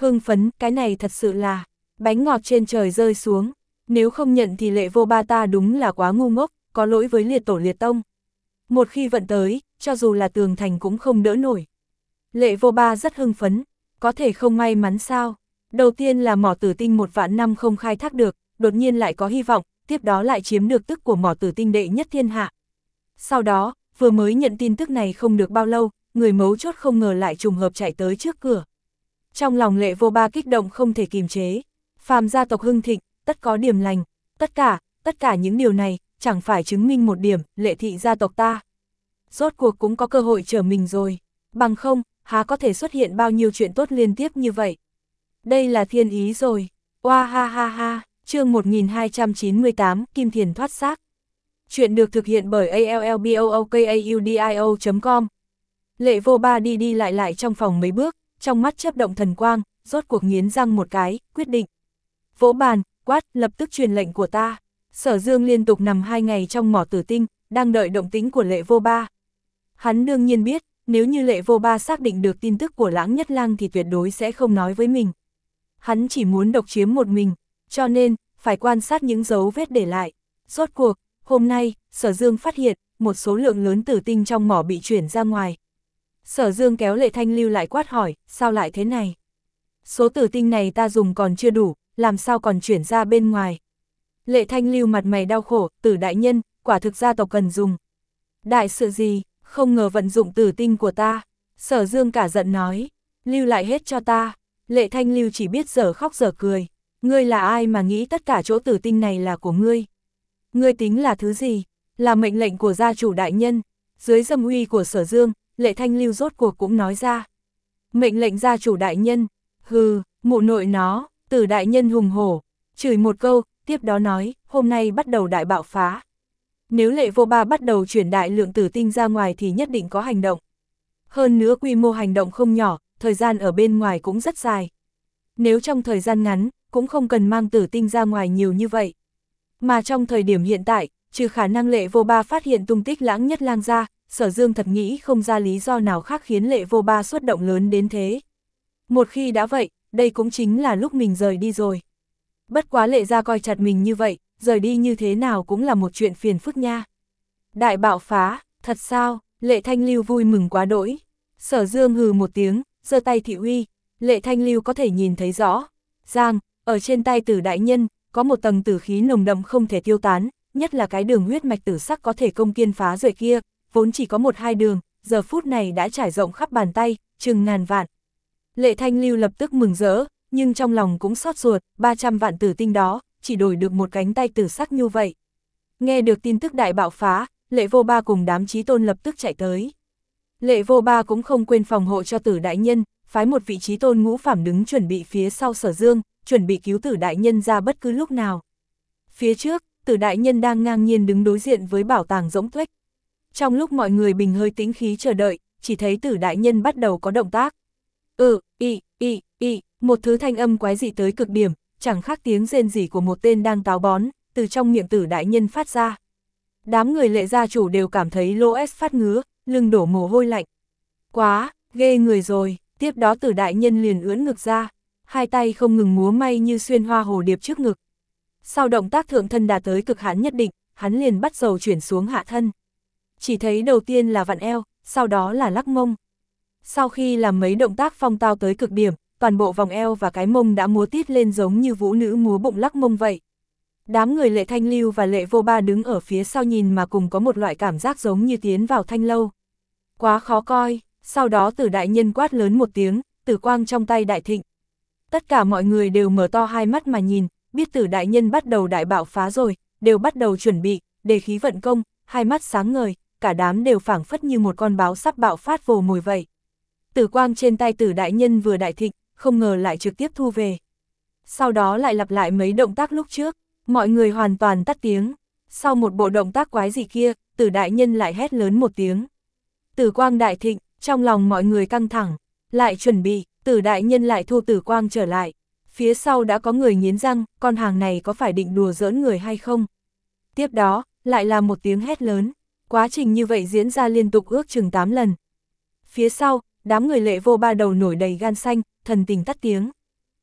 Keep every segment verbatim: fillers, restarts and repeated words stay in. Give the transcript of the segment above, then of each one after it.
Hưng phấn, cái này thật sự là bánh ngọt trên trời rơi xuống. Nếu không nhận thì Lệ Vô Ba ta đúng là quá ngu ngốc, có lỗi với liệt tổ liệt tông. Một khi vận tới, cho dù là tường thành cũng không đỡ nổi. Lệ Vô Ba rất hưng phấn, có thể không may mắn sao? Đầu tiên là mỏ tử tinh một vạn năm không khai thác được, đột nhiên lại có hy vọng, tiếp đó lại chiếm được tức của mỏ tử tinh đệ nhất thiên hạ. Sau đó, vừa mới nhận tin tức này không được bao lâu, người mấu chốt không ngờ lại trùng hợp chạy tới trước cửa. Trong lòng Lệ Vô Ba kích động không thể kìm chế. Phàm gia tộc hưng thịnh, tất có điểm lành, tất cả, tất cả những điều này, chẳng phải chứng minh một điểm, Lệ thị gia tộc ta. Rốt cuộc cũng có cơ hội trở mình rồi, bằng không, há có thể xuất hiện bao nhiêu chuyện tốt liên tiếp như vậy. Đây là thiên ý rồi, oa ha ha ha, chương một nghìn hai trăm chín mươi tám, Kim Thiền thoát xác. Chuyện được thực hiện bởi a l l b o o k a u d i o chấm com. Lệ Vô Ba đi đi lại lại trong phòng mấy bước, trong mắt chớp động thần quang, rốt cuộc nghiến răng một cái, quyết định. Vỗ bàn, quát, lập tức truyền lệnh của ta. Sở Dương liên tục nằm hai ngày trong mỏ tử tinh, đang đợi động tĩnh của Lệ Vô Ba. Hắn đương nhiên biết, nếu như Lệ Vô Ba xác định được tin tức của Lãng Nhất Lang thì tuyệt đối sẽ không nói với mình. Hắn chỉ muốn độc chiếm một mình, cho nên, phải quan sát những dấu vết để lại. Rốt cuộc, hôm nay, Sở Dương phát hiện, một số lượng lớn tử tinh trong mỏ bị chuyển ra ngoài. Sở Dương kéo Lệ Thanh Lưu lại quát hỏi, sao lại thế này? Số tử tinh này ta dùng còn chưa đủ, làm sao còn chuyển ra bên ngoài? Lệ Thanh Lưu mặt mày đau khổ, Tử đại nhân, quả thực gia tộc cần dùng. Đại sự gì, không ngờ vận dụng tử tinh của ta. Sở Dương cả giận nói, lưu lại hết cho ta. Lệ Thanh Lưu chỉ biết dở khóc dở cười. Ngươi là ai mà nghĩ tất cả chỗ tử tinh này là của ngươi? Ngươi tính là thứ gì? Là mệnh lệnh của gia chủ đại nhân. Dưới dâm uy của Sở Dương, Lệ Thanh Lưu rốt cuộc cũng nói ra. Mệnh lệnh gia chủ đại nhân, hừ, mụ nội nó, Tử đại nhân hùng hổ, chửi một câu, tiếp đó nói, hôm nay bắt đầu đại bạo phá. Nếu Lệ Vô Ba bắt đầu chuyển đại lượng tử tinh ra ngoài thì nhất định có hành động. Hơn nữa quy mô hành động không nhỏ, thời gian ở bên ngoài cũng rất dài. Nếu trong thời gian ngắn, cũng không cần mang tử tinh ra ngoài nhiều như vậy. Mà trong thời điểm hiện tại, trừ khả năng Lệ Vô Ba phát hiện tung tích Lãng Nhất Lang ra, Sở Dương thật nghĩ không ra lý do nào khác khiến Lệ Vô Ba xuất động lớn đến thế. Một khi đã vậy, đây cũng chính là lúc mình rời đi rồi. Bất quá Lệ gia coi chặt mình như vậy, rời đi như thế nào cũng là một chuyện phiền phức nha. Đại bạo phá, thật sao? Lệ Thanh Lưu vui mừng quá đỗi. Sở Dương hừ một tiếng, giơ tay thị uy. Lệ Thanh Lưu có thể nhìn thấy rõ. Giang, ở trên tay Tử đại nhân, có một tầng tử khí nồng đậm không thể tiêu tán, nhất là cái đường huyết mạch tử sắc có thể công kiên phá rồi kia, vốn chỉ có một hai đường, giờ phút này đã trải rộng khắp bàn tay, chừng ngàn vạn. Lệ Thanh Lưu lập tức mừng rỡ, nhưng trong lòng cũng xót ruột, ba trăm vạn tử tinh đó, chỉ đổi được một cánh tay tử sắc như vậy. Nghe được tin tức đại bạo phá, Lệ Vô Ba cùng đám chí tôn lập tức chạy tới. Lệ Vô Ba cũng không quên phòng hộ cho Tử đại nhân, phái một vị chí tôn ngũ phẩm đứng chuẩn bị phía sau Sở Dương, chuẩn bị cứu Tử đại nhân ra bất cứ lúc nào. Phía trước, Tử đại nhân đang ngang nhiên đứng đối diện với bảo tàng rỗng tuếch. Trong lúc mọi người bình hơi tĩnh khí chờ đợi, chỉ thấy Tử đại nhân bắt đầu có động tác. Ừ, y, y, y, một thứ thanh âm quái dị tới cực điểm, chẳng khác tiếng rên rỉ của một tên đang táo bón, từ trong miệng Tử đại nhân phát ra. Đám người Lệ gia chủ đều cảm thấy lỗ S phát ngứa, lưng đổ mồ hôi lạnh. Quá, ghê người rồi, tiếp đó Tử đại nhân liền ưỡn ngực ra, hai tay không ngừng múa may như xuyên hoa hồ điệp trước ngực. Sau động tác thượng thân đạt tới cực hạn nhất định, hắn liền bắt đầu chuyển xuống hạ thân. Chỉ thấy đầu tiên là vặn eo, sau đó là lắc mông. Sau khi làm mấy động tác phong tao tới cực điểm, toàn bộ vòng eo và cái mông đã múa tít lên giống như vũ nữ múa bụng lắc mông vậy. Đám người Lệ Thanh Lưu và Lệ Vô Ba đứng ở phía sau nhìn mà cùng có một loại cảm giác giống như tiến vào thanh lâu. Quá khó coi, sau đó Tử đại nhân quát lớn một tiếng, tử quang trong tay đại thịnh. Tất cả mọi người đều mở to hai mắt mà nhìn, biết Tử đại nhân bắt đầu đại bạo phá rồi, đều bắt đầu chuẩn bị, đề khí vận công, hai mắt sáng ngời, cả đám đều phảng phất như một con báo sắp bạo phát vồ mồi vậy. Tử quang trên tay Tử đại nhân vừa đại thịnh, không ngờ lại trực tiếp thu về. Sau đó lại lặp lại mấy động tác lúc trước, mọi người hoàn toàn tắt tiếng. Sau một bộ động tác quái dị kia, Tử đại nhân lại hét lớn một tiếng. Tử quang đại thịnh, trong lòng mọi người căng thẳng, lại chuẩn bị, Tử đại nhân lại thu tử quang trở lại. Phía sau đã có người nghiến răng, con hàng này có phải định đùa giỡn người hay không? Tiếp đó, lại là một tiếng hét lớn. Quá trình như vậy diễn ra liên tục ước chừng tám lần. Phía sau, đám người Lệ Vô Ba đầu nổi đầy gan xanh, thần tình tắt tiếng.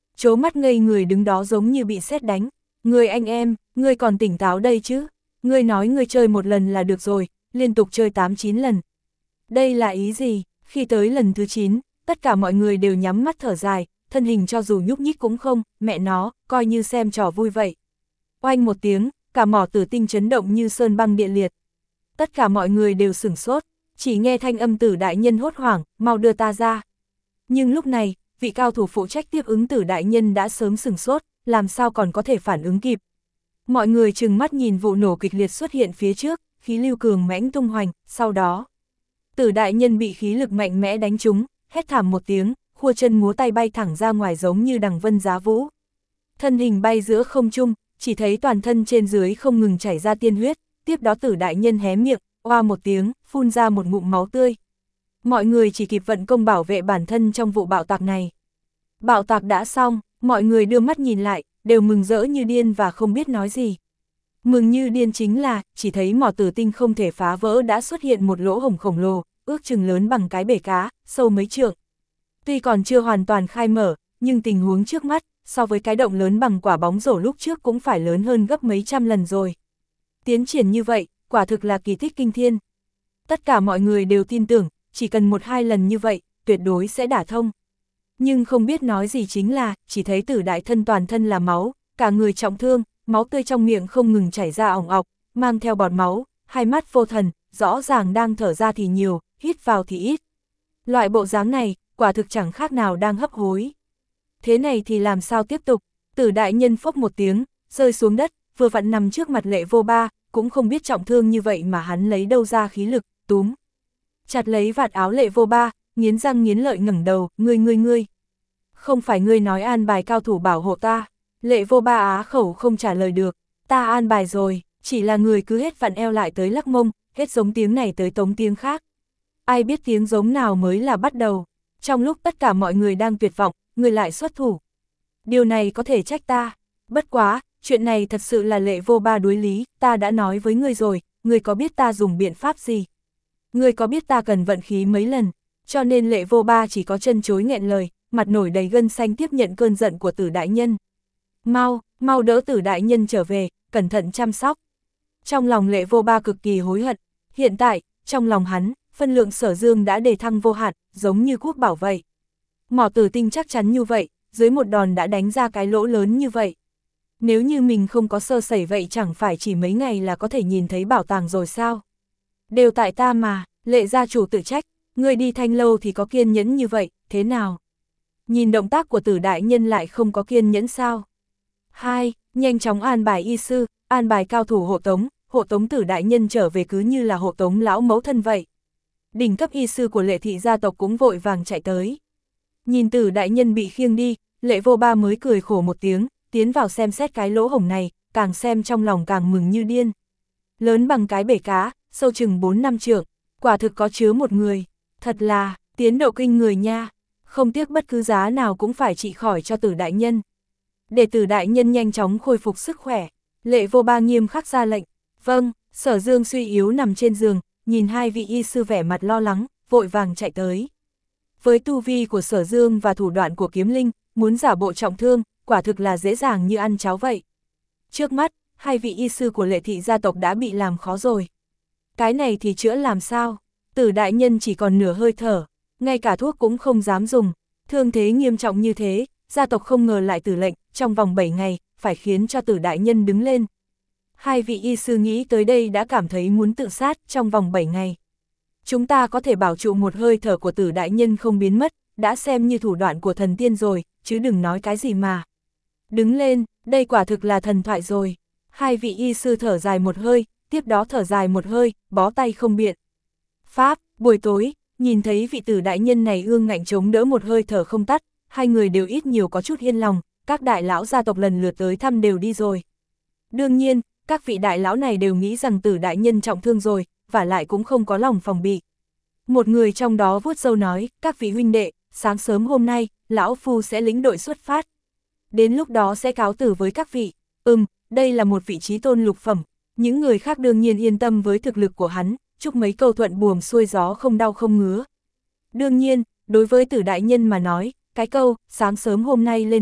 Chố mắt ngây người đứng đó giống như bị sét đánh. Người anh em, ngươi còn tỉnh táo đây chứ? Ngươi nói ngươi chơi một lần là được rồi, liên tục chơi tám chín lần. Đây là ý gì? Khi tới lần thứ chín, tất cả mọi người đều nhắm mắt thở dài, thân hình cho dù nhúc nhích cũng không, mẹ nó, coi như xem trò vui vậy. Oanh một tiếng, cả mỏ tử tinh chấn động như sơn băng địa liệt. Tất cả mọi người đều sửng sốt, chỉ nghe thanh âm Tử đại nhân hốt hoảng, mau đưa ta ra. Nhưng lúc này, vị cao thủ phụ trách tiếp ứng Tử đại nhân đã sớm sửng sốt, làm sao còn có thể phản ứng kịp. Mọi người trừng mắt nhìn vụ nổ kịch liệt xuất hiện phía trước, khí lưu cường mãnh tung hoành, sau đó. Tử đại nhân bị khí lực mạnh mẽ đánh trúng, hét thảm một tiếng, khua chân múa tay bay thẳng ra ngoài giống như đằng vân giá vũ. Thân hình bay giữa không trung, chỉ thấy toàn thân trên dưới không ngừng chảy ra tiên huyết, tiếp đó Tử đại nhân hé miệng, oa một tiếng, phun ra một ngụm máu tươi. Mọi người chỉ kịp vận công bảo vệ bản thân trong vụ bạo tạc này. Bạo tạc đã xong, mọi người đưa mắt nhìn lại, đều mừng rỡ như điên và không biết nói gì. Mừng như điên chính là, chỉ thấy mỏ tử tinh không thể phá vỡ đã xuất hiện một lỗ hổng khổng lồ, ước chừng lớn bằng cái bể cá, sâu mấy trượng. Tuy còn chưa hoàn toàn khai mở, nhưng tình huống trước mắt, so với cái động lớn bằng quả bóng rổ lúc trước cũng phải lớn hơn gấp mấy trăm lần rồi. Tiến triển như vậy, quả thực là kỳ tích kinh thiên. Tất cả mọi người đều tin tưởng, chỉ cần một hai lần như vậy, tuyệt đối sẽ đả thông. Nhưng không biết nói gì chính là, chỉ thấy Tử đại thân toàn thân là máu, cả người trọng thương, máu tươi trong miệng không ngừng chảy ra ỏng ọc, mang theo bọt máu, hai mắt vô thần, rõ ràng đang thở ra thì nhiều, hít vào thì ít. Loại bộ dáng này, quả thực chẳng khác nào đang hấp hối. Thế này thì làm sao tiếp tục? Tử đại nhân phốc một tiếng, rơi xuống đất, vừa vặn nằm trước mặt Lệ Vô Ba, cũng không biết trọng thương như vậy mà hắn lấy đâu ra khí lực, túm. Chặt lấy vạt áo Lệ Vô Ba, nghiến răng nghiến lợi ngẩng đầu, ngươi ngươi ngươi. Không phải ngươi nói an bài cao thủ bảo hộ ta. Lệ Vô Ba á khẩu không trả lời được, ta an bài rồi, chỉ là người cứ hết vặn eo lại tới lắc mông, hết giống tiếng này tới tống tiếng khác. Ai biết tiếng giống nào mới là bắt đầu. Trong lúc tất cả mọi người đang tuyệt vọng, người lại xuất thủ. Điều này có thể trách ta. Bất quá, chuyện này thật sự là Lệ Vô Ba đối lý, ta đã nói với ngươi rồi, ngươi có biết ta dùng biện pháp gì? Ngươi có biết ta cần vận khí mấy lần? Cho nên Lệ Vô Ba chỉ có chân chối nghẹn lời, mặt nổi đầy gân xanh tiếp nhận cơn giận của Tử đại nhân. Mau, mau đỡ Tử đại nhân trở về, cẩn thận chăm sóc. Trong lòng Lệ Vô Ba cực kỳ hối hận, hiện tại, trong lòng hắn, phân lượng Sở Dương đã đề thăng vô hạn, giống như quốc bảo vậy. Mỏ tử tinh chắc chắn như vậy, dưới một đòn đã đánh ra cái lỗ lớn như vậy. Nếu như mình không có sơ sẩy vậy chẳng phải chỉ mấy ngày là có thể nhìn thấy bảo tàng rồi sao? Đều tại ta mà, Lệ gia chủ tự trách, người đi Thanh lâu thì có kiên nhẫn như vậy, thế nào? Nhìn động tác của Tử đại nhân lại không có kiên nhẫn sao? Hai, nhanh chóng an bài y sư, an bài cao thủ hộ tống, hộ tống Tử đại nhân trở về cứ như là hộ tống lão mẫu thân vậy. Đỉnh cấp y sư của Lệ thị gia tộc cũng vội vàng chạy tới. Nhìn Tử đại nhân bị khiêng đi, Lệ Vô Ba mới cười khổ một tiếng, tiến vào xem xét cái lỗ hổng này, càng xem trong lòng càng mừng như điên. Lớn bằng cái bể cá, sâu chừng bốn năm trượng, quả thực có chứa một người, thật là, tiến độ kinh người nha, không tiếc bất cứ giá nào cũng phải trị khỏi cho Tử đại nhân. Để Tử đại nhân nhanh chóng khôi phục sức khỏe, Lệ Vô Ba nghiêm khắc ra lệnh. Vâng, Sở Dương suy yếu nằm trên giường, nhìn hai vị y sư vẻ mặt lo lắng, vội vàng chạy tới. Với tu vi của Sở Dương và thủ đoạn của Kiếm Linh, muốn giả bộ trọng thương, quả thực là dễ dàng như ăn cháo vậy. Trước mắt, hai vị y sư của Lệ thị gia tộc đã bị làm khó rồi. Cái này thì chữa làm sao? Tử đại nhân chỉ còn nửa hơi thở, ngay cả thuốc cũng không dám dùng, thương thế nghiêm trọng như thế, gia tộc không ngờ lại tử lệnh, trong vòng bảy ngày, phải khiến cho Tử đại nhân đứng lên. Hai vị y sư nghĩ tới đây đã cảm thấy muốn tự sát trong vòng bảy ngày. Chúng ta có thể bảo trụ một hơi thở của Tử đại nhân không biến mất, đã xem như thủ đoạn của thần tiên rồi, chứ đừng nói cái gì mà. Đứng lên, đây quả thực là thần thoại rồi. Hai vị y sư thở dài một hơi, tiếp đó thở dài một hơi, bó tay không biện. Pháp, buổi tối, nhìn thấy vị Tử đại nhân này ương ngạnh chống đỡ một hơi thở không tắt, hai người đều ít nhiều có chút yên lòng, các đại lão gia tộc lần lượt tới thăm đều đi rồi. Đương nhiên, các vị đại lão này đều nghĩ rằng Tử đại nhân trọng thương rồi, và lại cũng không có lòng phòng bị. Một người trong đó vuốt râu nói, các vị huynh đệ, sáng sớm hôm nay, lão phu sẽ lĩnh đội xuất phát. Đến lúc đó sẽ cáo từ với các vị. Ừm, đây là một vị trí tôn lục phẩm. Những người khác đương nhiên yên tâm với thực lực của hắn, chúc mấy câu thuận buồm xuôi gió không đau không ngứa. Đương nhiên, đối với Tử đại nhân mà nói, cái câu, sáng sớm hôm nay lên đường,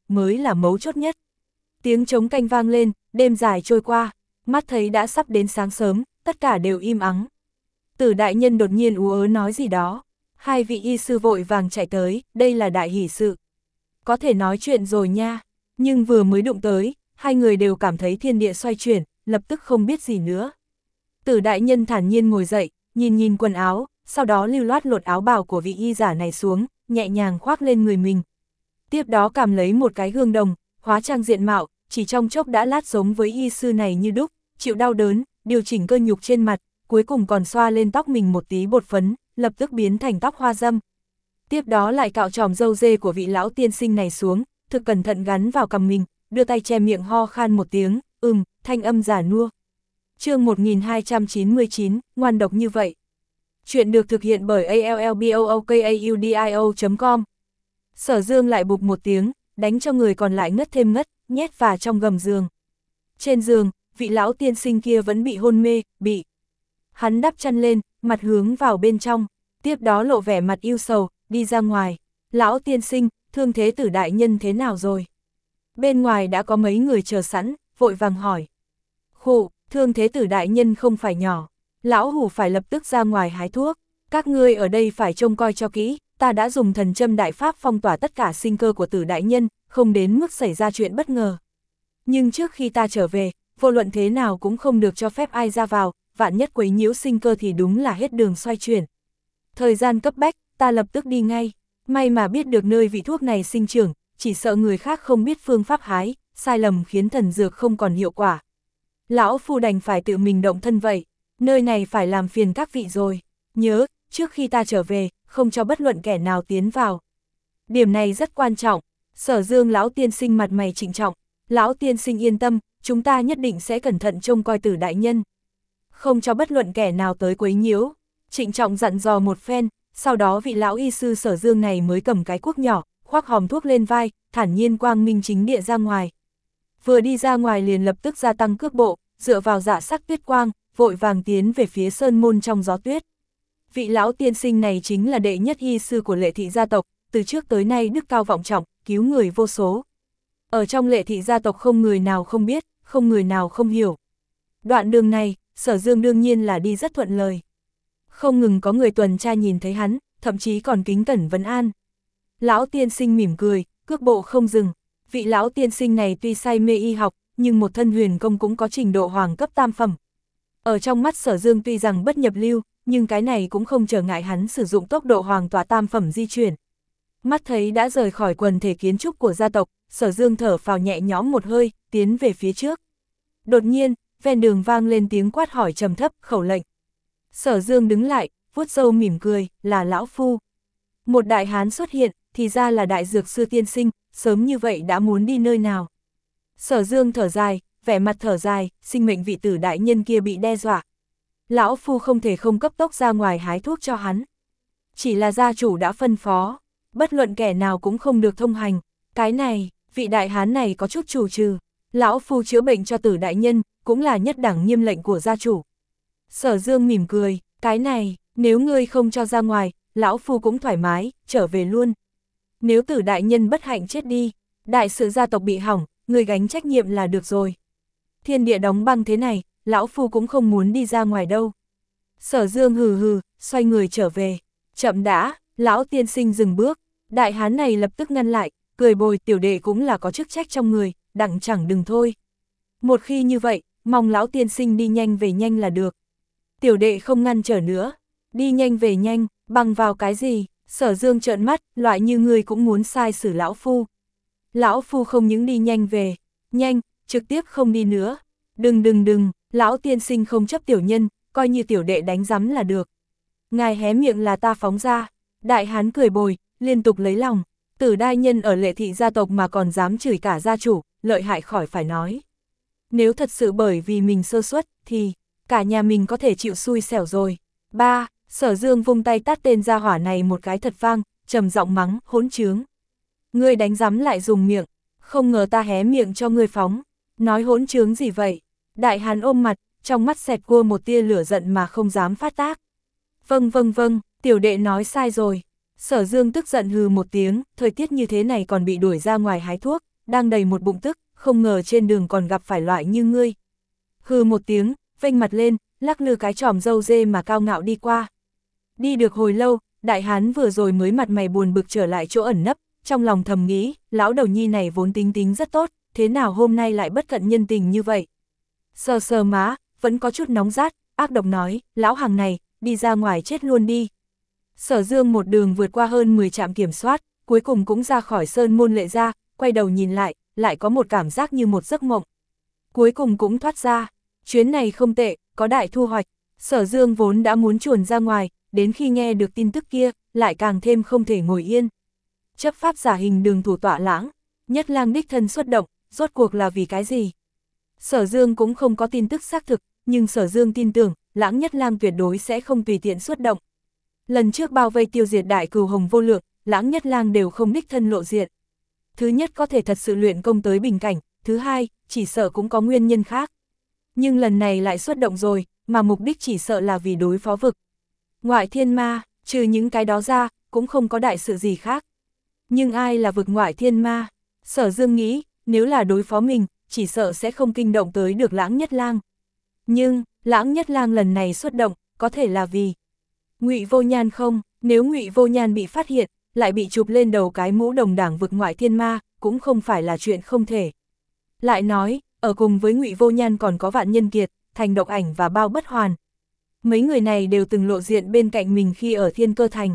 mới là mấu chốt nhất. Tiếng trống canh vang lên, đêm dài trôi qua, mắt thấy đã sắp đến sáng sớm, tất cả đều im ắng. Tử đại nhân đột nhiên ú ớ nói gì đó, hai vị y sư vội vàng chạy tới, đây là đại hỷ sự. Có thể nói chuyện rồi nha, nhưng vừa mới đụng tới, hai người đều cảm thấy thiên địa xoay chuyển, lập tức không biết gì nữa. Tử đại nhân thản nhiên ngồi dậy, nhìn nhìn quần áo, sau đó lưu loát lột áo bào của vị y giả này xuống, nhẹ nhàng khoác lên người mình. Tiếp đó cầm lấy một cái gương đồng, hóa trang diện mạo, chỉ trong chốc đã lát giống với y sư này như đúc, chịu đau đớn, điều chỉnh cơ nhục trên mặt, cuối cùng còn xoa lên tóc mình một tí bột phấn, lập tức biến thành tóc hoa dâm. Tiếp đó lại cạo tròm râu dê của vị lão tiên sinh này xuống, thực cẩn thận gắn vào cằm mình, đưa tay che miệng ho khan một tiếng, ừm, thanh âm giả nua. Chương một nghìn hai trăm chín mươi chín, ngoan độc như vậy. Chuyện được thực hiện bởi a l l b o o k a u d i o chấm com. Sở Dương lại bụp một tiếng, đánh cho người còn lại ngất thêm ngất, nhét vào trong gầm giường. Trên giường, vị lão tiên sinh kia vẫn bị hôn mê, bị. Hắn đắp chăn lên, mặt hướng vào bên trong, tiếp đó lộ vẻ mặt yêu sầu, đi ra ngoài. Lão tiên sinh, thương thế Tử đại nhân thế nào rồi? Bên ngoài đã có mấy người chờ sẵn, vội vàng hỏi. Khụ, thương thế Tử đại nhân không phải nhỏ. Lão hủ phải lập tức ra ngoài hái thuốc. Các ngươi ở đây phải trông coi cho kỹ, ta đã dùng thần châm đại pháp phong tỏa tất cả sinh cơ của Tử đại nhân, không đến mức xảy ra chuyện bất ngờ. Nhưng trước khi ta trở về, vô luận thế nào cũng không được cho phép ai ra vào, vạn nhất quấy nhiễu sinh cơ thì đúng là hết đường xoay chuyển. Thời gian cấp bách, ta lập tức đi ngay. May mà biết được nơi vị thuốc này sinh trưởng, chỉ sợ người khác không biết phương pháp hái, sai lầm khiến thần dược không còn hiệu quả. Lão phu đành phải tự mình động thân vậy, nơi này phải làm phiền các vị rồi. Nhớ, trước khi ta trở về, không cho bất luận kẻ nào tiến vào. Điểm này rất quan trọng. Sở Dương lão tiên sinh mặt mày trịnh trọng. Lão tiên sinh yên tâm, chúng ta nhất định sẽ cẩn thận trông coi Tử đại nhân. Không cho bất luận kẻ nào tới quấy nhiễu. Trịnh trọng dặn dò một phen, sau đó vị lão y sư Sở Dương này mới cầm cái cuốc nhỏ, khoác hòm thuốc lên vai, thản nhiên quang minh chính địa ra ngoài. Vừa đi ra ngoài liền lập tức gia tăng cước bộ, dựa vào dạ sắc tuyết quang, vội vàng tiến về phía sơn môn trong gió tuyết. Vị lão tiên sinh này chính là đệ nhất y sư của Lệ thị gia tộc, từ trước tới nay đức cao vọng trọng, cứu người vô số. Ở trong Lệ thị gia tộc không người nào không biết, không người nào không hiểu. Đoạn đường này, Sở Dương đương nhiên là đi rất thuận lời. Không ngừng có người tuần tra nhìn thấy hắn, thậm chí còn kính cẩn vấn an. Lão tiên sinh mỉm cười, cước bộ không dừng. Vị lão tiên sinh này tuy say mê y học, nhưng một thân huyền công cũng có trình độ hoàng cấp tam phẩm. Ở trong mắt Sở Dương tuy rằng bất nhập lưu, nhưng cái này cũng không trở ngại hắn sử dụng tốc độ hoàng tỏa tam phẩm di chuyển. Mắt thấy đã rời khỏi quần thể kiến trúc của gia tộc, Sở Dương thở phào nhẹ nhõm một hơi, tiến về phía trước. Đột nhiên, ven đường vang lên tiếng quát hỏi trầm thấp, khẩu lệnh. Sở Dương đứng lại, vuốt râu mỉm cười, là lão phu. Một đại hán xuất hiện, thì ra là đại dược sư tiên sinh, sớm như vậy đã muốn đi nơi nào. Sở Dương thở dài, vẻ mặt thở dài, sinh mệnh vị Tử đại nhân kia bị đe dọa. Lão phu không thể không cấp tốc ra ngoài hái thuốc cho hắn. Chỉ là gia chủ đã phân phó, bất luận kẻ nào cũng không được thông hành. Cái này, vị đại hán này có chút chủ trừ. Lão phu chữa bệnh cho Tử đại nhân, cũng là nhất đẳng nghiêm lệnh của gia chủ. Sở Dương mỉm cười, cái này, nếu ngươi không cho ra ngoài, lão phu cũng thoải mái, trở về luôn. Nếu Tử đại nhân bất hạnh chết đi, đại sự gia tộc bị hỏng, ngươi gánh trách nhiệm là được rồi. Thiên địa đóng băng thế này, lão phu cũng không muốn đi ra ngoài đâu. Sở Dương hừ hừ, xoay người trở về. Chậm đã, lão tiên sinh dừng bước. Đại hán này lập tức ngăn lại, cười bồi, tiểu đệ cũng là có chức trách trong người, đặng chẳng đừng thôi. Một khi như vậy, mong lão tiên sinh đi nhanh về nhanh là được. Tiểu đệ không ngăn trở nữa. Đi nhanh về nhanh, bằng vào cái gì? Sở Dương trợn mắt, loại như ngươi cũng muốn sai xử lão phu. Lão phu không những đi nhanh về, nhanh, trực tiếp không đi nữa. Đừng đừng đừng, lão tiên sinh không chấp tiểu nhân, coi như tiểu đệ đánh rắm là được. Ngài hé miệng là ta phóng ra. Đại hán cười bồi, liên tục lấy lòng. Tử đại nhân ở Lệ thị gia tộc mà còn dám chửi cả gia chủ, lợi hại khỏi phải nói. Nếu thật sự bởi vì mình sơ suất, thì cả nhà mình có thể chịu xui xẻo rồi. Ba, Sở Dương vung tay tát tên gia hỏa này một cái thật vang, trầm giọng mắng, hỗn trướng. Ngươi đánh rắm lại dùng miệng, không ngờ ta hé miệng cho ngươi phóng. Nói hỗn trướng gì vậy? Đại hán ôm mặt, trong mắt xẹt qua một tia lửa giận mà không dám phát tác. Vâng vâng vâng, tiểu đệ nói sai rồi. Sở Dương tức giận hừ một tiếng, thời tiết như thế này còn bị đuổi ra ngoài hái thuốc, đang đầy một bụng tức, không ngờ trên đường còn gặp phải loại như ngươi. Hừ một tiếng, vênh mặt lên, lắc lư cái chòm râu dê mà cao ngạo đi qua. Đi được hồi lâu, đại hán vừa rồi mới mặt mày buồn bực trở lại chỗ ẩn nấp, trong lòng thầm nghĩ, lão đầu nhi này vốn tính tính rất tốt, thế nào hôm nay lại bất cận nhân tình như vậy. Sờ sờ má, vẫn có chút nóng rát, ác độc nói, lão hàng này, đi ra ngoài chết luôn đi. Sở Dương một đường vượt qua hơn mười trạm kiểm soát, cuối cùng cũng ra khỏi sơn môn Lệ Gia, quay đầu nhìn lại, lại có một cảm giác như một giấc mộng. Cuối cùng cũng thoát ra, chuyến này không tệ, có đại thu hoạch. Sở Dương vốn đã muốn chuồn ra ngoài, đến khi nghe được tin tức kia, lại càng thêm không thể ngồi yên. Chấp pháp giả hình đường thủ tọa lãng, Nhất Lang đích thân xuất động, rốt cuộc là vì cái gì? Sở Dương cũng không có tin tức xác thực, nhưng Sở Dương tin tưởng, lãng Nhất Lang tuyệt đối sẽ không tùy tiện xuất động. Lần trước bao vây tiêu diệt đại cừu hồng vô lượng, lãng Nhất Lang đều không đích thân lộ diện. Thứ nhất có thể thật sự luyện công tới bình cảnh, thứ hai, chỉ sợ cũng có nguyên nhân khác. Nhưng lần này lại xuất động rồi, mà mục đích chỉ sợ là vì đối phó vực ngoại thiên ma, trừ những cái đó ra, cũng không có đại sự gì khác. Nhưng ai là vực ngoại thiên ma? Sở Dương nghĩ, nếu là đối phó mình, chỉ sợ sẽ không kinh động tới được lãng Nhất Lang. Nhưng, lãng Nhất Lang lần này xuất động, có thể là vì Ngụy Vô Nhan không? Nếu Ngụy Vô Nhan bị phát hiện, lại bị chụp lên đầu cái mũ đồng đảng vực ngoại thiên ma, cũng không phải là chuyện không thể. Lại nói, ở cùng với Ngụy Vô Nhan còn có Vạn Nhân Kiệt, Thành Độc Ảnh và Bao Bất Hoàn. Mấy người này đều từng lộ diện bên cạnh mình khi ở Thiên Cơ Thành.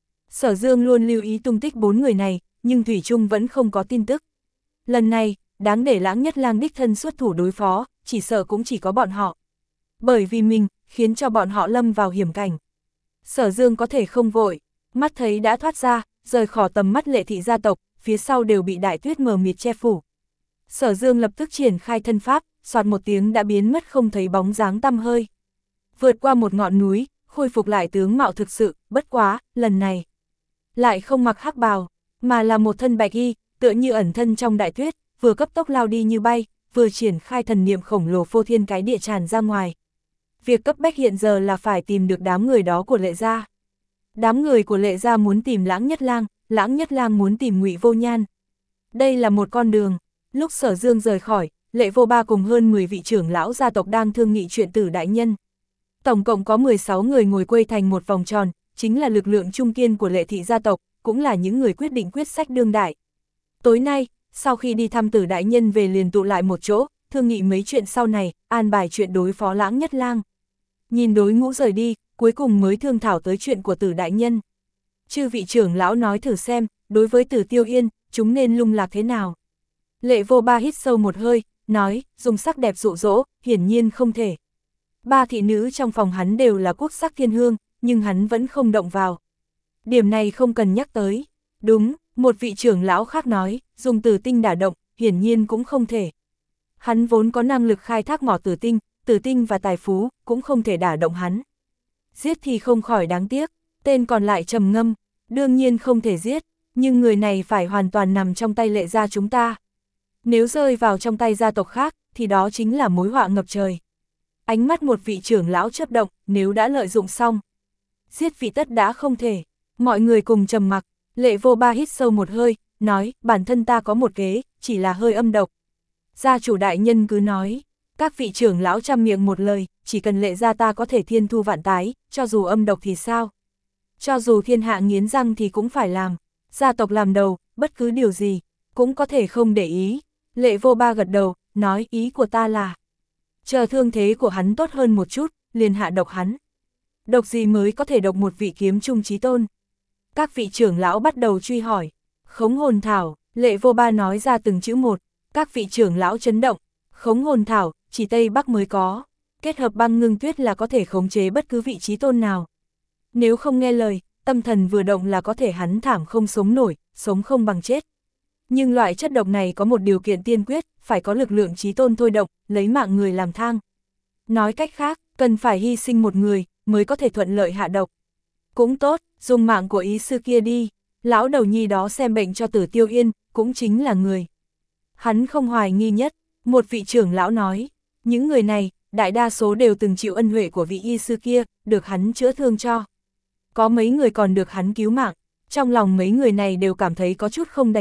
Sở Dương luôn lưu ý tung tích bốn người này, nhưng thủy chung vẫn không có tin tức. Lần này, đáng để lãng Nhất Lang đích thân xuất thủ đối phó, chỉ sợ cũng chỉ có bọn họ. Bởi vì mình, khiến cho bọn họ lâm vào hiểm cảnh. Sở Dương có thể không vội, mắt thấy đã thoát ra, rời khỏi tầm mắt Lệ thị gia tộc, phía sau đều bị đại tuyết mờ mịt che phủ. Sở Dương lập tức triển khai thân pháp, soạt một tiếng đã biến mất không thấy bóng dáng tăm hơi. Vượt qua một ngọn núi, khôi phục lại tướng mạo thực sự, bất quá, lần này lại không mặc hắc bào, mà là một thân bạch y, tựa như ẩn thân trong đại tuyết, vừa cấp tốc lao đi như bay, vừa triển khai thần niệm khổng lồ phô thiên cái địa tràn ra ngoài. Việc cấp bách hiện giờ là phải tìm được đám người đó của Lệ Gia. Đám người của Lệ Gia muốn tìm lãng Nhất Lang, lãng Nhất Lang muốn tìm Ngụy Vô Nhan. Đây là một con đường. Lúc Sở Dương rời khỏi, Lệ Vô Ba cùng hơn mười vị trưởng lão gia tộc đang thương nghị chuyện Tử đại nhân. Tổng cộng có mười sáu người ngồi quây thành một vòng tròn, chính là lực lượng trung kiên của Lệ thị gia tộc, cũng là những người quyết định quyết sách đương đại. Tối nay, sau khi đi thăm Tử đại nhân về liền tụ lại một chỗ, thương nghị mấy chuyện sau này, an bài chuyện đối phó lãng Nhất Lang. Nhìn đối ngũ rời đi, cuối cùng mới thương thảo tới chuyện của Tử đại nhân. Chư vị trưởng lão nói thử xem, đối với Tử Tiêu Yên, chúng nên lung lạc thế nào? Lệ Vô Ba hít sâu một hơi, nói, dùng sắc đẹp dụ dỗ, hiển nhiên không thể. Ba thị nữ trong phòng hắn đều là quốc sắc thiên hương, nhưng hắn vẫn không động vào. Điểm này không cần nhắc tới. Đúng, một vị trưởng lão khác nói, dùng tử tinh đả động, hiển nhiên cũng không thể. Hắn vốn có năng lực khai thác mỏ tử tinh, tử tinh và tài phú, cũng không thể đả động hắn. Giết thì không khỏi đáng tiếc, tên còn lại trầm ngâm, đương nhiên không thể giết, nhưng người này phải hoàn toàn nằm trong tay Lệ gia chúng ta. Nếu rơi vào trong tay gia tộc khác, thì đó chính là mối họa ngập trời. Ánh mắt một vị trưởng lão chớp động, nếu đã lợi dụng xong, giết vị tất đã không thể. Mọi người cùng trầm mặc, Lệ Vô Ba hít sâu một hơi, nói, bản thân ta có một kế, chỉ là hơi âm độc. Gia chủ đại nhân cứ nói, các vị trưởng lão trăm miệng một lời, chỉ cần Lệ gia ta có thể thiên thu vạn tái, cho dù âm độc thì sao? Cho dù thiên hạ nghiến răng thì cũng phải làm, gia tộc làm đầu, bất cứ điều gì, cũng có thể không để ý. Lệ Vô Ba gật đầu, nói ý của ta là, chờ thương thế của hắn tốt hơn một chút, liền hạ độc hắn. Độc gì mới có thể độc một vị kiếm trung chí tôn? Các vị trưởng lão bắt đầu truy hỏi. Khống hồn thảo, Lệ Vô Ba nói ra từng chữ một. Các vị trưởng lão chấn động. Khống hồn thảo, chỉ Tây Bắc mới có. Kết hợp băng ngưng tuyết là có thể khống chế bất cứ vị chí tôn nào. Nếu không nghe lời, tâm thần vừa động là có thể hắn thảm không sống nổi, sống không bằng chết. Nhưng loại chất độc này có một điều kiện tiên quyết, phải có lực lượng chí tôn thôi động, lấy mạng người làm thang. Nói cách khác, cần phải hy sinh một người, mới có thể thuận lợi hạ độc. Cũng tốt, dùng mạng của ý sư kia đi, lão đầu nhi đó xem bệnh cho Tử Tiêu Yên, cũng chính là người. Hắn không hoài nghi nhất, một vị trưởng lão nói, những người này, đại đa số đều từng chịu ân huệ của vị y sư kia, được hắn chữa thương cho. Có mấy người còn được hắn cứu mạng, trong lòng mấy người này đều cảm thấy có chút không đành lòng,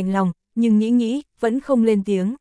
nhưng nghĩ nghĩ, vẫn không lên tiếng.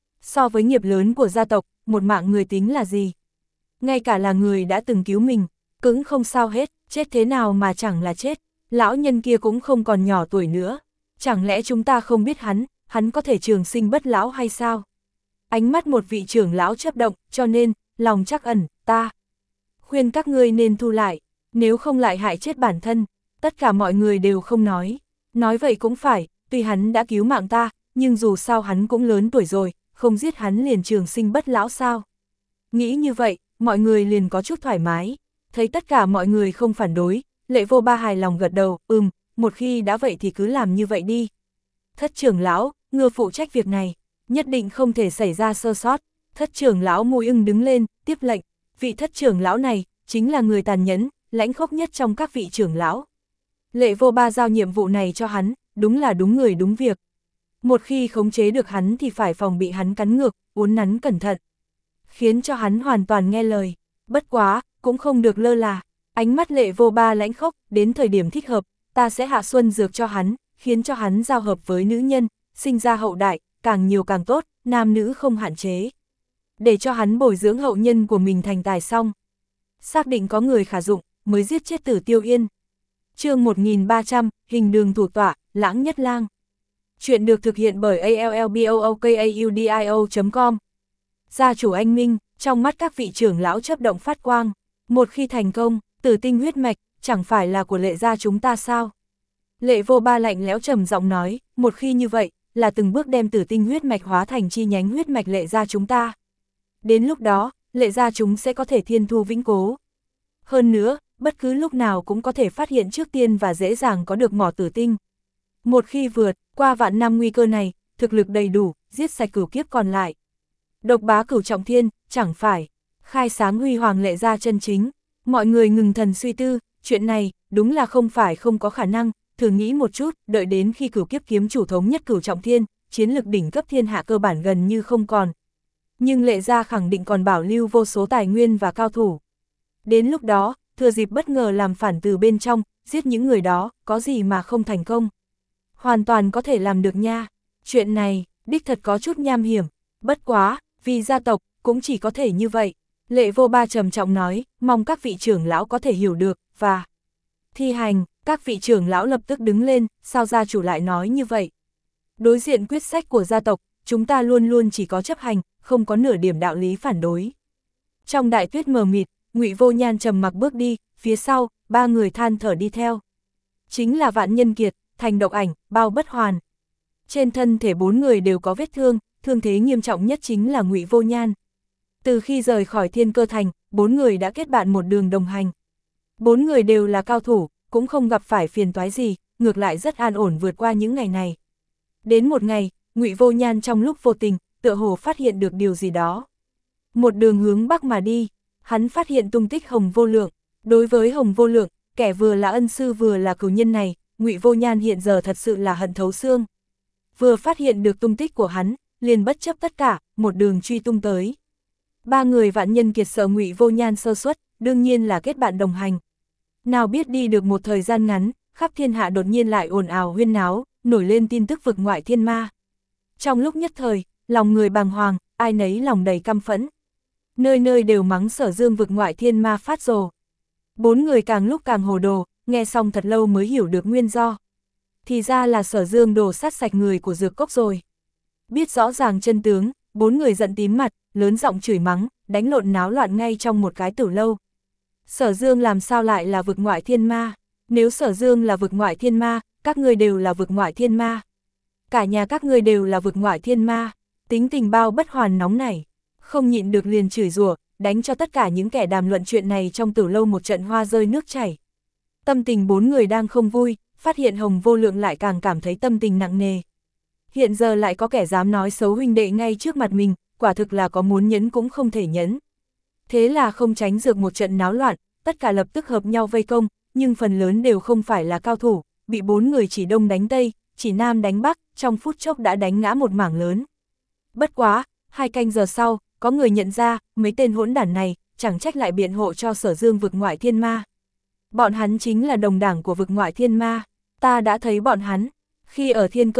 So với nghiệp lớn của gia tộc, một mạng người tính là gì? Ngay cả là người đã từng cứu mình, cũng không sao hết, chết thế nào mà chẳng là chết, lão nhân kia cũng không còn nhỏ tuổi nữa. Chẳng lẽ chúng ta không biết hắn, hắn có thể trường sinh bất lão hay sao? Ánh mắt một vị trưởng lão chớp động, cho nên, lòng trắc ẩn, ta khuyên các ngươi nên thu lại, nếu không lại hại chết bản thân. Tất cả mọi người đều không nói. Nói vậy cũng phải, tuy hắn đã cứu mạng ta, nhưng dù sao hắn cũng lớn tuổi rồi, không giết hắn liền trường sinh bất lão sao? Nghĩ như vậy, mọi người liền có chút thoải mái. Thấy tất cả mọi người không phản đối, Lệ Vô Ba hài lòng gật đầu, ừm, một khi đã vậy thì cứ làm như vậy đi. Thất trưởng lão, ngươi phụ trách việc này, nhất định không thể xảy ra sơ sót. Thất trưởng lão Môi Ưng đứng lên, tiếp lệnh. Vị thất trưởng lão này, chính là người tàn nhẫn, lãnh khốc nhất trong các vị trưởng lão. Lệ Vô Ba giao nhiệm vụ này cho hắn, đúng là đúng người đúng việc. Một khi khống chế được hắn thì phải phòng bị hắn cắn ngược, uốn nắn cẩn thận. Khiến cho hắn hoàn toàn nghe lời. Bất quá, cũng không được lơ là. Ánh mắt Lệ Vô Ba lãnh khốc, đến thời điểm thích hợp, ta sẽ hạ xuân dược cho hắn, khiến cho hắn giao hợp với nữ nhân, sinh ra hậu đại, càng nhiều càng tốt, nam nữ không hạn chế. Để cho hắn bồi dưỡng hậu nhân của mình thành tài xong. Xác định có người khả dụng, mới giết chết Tử Tiêu Yên. Chương một nghìn ba trăm, hình đường thủ tọa, Lãng Nhất Lang. Chuyện được thực hiện bởi a l l b o o k a u d i o chấm com. Gia chủ anh Minh, trong mắt các vị trưởng lão chớp động phát quang. Một khi thành công, tử tinh huyết mạch, chẳng phải là của Lệ gia chúng ta sao? Lệ Vô Ba lạnh lẽo trầm giọng nói, một khi như vậy, là từng bước đem tử tinh huyết mạch hóa thành chi nhánh huyết mạch Lệ gia chúng ta. Đến lúc đó, Lệ gia chúng sẽ có thể thiên thu vĩnh cố. Hơn nữa, bất cứ lúc nào cũng có thể phát hiện trước tiên và dễ dàng có được mỏ tử tinh. Một khi vượt qua vạn năm nguy cơ này, thực lực đầy đủ, giết sạch cửu kiếp còn lại. Độc bá cửu trọng thiên, chẳng phải khai sáng huy hoàng Lệ gia chân chính. Mọi người ngừng thần suy tư, chuyện này đúng là không phải không có khả năng. Thử nghĩ một chút, đợi đến khi cửu kiếp kiếm chủ thống nhất cửu trọng thiên, chiến lực đỉnh cấp thiên hạ cơ bản gần như không còn. Nhưng Lệ gia khẳng định còn bảo lưu vô số tài nguyên và cao thủ. Đến lúc đó, thừa dịp bất ngờ làm phản từ bên trong, giết những người đó, có gì mà không thành công. Hoàn toàn có thể làm được nha. Chuyện này, đích thật có chút nham hiểm. Bất quá, vì gia tộc, cũng chỉ có thể như vậy. Lệ Vô Ba trầm trọng nói, mong các vị trưởng lão có thể hiểu được, và thi hành. Các vị trưởng lão lập tức đứng lên, sao gia chủ lại nói như vậy? Đối diện quyết sách của gia tộc, chúng ta luôn luôn chỉ có chấp hành, không có nửa điểm đạo lý phản đối. Trong đại tuyết mờ mịt, Ngụy Vô Nhan trầm mặc bước đi, phía sau, ba người than thở đi theo. Chính là Vạn Nhân Kiệt, Thành Độc Ảnh, Bao Bất Hoàn. Trên thân thể bốn người đều có vết thương, thương thế nghiêm trọng nhất chính là Ngụy Vô Nhan. Từ khi rời khỏi Thiên Cơ Thành, bốn người đã kết bạn một đường đồng hành. Bốn người đều là cao thủ, cũng không gặp phải phiền toái gì, ngược lại rất an ổn vượt qua những ngày này. Đến một ngày, Ngụy Vô Nhan trong lúc vô tình, tựa hồ phát hiện được điều gì đó. Một đường hướng bắc mà đi, hắn phát hiện tung tích Hồng Vô Lượng. Đối với Hồng Vô Lượng, kẻ vừa là ân sư vừa là cửu nhân này, Ngụy Vô Nhan hiện giờ thật sự là hận thấu xương. Vừa phát hiện được tung tích của hắn, liền bất chấp tất cả, một đường truy tung tới. Ba người Vạn Nhân Kiệt sợ Ngụy Vô Nhan sơ suất, đương nhiên là kết bạn đồng hành. Nào biết đi được một thời gian ngắn, khắp thiên hạ đột nhiên lại ồn ào huyên náo, nổi lên tin tức vực ngoại thiên ma. Trong lúc nhất thời, lòng người bàng hoàng, ai nấy lòng đầy căm phẫn. Nơi nơi đều mắng Sở Dương vực ngoại thiên ma phát rồ. Bốn người càng lúc càng hồ đồ, nghe xong thật lâu mới hiểu được nguyên do. Thì ra là Sở Dương đổ sát sạch người của Dược Cốc rồi. Biết rõ ràng chân tướng, bốn người giận tím mặt, lớn giọng chửi mắng, đánh lộn náo loạn ngay trong một cái tử lâu. Sở Dương làm sao lại là vực ngoại thiên ma? Nếu Sở Dương là vực ngoại thiên ma, các ngươi đều là vực ngoại thiên ma. Cả nhà các ngươi đều là vực ngoại thiên ma. Tính tình Bao Bất Hoàn nóng nảy, không nhịn được liền chửi rủa, đánh cho tất cả những kẻ đàm luận chuyện này trong tử lâu một trận hoa rơi nước chảy. Tâm tình bốn người đang không vui, phát hiện Hồng Vô Lượng lại càng cảm thấy tâm tình nặng nề. Hiện giờ lại có kẻ dám nói xấu huynh đệ ngay trước mặt mình, quả thực là có muốn nhẫn cũng không thể nhẫn. Thế là không tránh được một trận náo loạn, tất cả lập tức hợp nhau vây công, nhưng phần lớn đều không phải là cao thủ, bị bốn người chỉ đông đánh tây, chỉ nam đánh bắc, trong phút chốc đã đánh ngã một mảng lớn. Bất quá, hai canh giờ sau, có người nhận ra, mấy tên hỗn đản này, chẳng trách lại biện hộ cho Sở Dương vực ngoại thiên ma. Bọn hắn chính là đồng đảng của vực ngoại thiên ma, ta đã thấy bọn hắn. Khi ở Thiên Cơ Thành,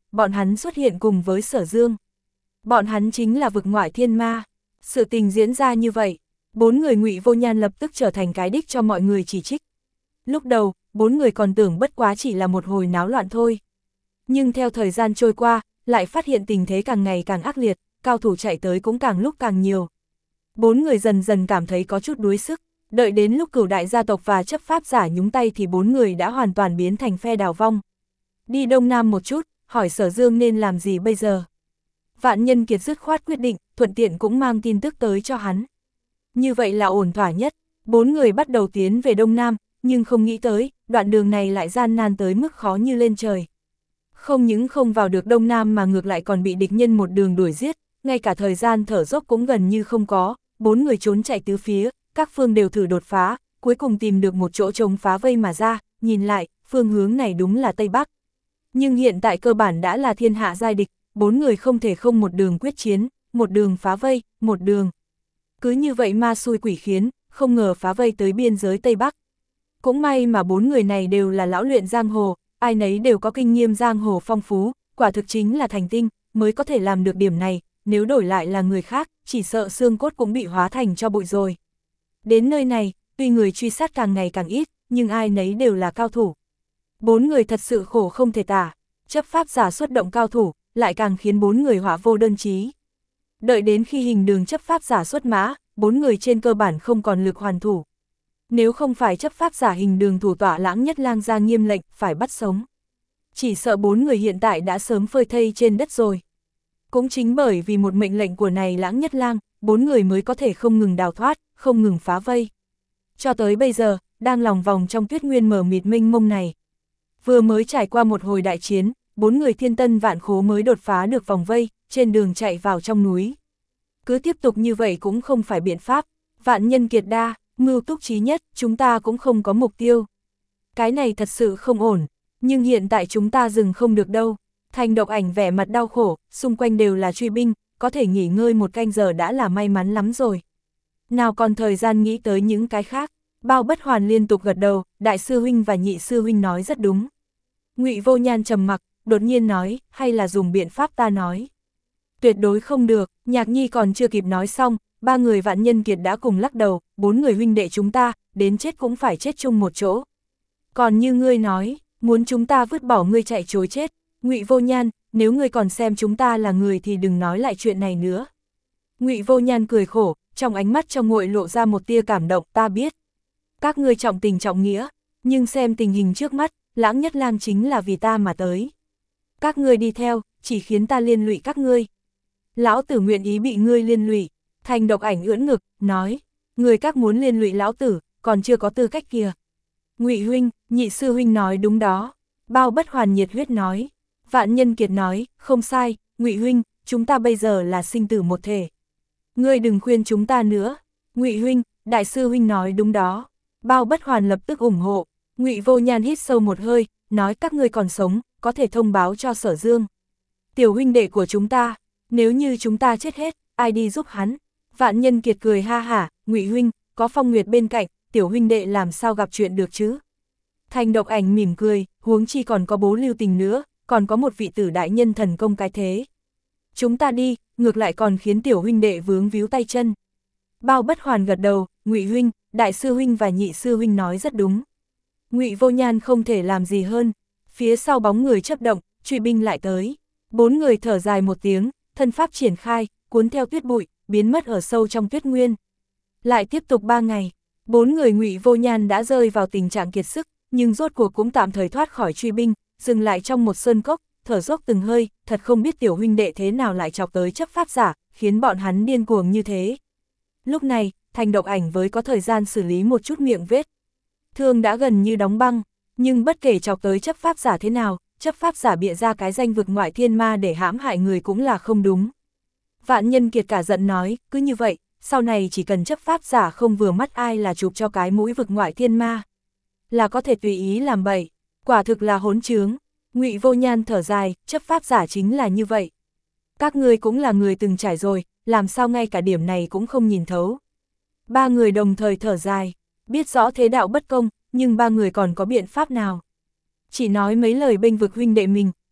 bọn hắn xuất hiện cùng với Sở Dương. Bọn hắn chính là vực ngoại thiên ma. Sự tình diễn ra như vậy, bốn người Ngụy Vô Nhan lập tức trở thành cái đích cho mọi người chỉ trích. Lúc đầu, bốn người còn tưởng bất quá chỉ là một hồi náo loạn thôi. Nhưng theo thời gian trôi qua, lại phát hiện tình thế càng ngày càng ác liệt, cao thủ chạy tới cũng càng lúc càng nhiều. Bốn người dần dần cảm thấy có chút đuối sức, đợi đến lúc Cửu đại gia tộc và chấp pháp giả nhúng tay thì bốn người đã hoàn toàn biến thành phe đào vong. Đi Đông Nam một chút, hỏi Sở Dương nên làm gì bây giờ. Vạn Nhân Kiệt dứt khoát quyết định, thuận tiện cũng mang tin tức tới cho hắn. Như vậy là ổn thỏa nhất, bốn người bắt đầu tiến về Đông Nam, nhưng không nghĩ tới, đoạn đường này lại gian nan tới mức khó như lên trời. Không những không vào được Đông Nam mà ngược lại còn bị địch nhân một đường đuổi giết, ngay cả thời gian thở dốc cũng gần như không có, bốn người trốn chạy tứ phía, các phương đều thử đột phá, cuối cùng tìm được một chỗ chống phá vây mà ra, nhìn lại, phương hướng này đúng là Tây Bắc. Nhưng hiện tại cơ bản đã là thiên hạ giai địch, bốn người không thể không một đường quyết chiến, một đường phá vây, một đường. Cứ như vậy ma xui quỷ khiến, không ngờ phá vây tới biên giới Tây Bắc. Cũng may mà bốn người này đều là lão luyện giang hồ, ai nấy đều có kinh nghiệm giang hồ phong phú, quả thực chính là thành tinh, mới có thể làm được điểm này, nếu đổi lại là người khác, chỉ sợ xương cốt cũng bị hóa thành cho bụi rồi. Đến nơi này, tuy người truy sát càng ngày càng ít, nhưng ai nấy đều là cao thủ. Bốn người thật sự khổ không thể tả, chấp pháp giả xuất động cao thủ, lại càng khiến bốn người hỏa vô đơn chí. Đợi đến khi hình đường chấp pháp giả xuất mã, bốn người trên cơ bản không còn lực hoàn thủ. Nếu không phải chấp pháp giả hình đường thủ tọa Lãng Nhất Lang ra nghiêm lệnh, phải bắt sống. Chỉ sợ bốn người hiện tại đã sớm phơi thây trên đất rồi. Cũng chính bởi vì một mệnh lệnh của này Lãng Nhất Lang, bốn người mới có thể không ngừng đào thoát, không ngừng phá vây. Cho tới bây giờ, đang lòng vòng trong tuyết nguyên mờ mịt mênh mông này. Vừa mới trải qua một hồi đại chiến, bốn người thiên tân vạn khố mới đột phá được vòng vây, trên đường chạy vào trong núi. Cứ tiếp tục như vậy cũng không phải biện pháp, vạn nhân kiệt đa, mưu túc trí nhất, chúng ta cũng không có mục tiêu. Cái này thật sự không ổn, nhưng hiện tại chúng ta dừng không được đâu. Thành Độc Ảnh vẻ mặt đau khổ, xung quanh đều là truy binh, có thể nghỉ ngơi một canh giờ đã là may mắn lắm rồi. Nào còn thời gian nghĩ tới những cái khác, Bao Bất Hoàn liên tục gật đầu, đại sư huynh và nhị sư huynh nói rất đúng. Ngụy Vô Nhan trầm mặc, đột nhiên nói, hay là dùng biện pháp ta nói. Tuyệt đối không được, Nhạc Nhi còn chưa kịp nói xong, ba người Vạn Nhân Kiệt đã cùng lắc đầu, bốn người huynh đệ chúng ta, đến chết cũng phải chết chung một chỗ. Còn như ngươi nói, muốn chúng ta vứt bỏ ngươi chạy chối chết, Ngụy Vô Nhan, nếu ngươi còn xem chúng ta là người thì đừng nói lại chuyện này nữa. Ngụy Vô Nhan cười khổ, trong ánh mắt trong nguội lộ ra một tia cảm động, ta biết. Các ngươi trọng tình trọng nghĩa, nhưng xem tình hình trước mắt, Lãng Nhất Lang chính là vì ta mà tới. Các ngươi đi theo, chỉ khiến ta liên lụy các ngươi. Lão tử nguyện ý bị ngươi liên lụy. Thành Độc Ảnh ưỡn ngực, nói, người các muốn liên lụy lão tử, còn chưa có tư cách kìa. Ngụy huynh, nhị sư huynh nói đúng đó. Bao Bất Hoàn nhiệt huyết nói. Vạn Nhân Kiệt nói, không sai, Ngụy huynh, chúng ta bây giờ là sinh tử một thể. Ngươi đừng khuyên chúng ta nữa. Ngụy huynh, đại sư huynh nói đúng đó. Bao Bất Hoàn lập tức ủng hộ. Ngụy Vô Nhan hít sâu một hơi, nói các ngươi còn sống, có thể thông báo cho Sở Dương. Tiểu huynh đệ của chúng ta, nếu như chúng ta chết hết, ai đi giúp hắn? Vạn Nhân Kiệt cười ha hả, Ngụy huynh, có Phong Nguyệt bên cạnh, tiểu huynh đệ làm sao gặp chuyện được chứ? Thành Độc Ảnh mỉm cười, huống chi còn có bố Lưu Tình nữa, còn có một vị tử đại nhân thần công cái thế. Chúng ta đi, ngược lại còn khiến tiểu huynh đệ vướng víu tay chân. Bao Bất Hoàn gật đầu, Ngụy huynh, đại sư huynh và nhị sư huynh nói rất đúng. Ngụy Vô Nhan không thể làm gì hơn, phía sau bóng người chớp động, truy binh lại tới. Bốn người thở dài một tiếng, thân pháp triển khai, cuốn theo tuyết bụi, biến mất ở sâu trong tuyết nguyên. Lại tiếp tục ba ngày, bốn người Ngụy Vô Nhan đã rơi vào tình trạng kiệt sức, nhưng rốt cuộc cũng tạm thời thoát khỏi truy binh, dừng lại trong một sơn cốc, thở dốc từng hơi, thật không biết tiểu huynh đệ thế nào lại chọc tới chấp pháp giả, khiến bọn hắn điên cuồng như thế. Lúc này, Thành Độc Ảnh với có thời gian xử lý một chút miệng vết. Thương đã gần như đóng băng, nhưng bất kể chọc tới chấp pháp giả thế nào, chấp pháp giả bịa ra cái danh vực ngoại thiên ma để hãm hại người cũng là không đúng. Vạn Nhân Kiệt cả giận nói, cứ như vậy, sau này chỉ cần chấp pháp giả không vừa mắt ai là chụp cho cái mũi vực ngoại thiên ma, là có thể tùy ý làm bậy, quả thực là hỗn trướng. Ngụy Vô Nhan thở dài, chấp pháp giả chính là như vậy. Các ngươi cũng là người từng trải rồi, làm sao ngay cả điểm này cũng không nhìn thấu. Ba người đồng thời thở dài, biết rõ thế đạo bất công, nhưng ba người còn có biện pháp nào? Chỉ nói mấy lời bênh vực huynh đệ mình,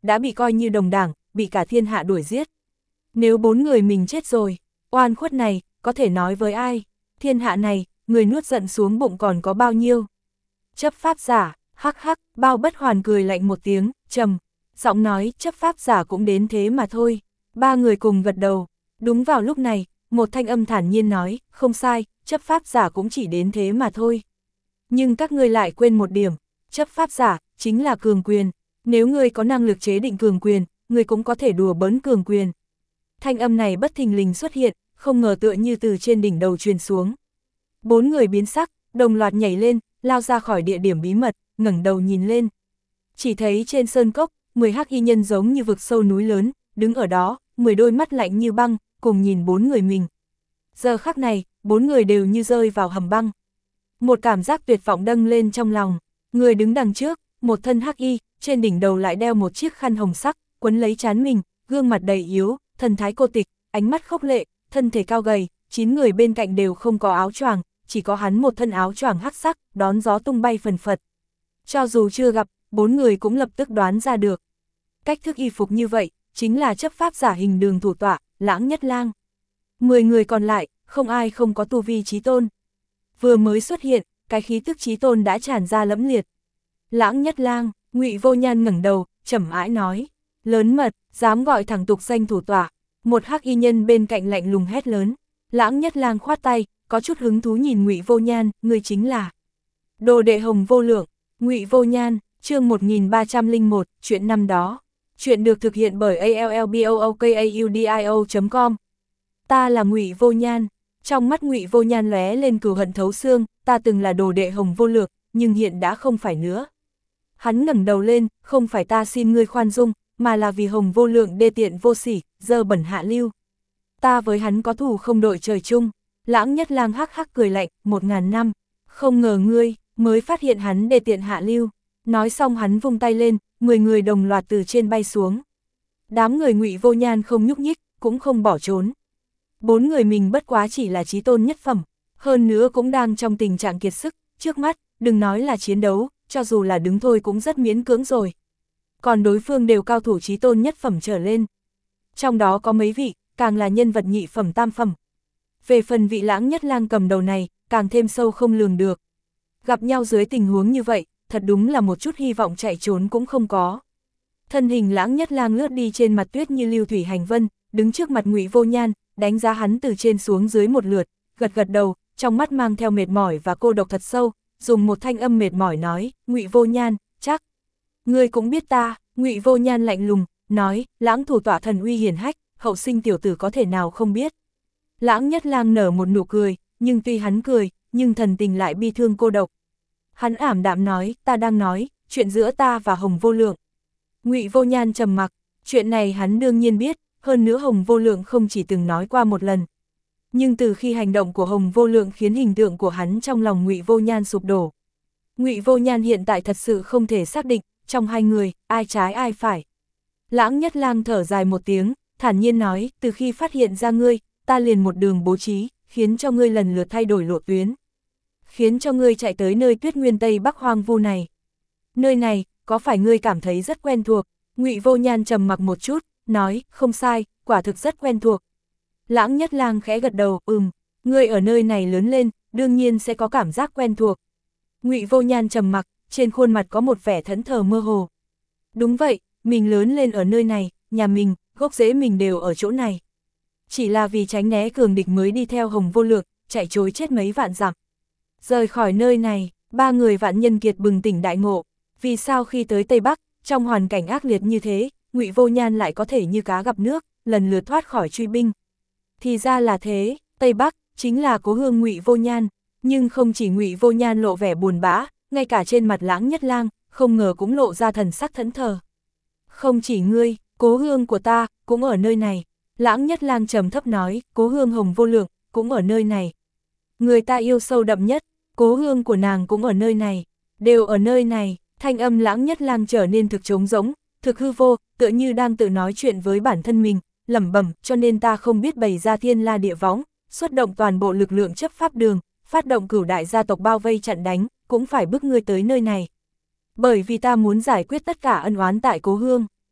đã bị coi như đồng đảng, bị cả thiên hạ đuổi giết. Nếu bốn người mình chết rồi, oan khuất này, có thể nói với ai? Thiên hạ này, người nuốt giận xuống bụng còn có bao nhiêu? Chấp pháp giả, hắc hắc, Bao Bất Hoàn cười lạnh một tiếng, trầm, giọng nói chấp pháp giả cũng đến thế mà thôi. Ba người cùng gật đầu. Đúng vào lúc này, một thanh âm thản nhiên nói, không sai, chấp pháp giả cũng chỉ đến thế mà thôi. Nhưng các ngươi lại quên một điểm, chấp pháp giả, chính là cường quyền. Nếu ngươi có năng lực chế định cường quyền, ngươi cũng có thể đùa bỡn cường quyền. Thanh âm này bất thình lình xuất hiện, không ngờ tựa như từ trên đỉnh đầu truyền xuống. Bốn người biến sắc, đồng loạt nhảy lên, lao ra khỏi địa điểm bí mật, ngẩng đầu nhìn lên. Chỉ thấy trên sơn cốc, mười hắc y nhân giống như vực sâu núi lớn, đứng ở đó, mười đôi mắt lạnh như băng, cùng nhìn bốn người mình. Giờ khắc này, bốn người đều như rơi vào hầm băng. Một cảm giác tuyệt vọng dâng lên trong lòng. Người đứng đằng trước, một thân hắc y, trên đỉnh đầu lại đeo một chiếc khăn hồng sắc, quấn lấy trán mình, gương mặt đầy yếu, thần thái cô tịch, ánh mắt khốc lệ, thân thể cao gầy, chín người bên cạnh đều không có áo choàng, chỉ có hắn một thân áo choàng hắc sắc, đón gió tung bay phần phật. Cho dù chưa gặp, bốn người cũng lập tức đoán ra được. Cách thức y phục như vậy, chính là chấp pháp giả hình đường thủ tọa, Lãng Nhất Lang. Mười người còn lại, không ai không có tu vi chí tôn. Vừa mới xuất hiện, cái khí tức chí tôn đã tràn ra lẫm liệt. Lãng Nhất Lang, Ngụy Vô Nhan ngẩng đầu, trầm ái nói, lớn mật, dám gọi thẳng tục danh thủ tọa. Một hắc y nhân bên cạnh lạnh lùng hét lớn. Lãng Nhất Lang khoát tay, có chút hứng thú nhìn Ngụy Vô Nhan, người chính là đồ đệ Hồng Vô Lượng. Ngụy Vô Nhan, chương một nghìn ba trăm lẻ một, chuyện năm đó. Chuyện được thực hiện bởi a l l b o o k a u d i o chấm com. Ta là Ngụy Vô Nhan. Trong mắt Ngụy Vô Nhan lóe lên cừu hận thấu xương, ta từng là đồ đệ Hồng Vô Lượng, nhưng hiện đã không phải nữa. Hắn ngẩng đầu lên, không phải ta xin ngươi khoan dung, mà là vì Hồng Vô Lượng đê tiện vô sỉ, dơ bẩn hạ lưu. Ta với hắn có thù không đội trời chung. Lãng Nhất Lang hắc hắc cười lạnh, một ngàn năm, không ngờ ngươi mới phát hiện hắn đê tiện hạ lưu. Nói xong hắn vung tay lên, mười người đồng loạt từ trên bay xuống. Đám người Ngụy Vô Nhan không nhúc nhích, cũng không bỏ trốn. Bốn người mình bất quá chỉ là chí tôn nhất phẩm, hơn nữa cũng đang trong tình trạng kiệt sức, trước mắt, đừng nói là chiến đấu, cho dù là đứng thôi cũng rất miễn cưỡng rồi. Còn đối phương đều cao thủ chí tôn nhất phẩm trở lên. Trong đó có mấy vị, càng là nhân vật nhị phẩm tam phẩm. Về phần vị Lãng Nhất Lang cầm đầu này, càng thêm sâu không lường được. Gặp nhau dưới tình huống như vậy, thật đúng là một chút hy vọng chạy trốn cũng không có. Thân hình Lãng Nhất Lang lướt đi trên mặt tuyết như lưu thủy hành vân, đứng trước mặt Ngụy Vô Nhan, đánh giá hắn từ trên xuống dưới một lượt, gật gật đầu, trong mắt mang theo mệt mỏi và cô độc thật sâu, dùng một thanh âm mệt mỏi nói, Ngụy Vô Nhan, chắc ngươi cũng biết ta. Ngụy Vô Nhan lạnh lùng, nói, Lãng thủ tọa thần uy hiển hách, hậu sinh tiểu tử có thể nào không biết. Lãng Nhất Lang nở một nụ cười, nhưng tuy hắn cười, nhưng thần tình lại bi thương cô độc. Hắn ảm đạm nói, ta đang nói, chuyện giữa ta và Hồng Vô Lượng. Ngụy Vô Nhan trầm mặc, chuyện này hắn đương nhiên biết, hơn nữa Hồng Vô Lượng không chỉ từng nói qua một lần. Nhưng từ khi hành động của Hồng Vô Lượng khiến hình tượng của hắn trong lòng Ngụy Vô Nhan sụp đổ. Ngụy Vô Nhan hiện tại thật sự không thể xác định, trong hai người, ai trái ai phải. Lãng Nhất Lang thở dài một tiếng, thản nhiên nói, từ khi phát hiện ra ngươi, ta liền một đường bố trí, khiến cho ngươi lần lượt thay đổi lộ tuyến. Khiến cho ngươi chạy tới nơi Tuyết Nguyên Tây Bắc hoang vu này. Nơi này, có phải ngươi cảm thấy rất quen thuộc? Ngụy Vô Nhan trầm mặc một chút, nói, không sai, quả thực rất quen thuộc. Lãng Nhất Lang khẽ gật đầu, ừm, ngươi ở nơi này lớn lên, đương nhiên sẽ có cảm giác quen thuộc. Ngụy Vô Nhan trầm mặc, trên khuôn mặt có một vẻ thẫn thờ mơ hồ. Đúng vậy, mình lớn lên ở nơi này, nhà mình, gốc rễ mình đều ở chỗ này. Chỉ là vì tránh né cường địch mới đi theo Hồng Vô Lượng, chạy trối chết mấy vạn dặm. Rời khỏi nơi này, ba người Vạn Nhân Kiệt bừng tỉnh đại ngộ, vì sao khi tới Tây Bắc, trong hoàn cảnh ác liệt như thế, Ngụy Vô Nhan lại có thể như cá gặp nước, lần lượt thoát khỏi truy binh. Thì ra là thế, Tây Bắc chính là cố hương Ngụy Vô Nhan, nhưng không chỉ Ngụy Vô Nhan lộ vẻ buồn bã, ngay cả trên mặt Lãng Nhất Lang, không ngờ cũng lộ ra thần sắc thẫn thờ. Không chỉ ngươi, cố hương của ta cũng ở nơi này. Lãng Nhất Lang trầm thấp nói, cố hương Hồng Vô Lượng cũng ở nơi này. Người ta yêu sâu đậm nhất, cố hương của nàng cũng ở nơi này, đều ở nơi này. Thanh âm Lãng Nhất Lang trở nên thực trống rỗng, thực hư vô, tựa như đang tự nói chuyện với bản thân mình, lẩm bẩm, cho nên ta không biết bày ra thiên la địa võng, xuất động toàn bộ lực lượng chấp pháp đường, phát động cửu đại gia tộc bao vây chặn đánh, cũng phải bức ngươi tới nơi này. Bởi vì ta muốn giải quyết tất cả ân oán tại cố hương.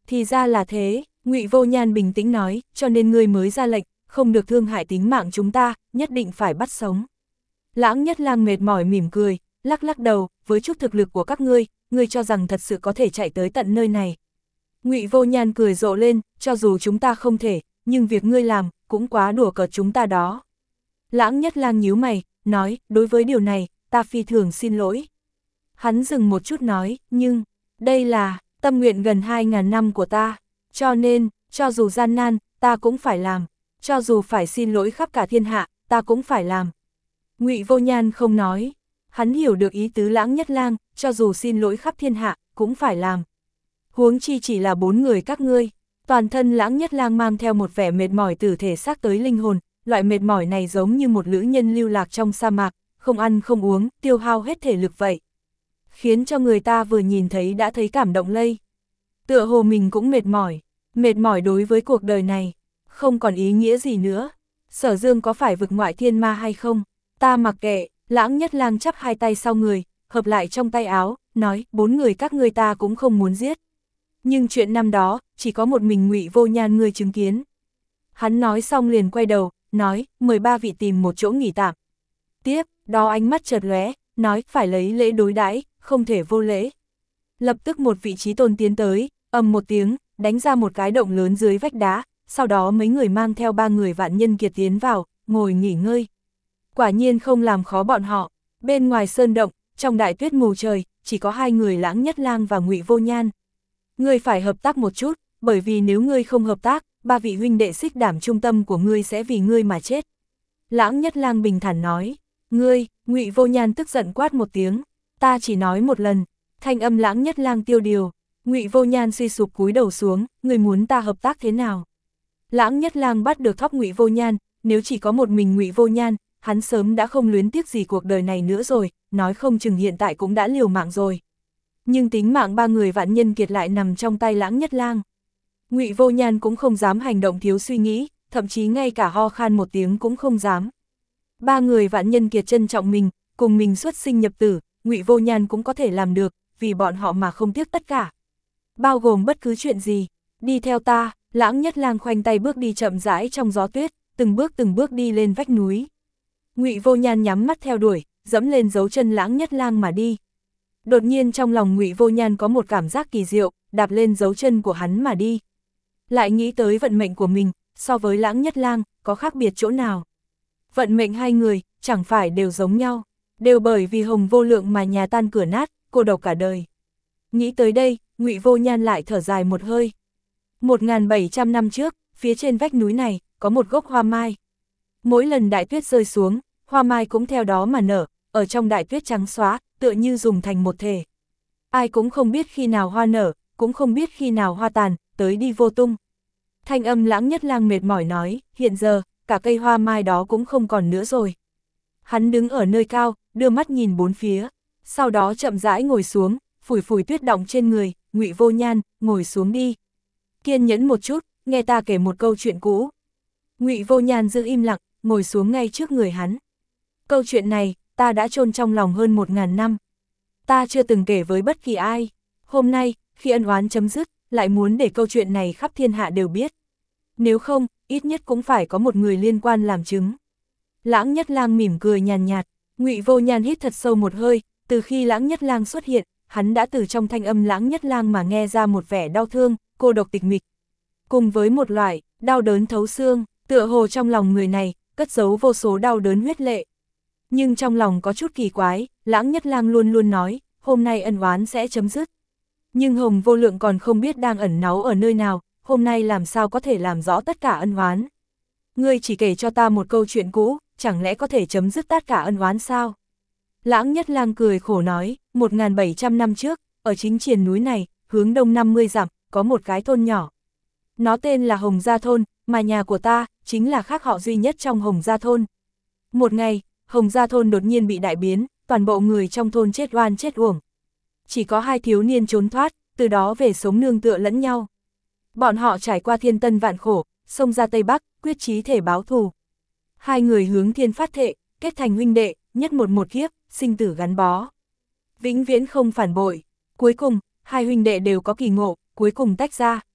Thì ra là thế, Ngụy Vô Nhan bình tĩnh nói, cho nên ngươi mới ra lệnh, không được thương hại tính mạng chúng ta, nhất định phải bắt sống. Lãng Nhất Lang mệt mỏi mỉm cười, lắc lắc đầu, với chút thực lực của các ngươi, ngươi cho rằng thật sự có thể chạy tới tận nơi này. Ngụy Vô Nhan cười rộ lên, cho dù chúng ta không thể, nhưng việc ngươi làm, cũng quá đùa cợt chúng ta đó. Lãng Nhất Lang nhíu mày, nói, đối với điều này, ta phi thường xin lỗi. Hắn dừng một chút nói, nhưng, đây là, tâm nguyện gần hai ngàn năm của ta, cho nên, cho dù gian nan, ta cũng phải làm, cho dù phải xin lỗi khắp cả thiên hạ, ta cũng phải làm. Ngụy Vô Nhan không nói, hắn hiểu được ý tứ Lãng Nhất Lang, cho dù xin lỗi khắp thiên hạ, cũng phải làm. Huống chi chỉ là bốn người các ngươi, toàn thân Lãng Nhất Lang mang theo một vẻ mệt mỏi từ thể xác tới linh hồn, loại mệt mỏi này giống như một lữ nhân lưu lạc trong sa mạc, không ăn không uống, tiêu hao hết thể lực vậy. Khiến cho người ta vừa nhìn thấy đã thấy cảm động lây. Tựa hồ mình cũng mệt mỏi, mệt mỏi đối với cuộc đời này, không còn ý nghĩa gì nữa. Sở Dương có phải vực ngoại thiên ma hay không? Ta mặc kệ. Lãng Nhất Lang chắp hai tay sau người, hợp lại trong tay áo, nói, bốn người các ngươi ta cũng không muốn giết. Nhưng chuyện năm đó, chỉ có một mình Ngụy Vô Nhan ngươi chứng kiến. Hắn nói xong liền quay đầu, nói, mời ba vị tìm một chỗ nghỉ tạm. Tiếp, đó ánh mắt chợt lóe, nói, phải lấy lễ đối đãi, không thể vô lễ. Lập tức một vị trí tôn tiến tới, ầm một tiếng, đánh ra một cái động lớn dưới vách đá, sau đó mấy người mang theo ba người vạn nhân kiệt tiến vào, ngồi nghỉ ngơi. Quả nhiên không làm khó bọn họ, bên ngoài sơn động, trong đại tuyết mù trời, chỉ có hai người Lãng Nhất Lang và Ngụy Vô Nhan. Ngươi phải hợp tác một chút, bởi vì nếu ngươi không hợp tác, ba vị huynh đệ xích đảm trung tâm của ngươi sẽ vì ngươi mà chết. Lãng Nhất Lang bình thản nói, ngươi, Ngụy Vô Nhan tức giận quát một tiếng, ta chỉ nói một lần, thanh âm Lãng Nhất Lang tiêu điều. Ngụy Vô Nhan suy sụp cúi đầu xuống, ngươi muốn ta hợp tác thế nào? Lãng Nhất Lang bắt được thóc Ngụy Vô Nhan, nếu chỉ có một mình Ngụy Vô Nhan, hắn sớm đã không luyến tiếc gì cuộc đời này nữa rồi, nói không chừng hiện tại cũng đã liều mạng rồi. Nhưng tính mạng ba người vạn nhân kiệt lại nằm trong tay Lãng Nhất Lang. Ngụy Vô Nhan cũng không dám hành động thiếu suy nghĩ, thậm chí ngay cả ho khan một tiếng cũng không dám. Ba người vạn nhân kiệt trân trọng mình, cùng mình xuất sinh nhập tử, Ngụy Vô Nhan cũng có thể làm được, vì bọn họ mà không tiếc tất cả. Bao gồm bất cứ chuyện gì, đi theo ta. Lãng Nhất Lang khoanh tay bước đi chậm rãi trong gió tuyết, từng bước từng bước đi lên vách núi. Ngụy Vô Nhan nhắm mắt theo đuổi, dẫm lên dấu chân Lãng Nhất Lang mà đi. Đột nhiên trong lòng Ngụy Vô Nhan có một cảm giác kỳ diệu, đạp lên dấu chân của hắn mà đi. Lại nghĩ tới vận mệnh của mình, so với Lãng Nhất Lang, có khác biệt chỗ nào? Vận mệnh hai người, chẳng phải đều giống nhau, đều bởi vì hồng vô lượng mà nhà tan cửa nát, cô độc cả đời. Nghĩ tới đây, Ngụy Vô Nhan lại thở dài một hơi. một nghìn bảy trăm năm trước, phía trên vách núi này, có một gốc hoa mai. Mỗi lần đại tuyết rơi xuống, hoa mai cũng theo đó mà nở, ở trong đại tuyết trắng xóa, tựa như dùng thành một thể. Ai cũng không biết khi nào hoa nở, cũng không biết khi nào hoa tàn, tới đi vô tung. Thanh âm Lãng Nhất Lang mệt mỏi nói, hiện giờ, cả cây hoa mai đó cũng không còn nữa rồi. Hắn đứng ở nơi cao, đưa mắt nhìn bốn phía, sau đó chậm rãi ngồi xuống, phủi phủi tuyết đọng trên người, Ngụy Vô Nhan, ngồi xuống đi. Kiên nhẫn một chút, nghe ta kể một câu chuyện cũ. Ngụy Vô Nhan giữ im lặng, ngồi xuống ngay trước người hắn. Câu chuyện này, ta đã chôn trong lòng hơn một ngàn năm. Ta chưa từng kể với bất kỳ ai. Hôm nay, khi ân oán chấm dứt, lại muốn để câu chuyện này khắp thiên hạ đều biết. Nếu không, ít nhất cũng phải có một người liên quan làm chứng. Lãng Nhất Lang mỉm cười nhàn nhạt, Ngụy Vô Nhan hít thật sâu một hơi, từ khi Lãng Nhất Lang xuất hiện, hắn đã từ trong thanh âm Lãng Nhất Lang mà nghe ra một vẻ đau thương, cô độc tịch mịch. Cùng với một loại, đau đớn thấu xương, tựa hồ trong lòng người này, cất giấu vô số đau đớn huyết lệ. Nhưng trong lòng có chút kỳ quái, Lãng Nhất Lang luôn luôn nói, hôm nay ân oán sẽ chấm dứt. Nhưng Hồng Vô Lượng còn không biết đang ẩn náu ở nơi nào, hôm nay làm sao có thể làm rõ tất cả ân oán. Ngươi chỉ kể cho ta một câu chuyện cũ, chẳng lẽ có thể chấm dứt tất cả ân oán sao? Lãng Nhất Lang cười khổ nói, một nghìn bảy trăm năm trước, ở chính triền núi này, hướng đông năm mươi dặm, có một cái thôn nhỏ. Nó tên là Hồng Gia Thôn, mà nhà của ta, chính là khác họ duy nhất trong Hồng Gia Thôn. Một ngày, Hồng Gia Thôn đột nhiên bị đại biến, toàn bộ người trong thôn chết oan chết uổng. Chỉ có hai thiếu niên trốn thoát, từ đó về sống nương tựa lẫn nhau. Bọn họ trải qua thiên tân vạn khổ, xông ra Tây Bắc, quyết chí thể báo thù. Hai người hướng thiên phát thệ, kết thành huynh đệ, nhất một một kiếp, sinh tử gắn bó. Vĩnh viễn không phản bội. Cuối cùng, hai huynh đệ đều có kỳ ngộ, cuối cùng tách ra.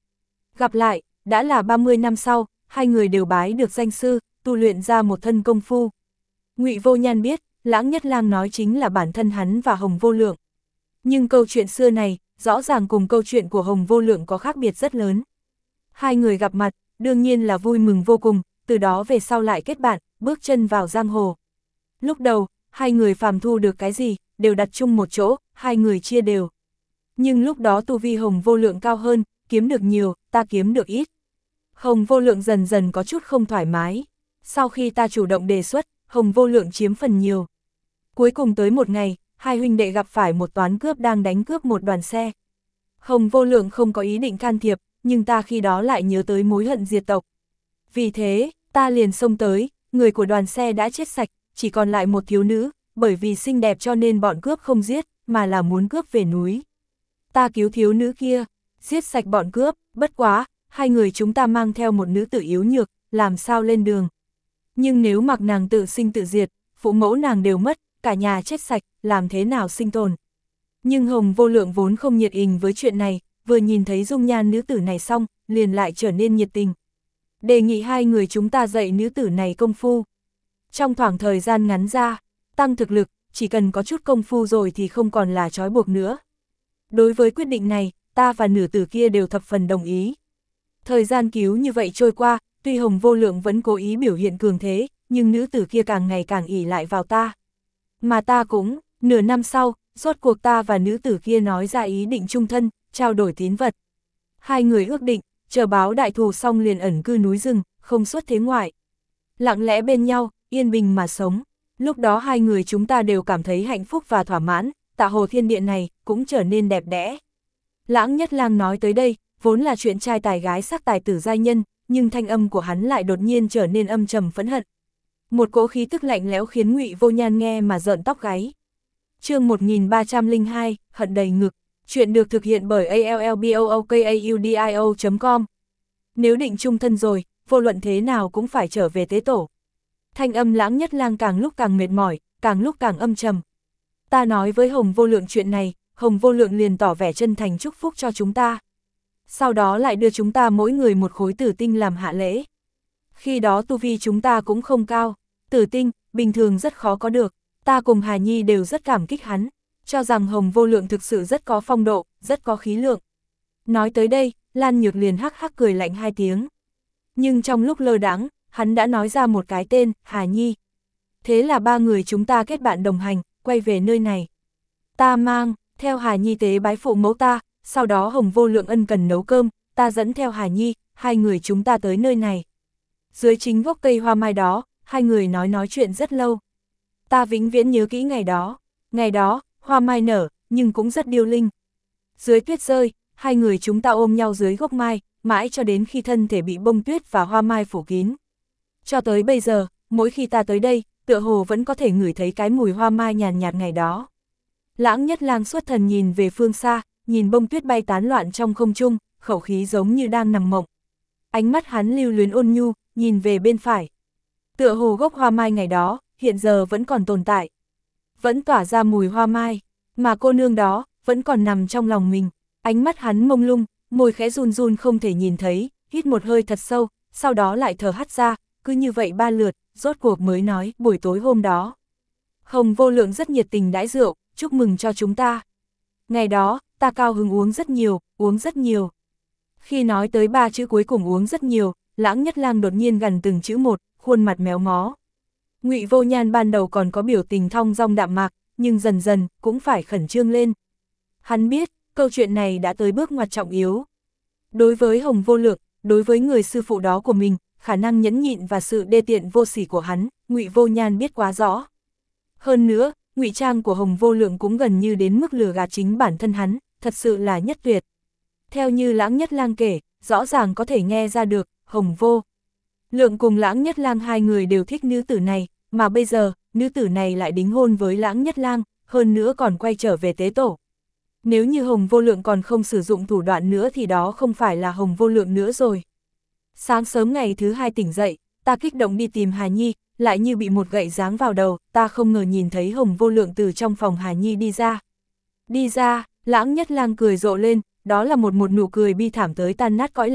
Gặp lại, đã là ba mươi năm sau, hai người đều bái được danh sư, tu luyện ra một thân công phu. Ngụy Vô Nhan biết, Lãng Nhất Lang nói chính là bản thân hắn và Hồng Vô Lượng. Nhưng câu chuyện xưa này, rõ ràng cùng câu chuyện của Hồng Vô Lượng có khác biệt rất lớn. Hai người gặp mặt, đương nhiên là vui mừng vô cùng, từ đó về sau lại kết bạn, bước chân vào giang hồ. Lúc đầu, hai người phàm thu được cái gì, đều đặt chung một chỗ, hai người chia đều. Nhưng lúc đó tu vi Hồng Vô Lượng cao hơn, kiếm được nhiều, ta kiếm được ít. Hồng Vô Lượng dần dần có chút không thoải mái. Sau khi ta chủ động đề xuất, Hồng Vô Lượng chiếm phần nhiều. Cuối cùng tới một ngày, hai huynh đệ gặp phải một toán cướp đang đánh cướp một đoàn xe. Hồng Vô Lượng không có ý định can thiệp, nhưng ta khi đó lại nhớ tới mối hận diệt tộc. Vì thế, ta liền xông tới, người của đoàn xe đã chết sạch, chỉ còn lại một thiếu nữ, bởi vì xinh đẹp cho nên bọn cướp không giết, mà là muốn cướp về núi. Ta cứu thiếu nữ kia, giết sạch bọn cướp, bất quá, hai người chúng ta mang theo một nữ tử yếu nhược, làm sao lên đường. Nhưng nếu mặc nàng tự sinh tự diệt, phụ mẫu nàng đều mất, cả nhà chết sạch, làm thế nào sinh tồn. Nhưng Hồng Vô Lượng vốn không nhiệt tình với chuyện này, vừa nhìn thấy dung nhan nữ tử này xong, liền lại trở nên nhiệt tình. Đề nghị hai người chúng ta dạy nữ tử này công phu. Trong khoảng thời gian ngắn ra, tăng thực lực, chỉ cần có chút công phu rồi thì không còn là trói buộc nữa. Đối với quyết định này, ta và nữ tử kia đều thập phần đồng ý. Thời gian cứu như vậy trôi qua, tuy Hồng Vô Lượng vẫn cố ý biểu hiện cường thế, nhưng nữ tử kia càng ngày càng ỷ lại vào ta. Mà ta cũng, nửa năm sau, rốt cuộc ta và nữ tử kia nói ra ý định chung thân, trao đổi tín vật. Hai người ước định, chờ báo đại thù xong liền ẩn cư núi rừng, không xuất thế ngoại. Lặng lẽ bên nhau, yên bình mà sống. Lúc đó hai người chúng ta đều cảm thấy hạnh phúc và thỏa mãn, tạ hồ thiên địa này cũng trở nên đẹp đẽ. Lãng Nhất Lang nói tới đây, vốn là chuyện trai tài gái sắc tài tử giai nhân, nhưng thanh âm của hắn lại đột nhiên trở nên âm trầm phẫn hận. Một cỗ khí tức lạnh lẽo khiến Ngụy Vô Nhan nghe mà rợn tóc gáy. Chương một nghìn ba trăm lẻ hai, hận đầy ngực. Chuyện được thực hiện bởi a l l b o o k a u d i o chấm com. Nếu định chung thân rồi, vô luận thế nào cũng phải trở về tế tổ. Thanh âm Lãng Nhất Lang càng lúc càng mệt mỏi, càng lúc càng âm trầm. Ta nói với Hồng Vô Lượng chuyện này, Hồng Vô Lượng liền tỏ vẻ chân thành chúc phúc cho chúng ta. Sau đó lại đưa chúng ta mỗi người một khối tử tinh làm hạ lễ. Khi đó tu vi chúng ta cũng không cao, tử tinh, bình thường rất khó có được. Ta cùng Hà Nhi đều rất cảm kích hắn, cho rằng Hồng Vô Lượng thực sự rất có phong độ, rất có khí lượng. Nói tới đây, Lan Nhược liền hắc hắc cười lạnh hai tiếng. Nhưng trong lúc lơ đãng, hắn đã nói ra một cái tên, Hà Nhi. Thế là ba người chúng ta kết bạn đồng hành, quay về nơi này. Ta mang, theo Hà Nhi tế bái phụ mẫu ta, sau đó Hồng Vô Lượng ân cần nấu cơm, ta dẫn theo Hà Nhi, hai người chúng ta tới nơi này. Dưới chính gốc cây hoa mai đó, hai người nói nói chuyện rất lâu. Ta vĩnh viễn nhớ kỹ ngày đó, ngày đó, hoa mai nở, nhưng cũng rất điêu linh. Dưới tuyết rơi, hai người chúng ta ôm nhau dưới gốc mai, mãi cho đến khi thân thể bị bông tuyết và hoa mai phủ kín. Cho tới bây giờ, mỗi khi ta tới đây, tựa hồ vẫn có thể ngửi thấy cái mùi hoa mai nhàn nhạt ngày đó. Lãng Nhất Lang xuất thần nhìn về phương xa, nhìn bông tuyết bay tán loạn trong không trung, khẩu khí giống như đang nằm mộng. Ánh mắt hắn lưu luyến ôn nhu, nhìn về bên phải. Tựa hồ gốc hoa mai ngày đó, hiện giờ vẫn còn tồn tại. Vẫn tỏa ra mùi hoa mai, mà cô nương đó, vẫn còn nằm trong lòng mình. Ánh mắt hắn mông lung, môi khẽ run run không thể nhìn thấy, hít một hơi thật sâu, sau đó lại thở hắt ra, cứ như vậy ba lượt, rốt cuộc mới nói, buổi tối hôm đó. Hồng Vô Lượng rất nhiệt tình đãi rượu, chúc mừng cho chúng ta. Ngày đó, ta cao hứng uống rất nhiều, uống rất nhiều. Khi nói tới ba chữ cuối cùng uống rất nhiều, Lãng Nhất Lang đột nhiên gần từng chữ một, khuôn mặt méo mó. Ngụy Vô Nhan ban đầu còn có biểu tình thong dong đạm mạc, nhưng dần dần, cũng phải khẩn trương lên. Hắn biết, câu chuyện này đã tới bước ngoặt trọng yếu. Đối với Hồng Vô Lượng, đối với người sư phụ đó của mình, khả năng nhẫn nhịn và sự đê tiện vô sỉ của hắn, Ngụy Vô Nhan biết quá rõ. Hơn nữa, ngụy trang của Hồng Vô Lượng cũng gần như đến mức lừa gạt chính bản thân hắn, thật sự là nhất tuyệt. Theo như Lãng Nhất Lang kể, rõ ràng có thể nghe ra được, Hồng Vô Lượng cùng Lãng Nhất Lang hai người đều thích nữ tử này, mà bây giờ, nữ tử này lại đính hôn với Lãng Nhất Lang, hơn nữa còn quay trở về tế tổ. Nếu như Hồng Vô Lượng còn không sử dụng thủ đoạn nữa thì đó không phải là Hồng Vô Lượng nữa rồi. Sáng sớm ngày thứ hai tỉnh dậy, ta kích động đi tìm Hà Nhi, lại như bị một gậy giáng vào đầu, ta không ngờ nhìn thấy Hồng Vô Lượng từ trong phòng Hà Nhi đi ra. Đi ra, Lãng Nhất Lang cười rộ lên, đó là một một nụ cười bi thảm tới tan nát cõi lòng,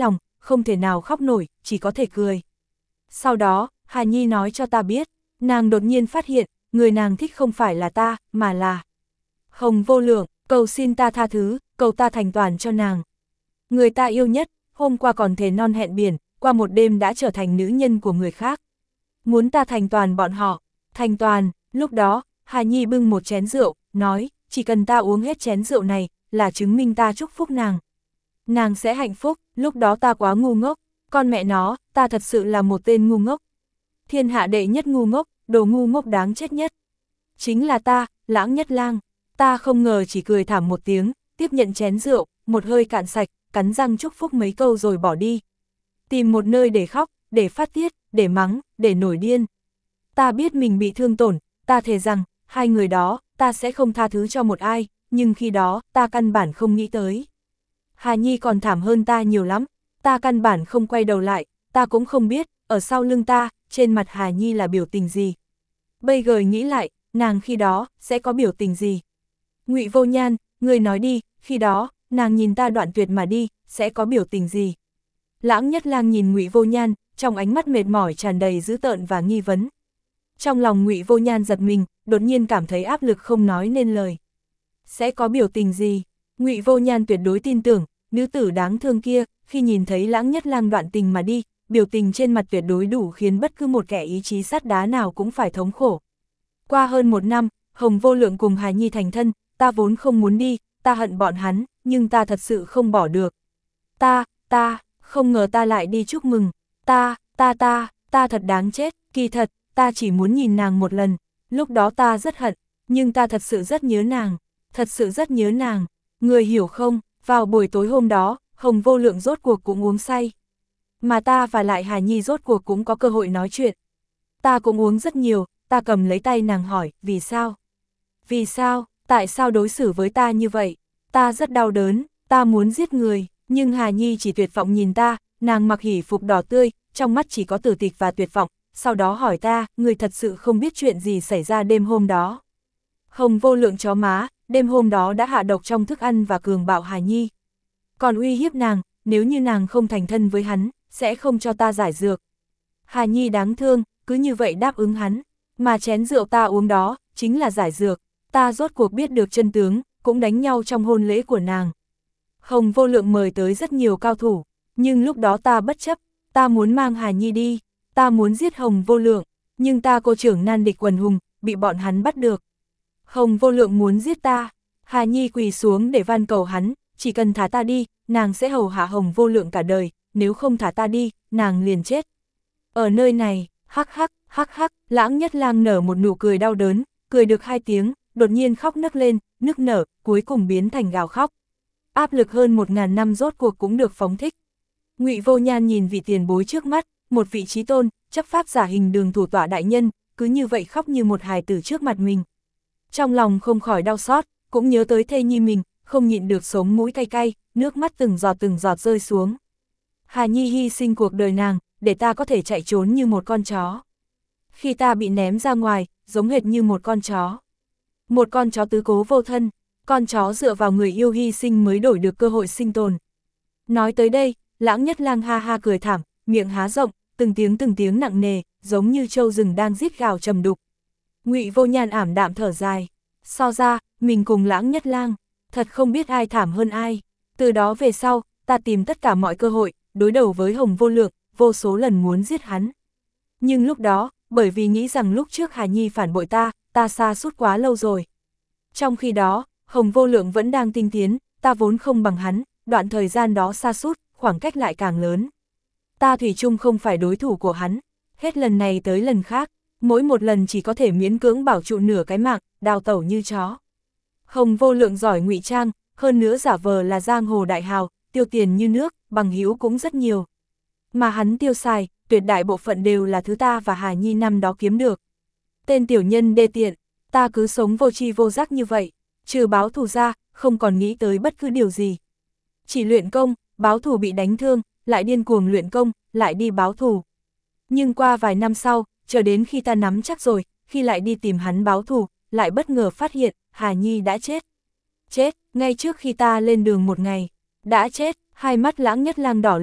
không thể nào khóc nổi, chỉ có thể cười. Sau đó, Hà Nhi nói cho ta biết, nàng đột nhiên phát hiện, người nàng thích không phải là ta, mà là Hồng Vô Lượng, cầu xin ta tha thứ, cầu ta thành toàn cho nàng. Người ta yêu nhất, hôm qua còn thề non hẹn biển, qua một đêm đã trở thành nữ nhân của người khác. Muốn ta thành toàn bọn họ, thành toàn, lúc đó, Hà Nhi bưng một chén rượu, nói, chỉ cần ta uống hết chén rượu này, là chứng minh ta chúc phúc nàng. Nàng sẽ hạnh phúc, lúc đó ta quá ngu ngốc, con mẹ nó, ta thật sự là một tên ngu ngốc. Thiên hạ đệ nhất ngu ngốc, đồ ngu ngốc đáng chết nhất. Chính là ta, Lãng Nhất Lang. Ta không ngờ chỉ cười thảm một tiếng, tiếp nhận chén rượu, một hơi cạn sạch, cắn răng chúc phúc mấy câu rồi bỏ đi. Tìm một nơi để khóc, để phát tiết, để mắng, để nổi điên. Ta biết mình bị thương tổn, ta thề rằng, hai người đó, ta sẽ không tha thứ cho một ai, nhưng khi đó, ta căn bản không nghĩ tới. Hà Nhi còn thảm hơn ta nhiều lắm, ta căn bản không quay đầu lại, ta cũng không biết, ở sau lưng ta, trên mặt Hà Nhi là biểu tình gì. Bây giờ nghĩ lại, nàng khi đó, sẽ có biểu tình gì? Ngụy Vô Nhan, người nói đi, khi đó, nàng nhìn ta đoạn tuyệt mà đi, sẽ có biểu tình gì? Lãng Nhất Lang nhìn Ngụy Vô Nhan, trong ánh mắt mệt mỏi tràn đầy dữ tợn và nghi vấn. Trong lòng Ngụy Vô Nhan giật mình, đột nhiên cảm thấy áp lực không nói nên lời. Sẽ có biểu tình gì? Ngụy Vô Nhan tuyệt đối tin tưởng, nữ tử đáng thương kia, khi nhìn thấy Lãng Nhất Lang đoạn tình mà đi, biểu tình trên mặt tuyệt đối đủ khiến bất cứ một kẻ ý chí sắt đá nào cũng phải thống khổ. Qua hơn một năm, Hồng Vô Lượng cùng Hà Nhi thành thân, ta vốn không muốn đi, ta hận bọn hắn, nhưng ta thật sự không bỏ được. Ta, ta, không ngờ ta lại đi chúc mừng, ta, ta ta, ta thật đáng chết, kỳ thật, ta chỉ muốn nhìn nàng một lần, lúc đó ta rất hận, nhưng ta thật sự rất nhớ nàng, thật sự rất nhớ nàng, người hiểu không, vào buổi tối hôm đó, Hồng Vô Lượng rốt cuộc cũng uống say. Mà ta và lại Hà Nhi rốt cuộc cũng có cơ hội nói chuyện. Ta cũng uống rất nhiều, ta cầm lấy tay nàng hỏi, vì sao? Vì sao, tại sao đối xử với ta như vậy? Ta rất đau đớn, ta muốn giết người, nhưng Hà Nhi chỉ tuyệt vọng nhìn ta, nàng mặc hỉ phục đỏ tươi, trong mắt chỉ có tử tịch và tuyệt vọng, sau đó hỏi ta, người thật sự không biết chuyện gì xảy ra đêm hôm đó. Hồng Vô Lượng chó má, đêm hôm đó đã hạ độc trong thức ăn và cường bạo Hà Nhi. Còn uy hiếp nàng, nếu như nàng không thành thân với hắn, sẽ không cho ta giải dược. Hà Nhi đáng thương, cứ như vậy đáp ứng hắn, mà chén rượu ta uống đó, chính là giải dược, ta rốt cuộc biết được chân tướng, cũng đánh nhau trong hôn lễ của nàng. Hồng Vô Lượng mời tới rất nhiều cao thủ, nhưng lúc đó ta bất chấp, ta muốn mang Hà Nhi đi, ta muốn giết Hồng Vô Lượng, nhưng ta cô trưởng nan địch quần hùng, bị bọn hắn bắt được. Hồng Vô Lượng muốn giết ta, Hà Nhi quỳ xuống để van cầu hắn, chỉ cần thả ta đi, nàng sẽ hầu hạ Hồng Vô Lượng cả đời, nếu không thả ta đi, nàng liền chết. Ở nơi này, hắc hắc, hắc hắc, Lãng Nhất Lang nở một nụ cười đau đớn, cười được hai tiếng, đột nhiên khóc nấc lên, nức nở, cuối cùng biến thành gào khóc. Áp lực hơn một ngàn năm rốt cuộc cũng được phóng thích. Ngụy Vô Nhan nhìn vị tiền bối trước mắt, một vị trí tôn, chấp pháp giả hình đường thủ tọa đại nhân, cứ như vậy khóc như một hài tử trước mặt mình. Trong lòng không khỏi đau xót, cũng nhớ tới thê nhi mình, không nhịn được sống mũi cay cay, nước mắt từng giọt từng giọt rơi xuống. Hà Nhi hy sinh cuộc đời nàng, để ta có thể chạy trốn như một con chó. Khi ta bị ném ra ngoài, giống hệt như một con chó. Một con chó tứ cố vô thân, con chó dựa vào người yêu hy sinh mới đổi được cơ hội sinh tồn. Nói tới đây, Lãng Nhất Lang ha ha cười thảm, miệng há rộng, từng tiếng từng tiếng nặng nề, giống như trâu rừng đang rít gào trầm đục. Ngụy Vô Nhan ảm đạm thở dài, so ra, mình cùng Lãng Nhất Lang, thật không biết ai thảm hơn ai. Từ đó về sau, ta tìm tất cả mọi cơ hội, đối đầu với Hồng Vô Lượng, vô số lần muốn giết hắn. Nhưng lúc đó, bởi vì nghĩ rằng lúc trước Hà Nhi phản bội ta, ta xa suốt quá lâu rồi. Trong khi đó, Hồng Vô Lượng vẫn đang tinh tiến, ta vốn không bằng hắn, đoạn thời gian đó xa suốt, khoảng cách lại càng lớn. Ta thủy chung không phải đối thủ của hắn, hết lần này tới lần khác, mỗi một lần chỉ có thể miễn cưỡng bảo trụ nửa cái mạng, đào tẩu như chó. Hồng Vô Lượng giỏi ngụy trang, hơn nữa giả vờ là giang hồ đại hào, tiêu tiền như nước, bằng hữu cũng rất nhiều. Mà hắn tiêu xài, tuyệt đại bộ phận đều là thứ ta và Hà Nhi năm đó kiếm được. Tên tiểu nhân đê tiện, ta cứ sống vô tri vô giác như vậy, trừ báo thù ra, không còn nghĩ tới bất cứ điều gì. Chỉ luyện công, báo thù bị đánh thương, lại điên cuồng luyện công, lại đi báo thù. Nhưng qua vài năm sau, chờ đến khi ta nắm chắc rồi, khi lại đi tìm hắn báo thù, lại bất ngờ phát hiện, Hà Nhi đã chết. Chết, ngay trước khi ta lên đường một ngày, đã chết, hai mắt Lãng Nhất Lang đỏ lừ,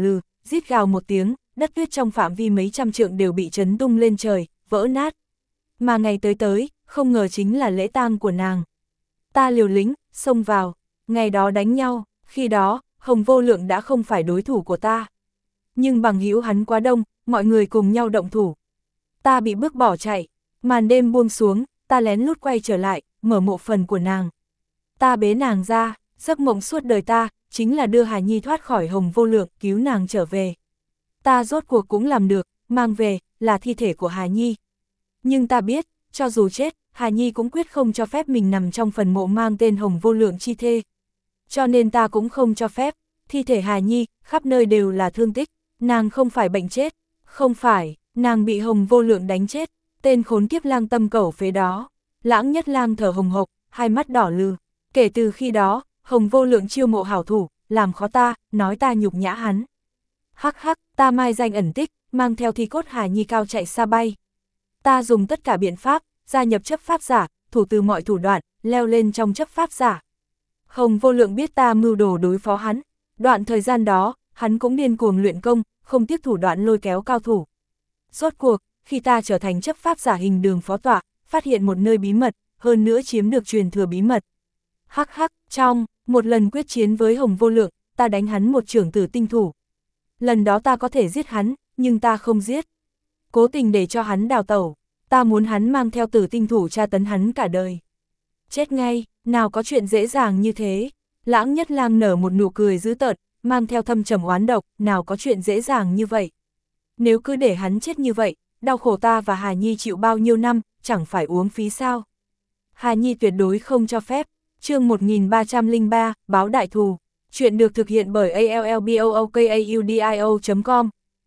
rít gào một tiếng, đất tuyết trong phạm vi mấy trăm trượng đều bị chấn tung lên trời, vỡ nát. Mà ngày tới tới, không ngờ chính là lễ tang của nàng. Ta liều lĩnh, xông vào, ngày đó đánh nhau, khi đó, Hồng Vô Lượng đã không phải đối thủ của ta. Nhưng bằng hữu hắn quá đông, mọi người cùng nhau động thủ. Ta bị bước bỏ chạy, màn đêm buông xuống, ta lén lút quay trở lại, mở mộ phần của nàng. Ta bế nàng ra, giấc mộng suốt đời ta, chính là đưa Hà Nhi thoát khỏi Hồng Vô Lượng, cứu nàng trở về. Ta rốt cuộc cũng làm được, mang về, là thi thể của Hà Nhi. Nhưng ta biết, cho dù chết, Hà Nhi cũng quyết không cho phép mình nằm trong phần mộ mang tên Hồng Vô Lượng chi thê. Cho nên ta cũng không cho phép, thi thể Hà Nhi, khắp nơi đều là thương tích, nàng không phải bệnh chết, không phải, nàng bị Hồng Vô Lượng đánh chết, tên khốn kiếp lang tâm cẩu phế đó. Lãng Nhất Lang thở hồng hộc, hai mắt đỏ lừ. Kể từ khi đó, Hồng Vô Lượng chiêu mộ hảo thủ, làm khó ta, nói ta nhục nhã hắn. Hắc hắc, ta mai danh ẩn tích, mang theo thi cốt Hà Nhi cao chạy xa bay. Ta dùng tất cả biện pháp, gia nhập chấp pháp giả, thủ từ mọi thủ đoạn, leo lên trong chấp pháp giả. Hồng Vô Lượng biết ta mưu đồ đối phó hắn, đoạn thời gian đó, hắn cũng điên cuồng luyện công, không tiếc thủ đoạn lôi kéo cao thủ. Rốt cuộc, khi ta trở thành chấp pháp giả hình đường phó tọa, phát hiện một nơi bí mật, hơn nữa chiếm được truyền thừa bí mật. Hắc hắc, trong một lần quyết chiến với Hồng Vô Lượng, ta đánh hắn một chưởng tử tinh thủ. Lần đó ta có thể giết hắn, nhưng ta không giết. Cố tình để cho hắn đào tẩu, ta muốn hắn mang theo tử tinh thủ tra tấn hắn cả đời. Chết ngay, nào có chuyện dễ dàng như thế. Lãng Nhất Lang nở một nụ cười dữ tợn, mang theo thâm trầm oán độc, nào có chuyện dễ dàng như vậy. Nếu cứ để hắn chết như vậy, đau khổ ta và Hà Nhi chịu bao nhiêu năm, chẳng phải uống phí sao. Hà Nhi tuyệt đối không cho phép. Chương một nghìn ba trăm lẻ ba, Báo Đại Thù. Chuyện được thực hiện bởi a l l b o o k a u d i o chấm com.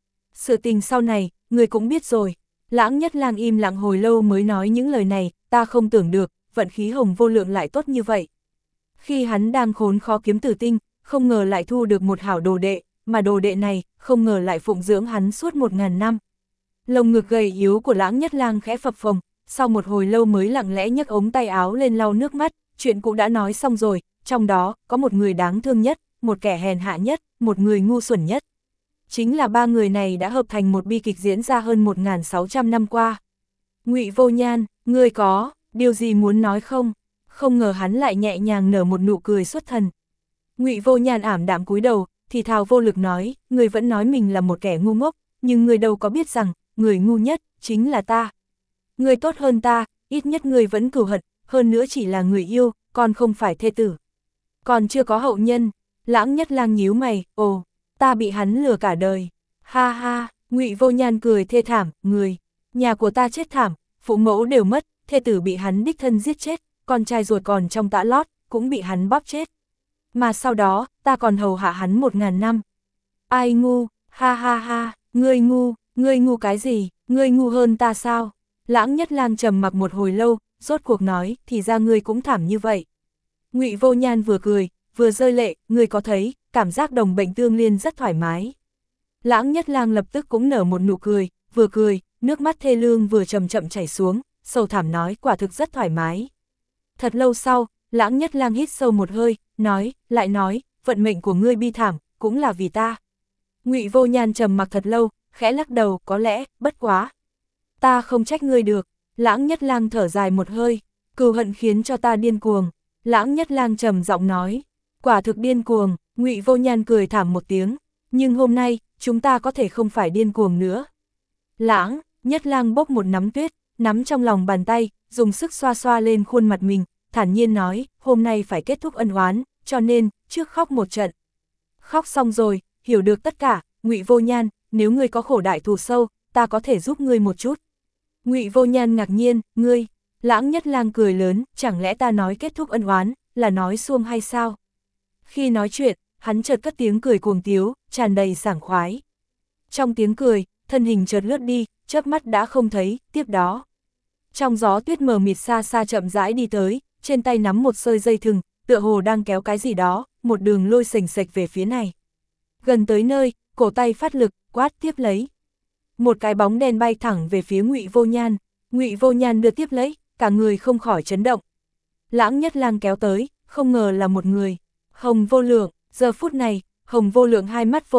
Sự tình sau này, người cũng biết rồi. Lãng Nhất Lang im lặng hồi lâu mới nói những lời này, ta không tưởng được, vận khí Hồng Vô Lượng lại tốt như vậy. Khi hắn đang khốn khó kiếm tử tinh, không ngờ lại thu được một hảo đồ đệ, mà đồ đệ này, không ngờ lại phụng dưỡng hắn suốt một ngàn năm. Lồng ngực gầy yếu của Lãng Nhất Lang khẽ phập phồng, sau một hồi lâu mới lặng lẽ nhấc ống tay áo lên lau nước mắt, chuyện cũng đã nói xong rồi, trong đó, có một người đáng thương nhất, một kẻ hèn hạ nhất, một người ngu xuẩn nhất. Chính là ba người này đã hợp thành một bi kịch diễn ra hơn một nghìn sáu trăm năm qua. Ngụy Vô Nhan, ngươi có điều gì muốn nói không? Không ngờ hắn lại nhẹ nhàng nở một nụ cười xuất thần. Ngụy Vô Nhan ảm đạm cúi đầu, thì thào vô lực nói, người vẫn nói mình là một kẻ ngu ngốc, nhưng người đâu có biết rằng, người ngu nhất, chính là ta. Người tốt hơn ta, ít nhất người vẫn cừu hận, hơn nữa chỉ là người yêu, còn không phải thê tử. Còn chưa có hậu nhân. Lãng Nhất Lang nhíu mày, ồ, ta bị hắn lừa cả đời. Ha ha, Ngụy Vô Nhan cười thê thảm, người, nhà của ta chết thảm, phụ mẫu đều mất, thê tử bị hắn đích thân giết chết, con trai ruột còn trong tã lót, cũng bị hắn bóp chết. Mà sau đó, ta còn hầu hạ hắn một ngàn năm. Ai ngu, ha ha ha, ngươi ngu, ngươi ngu cái gì, ngươi ngu hơn ta sao? Lãng Nhất Lang trầm mặc một hồi lâu, rốt cuộc nói, thì ra ngươi cũng thảm như vậy. Ngụy Vô Nhan vừa cười, vừa rơi lệ, ngươi có thấy, cảm giác đồng bệnh tương liên rất thoải mái. Lãng Nhất Lang lập tức cũng nở một nụ cười, vừa cười, nước mắt thê lương vừa chậm chậm chảy xuống, sầu thảm nói, quả thực rất thoải mái. Thật lâu sau, Lãng Nhất Lang hít sâu một hơi, nói, lại nói, vận mệnh của ngươi bi thảm, cũng là vì ta. Ngụy Vô Nhan trầm mặc thật lâu, khẽ lắc đầu, có lẽ, bất quá. Ta không trách ngươi được. Lãng Nhất Lang thở dài một hơi, cừu hận khiến cho ta điên cuồng. Lãng Nhất Lang trầm giọng nói, quả thực điên cuồng. Ngụy Vô Nhan cười thảm một tiếng, nhưng hôm nay, chúng ta có thể không phải điên cuồng nữa. Lãng Nhất Lang bốc một nắm tuyết, nắm trong lòng bàn tay, dùng sức xoa xoa lên khuôn mặt mình, thản nhiên nói, hôm nay phải kết thúc ân oán, cho nên, trước khóc một trận. Khóc xong rồi, hiểu được tất cả, Ngụy Vô Nhan, nếu ngươi có khổ đại thù sâu, ta có thể giúp ngươi một chút. Ngụy Vô Nhan ngạc nhiên, ngươi, Lãng Nhất Lang cười lớn, chẳng lẽ ta nói kết thúc ân oán, là nói xuông hay sao? Khi nói chuyện, hắn chợt cất tiếng cười cuồng tiếu, tràn đầy sảng khoái. Trong tiếng cười, thân hình chợt lướt đi, chớp mắt đã không thấy, tiếp đó. Trong gió tuyết mờ mịt xa xa chậm rãi đi tới, trên tay nắm một sợi dây thừng, tựa hồ đang kéo cái gì đó, một đường lôi sềnh sệch về phía này. Gần tới nơi, cổ tay phát lực, quát tiếp lấy. Một cái bóng đen bay thẳng về phía Ngụy Vô Nhan, Ngụy Vô Nhan đưa tiếp lấy, cả người không khỏi chấn động. Lãng Nhất Lang kéo tới, không ngờ là một người, Hồng Vô Lượng. Giờ phút này, Hồng Vô Lượng hai mắt vô thần,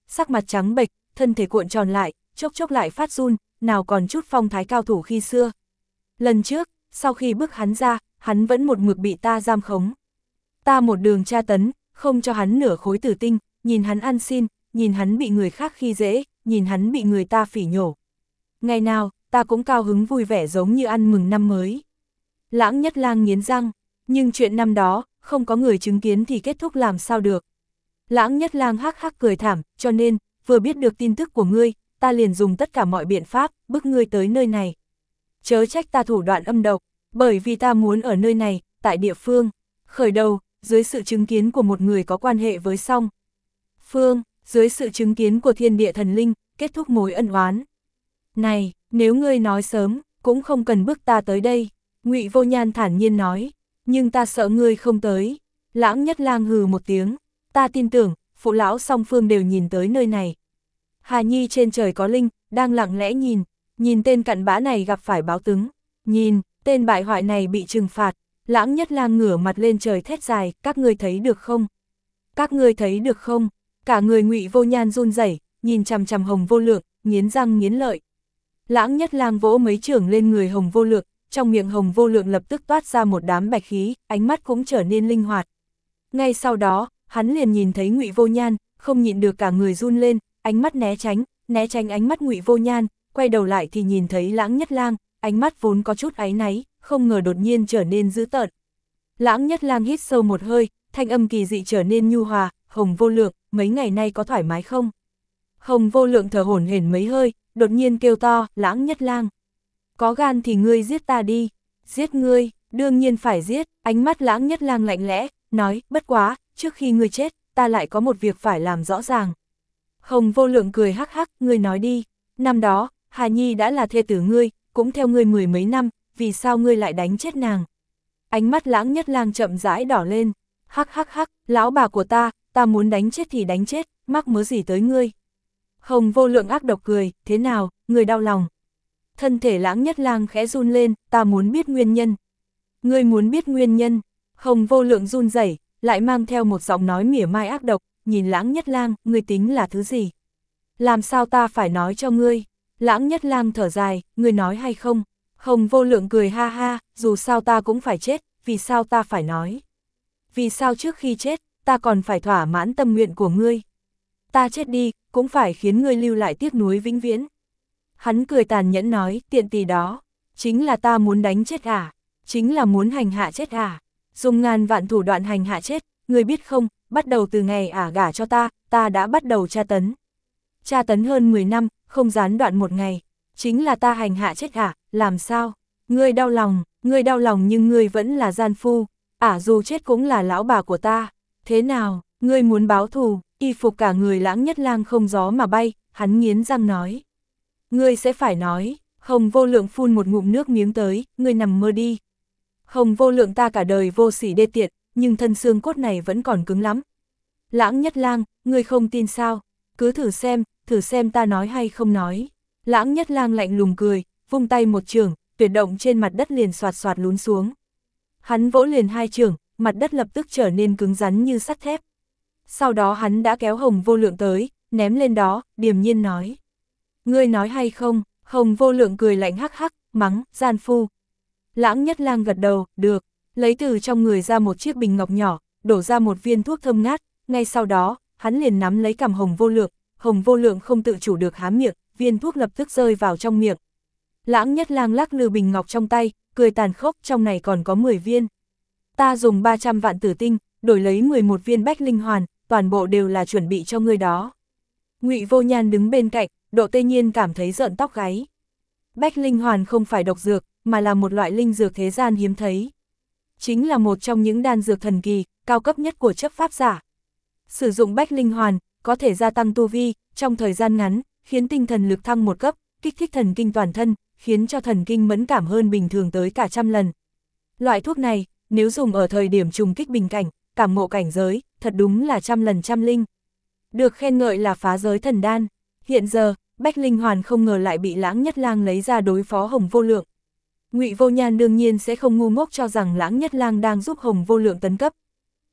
sắc mặt trắng bệch, thân thể cuộn tròn lại, chốc chốc lại phát run, nào còn chút phong thái cao thủ khi xưa. Lần trước, sau khi bức hắn ra, hắn vẫn một mực bị ta giam khống. Ta một đường tra tấn, không cho hắn nửa khối tử tinh, nhìn hắn ăn xin, nhìn hắn bị người khác khi dễ, nhìn hắn bị người ta phỉ nhổ. Ngày nào, ta cũng cao hứng vui vẻ giống như ăn mừng năm mới. Lãng Nhất Lang nghiến răng, nhưng chuyện năm đó, không có người chứng kiến thì kết thúc làm sao được. Lãng Nhất Lang hắc hắc cười thảm, cho nên, vừa biết được tin tức của ngươi, ta liền dùng tất cả mọi biện pháp, bức ngươi tới nơi này. Chớ trách ta thủ đoạn âm độc, bởi vì ta muốn ở nơi này, tại địa phương, khởi đầu, dưới sự chứng kiến của một người có quan hệ với Song Phương, dưới sự chứng kiến của thiên địa thần linh, kết thúc mối ân oán. Này, nếu ngươi nói sớm, cũng không cần bức ta tới đây, Ngụy Vô Nhan thản nhiên nói, nhưng ta sợ ngươi không tới. Lãng Nhất Lang hừ một tiếng, ta tin tưởng, phụ lão Song Phương đều nhìn tới nơi này. Hà Nhi trên trời có linh, đang lặng lẽ nhìn, nhìn tên cặn bã này gặp phải báo ứng, nhìn, tên bại hoại này bị trừng phạt. Lãng Nhất Lang ngửa mặt lên trời thét dài, các ngươi thấy được không? Các ngươi thấy được không? Cả người Ngụy Vô Nhan run rẩy, nhìn chằm chằm Hồng Vô Lượng, nghiến răng nghiến lợi. Lãng Nhất Lang vỗ mấy chưởng lên người Hồng Vô Lượng, trong miệng Hồng Vô Lượng lập tức toát ra một đám bạch khí, ánh mắt cũng trở nên linh hoạt. Ngay sau đó, hắn liền nhìn thấy Ngụy Vô Nhan, không nhịn được cả người run lên, ánh mắt né tránh, né tránh ánh mắt Ngụy Vô Nhan, quay đầu lại thì nhìn thấy Lãng Nhất Lang, ánh mắt vốn có chút áy náy, không ngờ đột nhiên trở nên dữ tợn. Lãng Nhất Lang hít sâu một hơi, thanh âm kỳ dị trở nên nhu hòa, Hồng Vô Lượng, mấy ngày nay có thoải mái không? Hồng Vô Lượng thở hổn hển mấy hơi, đột nhiên kêu to, Lãng Nhất Lang, có gan thì ngươi giết ta đi. Giết ngươi, đương nhiên phải giết. Ánh mắt Lãng Nhất Lang lạnh lẽ, nói, bất quá, trước khi ngươi chết, ta lại có một việc phải làm rõ ràng. Hồng Vô Lượng cười hắc hắc, ngươi nói đi. Năm đó, Hà Nhi đã là thê tử ngươi, cũng theo ngươi mười mấy năm, vì sao ngươi lại đánh chết nàng? Ánh mắt Lãng Nhất Lang chậm rãi đỏ lên, hắc hắc hắc, lão bà của ta, ta muốn đánh chết thì đánh chết, mắc mớ gì tới ngươi? Hồng Vô Lượng ác độc cười, thế nào, ngươi đau lòng? Thân thể Lãng Nhất Lang khẽ run lên, ta muốn biết nguyên nhân. Ngươi muốn biết nguyên nhân? Hồng Vô Lượng run rẩy, lại mang theo một giọng nói mỉa mai ác độc, nhìn Lãng Nhất Lang, ngươi tính là thứ gì? Làm sao ta phải nói cho ngươi? Lãng Nhất Lang thở dài, ngươi nói hay không? Hồng Vô Lượng cười ha ha, dù sao ta cũng phải chết, vì sao ta phải nói? Vì sao trước khi chết, ta còn phải thỏa mãn tâm nguyện của ngươi? Ta chết đi, cũng phải khiến ngươi lưu lại tiếc nuối vĩnh viễn. Hắn cười tàn nhẫn nói, tiện tỳ đó, chính là ta muốn đánh chết à? Chính là muốn hành hạ chết à? Dùng ngàn vạn thủ đoạn hành hạ chết, ngươi biết không, bắt đầu từ ngày ả gả cho ta, ta đã bắt đầu tra tấn. Tra tấn hơn mười năm, không gián đoạn một ngày, chính là ta hành hạ chết ả, làm sao? Ngươi đau lòng, ngươi đau lòng nhưng ngươi vẫn là gian phu, ả dù chết cũng là lão bà của ta. Thế nào, ngươi muốn báo thù? Y phục cả người Lãng Nhất Lang không gió mà bay, hắn nghiến răng nói. Ngươi sẽ phải nói. Hồng Vô Lượng phun một ngụm nước miếng tới, ngươi nằm mơ đi. Hồng Vô Lượng ta cả đời vô sỉ đê tiện, nhưng thân xương cốt này vẫn còn cứng lắm. Lãng Nhất Lang, ngươi không tin sao? Cứ thử xem, thử xem ta nói hay không nói. Lãng Nhất Lang lạnh lùng cười, vung tay một chưởng, tuyệt động trên mặt đất liền xoạt xoạt lún xuống. Hắn vỗ liền hai chưởng, mặt đất lập tức trở nên cứng rắn như sắt thép. Sau đó hắn đã kéo Hồng Vô Lượng tới, ném lên đó, điềm nhiên nói. Ngươi nói hay không? Hồng Vô Lượng cười lạnh hắc hắc, mắng, gian phu. Lãng Nhất Lang gật đầu, được, lấy từ trong người ra một chiếc bình ngọc nhỏ, đổ ra một viên thuốc thơm ngát, ngay sau đó, hắn liền nắm lấy cằm Hồng Vô Lượng, Hồng Vô Lượng không tự chủ được há miệng, viên thuốc lập tức rơi vào trong miệng. Lãng Nhất Lang lắc lư bình ngọc trong tay, cười tàn khốc, trong này còn có mười viên. Ta dùng ba trăm vạn tử tinh, đổi lấy mười một viên bách linh hoàn, toàn bộ đều là chuẩn bị cho ngươi đó. Ngụy Vô Nhan đứng bên cạnh, Độ Tây Nhiên cảm thấy rợn tóc gáy. Bách linh hoàn không phải độc dược, mà là một loại linh dược thế gian hiếm thấy. Chính là một trong những đan dược thần kỳ, cao cấp nhất của chấp pháp giả. Sử dụng bách linh hoàn, có thể gia tăng tu vi, trong thời gian ngắn, khiến tinh thần lực thăng một cấp, kích thích thần kinh toàn thân, khiến cho thần kinh mẫn cảm hơn bình thường tới cả trăm lần. Loại thuốc này, nếu dùng ở thời điểm trùng kích bình cảnh, cảm ngộ cảnh giới, thật đúng là trăm lần trăm linh. Được khen ngợi là phá giới thần đan. Hiện giờ, bách linh hoàn không ngờ lại bị Lãng Nhất Lang lấy ra đối phó Hồng Vô Lượng. Ngụy Vô Nhan đương nhiên sẽ không ngu ngốc cho rằng Lãng Nhất Lang đang giúp Hồng Vô Lượng tấn cấp.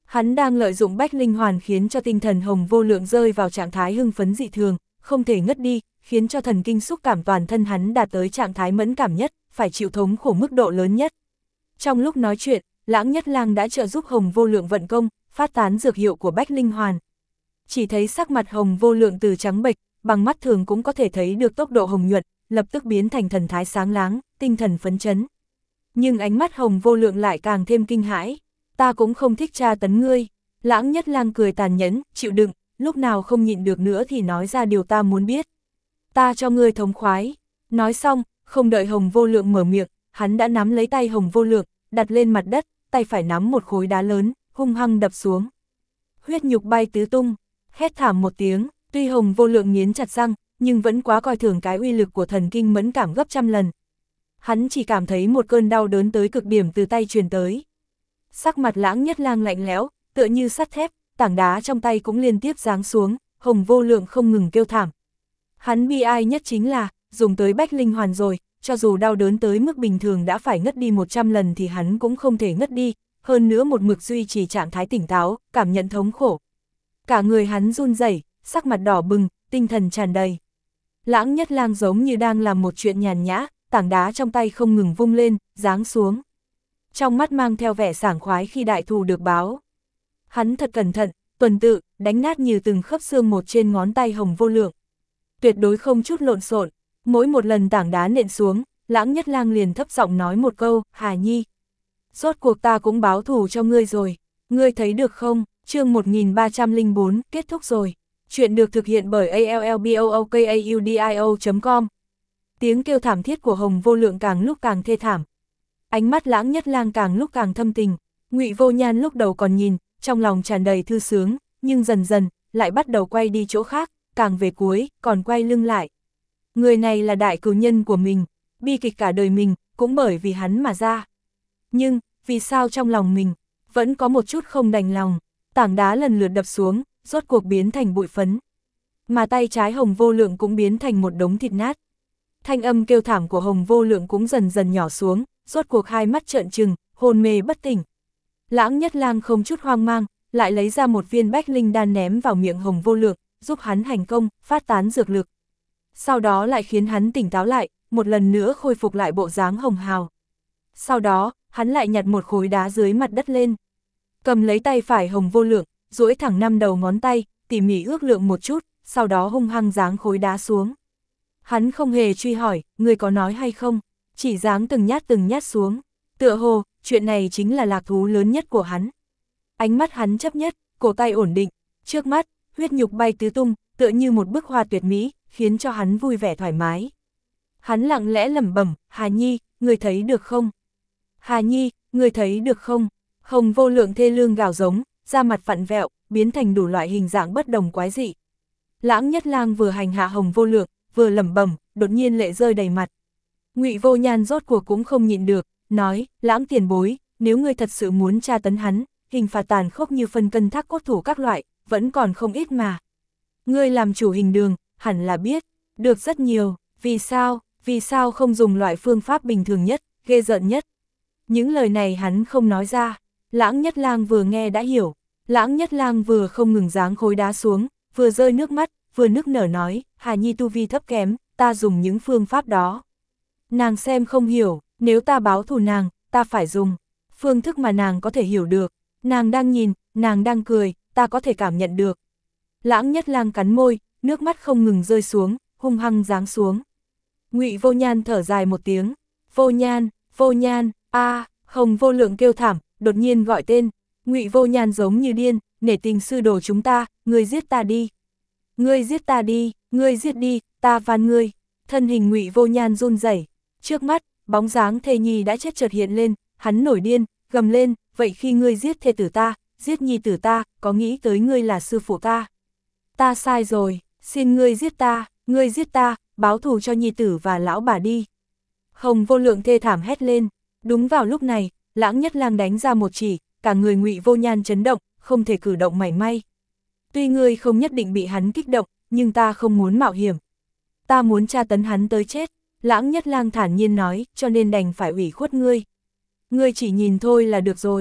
Hắn đang lợi dụng bách linh hoàn khiến cho tinh thần Hồng Vô Lượng rơi vào trạng thái hưng phấn dị thường, không thể ngất đi, khiến cho thần kinh xúc cảm toàn thân hắn đạt tới trạng thái mẫn cảm nhất, phải chịu thống khổ mức độ lớn nhất. Trong lúc nói chuyện, Lãng Nhất Lang đã trợ giúp Hồng Vô Lượng vận công, phát tán dược hiệu của bách linh hoàn. Chỉ thấy sắc mặt Hồng Vô Lượng từ trắng bệch, bằng mắt thường cũng có thể thấy được tốc độ hồng nhuận, lập tức biến thành thần thái sáng láng, tinh thần phấn chấn. Nhưng ánh mắt Hồng Vô Lượng lại càng thêm kinh hãi. Ta cũng không thích tra tấn ngươi. Lãng Nhất Lang cười tàn nhẫn, chịu đựng, lúc nào không nhịn được nữa thì nói ra điều ta muốn biết. Ta cho ngươi thống khoái. Nói xong, không đợi Hồng Vô Lượng mở miệng, hắn đã nắm lấy tay Hồng Vô Lượng, đặt lên mặt đất, tay phải nắm một khối đá lớn, hung hăng đập xuống. Huyết nhục bay tứ tung, hét thảm một tiếng, tuy Hồng Vô Lượng nghiến chặt răng, nhưng vẫn quá coi thường cái uy lực của thần kinh mẫn cảm gấp trăm lần. Hắn chỉ cảm thấy một cơn đau đớn tới cực điểm từ tay truyền tới. Sắc mặt Lãng Nhất Lang lạnh lẽo, tựa như sắt thép, tảng đá trong tay cũng liên tiếp giáng xuống, Hồng Vô Lượng không ngừng kêu thảm. Hắn bi ai nhất chính là, dùng tới bách linh hoàn rồi, cho dù đau đớn tới mức bình thường đã phải ngất đi một trăm lần thì hắn cũng không thể ngất đi, hơn nữa một mực duy trì trạng thái tỉnh táo, cảm nhận thống khổ. Cả người hắn run rẩy, sắc mặt đỏ bừng, tinh thần tràn đầy. Lãng Nhất Lang giống như đang làm một chuyện nhàn nhã, tảng đá trong tay không ngừng vung lên, giáng xuống. Trong mắt mang theo vẻ sảng khoái khi đại thù được báo. Hắn thật cẩn thận, tuần tự, đánh nát như từng khớp xương một trên ngón tay Hồng Vô Lượng. Tuyệt đối không chút lộn xộn. Mỗi một lần tảng đá nện xuống, Lãng Nhất Lang liền thấp giọng nói một câu, Hà Nhi. Rốt cuộc ta cũng báo thù cho ngươi rồi, ngươi thấy được không? Chương một nghìn ba trăm lẻ bốn kết thúc rồi. Chuyện được thực hiện bởi a l l b o o k a u d i o chấm com. Tiếng kêu thảm thiết của Hồng Vô Lượng càng lúc càng thê thảm. Ánh mắt Lãng Nhất Lang càng lúc càng thâm tình. Ngụy Vô Nhan lúc đầu còn nhìn, trong lòng tràn đầy thư sướng, nhưng dần dần lại bắt đầu quay đi chỗ khác, càng về cuối còn quay lưng lại. Người này là đại cừu nhân của mình, bi kịch cả đời mình cũng bởi vì hắn mà ra. Nhưng vì sao trong lòng mình vẫn có một chút không đành lòng? Tảng đá lần lượt đập xuống, rốt cuộc biến thành bụi phấn. Mà tay trái Hồng Vô Lượng cũng biến thành một đống thịt nát. Thanh âm kêu thảm của Hồng Vô Lượng cũng dần dần nhỏ xuống, rốt cuộc hai mắt trợn trừng, hôn mê bất tỉnh. Lãng Nhất Lang không chút hoang mang, lại lấy ra một viên bách linh đan ném vào miệng Hồng Vô Lượng, giúp hắn hành công, phát tán dược lực. Sau đó lại khiến hắn tỉnh táo lại, một lần nữa khôi phục lại bộ dáng hồng hào. Sau đó, hắn lại nhặt một khối đá dưới mặt đất lên. Cầm lấy tay phải Hồng Vô Lượng, duỗi thẳng năm đầu ngón tay, tỉ mỉ ước lượng một chút, sau đó hung hăng giáng khối đá xuống. Hắn không hề truy hỏi, người có nói hay không, chỉ giáng từng nhát từng nhát xuống. Tựa hồ, chuyện này chính là lạc thú lớn nhất của hắn. Ánh mắt hắn chấp nhất, cổ tay ổn định, trước mắt, huyết nhục bay tứ tung, tựa như một bức hoa tuyệt mỹ, khiến cho hắn vui vẻ thoải mái. Hắn lặng lẽ lẩm bẩm, Hà Nhi, người thấy được không? Hà Nhi, người thấy được không? Hồng Vô Lượng thê lương gào giống, da mặt vặn vẹo, biến thành đủ loại hình dạng bất đồng quái dị. Lãng Nhất Lang vừa hành hạ Hồng Vô Lượng, vừa lẩm bẩm, đột nhiên lệ rơi đầy mặt. Ngụy Vô Nhan rốt cuộc cũng không nhịn được, nói, Lãng tiền bối, nếu ngươi thật sự muốn tra tấn hắn, hình phạt tàn khốc như phân cân thác cốt thủ các loại, vẫn còn không ít mà. Ngươi làm chủ hình đường, hẳn là biết, được rất nhiều, vì sao, vì sao không dùng loại phương pháp bình thường nhất, ghê rợn nhất. Những lời này hắn không nói ra, Lãng Nhất Lang vừa nghe đã hiểu. Lãng Nhất Lang vừa không ngừng giáng khối đá xuống, vừa rơi nước mắt, vừa nức nở nói, Hà Nhi tu vi thấp kém, ta dùng những phương pháp đó. Nàng xem không hiểu, nếu ta báo thù nàng, ta phải dùng phương thức mà nàng có thể hiểu được. Nàng đang nhìn, nàng đang cười, ta có thể cảm nhận được. Lãng Nhất Lang cắn môi, nước mắt không ngừng rơi xuống, hung hăng giáng xuống. Ngụy Vô Nhan thở dài một tiếng, Vô Nhan, Vô Nhan, a, à, Hồng Vô Lượng kêu thảm, đột nhiên gọi tên. Ngụy Vô Nhan giống như điên, nể tình sư đồ chúng ta, ngươi giết ta đi. Ngươi giết ta đi, ngươi giết đi, ta van ngươi. Thân hình Ngụy Vô Nhan run rẩy, trước mắt, bóng dáng thê nhi đã chết chợt hiện lên, hắn nổi điên, gầm lên, vậy khi ngươi giết thê tử ta, giết nhi tử ta, có nghĩ tới ngươi là sư phụ ta? Ta sai rồi, xin ngươi giết ta, ngươi giết ta, báo thù cho nhi tử và lão bà đi. Hồng Vô Lượng thê thảm hét lên. Đúng vào lúc này, Lãng Nhất Lang đánh ra một chỉ, cả người Ngụy Vô Nhan chấn động, không thể cử động mảy may. Tuy ngươi không nhất định bị hắn kích động, nhưng ta không muốn mạo hiểm. Ta muốn tra tấn hắn tới chết, Lãng Nhất Lang thản nhiên nói, cho nên đành phải ủy khuất ngươi. Ngươi chỉ nhìn thôi là được rồi.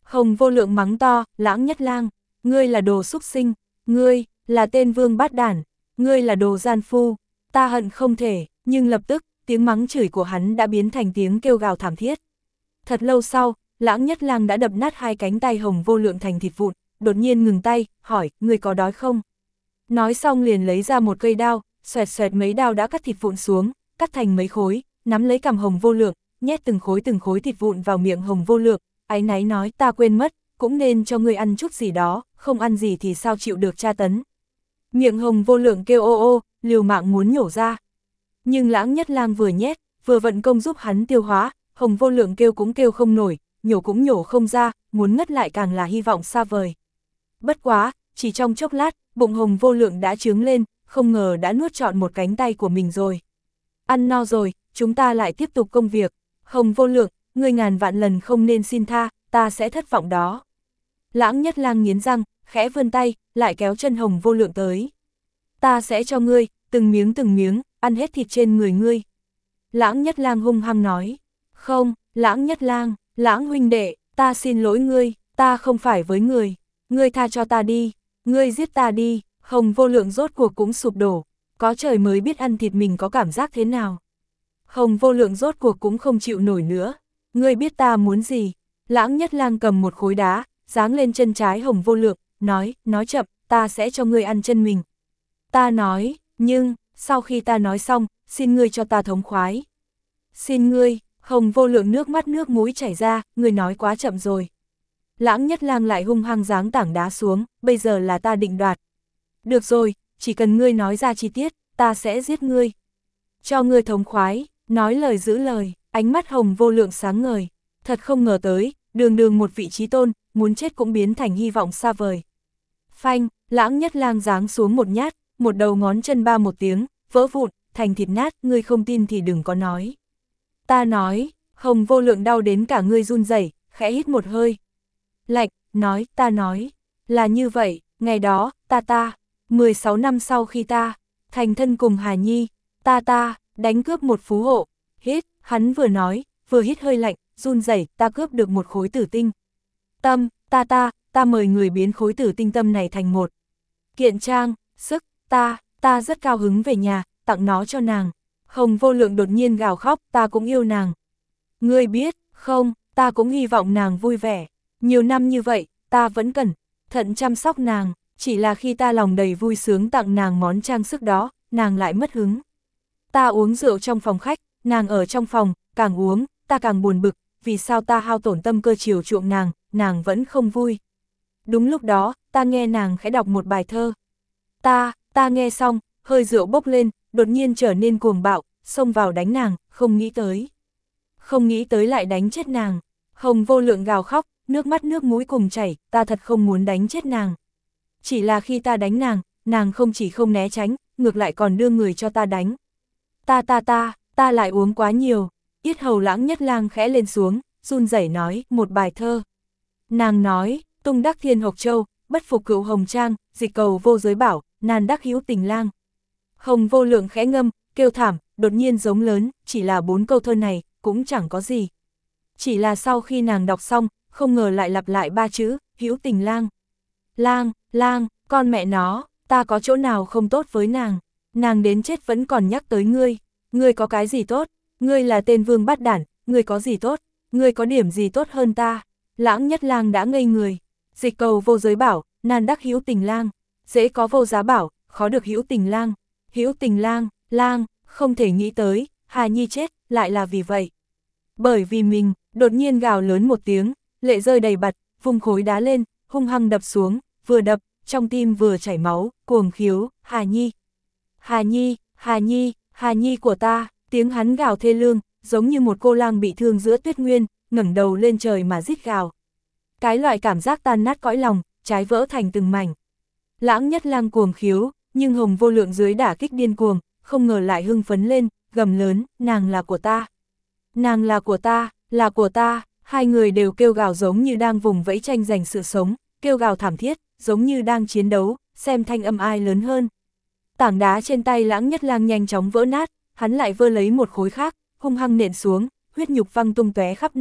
Hồng Vô Lượng mắng to, Lãng Nhất Lang, ngươi là đồ xúc sinh, ngươi, là tên vương bát đản, ngươi là đồ gian phu, ta hận không thể, nhưng lập tức, tiếng mắng chửi của hắn đã biến thành tiếng kêu gào thảm thiết. Thật lâu sau, Lãng Nhất Lang đã đập nát hai cánh tay Hồng Vô Lượng thành thịt vụn, đột nhiên ngừng tay, hỏi, ngươi có đói không? Nói xong liền lấy ra một cây đao, xoẹt xoẹt mấy đao đã cắt thịt vụn xuống, cắt thành mấy khối, nắm lấy cằm Hồng Vô Lượng, nhét từng khối từng khối thịt vụn vào miệng Hồng Vô Lượng, áy náy nói, ta quên mất, cũng nên cho ngươi ăn chút gì đó, không ăn gì thì sao chịu được tra tấn. Miệng Hồng Vô Lượng kêu ô ô, liều mạng muốn nhổ ra. Nhưng Lãng Nhất Lang vừa nhét, vừa vận công giúp hắn tiêu hóa, Hồng Vô Lượng kêu cũng kêu không nổi, nhổ cũng nhổ không ra, muốn ngất lại càng là hy vọng xa vời. Bất quá, chỉ trong chốc lát, bụng Hồng Vô Lượng đã trướng lên, không ngờ đã nuốt trọn một cánh tay của mình rồi. Ăn no rồi, chúng ta lại tiếp tục công việc. Hồng Vô Lượng, ngươi ngàn vạn lần không nên xin tha, ta sẽ thất vọng đó. Lãng Nhất Lang nghiến răng, khẽ vươn tay, lại kéo chân Hồng Vô Lượng tới. Ta sẽ cho ngươi, từng miếng từng miếng, ăn hết thịt trên người ngươi. Lãng Nhất Lang hung hăng nói. Không, Lãng Nhất Lang, Lãng huynh đệ, ta xin lỗi ngươi, ta không phải với người. Ngươi tha cho ta đi, ngươi giết ta đi. Hồng Vô Lượng rốt cuộc cũng sụp đổ. Có trời mới biết ăn thịt mình có cảm giác thế nào. Hồng Vô Lượng rốt cuộc cũng không chịu nổi nữa. Ngươi biết ta muốn gì? Lãng Nhất Lang cầm một khối đá, giáng lên chân trái Hồng Vô Lượng, nói, nói chậm, ta sẽ cho ngươi ăn chân mình. Ta nói, nhưng, sau khi ta nói xong, xin ngươi cho ta thống khoái. Xin ngươi, Hồng Vô Lượng nước mắt nước mũi chảy ra, ngươi nói quá chậm rồi. Lãng Nhất Lang lại hung hăng giáng tảng đá xuống, bây giờ là ta định đoạt. Được rồi, chỉ cần ngươi nói ra chi tiết, ta sẽ giết ngươi. Cho ngươi thống khoái, nói lời giữ lời, ánh mắt Hồng Vô Lượng sáng ngời. Thật không ngờ tới, đường đường một vị trí tôn, muốn chết cũng biến thành hy vọng xa vời. Phanh, Lãng Nhất Lang giáng xuống một nhát, một đầu ngón chân ba một tiếng, vỡ vụn, thành thịt nát, ngươi không tin thì đừng có nói. Ta nói, Hồng Vô Lượng đau đến cả ngươi run rẩy, khẽ hít một hơi. Lạch, nói, ta nói, là như vậy, ngày đó, ta ta, mười sáu năm sau khi ta, thành thân cùng Hà Nhi, ta ta, đánh cướp một phú hộ, hít, hắn vừa nói, vừa hít hơi lạnh, run rẩy, ta cướp được một khối tử tinh. Tâm, ta ta, ta mời người biến khối tử tinh tâm này thành một kiện trang, sức, ta, ta rất cao hứng về nhà, tặng nó cho nàng. Hồng Vô Lượng đột nhiên gào khóc, ta cũng yêu nàng. Ngươi biết, không, ta cũng hy vọng nàng vui vẻ. Nhiều năm như vậy, ta vẫn cẩn thận chăm sóc nàng, chỉ là khi ta lòng đầy vui sướng tặng nàng món trang sức đó, nàng lại mất hứng. Ta uống rượu trong phòng khách, nàng ở trong phòng, càng uống, ta càng buồn bực, vì sao ta hao tổn tâm cơ chiều chuộng nàng, nàng vẫn không vui. Đúng lúc đó, ta nghe nàng khẽ đọc một bài thơ. Ta, ta nghe xong, hơi rượu bốc lên, đột nhiên trở nên cuồng bạo, xông vào đánh nàng, không nghĩ tới. Không nghĩ tới lại đánh chết nàng. Hồng Vô Lượng gào khóc, nước mắt nước mũi cùng chảy, ta thật không muốn đánh chết nàng. Chỉ là khi ta đánh nàng, nàng không chỉ không né tránh, ngược lại còn đưa người cho ta đánh. Ta ta ta, ta lại uống quá nhiều. Yết hầu Lãng Nhất Lang khẽ lên xuống, run rẩy nói, một bài thơ. Nàng nói, tung đắc thiên hộc châu, bất phục cựu hồng trang, dịch cầu vô giới bảo, nan đắc hữu tình lang. Hồng Vô Lượng khẽ ngâm, kêu thảm, đột nhiên giống lớn, chỉ là bốn câu thơ này, cũng chẳng có gì. Chỉ là sau khi nàng đọc xong, không ngờ lại lặp lại ba chữ, hữu tình lang. Lang, lang, con mẹ nó, ta có chỗ nào không tốt với nàng. Nàng đến chết vẫn còn nhắc tới ngươi. Ngươi có cái gì tốt? Ngươi là tên vương bát đản, ngươi có gì tốt? Ngươi có điểm gì tốt hơn ta? Lãng Nhất Lang đã ngây người. Dịch cầu vô giới bảo, nan đắc hữu tình lang. Dễ có vô giá bảo, khó được hữu tình lang. Hữu tình lang, lang, không thể nghĩ tới, Hà Nhi chết, lại là vì vậy. Bởi vì mình, đột nhiên gào lớn một tiếng, lệ rơi đầy bật, vung khối đá lên, hung hăng đập xuống, vừa đập, trong tim vừa chảy máu, cuồng khiếu, Hà Nhi. Hà Nhi, Hà Nhi, Hà Nhi của ta, tiếng hắn gào thê lương, giống như một cô lang bị thương giữa tuyết nguyên, ngẩng đầu lên trời mà rít gào. Cái loại cảm giác tan nát cõi lòng, trái vỡ thành từng mảnh. Lãng Nhất Lang cuồng khiếu, nhưng Hồng Vô Lượng dưới đả kích điên cuồng, không ngờ lại hưng phấn lên, gầm lớn, nàng là của ta. Nàng là của ta, là của ta, hai người đều kêu gào giống như đang vùng vẫy tranh giành sự sống, kêu gào thảm thiết, giống như đang chiến đấu, xem thanh âm ai lớn hơn. Tảng đá trên tay Lãng Nhất Lang nhanh chóng vỡ nát, hắn lại vơ lấy một khối khác, hung hăng nện xuống, huyết nhục văng tung tóe khắp nơi,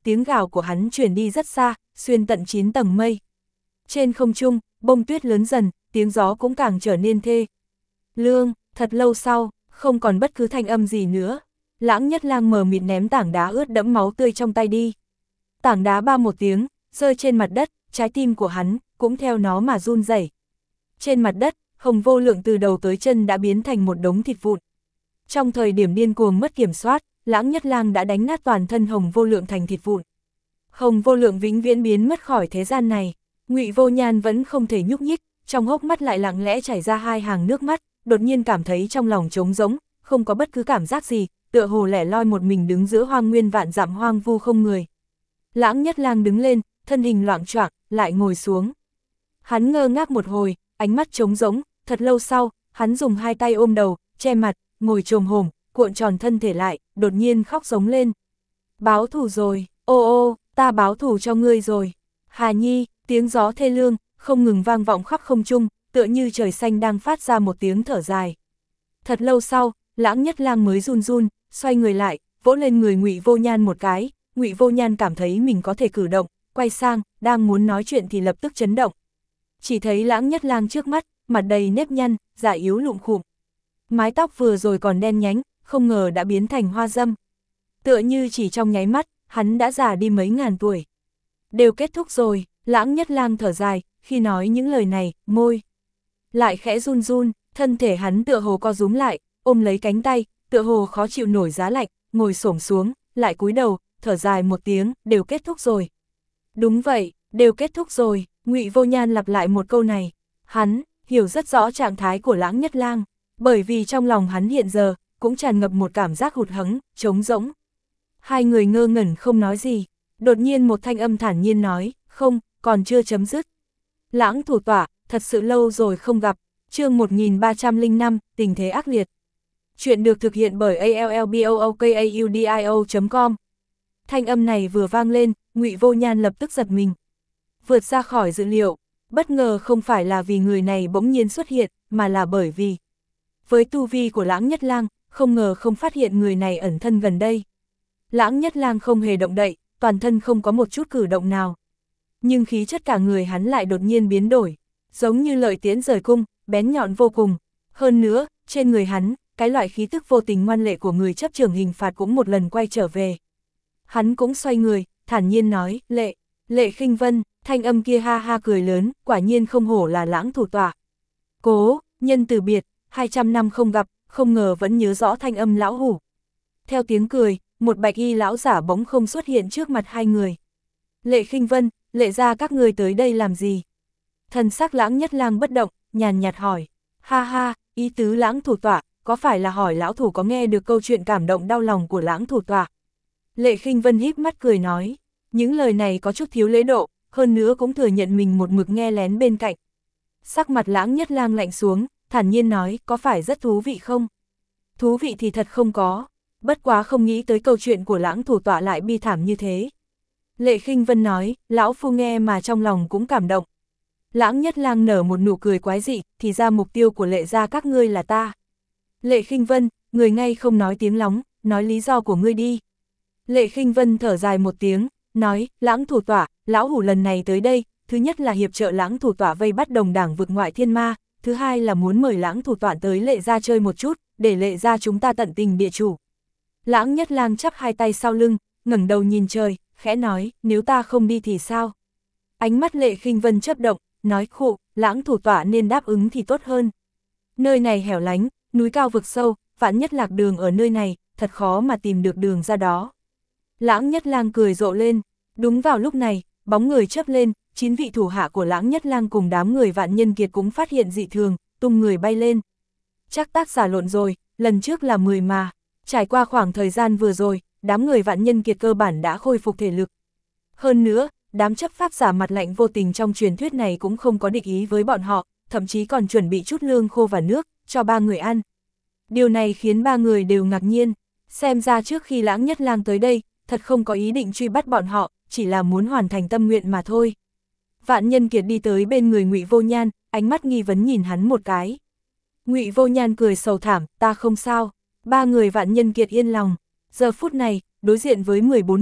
tiếng gào của hắn truyền đi rất xa, xuyên tận chín tầng mây. Trên không trung, bông tuyết lớn dần, tiếng gió cũng càng trở nên thê lương. Thật lâu sau, không còn bất cứ thanh âm gì nữa. Lãng Nhất Lang mờ mịt ném tảng đá ướt đẫm máu tươi trong tay đi. Tảng đá ba một tiếng, rơi trên mặt đất, trái tim của hắn cũng theo nó mà run rẩy. Trên mặt đất, Hồng Vô Lượng từ đầu tới chân đã biến thành một đống thịt vụn. Trong thời điểm điên cuồng mất kiểm soát, Lãng Nhất Lang đã đánh nát toàn thân Hồng Vô Lượng thành thịt vụn. Hồng Vô Lượng vĩnh viễn biến mất khỏi thế gian này. Ngụy Vô Nhan vẫn không thể nhúc nhích, trong hốc mắt lại lặng lẽ chảy ra hai hàng nước mắt, đột nhiên cảm thấy trong lòng trống rỗng, không có bất cứ cảm giác gì, tựa hồ lẻ loi một mình đứng giữa hoang nguyên vạn dặm hoang vu không người. Lãng Nhất Lang đứng lên, thân hình loạng choạng, lại ngồi xuống. Hắn ngơ ngác một hồi, ánh mắt trống rỗng, thật lâu sau, hắn dùng hai tay ôm đầu, che mặt, ngồi chồm hổm, cuộn tròn thân thể lại, đột nhiên khóc giống lên. Báo thù rồi, ô ô, ta báo thù cho ngươi rồi. Hà Nhi, tiếng gió thê lương, không ngừng vang vọng khắp không trung, tựa như trời xanh đang phát ra một tiếng thở dài. Thật lâu sau, Lãng Nhất Lang mới run run, xoay người lại, vỗ lên người Ngụy Vô Nhan một cái. Ngụy Vô Nhan cảm thấy mình có thể cử động, quay sang, đang muốn nói chuyện thì lập tức chấn động. Chỉ thấy Lãng Nhất Lang trước mắt, mặt đầy nếp nhăn, da yếu lụm khụm. Mái tóc vừa rồi còn đen nhánh, không ngờ đã biến thành hoa dâm. Tựa như chỉ trong nháy mắt, hắn đã già đi mấy ngàn tuổi. Đều kết thúc rồi, Lãng Nhất Lang thở dài, khi nói những lời này, môi lại khẽ run run, thân thể hắn tựa hồ co rúm lại, ôm lấy cánh tay, tựa hồ khó chịu nổi giá lạnh, ngồi xổm xuống, lại cúi đầu, thở dài một tiếng, đều kết thúc rồi. Đúng vậy, đều kết thúc rồi, Ngụy Vô Nhan lặp lại một câu này. Hắn hiểu rất rõ trạng thái của Lãng Nhất Lang, bởi vì trong lòng hắn hiện giờ cũng tràn ngập một cảm giác hụt hẫng, trống rỗng. Hai người ngơ ngẩn không nói gì, đột nhiên một thanh âm thản nhiên nói, không, còn chưa chấm dứt. Lãng thủ tọa, thật sự lâu rồi không gặp. Chương một nghìn ba trăm lẻ năm, tình thế ác liệt. Chuyện được thực hiện bởi a l l b o o k a u d i o chấm com. Thanh âm này vừa vang lên, Ngụy Vô Nhan lập tức giật mình. Vượt ra khỏi dự liệu, bất ngờ không phải là vì người này bỗng nhiên xuất hiện, mà là bởi vì với tu vi của Lãng Nhất Lang, không ngờ không phát hiện người này ẩn thân gần đây. Lãng Nhất Lang không hề động đậy, toàn thân không có một chút cử động nào. Nhưng khí chất cả người hắn lại đột nhiên biến đổi, giống như lợi tiễn rời cung, bén nhọn vô cùng. Hơn nữa, trên người hắn, cái loại khí tức vô tình ngoan lệ của người chấp trưởng hình phạt cũng một lần quay trở về. Hắn cũng xoay người, thản nhiên nói, Lệ, Lệ Khinh Vân, thanh âm kia ha ha cười lớn, quả nhiên không hổ là Lãng thủ tọa. Cố, nhân từ biệt, hai trăm năm không gặp, không ngờ vẫn nhớ rõ thanh âm lão hủ. Theo tiếng cười, một bạch y lão giả bỗng không xuất hiện trước mặt hai người. Lệ Khinh Vân, Lệ gia các người tới đây làm gì? Thần sắc Lãng Nhất Lang bất động, nhàn nhạt hỏi. Ha ha, ý tứ Lãng thủ tọa, có phải là hỏi lão thủ có nghe được câu chuyện cảm động đau lòng của Lãng thủ tọa? Lệ Khinh Vân híp mắt cười nói. Những lời này có chút thiếu lễ độ, hơn nữa cũng thừa nhận mình một mực nghe lén bên cạnh. Sắc mặt Lãng Nhất Lang lạnh xuống, thản nhiên nói, có phải rất thú vị không? Thú vị thì thật không có, bất quá không nghĩ tới câu chuyện của Lãng thủ tọa lại bi thảm như thế. Lệ Khinh Vân nói, lão phu nghe mà trong lòng cũng cảm động. Lãng Nhất Lang nở một nụ cười quái dị, thì ra mục tiêu của Lệ gia các ngươi là ta. Lệ Khinh Vân, người ngay không nói tiếng lóng, nói lý do của ngươi đi. Lệ Khinh Vân thở dài một tiếng, nói, Lãng thủ tọa, lão hủ lần này tới đây, thứ nhất là hiệp trợ Lãng thủ tọa vây bắt đồng đảng vực ngoại thiên ma, thứ hai là muốn mời Lãng thủ tọa tới Lệ gia chơi một chút, để Lệ gia chúng ta tận tình địa chủ. Lãng Nhất Lang chắp hai tay sau lưng, ngẩng đầu nhìn trời, khẽ nói, nếu ta không đi thì sao? Ánh mắt Lệ Khinh Vân chớp động, nói khụ, Lãng thủ tọa nên đáp ứng thì tốt hơn. Nơi này hẻo lánh, núi cao vực sâu, vạn nhất lạc đường ở nơi này, thật khó mà tìm được đường ra đó. Lãng Nhất Lang cười rộ lên, đúng vào lúc này, bóng người chớp lên, chín vị thủ hạ của Lãng Nhất Lang cùng đám người Vạn Nhân Kiệt cũng phát hiện dị thường, tung người bay lên. Chắc tác giả lộn rồi, lần trước là mười mà, trải qua khoảng thời gian vừa rồi, đám người Vạn Nhân Kiệt cơ bản đã khôi phục thể lực. Hơn nữa, đám chấp pháp giả mặt lạnh vô tình trong truyền thuyết này cũng không có địch ý với bọn họ, thậm chí còn chuẩn bị chút lương khô và nước, cho ba người ăn. Điều này khiến ba người đều ngạc nhiên, xem ra trước khi Lãng Nhất Lang tới đây, thật không có ý định truy bắt bọn họ, chỉ là muốn hoàn thành tâm nguyện mà thôi. Vạn Nhân Kiệt đi tới bên người Ngụy Vô Nhan, ánh mắt nghi vấn nhìn hắn một cái. Ngụy Vô Nhan cười sầu thảm, ta không sao. Ba người Vạn Nhân Kiệt yên lòng. Giờ phút này, đối diện với mười bốn người,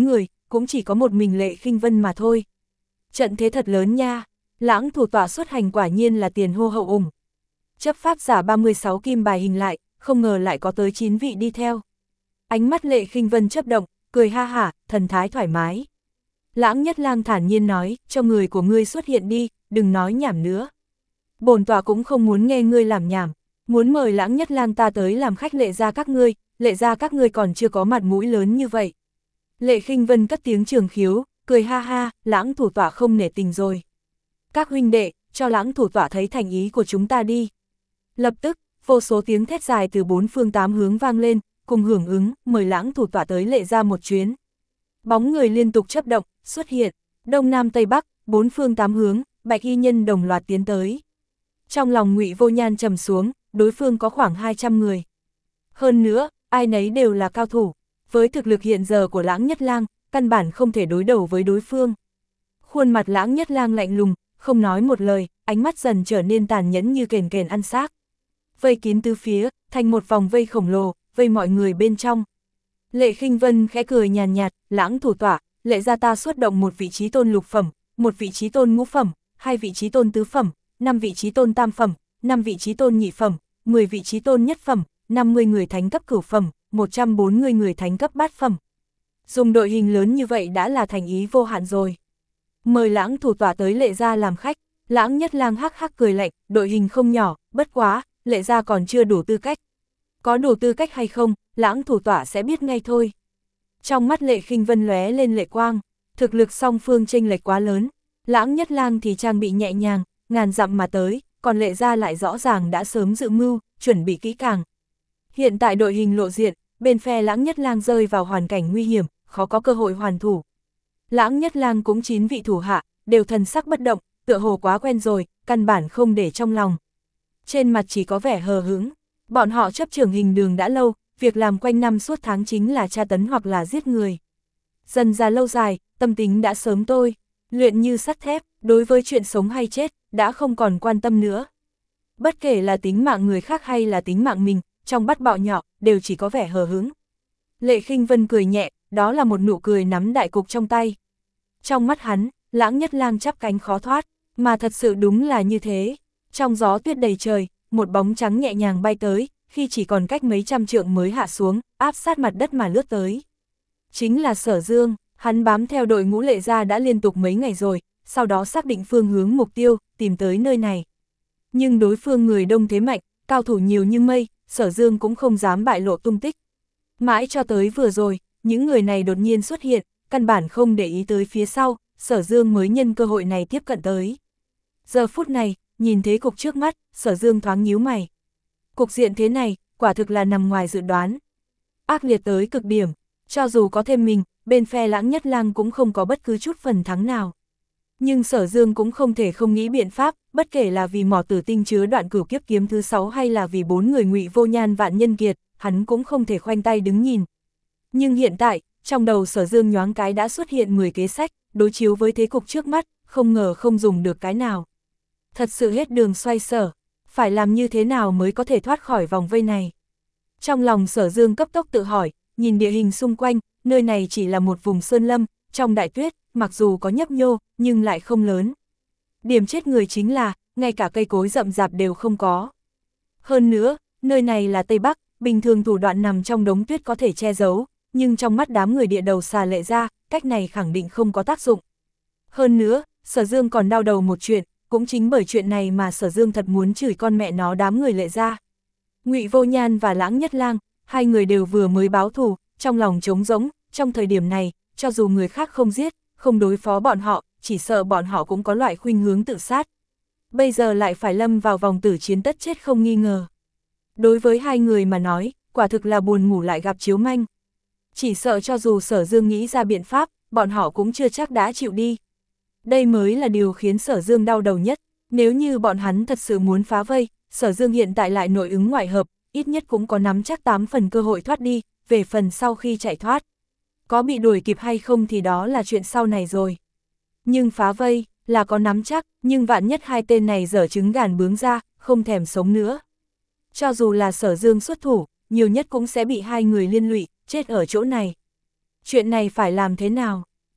cũng chỉ có một mình Lệ Khinh Vân mà thôi. Trận thế thật lớn nha, Lãng thủ tọa xuất hành quả nhiên là tiền hô hậu ủng. Chấp pháp giả ba mươi sáu kim bài hình lại, không ngờ lại có tới chín vị đi theo. Ánh mắt Lệ Khinh Vân chớp động, cười ha hả, thần thái thoải mái. Lãng Nhất Lang thản nhiên nói, cho người của ngươi xuất hiện đi, đừng nói nhảm nữa. Bổn tọa cũng không muốn nghe ngươi làm nhảm, muốn mời Lãng Nhất Lang ta tới làm khách Lệ gia các ngươi, Lệ gia các ngươi còn chưa có mặt mũi lớn như vậy. Lệ Khinh Vân cất tiếng trường khiếu, cười ha ha, Lãng thủ tọa không nể tình rồi. Các huynh đệ, cho Lãng thủ tọa thấy thành ý của chúng ta đi. Lập tức, vô số tiếng thét dài từ bốn phương tám hướng vang lên, cùng hưởng ứng, mời Lãng thủ tọa tới Lệ gia một chuyến. Bóng người liên tục chớp động, xuất hiện, đông nam tây bắc, bốn phương tám hướng, bạch y nhân đồng loạt tiến tới. Trong lòng Ngụy Vô Nhan trầm xuống, đối phương có khoảng hai trăm người. Hơn nữa, ai nấy đều là cao thủ, với thực lực hiện giờ của Lãng Nhất Lang, căn bản không thể đối đầu với đối phương. Khuôn mặt Lãng Nhất Lang lạnh lùng, không nói một lời, ánh mắt dần trở nên tàn nhẫn như kền kền ăn xác. Vây kín tứ phía, thành một vòng vây khổng lồ, vây mọi người bên trong. Lệ Khinh Vân khẽ cười nhàn nhạt, Lãng thủ tọa, Lệ gia ta xuất động một vị trí tôn lục phẩm, một vị trí tôn ngũ phẩm, hai vị trí tôn tứ phẩm, năm vị trí tôn tam phẩm, năm vị trí tôn nhị phẩm, mười vị trí tôn nhất phẩm, năm mươi người thánh cấp cửu phẩm, một trăm bốn mươi người thánh cấp bát phẩm. Dùng đội hình lớn như vậy đã là thành ý vô hạn rồi. Mời Lãng thủ tọa tới Lệ gia làm khách. Lãng Nhất Lang hắc hắc cười lạnh, đội hình không nhỏ, bất quá, Lệ gia còn chưa đủ tư cách. Có đủ tư cách hay không, Lãng thủ tọa sẽ biết ngay thôi. Trong mắt Lệ Khinh Vân lóe lên lệ quang, thực lực song phương chênh lệch quá lớn. Lãng Nhất Lang thì trang bị nhẹ nhàng, ngàn dặm mà tới, còn Lệ gia lại rõ ràng đã sớm dự mưu, chuẩn bị kỹ càng. Hiện tại đội hình lộ diện, bên phe Lãng Nhất Lang rơi vào hoàn cảnh nguy hiểm, khó có cơ hội hoàn thủ. Lãng Nhất Lang cũng chín vị thủ hạ, đều thần sắc bất động, tựa hồ quá quen rồi, căn bản không để trong lòng. Trên mặt chỉ có vẻ hờ hững, bọn họ chấp trưởng hình đường đã lâu, việc làm quanh năm suốt tháng chính là tra tấn hoặc là giết người. Dần ra lâu dài, tâm tính đã sớm tôi, luyện như sắt thép, đối với chuyện sống hay chết, đã không còn quan tâm nữa. Bất kể là tính mạng người khác hay là tính mạng mình, trong bắt bạo nhỏ, đều chỉ có vẻ hờ hững. Lệ Khinh Vân cười nhẹ, đó là một nụ cười nắm đại cục trong tay. Trong mắt hắn, Lãng Nhất Lang chắp cánh khó thoát, mà thật sự đúng là như thế. Trong gió tuyết đầy trời, một bóng trắng nhẹ nhàng bay tới, khi chỉ còn cách mấy trăm trượng mới hạ xuống, áp sát mặt đất mà lướt tới. Chính là Sở Dương, hắn bám theo đội ngũ Lệ gia đã liên tục mấy ngày rồi, sau đó xác định phương hướng mục tiêu, tìm tới nơi này. Nhưng đối phương người đông thế mạnh, cao thủ nhiều như mây, Sở Dương cũng không dám bại lộ tung tích. Mãi cho tới vừa rồi, những người này đột nhiên xuất hiện, căn bản không để ý tới phía sau, Sở Dương mới nhân cơ hội này tiếp cận tới. Giờ phút này, nhìn thấy cục trước mắt, Sở Dương thoáng nhíu mày. Cục diện thế này, quả thực là nằm ngoài dự đoán. Ác liệt tới cực điểm, cho dù có thêm mình, bên phe Lãng Nhất Lang cũng không có bất cứ chút phần thắng nào. Nhưng Sở Dương cũng không thể không nghĩ biện pháp, bất kể là vì mỏ tử tinh chứa đoạn cửu kiếp kiếm thứ sáu hay là vì bốn người Ngụy Vô Nhan Vạn Nhân Kiệt, hắn cũng không thể khoanh tay đứng nhìn. Nhưng hiện tại, trong đầu Sở Dương nhoáng cái đã xuất hiện mười kế sách, đối chiếu với thế cục trước mắt, không ngờ không dùng được cái nào. Thật sự hết đường xoay sở, phải làm như thế nào mới có thể thoát khỏi vòng vây này. Trong lòng Sở Dương cấp tốc tự hỏi, nhìn địa hình xung quanh, nơi này chỉ là một vùng sơn lâm, trong đại tuyết, mặc dù có nhấp nhô, nhưng lại không lớn. Điểm chết người chính là, ngay cả cây cối rậm rạp đều không có. Hơn nữa, nơi này là Tây Bắc, bình thường thủ đoạn nằm trong đống tuyết có thể che giấu, nhưng trong mắt đám người địa đầu xà Lệ gia, cách này khẳng định không có tác dụng. Hơn nữa, Sở Dương còn đau đầu một chuyện, cũng chính bởi chuyện này mà Sở Dương thật muốn chửi con mẹ nó đám người Lệ gia. Ngụy Vô Nhan và Lãng Nhất Lang, hai người đều vừa mới báo thù, trong lòng trống rỗng, trong thời điểm này, cho dù người khác không giết, không đối phó bọn họ, chỉ sợ bọn họ cũng có loại khuynh hướng tự sát. Bây giờ lại phải lâm vào vòng tử chiến tất chết không nghi ngờ. Đối với hai người mà nói, quả thực là buồn ngủ lại gặp chiếu manh. Chỉ sợ cho dù Sở Dương nghĩ ra biện pháp, bọn họ cũng chưa chắc đã chịu đi. Đây mới là điều khiến Sở Dương đau đầu nhất, nếu như bọn hắn thật sự muốn phá vây, Sở Dương hiện tại lại nội ứng ngoại hợp, ít nhất cũng có nắm chắc tám phần cơ hội thoát đi, về phần sau khi chạy thoát. Có bị đuổi kịp hay không thì đó là chuyện sau này rồi. Nhưng phá vây, là có nắm chắc, nhưng vạn nhất hai tên này dở trứng gàn bướng ra, không thèm sống nữa. Cho dù là Sở Dương xuất thủ, nhiều nhất cũng sẽ bị hai người liên lụy, chết ở chỗ này. Chuyện này phải làm thế nào?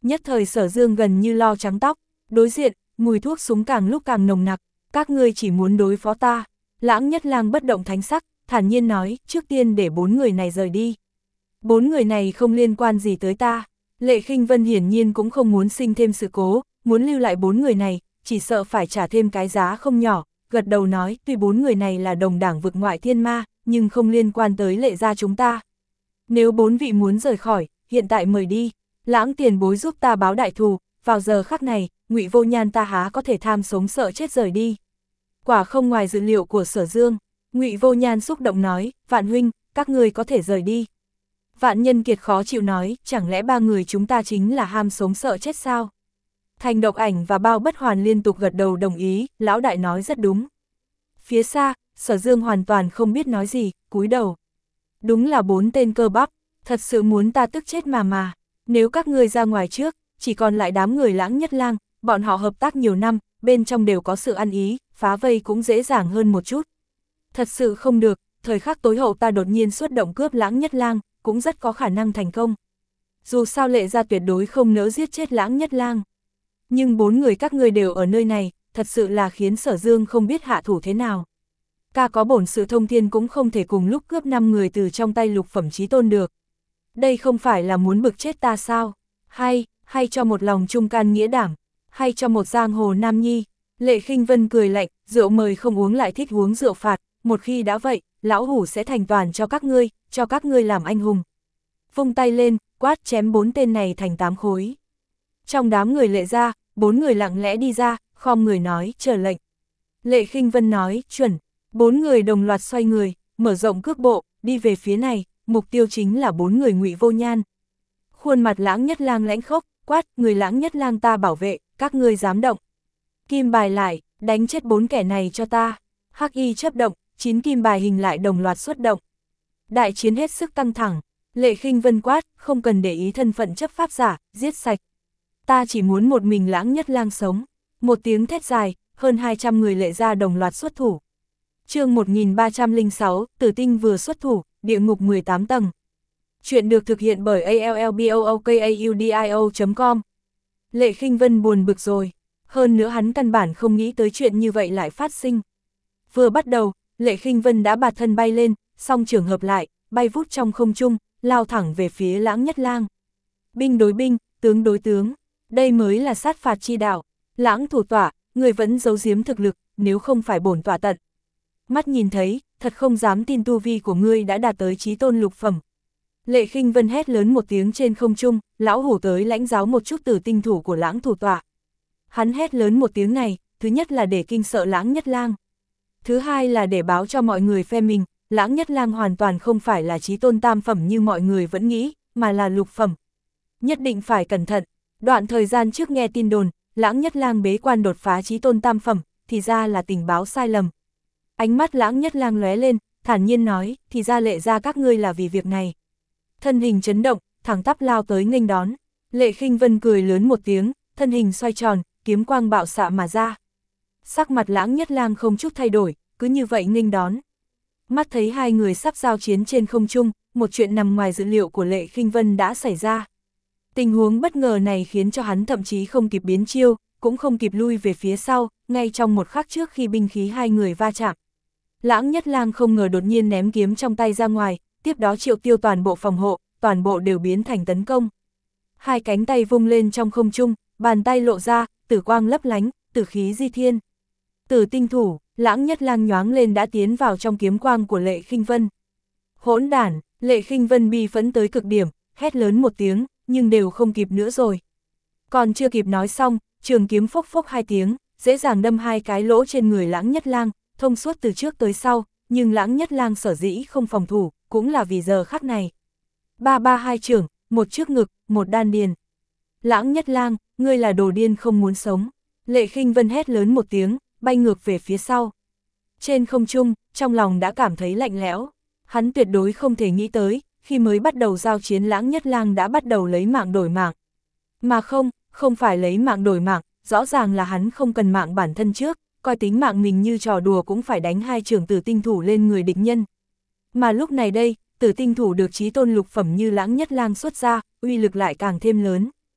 Nhất thời Sở Dương gần như lo trắng tóc, đối diện, mùi thuốc súng càng lúc càng nồng nặc, các ngươi chỉ muốn đối phó ta. Lãng Nhất Lang bất động thánh sắc, thản nhiên nói, trước tiên để bốn người này rời đi. Bốn người này không liên quan gì tới ta. Lệ Khinh Vân hiển nhiên cũng không muốn sinh thêm sự cố, muốn lưu lại bốn người này, chỉ sợ phải trả thêm cái giá không nhỏ, gật đầu nói, tuy bốn người này là đồng đảng vực ngoại thiên ma, nhưng không liên quan tới Lệ gia chúng ta. Nếu bốn vị muốn rời khỏi, hiện tại mời đi, Lãng tiền bối giúp ta báo đại thù, vào giờ khắc này, Ngụy Vô Nhan ta há có thể tham sống sợ chết rời đi. Quả không ngoài dự liệu của Sở Dương, Ngụy Vô Nhan xúc động nói, Vạn huynh, các ngươi có thể rời đi. Vạn Nhân Kiệt khó chịu nói, chẳng lẽ ba người chúng ta chính là ham sống sợ chết sao? Thành Độc Ảnh và Bao Bất Hoàn liên tục gật đầu đồng ý, lão đại nói rất đúng. Phía xa, Sở Dương hoàn toàn không biết nói gì, cúi đầu. Đúng là bốn tên cơ bắp, thật sự muốn ta tức chết mà mà. Nếu các ngươi ra ngoài trước, chỉ còn lại đám người Lãng Nhất Lang, bọn họ hợp tác nhiều năm, bên trong đều có sự ăn ý, phá vây cũng dễ dàng hơn một chút. Thật sự không được, thời khắc tối hậu ta đột nhiên xuất động cướp Lãng Nhất Lang, cũng rất có khả năng thành công. Dù sao Lệ gia tuyệt đối không nỡ giết chết Lãng Nhất Lang. Nhưng bốn người các ngươi đều ở nơi này, thật sự là khiến Sở Dương không biết hạ thủ thế nào. Ca có bổn sự thông thiên cũng không thể cùng lúc cướp năm người từ trong tay lục phẩm chí tôn được. Đây không phải là muốn bực chết ta sao? Hay, hay cho một lòng trung can nghĩa đảm, hay cho một giang hồ nam nhi. Lệ Khinh Vân cười lạnh, rượu mời không uống lại thích uống rượu phạt, một khi đã vậy, lão hủ sẽ thành toàn cho các ngươi, cho các ngươi làm anh hùng. Vung tay lên, quát chém bốn tên này thành tám khối. Trong đám người Lệ gia, bốn người lặng lẽ đi ra, khom người nói, chờ lệnh. Lệ Khinh Vân nói, chuẩn. Bốn người đồng loạt xoay người, mở rộng cước bộ, đi về phía này, mục tiêu chính là bốn người Ngụy Vô Nhan. Khuôn mặt Lãng Nhất Lang lãnh khốc, quát, người Lãng Nhất Lang ta bảo vệ, các ngươi dám động. Kim bài lại, đánh chết bốn kẻ này cho ta. Hắc y chấp động, chín kim bài hình lại đồng loạt xuất động. Đại chiến hết sức căng thẳng, Lệ Khinh Vân quát, không cần để ý thân phận chấp pháp giả, giết sạch. Ta chỉ muốn một mình Lãng Nhất Lang sống. Một tiếng thét dài, hơn hai trăm người Lệ gia đồng loạt xuất thủ. Chương một nghìn ba trăm lẻ sáu, Tử Tinh vừa xuất thủ, địa ngục mười tám tầng. Chuyện được thực hiện bởi a l l b o o k a u d i o chấm com. Lệ Khinh Vân buồn bực rồi, hơn nữa hắn căn bản không nghĩ tới chuyện như vậy lại phát sinh. Vừa bắt đầu, Lệ Khinh Vân đã bạt thân bay lên, song trường hợp lại, bay vút trong không trung, lao thẳng về phía Lãng Nhất Lang. Binh đối binh, tướng đối tướng, đây mới là sát phạt chi đạo. Lãng thủ tọa, người vẫn giấu giếm thực lực, nếu không phải bổn tọa tận. Mắt nhìn thấy, thật không dám tin tu vi của ngươi đã đạt tới chí tôn lục phẩm. Lệ Khinh Vân hét lớn một tiếng trên không trung, lão hủ tới lãnh giáo một chút Tử Tinh thủ của Lãng thủ tọa. Hắn hét lớn một tiếng này, thứ nhất là để kinh sợ Lãng Nhất Lang. Thứ hai là để báo cho mọi người phe mình, Lãng Nhất Lang hoàn toàn không phải là chí tôn tam phẩm như mọi người vẫn nghĩ, mà là lục phẩm. Nhất định phải cẩn thận, đoạn thời gian trước nghe tin đồn, Lãng Nhất Lang bế quan đột phá chí tôn tam phẩm, thì ra là tình báo sai lầm. Ánh mắt Lãng Nhất Lang lóe lên, thản nhiên nói, thì ra Lệ gia các ngươi là vì việc này. Thân hình chấn động, thẳng tắp lao tới nghênh đón. Lệ Khinh Vân cười lớn một tiếng, thân hình xoay tròn, kiếm quang bạo xạ mà ra. Sắc mặt Lãng Nhất Lang không chút thay đổi, cứ như vậy nghênh đón. Mắt thấy hai người sắp giao chiến trên không trung, một chuyện nằm ngoài dự liệu của Lệ Khinh Vân đã xảy ra. Tình huống bất ngờ này khiến cho hắn thậm chí không kịp biến chiêu, cũng không kịp lui về phía sau, ngay trong một khắc trước khi binh khí hai người va chạm. Lãng Nhất Lang không ngờ đột nhiên ném kiếm trong tay ra ngoài, tiếp đó triệu tiêu toàn bộ phòng hộ, toàn bộ đều biến thành tấn công. Hai cánh tay vung lên trong không trung, bàn tay lộ ra, tử quang lấp lánh, tử khí di thiên. Tử Tinh thủ, Lãng Nhất Lang nhoáng lên đã tiến vào trong kiếm quang của Lệ Khinh Vân. Hỗn đản, Lệ Khinh Vân bi phẫn tới cực điểm, hét lớn một tiếng, nhưng đều không kịp nữa rồi. Còn chưa kịp nói xong, trường kiếm phốc phốc hai tiếng, dễ dàng đâm hai cái lỗ trên người Lãng Nhất Lang, thông suốt từ trước tới sau, nhưng Lãng Nhất Lang sở dĩ không phòng thủ, cũng là vì giờ khắc này. Ba ba hai trường, một trước ngực, một đan điền. Lãng Nhất Lang, ngươi là đồ điên không muốn sống. Lệ Khinh Vân hét lớn một tiếng, bay ngược về phía sau. Trên không trung, trong lòng đã cảm thấy lạnh lẽo. Hắn tuyệt đối không thể nghĩ tới, khi mới bắt đầu giao chiến Lãng Nhất Lang đã bắt đầu lấy mạng đổi mạng. Mà không, không phải lấy mạng đổi mạng, rõ ràng là hắn không cần mạng bản thân trước, coi tính mạng mình như trò đùa cũng phải đánh hai trường Tử Tinh thủ lên người địch nhân. Mà lúc này đây, Tử Tinh thủ được chí tôn lục phẩm như Lãng Nhất Lang xuất ra, uy lực lại càng thêm lớn.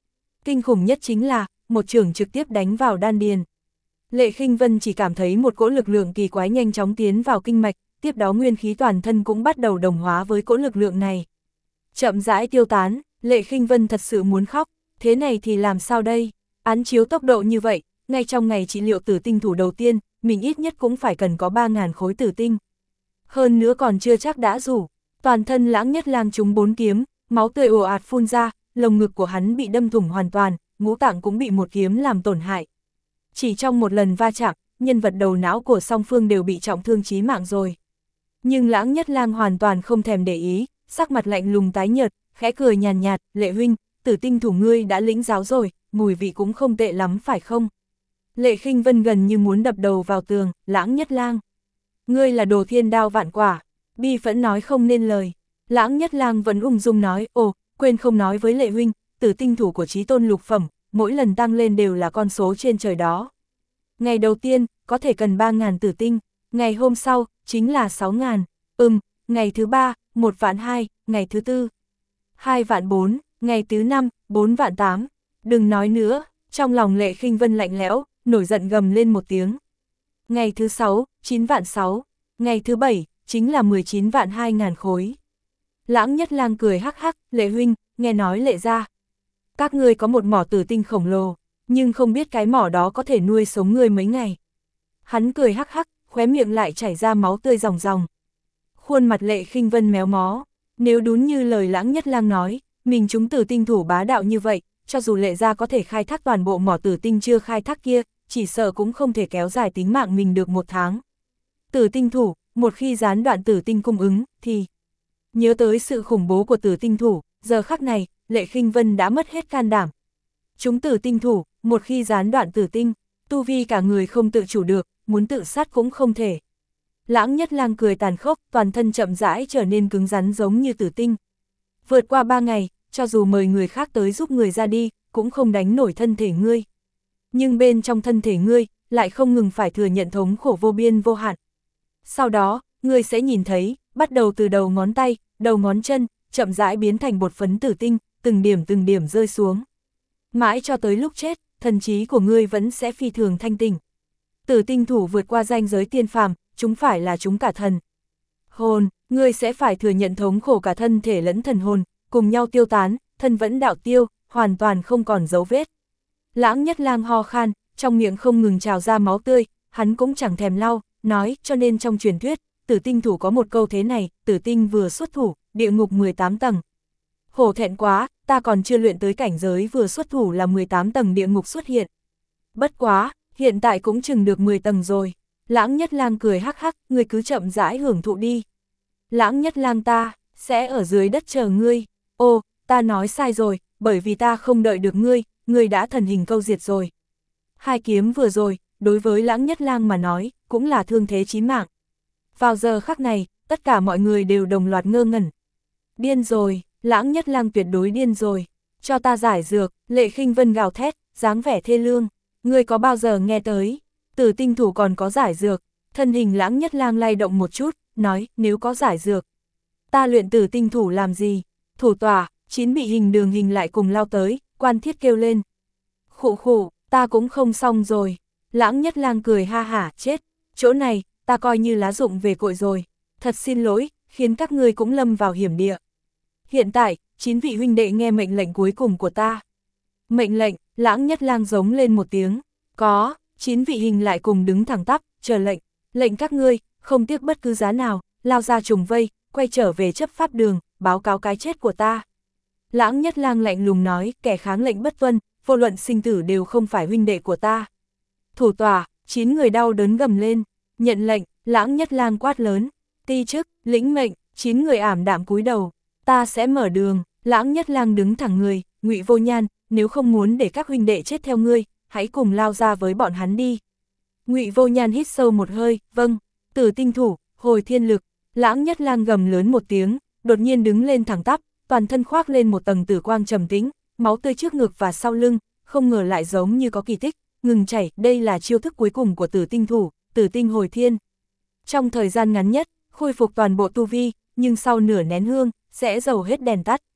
Kinh khủng nhất chính là, một chưởng trực tiếp đánh vào đan điền. Lệ Khinh Vân chỉ cảm thấy một cỗ lực lượng kỳ quái nhanh chóng tiến vào kinh mạch, tiếp đó nguyên khí toàn thân cũng bắt đầu đồng hóa với cỗ lực lượng này. Chậm rãi tiêu tán, Lệ Khinh Vân thật sự muốn khóc, thế này thì làm sao đây? Án chiếu tốc độ như vậy, ngay trong ngày trị liệu tử tinh thủ đầu tiên, mình ít nhất cũng phải cần có ba ngàn khối tử tinh. Hơn nữa còn chưa chắc đã rủ, toàn thân Lãng Nhất Lang trúng bốn kiếm, máu tươi ồ ạt phun ra, lồng ngực của hắn bị đâm thủng hoàn toàn, ngũ tạng cũng bị một kiếm làm tổn hại. Chỉ trong một lần va chạm, nhân vật đầu não của song phương đều bị trọng thương chí mạng rồi. Nhưng Lãng Nhất Lang hoàn toàn không thèm để ý, sắc mặt lạnh lùng tái nhợt, khẽ cười nhàn nhạt, Lệ huynh, tử tinh thủ ngươi đã lĩnh giáo rồi, mùi vị cũng không tệ lắm phải không? Lệ Khinh Vân gần như muốn đập đầu vào tường, Lãng Nhất Lang. Ngươi là đồ thiên đao vạn quả, bi phẫn nói không nên lời. Lãng Nhất Lang vẫn ung dung nói, ồ, quên không nói với Lệ huynh, tử tinh thủ của chí tôn lục phẩm, mỗi lần tăng lên đều là con số trên trời đó. Ngày đầu tiên, có thể cần ba ngàn tử tinh, ngày hôm sau, chính là sáu ngàn, ừm, ngày thứ ba, một vạn hai, ngày thứ tư, hai vạn bốn, ngày thứ năm, bốn vạn tám. Đừng nói nữa, trong lòng Lệ Khinh Vân lạnh lẽo, nổi giận gầm lên một tiếng. Ngày thứ sáu, chín vạn sáu, ngày thứ bảy, chính là mười chín vạn hai ngàn khối. Lãng Nhất Lang cười hắc hắc, Lệ huynh, nghe nói Lệ gia các ngươi có một mỏ tử tinh khổng lồ, nhưng không biết cái mỏ đó có thể nuôi sống ngươi mấy ngày. Hắn cười hắc hắc, khóe miệng lại chảy ra máu tươi ròng ròng. Khuôn mặt Lệ Khinh Vân méo mó, nếu đúng như lời Lãng Nhất Lang nói, mình chúng tử tinh thủ bá đạo như vậy, cho dù Lệ gia có thể khai thác toàn bộ mỏ tử tinh chưa khai thác kia, chỉ sợ cũng không thể kéo dài tính mạng mình được một tháng. Tử tinh thủ, một khi gián đoạn tử tinh cung ứng, thì... Nhớ tới sự khủng bố của tử tinh thủ, giờ khắc này, Lệ Khinh Vân đã mất hết can đảm. Chúng tử tinh thủ, một khi gián đoạn tử tinh, tu vi cả người không tự chủ được, muốn tự sát cũng không thể. Lãng Nhất Lang cười tàn khốc, toàn thân chậm rãi trở nên cứng rắn giống như tử tinh. Vượt qua ba ngày, cho dù mời người khác tới giúp người ra đi, cũng không đánh nổi thân thể ngươi. Nhưng bên trong thân thể ngươi, lại không ngừng phải thừa nhận thống khổ vô biên vô hạn. Sau đó, ngươi sẽ nhìn thấy, bắt đầu từ đầu ngón tay, đầu ngón chân, chậm rãi biến thành bột phấn tử tinh, từng điểm từng điểm rơi xuống. Mãi cho tới lúc chết, thần trí của ngươi vẫn sẽ phi thường thanh tỉnh. Tử tinh thủ vượt qua ranh giới tiên phàm, chúng phải là chúng cả thần. Hồn, ngươi sẽ phải thừa nhận thống khổ cả thân thể lẫn thần hồn, cùng nhau tiêu tán, thân vẫn đạo tiêu, hoàn toàn không còn dấu vết. Lãng Nhất Lang ho khan, trong miệng không ngừng trào ra máu tươi, hắn cũng chẳng thèm lau, nói cho nên trong truyền thuyết, tử tinh thủ có một câu thế này, tử tinh vừa xuất thủ, địa ngục mười tám tầng. Hổ thẹn quá, ta còn chưa luyện tới cảnh giới vừa xuất thủ là mười tám tầng địa ngục xuất hiện. Bất quá, hiện tại cũng chừng được mười tầng rồi. Lãng Nhất Lang cười hắc hắc, ngươi cứ chậm rãi hưởng thụ đi. Lãng Nhất Lang ta, sẽ ở dưới đất chờ ngươi. Ô, ta nói sai rồi, bởi vì ta không đợi được ngươi, ngươi đã thần hình câu diệt rồi. Hai kiếm vừa rồi, đối với Lãng Nhất Lang mà nói, cũng là thương thế chí mạng. Vào giờ khắc này, tất cả mọi người đều đồng loạt ngơ ngẩn. Điên rồi, Lãng Nhất Lang tuyệt đối điên rồi. Cho ta giải dược, Lệ Khinh Vân gào thét, dáng vẻ thê lương. Ngươi có bao giờ nghe tới, tử tinh thủ còn có giải dược? Thân hình Lãng Nhất Lang lay động một chút, nói, nếu có giải dược, ta luyện tử tinh thủ làm gì? Thủ tòa, chín bị hình đường hình lại cùng lao tới, Quan Thiết kêu lên. Khụ khụ, ta cũng không xong rồi. Lãng Nhất Lang cười ha hả, chết, chỗ này, ta coi như lá dụng về cội rồi. Thật xin lỗi, khiến các ngươi cũng lâm vào hiểm địa. Hiện tại, chín vị huynh đệ nghe mệnh lệnh cuối cùng của ta. Mệnh lệnh, Lãng Nhất Lang giống lên một tiếng. Có, chín vị hình lại cùng đứng thẳng tắp, chờ lệnh. Lệnh các ngươi, không tiếc bất cứ giá nào, lao ra trùng vây, quay trở về chấp pháp đường, báo cáo cái chết của ta. Lãng Nhất Lang lạnh lùng nói, kẻ kháng lệnh bất tuân, vô luận sinh tử đều không phải huynh đệ của ta. Thủ tòa, chín người đau đớn gầm lên, nhận lệnh, Lãng Nhất Lang quát lớn. Ti chức, lĩnh mệnh, chín người ảm đạm cúi đầu. Ta sẽ mở đường. Lãng Nhất Lang đứng thẳng người, Ngụy Vô Nhan, nếu không muốn để các huynh đệ chết theo ngươi, hãy cùng lao ra với bọn hắn đi. Ngụy Vô Nhan hít sâu một hơi, vâng. Tử tinh thủ, hồi thiên lực. Lãng Nhất Lang gầm lớn một tiếng, đột nhiên đứng lên thẳng tắp, toàn thân khoác lên một tầng tử quang trầm tĩnh, máu tươi trước ngực và sau lưng, không ngờ lại giống như có kỳ tích, ngừng chảy. Đây là chiêu thức cuối cùng của tử tinh thủ, tử tinh hồi thiên. Trong thời gian ngắn nhất, khôi phục toàn bộ tu vi, nhưng sau nửa nén hương, sẽ dầu hết đèn tắt.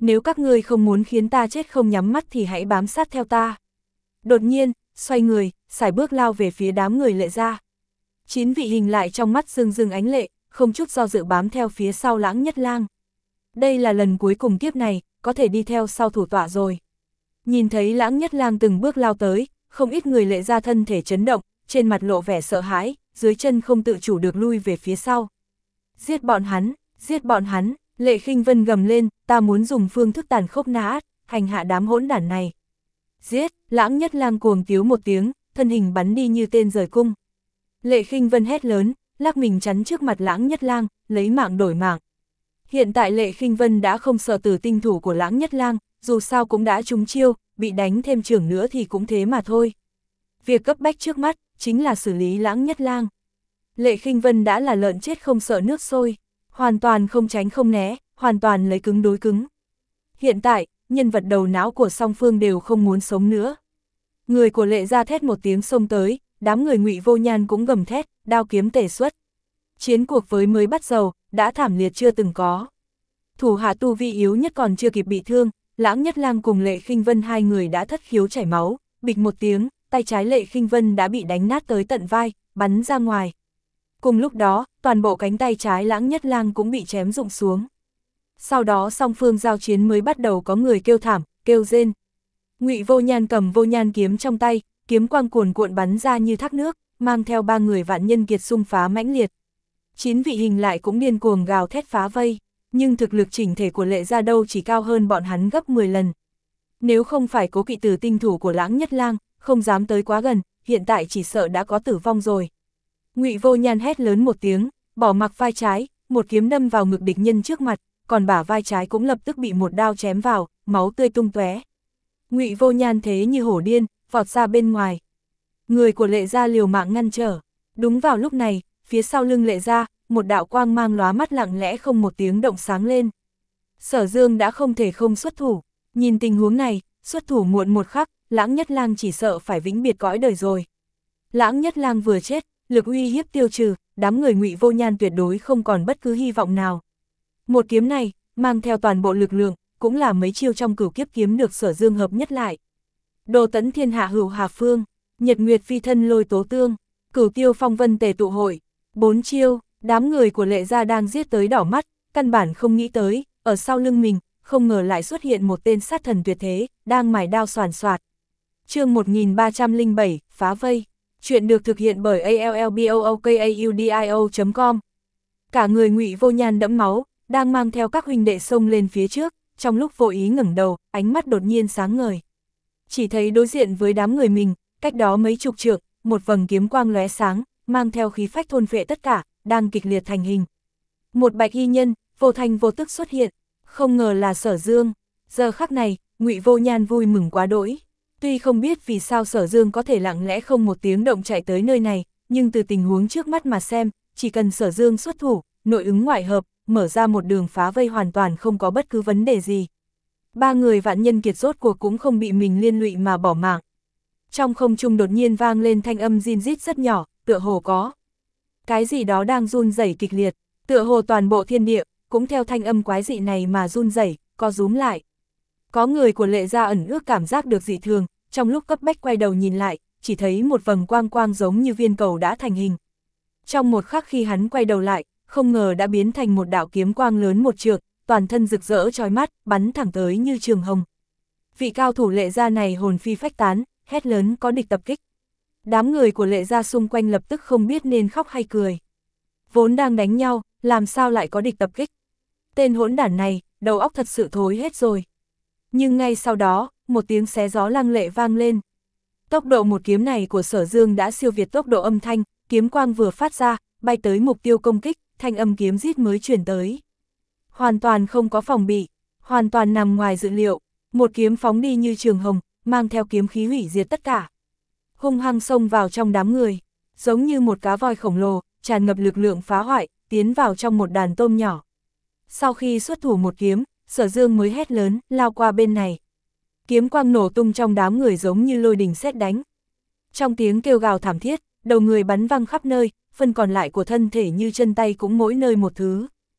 nếu các ngươi không muốn khiến ta chết không nhắm mắt thì hãy bám sát theo ta. Đột nhiên, xoay người, sải bước lao về phía đám người Lệ gia. Chín vị hình lại trong mắt rưng rưng ánh lệ, không chút do dự bám theo phía sau Lãng Nhất Lang. Đây là lần cuối cùng kiếp này, có thể đi theo sau thủ tọa rồi. Nhìn thấy Lãng Nhất Lang từng bước lao tới, không ít người Lệ gia thân thể chấn động, trên mặt lộ vẻ sợ hãi, dưới chân không tự chủ được lui về phía sau. Giết bọn hắn, giết bọn hắn, Lệ Khinh Vân gầm lên, ta muốn dùng phương thức tàn khốc nã át, hành hạ đám hỗn đản này. Giết, Lãng Nhất Lang cuồng tiếu một tiếng, thân hình bắn đi như tên rời cung. Lệ Khinh Vân hét lớn, lắc mình chắn trước mặt Lãng Nhất Lang, lấy mạng đổi mạng. Hiện tại Lệ Khinh Vân đã không sợ tử tinh thủ của Lãng Nhất Lang, dù sao cũng đã trúng chiêu, bị đánh thêm trưởng nữa thì cũng thế mà thôi. Việc cấp bách trước mắt, chính là xử lý Lãng Nhất Lang. Lệ Khinh Vân đã là lợn chết không sợ nước sôi, hoàn toàn không tránh không né, hoàn toàn lấy cứng đối cứng. Hiện tại, nhân vật đầu não của song phương đều không muốn sống nữa. Người của Lệ gia thét một tiếng xông tới, đám người Ngụy Vô Nhan cũng gầm thét, đao kiếm tề xuất. Chiến cuộc với mới bắt đầu, đã thảm liệt chưa từng có. Thủ hạ tu vi yếu nhất còn chưa kịp bị thương, Lãng Nhất Lang cùng Lệ Khinh Vân hai người đã thất khiếu chảy máu, bịch một tiếng, tay trái Lệ Khinh Vân đã bị đánh nát tới tận vai, bắn ra ngoài. Cùng lúc đó, toàn bộ cánh tay trái Lãng Nhất Lang cũng bị chém rụng xuống. Sau đó song phương giao chiến mới bắt đầu có người kêu thảm, kêu rên. Ngụy Vô Nhan cầm Vô Nhan kiếm trong tay, kiếm quang cuồn cuộn bắn ra như thác nước, mang theo ba người vạn nhân kiệt xung phá mãnh liệt. Chín vị hình lại cũng điên cuồng gào thét phá vây, nhưng thực lực chỉnh thể của Lệ gia đâu chỉ cao hơn bọn hắn gấp mười lần. Nếu không phải cố kỵ tử tinh thủ của Lãng Nhất Lang, không dám tới quá gần, hiện tại chỉ sợ đã có tử vong rồi. Ngụy Vô Nhan hét lớn một tiếng, bỏ mặc vai trái, một kiếm đâm vào ngực địch nhân trước mặt, còn bả vai trái cũng lập tức bị một đao chém vào, máu tươi tung tóe. Ngụy Vô Nhan thế như hổ điên, vọt ra bên ngoài. Người của Lệ gia liều mạng ngăn trở. Đúng vào lúc này, phía sau lưng Lệ gia, một đạo quang mang lóa mắt lặng lẽ không một tiếng động sáng lên. Sở Dương đã không thể không xuất thủ. Nhìn tình huống này, xuất thủ muộn một khắc, Lãng Nhất Lang chỉ sợ phải vĩnh biệt cõi đời rồi. Lãng Nhất Lang vừa chết, lực uy hiếp tiêu trừ, đám người Ngụy Vô Nhan tuyệt đối không còn bất cứ hy vọng nào. Một kiếm này, mang theo toàn bộ lực lượng, cũng là mấy chiêu trong cửu kiếp kiếm được Sở Dương hợp nhất lại. Đồ tấn thiên hạ hữu hà phương, nhật nguyệt phi thân lôi tố tương, cửu tiêu phong vân tề tụ hội. Bốn chiêu, đám người của Lệ gia đang giết tới đỏ mắt, căn bản không nghĩ tới, ở sau lưng mình, không ngờ lại xuất hiện một tên sát thần tuyệt thế, đang mài đao xoàn xoạt. Chương một nghìn ba trăm lẻ bảy, phá vây. Chuyện được thực hiện bởi a l l b o o k a u d i o chấm com. Cả người Ngụy Vô Nhan đẫm máu, đang mang theo các huynh đệ xông lên phía trước, trong lúc vô ý ngẩng đầu, ánh mắt đột nhiên sáng ngời. Chỉ thấy đối diện với đám người mình, cách đó mấy chục trượng, một vầng kiếm quang lóe sáng, mang theo khí phách thôn phệ tất cả, đang kịch liệt thành hình. Một bạch y nhân, vô thanh vô tức xuất hiện, không ngờ là Sở Dương. Giờ khắc này, Ngụy Vô Nhan vui mừng quá đỗi. Tuy không biết vì sao Sở Dương có thể lặng lẽ không một tiếng động chạy tới nơi này, nhưng từ tình huống trước mắt mà xem, chỉ cần Sở Dương xuất thủ, nội ứng ngoại hợp, mở ra một đường phá vây hoàn toàn không có bất cứ vấn đề gì. Ba người vạn nhân kiệt rốt cuộc cũng không bị mình liên lụy mà bỏ mạng. Trong không trung đột nhiên vang lên thanh âm rin rít rất nhỏ, tựa hồ có cái gì đó đang run rẩy kịch liệt, tựa hồ toàn bộ thiên địa cũng theo thanh âm quái dị này mà run rẩy, co rúm lại. Có người của Lệ gia ẩn ước cảm giác được dị thường, trong lúc cấp bách quay đầu nhìn lại, chỉ thấy một vầng quang quang giống như viên cầu đã thành hình. Trong một khắc khi hắn quay đầu lại, không ngờ đã biến thành một đạo kiếm quang lớn một trượng, toàn thân rực rỡ chói mắt, bắn thẳng tới như trường hồng. Vị cao thủ Lệ gia này hồn phi phách tán, hét lớn có địch tập kích. Đám người của Lệ gia xung quanh lập tức không biết nên khóc hay cười. Vốn đang đánh nhau, làm sao lại có địch tập kích? Tên hỗn đản này, đầu óc thật sự thối hết rồi. Nhưng ngay sau đó, một tiếng xé gió lăng lệ vang lên. Tốc độ một kiếm này của Sở Dương đã siêu việt tốc độ âm thanh, kiếm quang vừa phát ra, bay tới mục tiêu công kích, thanh âm kiếm rít mới truyền tới. Hoàn toàn không có phòng bị, hoàn toàn nằm ngoài dự liệu, một kiếm phóng đi như trường hồng, mang theo kiếm khí hủy diệt tất cả. Hung hăng xông vào trong đám người, giống như một cá voi khổng lồ, tràn ngập lực lượng phá hoại, tiến vào trong một đàn tôm nhỏ. Sau khi xuất thủ một kiếm, Sở Dương mới hét lớn, lao qua bên này. Kiếm quang nổ tung trong đám người giống như lôi đình sét đánh. Trong tiếng kêu gào thảm thiết, đầu người bắn văng khắp nơi, phần còn lại của thân thể như chân tay cũng mỗi nơi một thứ.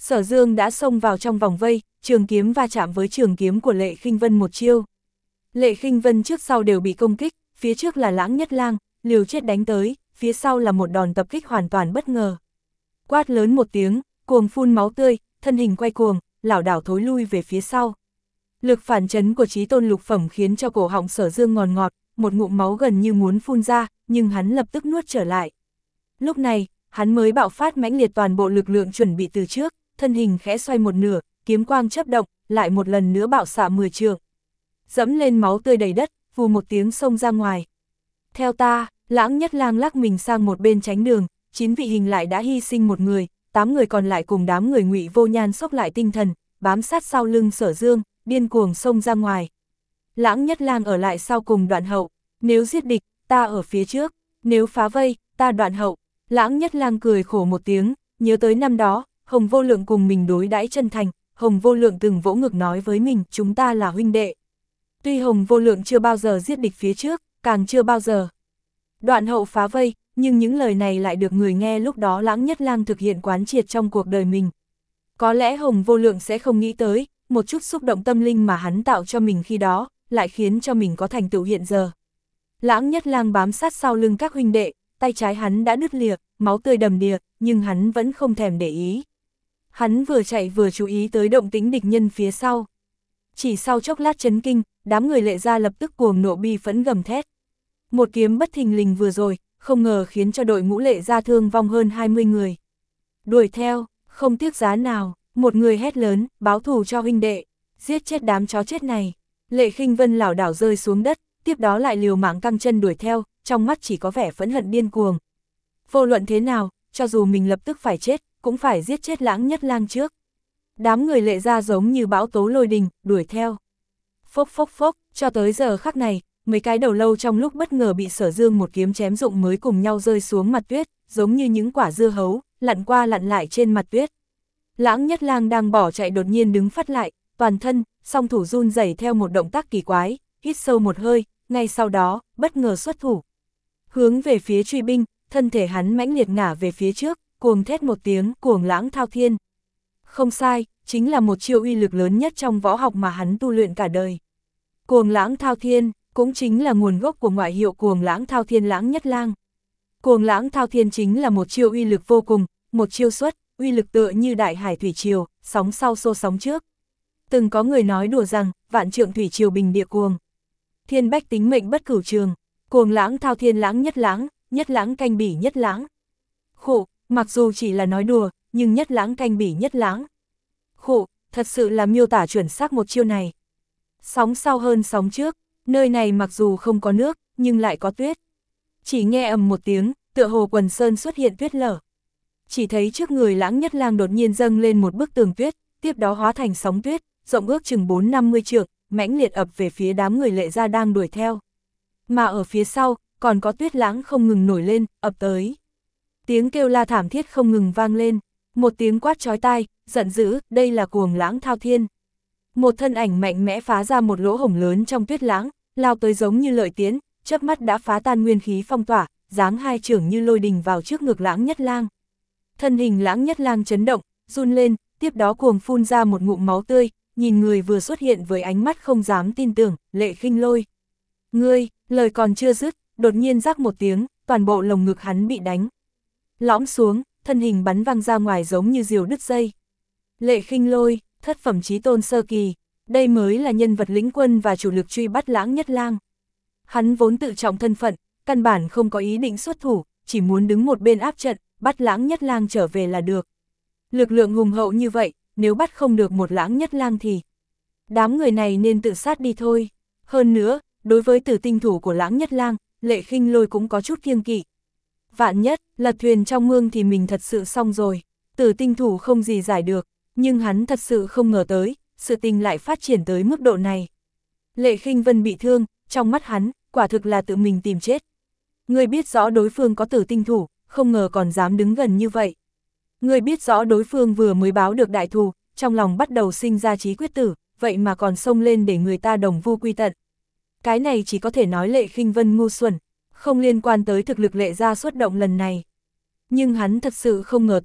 Sở Dương đã xông vào trong vòng vây, trường kiếm va chạm với trường kiếm của Lệ Khinh Vân một chiêu. Lệ Khinh Vân trước sau đều bị công kích, phía trước là Lãng Nhất Lang, liều chết đánh tới, phía sau là một đòn tập kích hoàn toàn bất ngờ. Quát lớn một tiếng, cuồng phun máu tươi, thân hình quay cuồng, lảo đảo thối lui về phía sau. Lực phản chấn của chí tôn lục phẩm khiến cho cổ họng Sở Dương ngọt ngọt, một ngụm máu gần như muốn phun ra, nhưng hắn lập tức nuốt trở lại. Lúc này, hắn mới bạo phát mãnh liệt toàn bộ lực lượng chuẩn bị từ trước, thân hình khẽ xoay một nửa, kiếm quang chớp động, lại một lần nữa bạo xạ mười trượng. Dẫm lên máu tươi đầy đất, vù một tiếng xông ra ngoài. Theo ta, Lãng Nhất Lang lắc mình sang một bên tránh đường, chín vị hình lại đã hy sinh một người, tám người còn lại cùng đám người Ngụy Vô Nhan xốc lại tinh thần, bám sát sau lưng Sở Dương, điên cuồng xông ra ngoài. Lãng Nhất Lang ở lại sau cùng Đoạn Hậu, nếu giết địch, ta ở phía trước, nếu phá vây, ta Đoạn Hậu. Lãng Nhất Lang cười khổ một tiếng, nhớ tới năm đó, Hồng Vô Lượng cùng mình đối đãi chân thành, Hồng Vô Lượng từng vỗ ngực nói với mình, chúng ta là huynh đệ. Tuy Hồng Vô Lượng chưa bao giờ giết địch phía trước, càng chưa bao giờ Đoạn Hậu phá vây, nhưng những lời này lại được người nghe lúc đó Lãng Nhất Lang thực hiện quán triệt trong cuộc đời mình. Có lẽ Hồng Vô Lượng sẽ không nghĩ tới, một chút xúc động tâm linh mà hắn tạo cho mình khi đó, lại khiến cho mình có thành tựu hiện giờ. Lãng Nhất Lang bám sát sau lưng các huynh đệ, tay trái hắn đã đứt lìa, máu tươi đầm đìa, nhưng hắn vẫn không thèm để ý. Hắn vừa chạy vừa chú ý tới động tĩnh địch nhân phía sau. Chỉ sau chốc lát chấn kinh, đám người Lệ gia lập tức cuồng nộ bi phẫn gầm thét. Một kiếm bất thình lình vừa rồi, không ngờ khiến cho đội ngũ Lệ gia thương vong hơn hai mươi người. Đuổi theo, không tiếc giá nào, một người hét lớn, báo thù cho huynh đệ, giết chết đám chó chết này. Lệ Khinh Vân lảo đảo rơi xuống đất, tiếp đó lại liều mạng căng chân đuổi theo, trong mắt chỉ có vẻ phẫn hận điên cuồng. Vô luận thế nào, cho dù mình lập tức phải chết, cũng phải giết chết Lãng Nhất Lang trước. Đám người Lệ gia giống như bão tố lôi đình, đuổi theo. Phốc phốc phốc, cho tới giờ khắc này, mấy cái đầu lâu trong lúc bất ngờ bị Sở Dương một kiếm chém rụng mới cùng nhau rơi xuống mặt tuyết, giống như những quả dưa hấu, lặn qua lặn lại trên mặt tuyết. Lãng Nhất Lang đang bỏ chạy đột nhiên đứng phắt lại, toàn thân, song thủ run rẩy theo một động tác kỳ quái, hít sâu một hơi, ngay sau đó, bất ngờ xuất thủ. Hướng về phía truy binh, thân thể hắn mãnh liệt ngả về phía trước, cuồng thét một tiếng, cuồng lãng thao thiên. Không sai, chính là một chiêu uy lực lớn nhất trong võ học mà hắn tu luyện cả đời. Cuồng lãng thao thiên, cũng chính là nguồn gốc của ngoại hiệu cuồng lãng thao thiên Lãng Nhất Lang. Cuồng lãng thao thiên chính là một chiêu uy lực vô cùng, một chiêu xuất, uy lực tựa như đại hải thủy triều, sóng sau xô sóng trước. Từng có người nói đùa rằng, vạn trượng thủy triều bình địa cuồng. Thiên bách tính mệnh bất cửu trường, cuồng lãng thao thiên Lãng Nhất Lãng, nhất lãng canh bỉ nhất lãng. Khổ, mặc dù chỉ là nói đùa, nhưng nhất lãng canh bỉ nhất lãng. Khổ, thật sự là miêu tả chuẩn xác một chiêu này. Sóng sau hơn sóng trước, nơi này mặc dù không có nước, nhưng lại có tuyết. Chỉ nghe ầm một tiếng, tựa hồ quần sơn xuất hiện tuyết lở. Chỉ thấy trước người Lãng Nhất Lang đột nhiên dâng lên một bức tường tuyết, tiếp đó hóa thành sóng tuyết, rộng ước chừng bốn năm mươi trượng, mãnh liệt ập về phía đám người Lệ gia đang đuổi theo. Mà ở phía sau, còn có tuyết lãng không ngừng nổi lên, ập tới. Tiếng kêu la thảm thiết không ngừng vang lên, một tiếng quát chói tai, giận dữ, đây là cuồng lãng thao thiên. Một thân ảnh mạnh mẽ phá ra một lỗ hổng lớn trong tuyết lãng, lao tới giống như lợi tiến, chớp mắt đã phá tan nguyên khí phong tỏa, giáng hai chưởng như lôi đình vào trước ngực Lãng Nhất Lang. Thân hình Lãng Nhất Lang chấn động, run lên, tiếp đó cuồng phun ra một ngụm máu tươi, nhìn người vừa xuất hiện với ánh mắt không dám tin tưởng, Lệ Khinh Lôi. Ngươi, lời còn chưa dứt, đột nhiên rắc một tiếng, toàn bộ lồng ngực hắn bị đánh. Lõm xuống, thân hình bắn văng ra ngoài giống như diều đứt dây. Lệ Khinh Lôi, thất phẩm chí tôn sơ kỳ, đây mới là nhân vật lĩnh quân và chủ lực truy bắt Lãng Nhất Lang. Hắn vốn tự trọng thân phận, căn bản không có ý định xuất thủ, chỉ muốn đứng một bên áp trận, bắt Lãng Nhất Lang trở về là được. Lực lượng hùng hậu như vậy, nếu bắt không được một Lãng Nhất Lang thì đám người này nên tự sát đi thôi. Hơn nữa, đối với tử tinh thủ của Lãng Nhất Lang, Lệ Khinh Lôi cũng có chút kiêng kỵ. Vạn nhất, lật thuyền trong mương thì mình thật sự xong rồi, tử tinh thủ không gì giải được, nhưng hắn thật sự không ngờ tới, sự tình lại phát triển tới mức độ này. Lệ Khinh Vân bị thương, trong mắt hắn, quả thực là tự mình tìm chết. Người biết rõ đối phương có tử tinh thủ, không ngờ còn dám đứng gần như vậy. Người biết rõ đối phương vừa mới báo được đại thù, trong lòng bắt đầu sinh ra chí quyết tử, vậy mà còn xông lên để người ta đồng vu quy tận. Cái này chỉ có thể nói Lệ Khinh Vân ngu xuẩn, không liên quan tới thực lực Lệ gia xuất động lần này. Nhưng hắn thật sự không ngờ tới,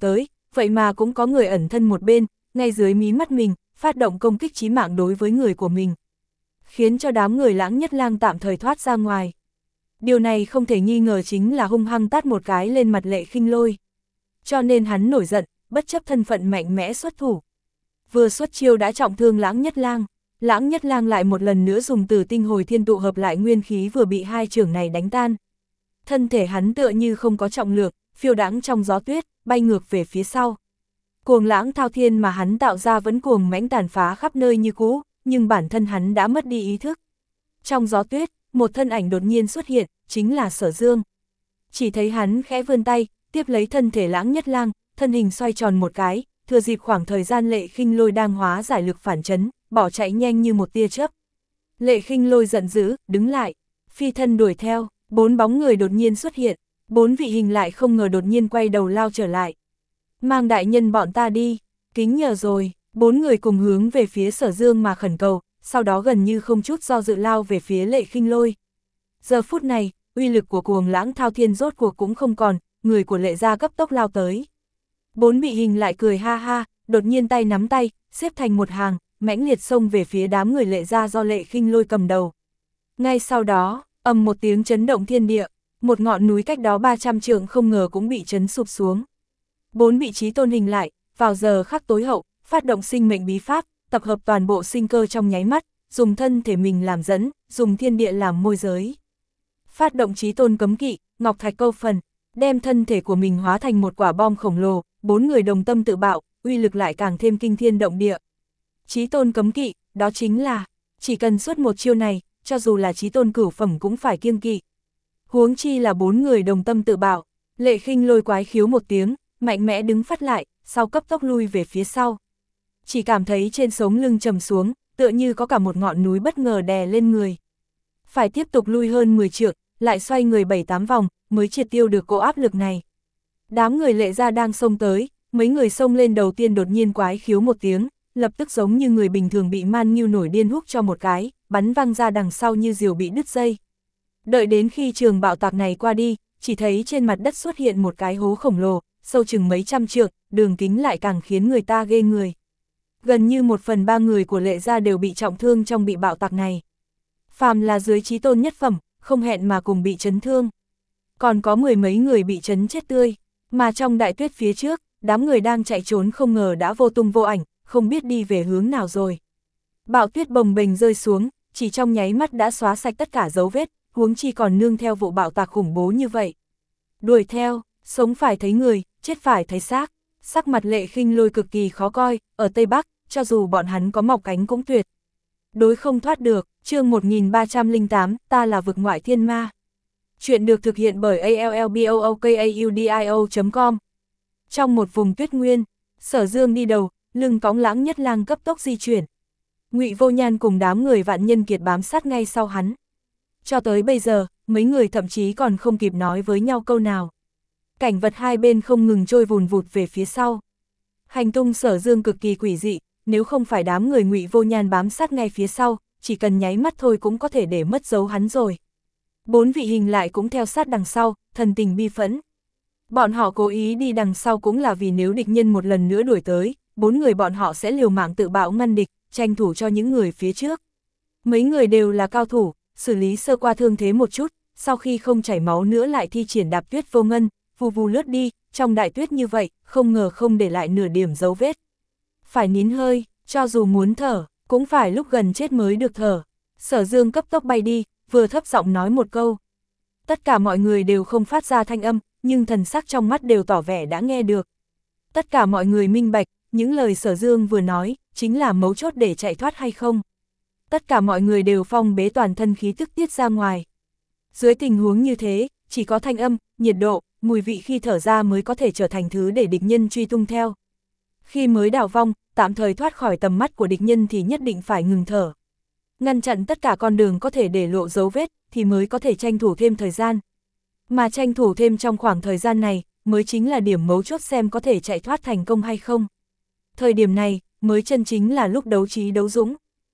vậy mà cũng có người ẩn thân một bên, ngay dưới mí mắt mình, phát động công kích chí mạng đối với người của mình. Khiến cho đám người Lãng Nhất Lang tạm thời thoát ra ngoài. Điều này không thể nghi ngờ chính là hung hăng tát một cái lên mặt Lệ Khinh Lôi. Cho nên hắn nổi giận, bất chấp thân phận mạnh mẽ xuất thủ. Vừa xuất chiêu đã trọng thương Lãng Nhất Lang, Lãng Nhất Lang lại một lần nữa dùng Tử Tinh Hồi Thiên tụ hợp lại nguyên khí vừa bị hai chưởng này đánh tan. Thân thể hắn tựa như không có trọng lượng, phiêu đãng trong gió tuyết, bay ngược về phía sau. Cuồng lãng thao thiên mà hắn tạo ra vẫn cuồng mãnh tàn phá khắp nơi như cũ, nhưng bản thân hắn đã mất đi ý thức. Trong gió tuyết, một thân ảnh đột nhiên xuất hiện, chính là Sở Dương. Chỉ thấy hắn khẽ vươn tay, tiếp lấy thân thể Lãng Nhất Lang, thân hình xoay tròn một cái, thừa dịp khoảng thời gian Lệ Khinh Lôi đang hóa giải lực phản chấn, bỏ chạy nhanh như một tia chớp. Lệ Khinh Lôi giận dữ, đứng lại, phi thân đuổi theo, bốn bóng người đột nhiên xuất hiện, bốn vị hình lại không ngờ đột nhiên quay đầu lao trở lại. Mang đại nhân bọn ta đi, kính nhờ rồi, bốn người cùng hướng về phía Sở Dương mà khẩn cầu, sau đó gần như không chút do dự lao về phía Lệ Khinh Lôi. Giờ phút này, uy lực của cuồng lãng thao thiên rốt cuộc cũng không còn, người của Lệ gia cấp tốc lao tới. Bốn vị hình lại cười ha ha, đột nhiên tay nắm tay, xếp thành một hàng, mãnh liệt xông về phía đám người Lệ gia do Lệ Khinh Lôi cầm đầu. Ngay sau đó, ầm một tiếng chấn động thiên địa, một ngọn núi cách đó ba trăm trượng không ngờ cũng bị chấn sụp xuống. Bốn vị trí tôn hình lại, vào giờ khắc tối hậu, phát động sinh mệnh bí pháp, tập hợp toàn bộ sinh cơ trong nháy mắt, dùng thân thể mình làm dẫn, dùng thiên địa làm môi giới. Phát động chí tôn cấm kỵ, ngọc thạch câu phần, đem thân thể của mình hóa thành một quả bom khổng lồ, bốn người đồng tâm tự bạo, uy lực lại càng thêm kinh thiên động địa. Chí tôn cấm kỵ, đó chính là, chỉ cần suốt một chiêu này, cho dù là chí tôn cửu phẩm cũng phải kiêng kỵ. Huống chi là bốn người đồng tâm tự bạo, Lệ Khinh Lôi quái khiếu một tiếng, mạnh mẽ đứng phát lại, sau cấp tốc lui về phía sau. Chỉ cảm thấy trên sống lưng trầm xuống, tựa như có cả một ngọn núi bất ngờ đè lên người. Phải tiếp tục lui hơn mười trượng, lại xoay người bảy tám vòng, mới triệt tiêu được cỗ áp lực này. Đám người Lệ gia đang xông tới, mấy người xông lên đầu tiên đột nhiên quái khiếu một tiếng, lập tức giống như người bình thường bị man ngưu nổi điên húc cho một cái, bắn văng ra đằng sau như diều bị đứt dây. Đợi đến khi trường bạo tạc này qua đi, chỉ thấy trên mặt đất xuất hiện một cái hố khổng lồ, sâu chừng mấy trăm trượng, đường kính lại càng khiến người ta ghê người. Gần như một phần ba người của Lệ gia đều bị trọng thương trong bị bạo tạc này. Phàm là dưới chí tôn nhất phẩm, không hẹn mà cùng bị chấn thương. Còn có mười mấy người bị chấn chết tươi, mà trong đại tuyết phía trước, đám người đang chạy trốn không ngờ đã vô tung vô ảnh, không biết đi về hướng nào rồi. Bão tuyết bồng bềnh rơi xuống, chỉ trong nháy mắt đã xóa sạch tất cả dấu vết, huống chi còn nương theo vụ bạo tạc khủng bố như vậy. Đuổi theo, sống phải thấy người, chết phải thấy xác. Sắc mặt Lệ Khinh Lôi cực kỳ khó coi, ở Tây Bắc, cho dù bọn hắn có mọc cánh cũng tuyệt. Đối không thoát được, chương một nghìn ba trăm lẻ tám, ta là vực ngoại thiên ma. Chuyện được thực hiện bởi a l l b o o k a u d i o chấm com. Trong một vùng tuyết nguyên, Sở Dương đi đầu, lưng cõng Lãng Nhất Lang cấp tốc di chuyển. Ngụy Vô Nhan cùng đám người Vạn Nhân Kiệt bám sát ngay sau hắn. Cho tới bây giờ, mấy người thậm chí còn không kịp nói với nhau câu nào. Cảnh vật hai bên không ngừng trôi vùn vụt về phía sau. Hành tung Sở Dương cực kỳ quỷ dị, nếu không phải đám người Ngụy Vô Nhan bám sát ngay phía sau, chỉ cần nháy mắt thôi cũng có thể để mất dấu hắn rồi. Bốn vị hình lại cũng theo sát đằng sau, thần tình bi phẫn. Bọn họ cố ý đi đằng sau cũng là vì nếu địch nhân một lần nữa đuổi tới, bốn người bọn họ sẽ liều mạng tự bạo ngăn địch, tranh thủ cho những người phía trước. Mấy người đều là cao thủ, xử lý sơ qua thương thế một chút, sau khi không chảy máu nữa lại thi triển đạp tuyết vô ngân, vù vù lướt đi, trong đại tuyết như vậy, không ngờ không để lại nửa điểm dấu vết. Phải nín hơi, cho dù muốn thở, cũng phải lúc gần chết mới được thở. Sở Dương cấp tốc bay đi, vừa thấp giọng nói một câu. Tất cả mọi người đều không phát ra thanh âm, nhưng thần sắc trong mắt đều tỏ vẻ đã nghe được. Tất cả mọi người minh bạch, những lời Sở Dương vừa nói, chính là mấu chốt để chạy thoát hay không. Tất cả mọi người đều phong bế toàn thân khí tức tiết ra ngoài. Dưới tình huống như thế, chỉ có thanh âm, nhiệt độ, mùi vị khi thở ra mới có thể trở thành thứ để địch nhân truy tung theo. Khi mới đào vong, tạm thời thoát khỏi tầm mắt của địch nhân thì nhất định phải ngừng thở. Ngăn chặn tất cả con đường có thể để lộ dấu vết, thì mới có thể tranh thủ thêm thời gian. Mà tranh thủ thêm trong khoảng thời gian này, mới chính là điểm mấu chốt xem có thể chạy thoát thành công hay không. Thời điểm này, mới chân chính là lúc đấu trí đấu dũng.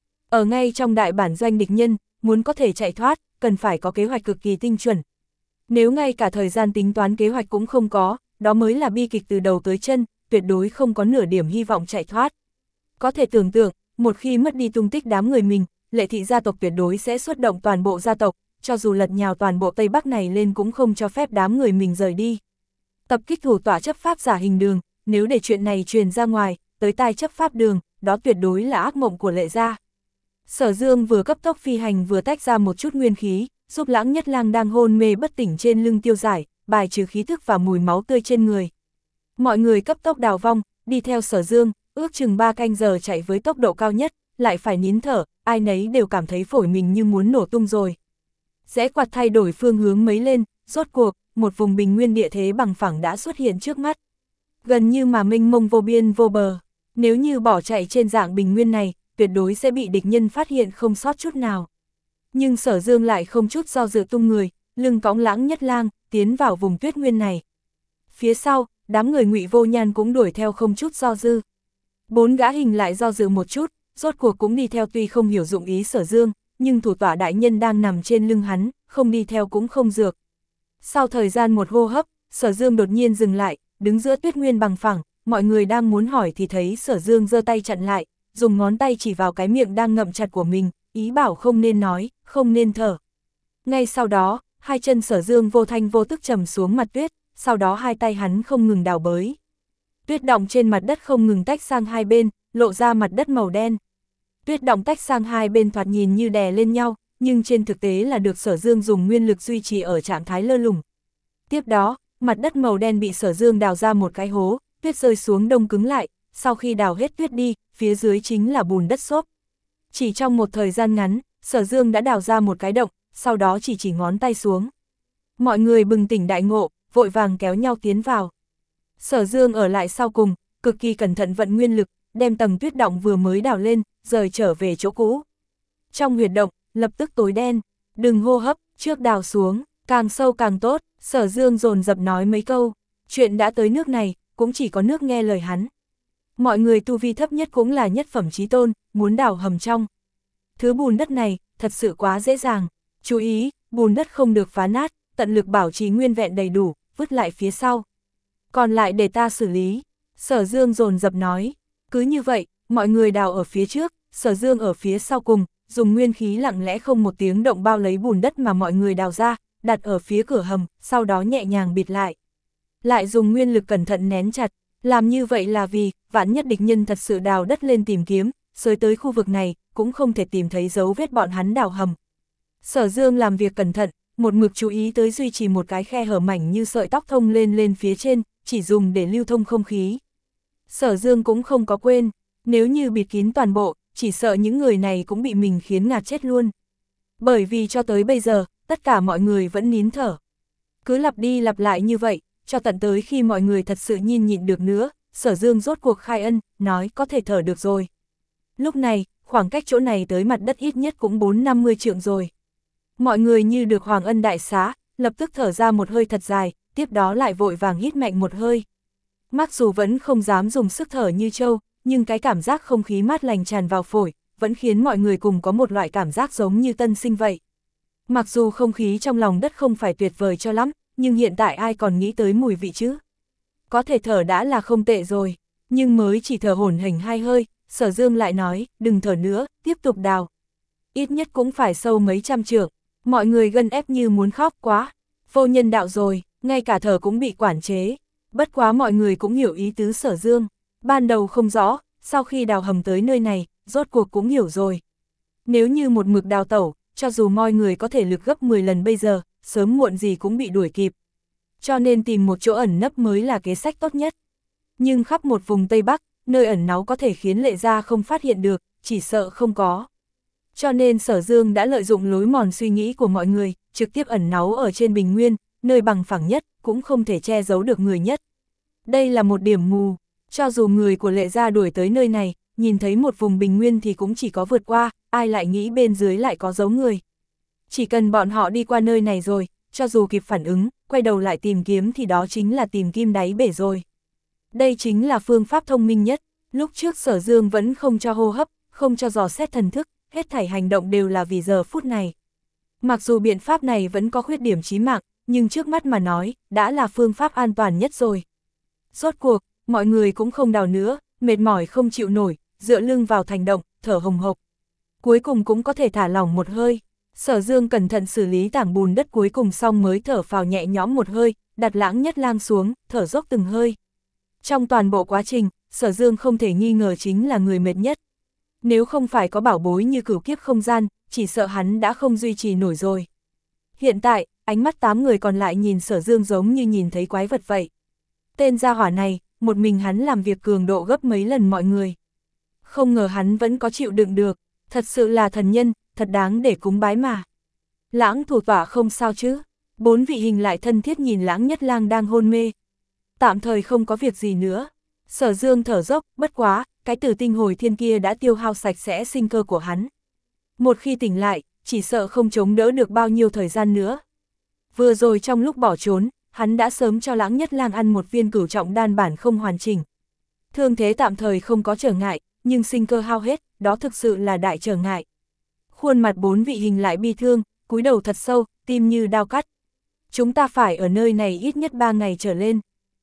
Ở ngay trong đại bản doanh địch nhân, muốn có thể chạy thoát, cần phải có kế hoạch cực kỳ tinh chuẩn. Nếu ngay cả thời gian tính toán kế hoạch cũng không có, đó mới là bi kịch từ đầu tới chân, tuyệt đối không có nửa điểm hy vọng chạy thoát. Có thể tưởng tượng, một khi mất đi tung tích đám người mình, Lệ thị gia tộc tuyệt đối sẽ xuất động toàn bộ gia tộc, cho dù lật nhào toàn bộ Tây Bắc này lên cũng không cho phép đám người mình rời đi. Tập kích thủ tọa chấp pháp giả Hình Đường, nếu để chuyện này truyền ra ngoài, tới tai chấp pháp Đường, đó tuyệt đối là ác mộng của Lệ gia. Sở Dương vừa cấp tốc phi hành vừa tách ra một chút nguyên khí, giúp Lãng Nhất Lang đang hôn mê bất tỉnh trên lưng tiêu giải, bài trừ khí thức và mùi máu tươi trên người. Mọi người cấp tốc đào vong, đi theo Sở Dương, ước chừng ba canh giờ chạy với tốc độ cao nhất, lại phải nín thở, ai nấy đều cảm thấy phổi mình như muốn nổ tung rồi. Rẽ quạt thay đổi phương hướng mấy lên, rốt cuộc, một vùng bình nguyên địa thế bằng phẳng đã xuất hiện trước mắt. Gần như mà mênh mông vô biên vô bờ, nếu như bỏ chạy trên dạng bình nguyên này, tuyệt đối sẽ bị địch nhân phát hiện không sót chút nào. Nhưng Sở Dương lại không chút do dự tung người, lưng cõng Lãng Nhất Lang, tiến vào vùng tuyết nguyên này. Phía sau, đám người Ngụy Vô Nhan cũng đuổi theo không chút do dự. Bốn gã hình lại do dự một chút, rốt cuộc cũng đi theo, tuy không hiểu dụng ý Sở Dương, nhưng thủ tọa đại nhân đang nằm trên lưng hắn, không đi theo cũng không dược. Sau thời gian một hô hấp, Sở Dương đột nhiên dừng lại, đứng giữa tuyết nguyên bằng phẳng, mọi người đang muốn hỏi thì thấy Sở Dương giơ tay chặn lại, dùng ngón tay chỉ vào cái miệng đang ngậm chặt của mình, ý bảo không nên nói, không nên thở. Ngay sau đó, hai chân Sở Dương vô thanh vô tức trầm xuống mặt tuyết, sau đó hai tay hắn không ngừng đào bới. Tuyết đọng trên mặt đất không ngừng tách sang hai bên, lộ ra mặt đất màu đen. Tuyết đọng tách sang hai bên thoạt nhìn như đè lên nhau, nhưng trên thực tế là được Sở Dương dùng nguyên lực duy trì ở trạng thái lơ lửng. Tiếp đó, mặt đất màu đen bị Sở Dương đào ra một cái hố, tuyết rơi xuống đông cứng lại, sau khi đào hết tuyết đi, phía dưới chính là bùn đất xốp. Chỉ trong một thời gian ngắn, Sở Dương đã đào ra một cái động, sau đó chỉ chỉ ngón tay xuống. Mọi người bừng tỉnh đại ngộ, vội vàng kéo nhau tiến vào. Sở Dương ở lại sau cùng, cực kỳ cẩn thận vận nguyên lực, đem tầng tuyết động vừa mới đào lên, rời trở về chỗ cũ. Trong huyệt động, lập tức tối đen, đừng hô hấp, trước đào xuống, càng sâu càng tốt, Sở Dương dồn dập nói mấy câu, chuyện đã tới nước này, cũng chỉ có nước nghe lời hắn. Mọi người tu vi thấp nhất cũng là nhất phẩm chí tôn, muốn đào hầm trong. Thứ bùn đất này, thật sự quá dễ dàng, chú ý, bùn đất không được phá nát, tận lực bảo trì nguyên vẹn đầy đủ, vứt lại phía sau. Còn lại để ta xử lý, Sở Dương dồn dập nói. Cứ như vậy, mọi người đào ở phía trước, Sở Dương ở phía sau cùng, dùng nguyên khí lặng lẽ không một tiếng động bao lấy bùn đất mà mọi người đào ra, đặt ở phía cửa hầm, sau đó nhẹ nhàng bịt lại. Lại dùng nguyên lực cẩn thận nén chặt, làm như vậy là vì, vạn nhất địch nhân thật sự đào đất lên tìm kiếm, sới tới khu vực này, cũng không thể tìm thấy dấu vết bọn hắn đào hầm. Sở Dương làm việc cẩn thận, một mực chú ý tới duy trì một cái khe hở mảnh như sợi tóc thông lên lên phía trên, chỉ dùng để lưu thông không khí. Sở Dương cũng không có quên, nếu như bịt kín toàn bộ, chỉ sợ những người này cũng bị mình khiến ngạt chết luôn. Bởi vì cho tới bây giờ, tất cả mọi người vẫn nín thở. Cứ lặp đi lặp lại như vậy, cho tận tới khi mọi người thật sự nhìn nhịn được nữa, Sở Dương rốt cuộc khai ân, nói có thể thở được rồi. Lúc này, khoảng cách chỗ này tới mặt đất ít nhất cũng bốn năm mươi trượng rồi. Mọi người như được Hoàng Ân đại xá, lập tức thở ra một hơi thật dài, tiếp đó lại vội vàng hít mạnh một hơi. Mặc dù vẫn không dám dùng sức thở như trâu, nhưng cái cảm giác không khí mát lành tràn vào phổi, vẫn khiến mọi người cùng có một loại cảm giác giống như tân sinh vậy. Mặc dù không khí trong lòng đất không phải tuyệt vời cho lắm, nhưng hiện tại ai còn nghĩ tới mùi vị chứ? Có thể thở đã là không tệ rồi, nhưng mới chỉ thở hổn hển hai hơi, Sở Dương lại nói, đừng thở nữa, tiếp tục đào. Ít nhất cũng phải sâu mấy trăm trượng, mọi người gân ép như muốn khóc quá, vô nhân đạo rồi, ngay cả thở cũng bị quản chế. Bất quá mọi người cũng hiểu ý tứ Sở Dương, ban đầu không rõ, sau khi đào hầm tới nơi này, rốt cuộc cũng hiểu rồi. Nếu như một mực đào tẩu, cho dù mọi người có thể lực gấp mười lần bây giờ, sớm muộn gì cũng bị đuổi kịp. Cho nên tìm một chỗ ẩn nấp mới là kế sách tốt nhất. Nhưng khắp một vùng Tây Bắc, nơi ẩn náu có thể khiến Lệ gia không phát hiện được, chỉ sợ không có. Cho nên Sở Dương đã lợi dụng lối mòn suy nghĩ của mọi người, trực tiếp ẩn náu ở trên bình nguyên, nơi bằng phẳng nhất, cũng không thể che giấu được người nhất. Đây là một điểm mù, cho dù người của Lệ gia đuổi tới nơi này, nhìn thấy một vùng bình nguyên thì cũng chỉ có vượt qua, ai lại nghĩ bên dưới lại có giấu người. Chỉ cần bọn họ đi qua nơi này rồi, cho dù kịp phản ứng, quay đầu lại tìm kiếm thì đó chính là tìm kim đáy bể rồi. Đây chính là phương pháp thông minh nhất, lúc trước Sở Dương vẫn không cho hô hấp, không cho dò xét thần thức, hết thảy hành động đều là vì giờ phút này. Mặc dù biện pháp này vẫn có khuyết điểm chí mạng, nhưng trước mắt mà nói, đã là phương pháp an toàn nhất rồi. Rốt cuộc, mọi người cũng không đào nữa, mệt mỏi không chịu nổi, dựa lưng vào thành động, thở hồng hộc. Cuối cùng cũng có thể thả lỏng một hơi. Sở Dương cẩn thận xử lý tảng bùn đất cuối cùng xong mới thở phào nhẹ nhõm một hơi, đặt Lãng Nhất Lang xuống, thở dốc từng hơi. Trong toàn bộ quá trình, Sở Dương không thể nghi ngờ chính là người mệt nhất. Nếu không phải có bảo bối như cửu kiếp không gian, chỉ sợ hắn đã không duy trì nổi rồi. Hiện tại, ánh mắt tám người còn lại nhìn Sở Dương giống như nhìn thấy quái vật vậy. Tên gia hỏa này, một mình hắn làm việc cường độ gấp mấy lần mọi người. Không ngờ hắn vẫn có chịu đựng được, thật sự là thần nhân, thật đáng để cúng bái mà. Lãng thủ tỏa không sao chứ? Bốn vị hình lại thân thiết nhìn Lãng Nhất Lang đang hôn mê. Tạm thời không có việc gì nữa. Sở Dương thở dốc, bất quá, cái tử tinh hồi thiên kia đã tiêu hao sạch sẽ sinh cơ của hắn. Một khi tỉnh lại, chỉ sợ không chống đỡ được bao nhiêu thời gian nữa. Vừa rồi trong lúc bỏ trốn, hắn đã sớm cho Lãng Nhất Lang ăn một viên cửu trọng đan bản không hoàn chỉnh. Thương thế tạm thời không có trở ngại, nhưng sinh cơ hao hết, đó thực sự là đại trở ngại. Khuôn mặt bốn vị hình lại bi thương, cúi đầu thật sâu, tim như đao cắt. Chúng ta phải ở nơi này ít nhất ba ngày trở lên.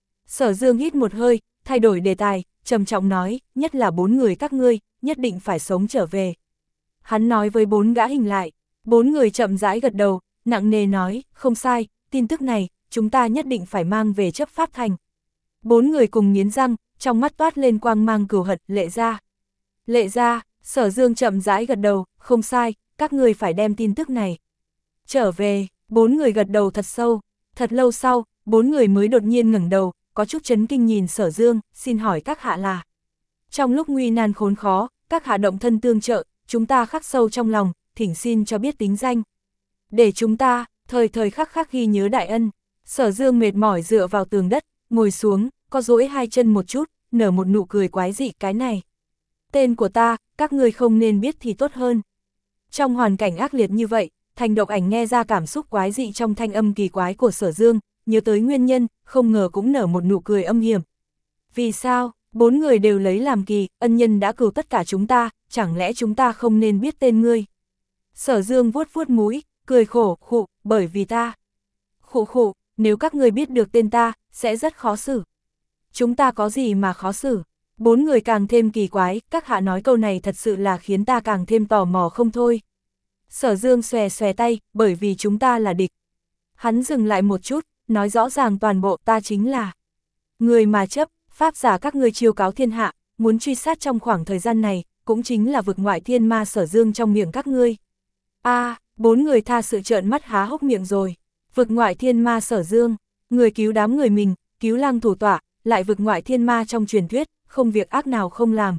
Sở Dương hít một hơi, thay đổi đề tài, trầm trọng nói, nhất là bốn người các ngươi, nhất định phải sống trở về. Hắn nói với bốn gã hình lại, bốn người chậm rãi gật đầu, nặng nề nói, không sai, tin tức này, chúng ta nhất định phải mang về chấp pháp thành. Bốn người cùng nghiến răng, trong mắt toát lên quang mang cừu hận, Lệ Gia. Lệ Gia, Sở Dương chậm rãi gật đầu, không sai, các ngươi phải đem tin tức này trở về. Bốn người gật đầu thật sâu, thật lâu sau, bốn người mới đột nhiên ngẩng đầu, có chút chấn kinh nhìn Sở Dương, xin hỏi các hạ là. Trong lúc nguy nan khốn khó, các hạ động thân tương trợ, chúng ta khắc sâu trong lòng, thỉnh xin cho biết tính danh. Để chúng ta, thời thời khắc khắc ghi nhớ đại ân. Sở Dương mệt mỏi dựa vào tường đất, ngồi xuống, co duỗi hai chân một chút, nở một nụ cười quái dị, cái này. Tên của ta, các ngươi không nên biết thì tốt hơn. Trong hoàn cảnh ác liệt như vậy, Thành Độc Ảnh nghe ra cảm xúc quái dị trong thanh âm kỳ quái của Sở Dương, nhớ tới nguyên nhân, không ngờ cũng nở một nụ cười âm hiểm. Vì sao, bốn người đều lấy làm kỳ, ân nhân đã cứu tất cả chúng ta, chẳng lẽ chúng ta không nên biết tên ngươi? Sở Dương vuốt vuốt mũi, cười khổ, khụ, bởi vì ta. Khụ khụ, nếu các ngươi biết được tên ta, sẽ rất khó xử. Chúng ta có gì mà khó xử? Bốn người càng thêm kỳ quái, các hạ nói câu này thật sự là khiến ta càng thêm tò mò không thôi. Sở Dương xòe xòe tay, bởi vì chúng ta là địch. Hắn dừng lại một chút, nói rõ ràng toàn bộ ta chính là người mà chấp, pháp giả các ngươi chiêu cáo thiên hạ, muốn truy sát trong khoảng thời gian này, cũng chính là vực ngoại thiên ma Sở Dương trong miệng các ngươi. A, à, bốn người tha sự trợn mắt há hốc miệng rồi. Vực ngoại thiên ma Sở Dương, người cứu đám người mình, cứu Lang thủ tọa, lại vực ngoại thiên ma trong truyền thuyết, không việc ác nào không làm.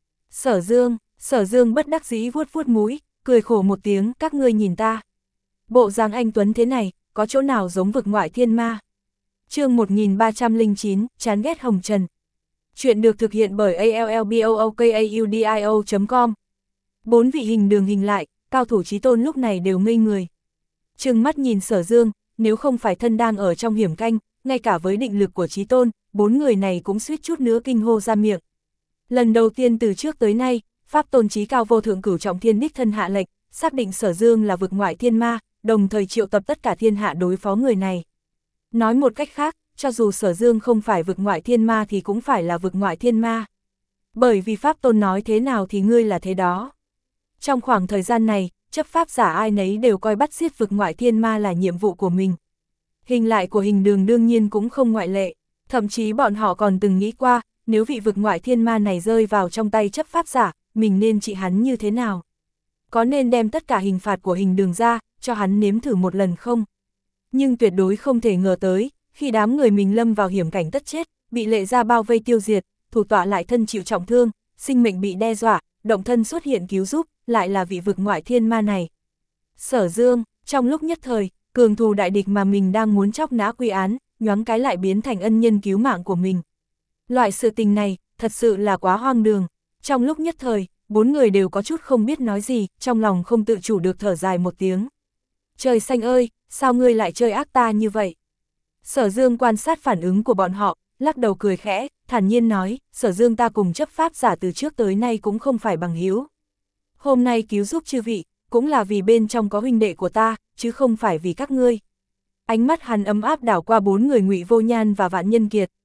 Sở Dương, Sở Dương bất đắc dĩ vuốt vuốt mũi, cười khổ một tiếng, các ngươi nhìn ta. Bộ dáng anh tuấn thế này, có chỗ nào giống vực ngoại thiên ma? Chương một nghìn ba trăm lẻ chín, chán ghét hồng trần. Chuyện được thực hiện bởi a l l b o o k a u d i o chấm com. Bốn vị hình đường hình lại, cao thủ chí tôn lúc này đều ngây người. Trừng mắt nhìn Sở Dương, nếu không phải thân đang ở trong hiểm canh, ngay cả với định lực của chí tôn, bốn người này cũng suýt chút nữa kinh hô ra miệng. Lần đầu tiên từ trước tới nay, Pháp tôn chí cao vô thượng cửu trọng thiên đích thân hạ lệnh, xác định Sở Dương là vực ngoại thiên ma, đồng thời triệu tập tất cả thiên hạ đối phó người này. Nói một cách khác, cho dù Sở Dương không phải vực ngoại thiên ma thì cũng phải là vực ngoại thiên ma. Bởi vì Pháp tôn nói thế nào thì ngươi là thế đó. Trong khoảng thời gian này, chấp pháp giả ai nấy đều coi bắt giết vực ngoại thiên ma là nhiệm vụ của mình. Hình lại của hình đường đương nhiên cũng không ngoại lệ, thậm chí bọn họ còn từng nghĩ qua, nếu vị vực ngoại thiên ma này rơi vào trong tay chấp pháp giả, mình nên trị hắn như thế nào? Có nên đem tất cả hình phạt của hình đường ra, cho hắn nếm thử một lần không? Nhưng tuyệt đối không thể ngờ tới, khi đám người mình lâm vào hiểm cảnh tất chết, bị Lệ Gia bao vây tiêu diệt, thủ tọa lại thân chịu trọng thương, sinh mệnh bị đe dọa, động thân xuất hiện cứu giúp, lại là vị vực ngoại thiên ma này. Sở Dương, trong lúc nhất thời, cường thù đại địch mà mình đang muốn chóc nã quy án, nhoáng cái lại biến thành ân nhân cứu mạng của mình. Loại sự tình này, thật sự là quá hoang đường. Trong lúc nhất thời, bốn người đều có chút không biết nói gì, trong lòng không tự chủ được thở dài một tiếng. Trời xanh ơi, sao ngươi lại chơi ác ta như vậy? Sở Dương quan sát phản ứng của bọn họ, lắc đầu cười khẽ, thản nhiên nói, Sở Dương ta cùng chấp pháp giả từ trước tới nay cũng không phải bằng hữu. Hôm nay cứu giúp chư vị, cũng là vì bên trong có huynh đệ của ta, chứ không phải vì các ngươi. Ánh mắt hắn ấm áp đảo qua bốn người Ngụy Vô Nhan và Vạn Nhân Kiệt,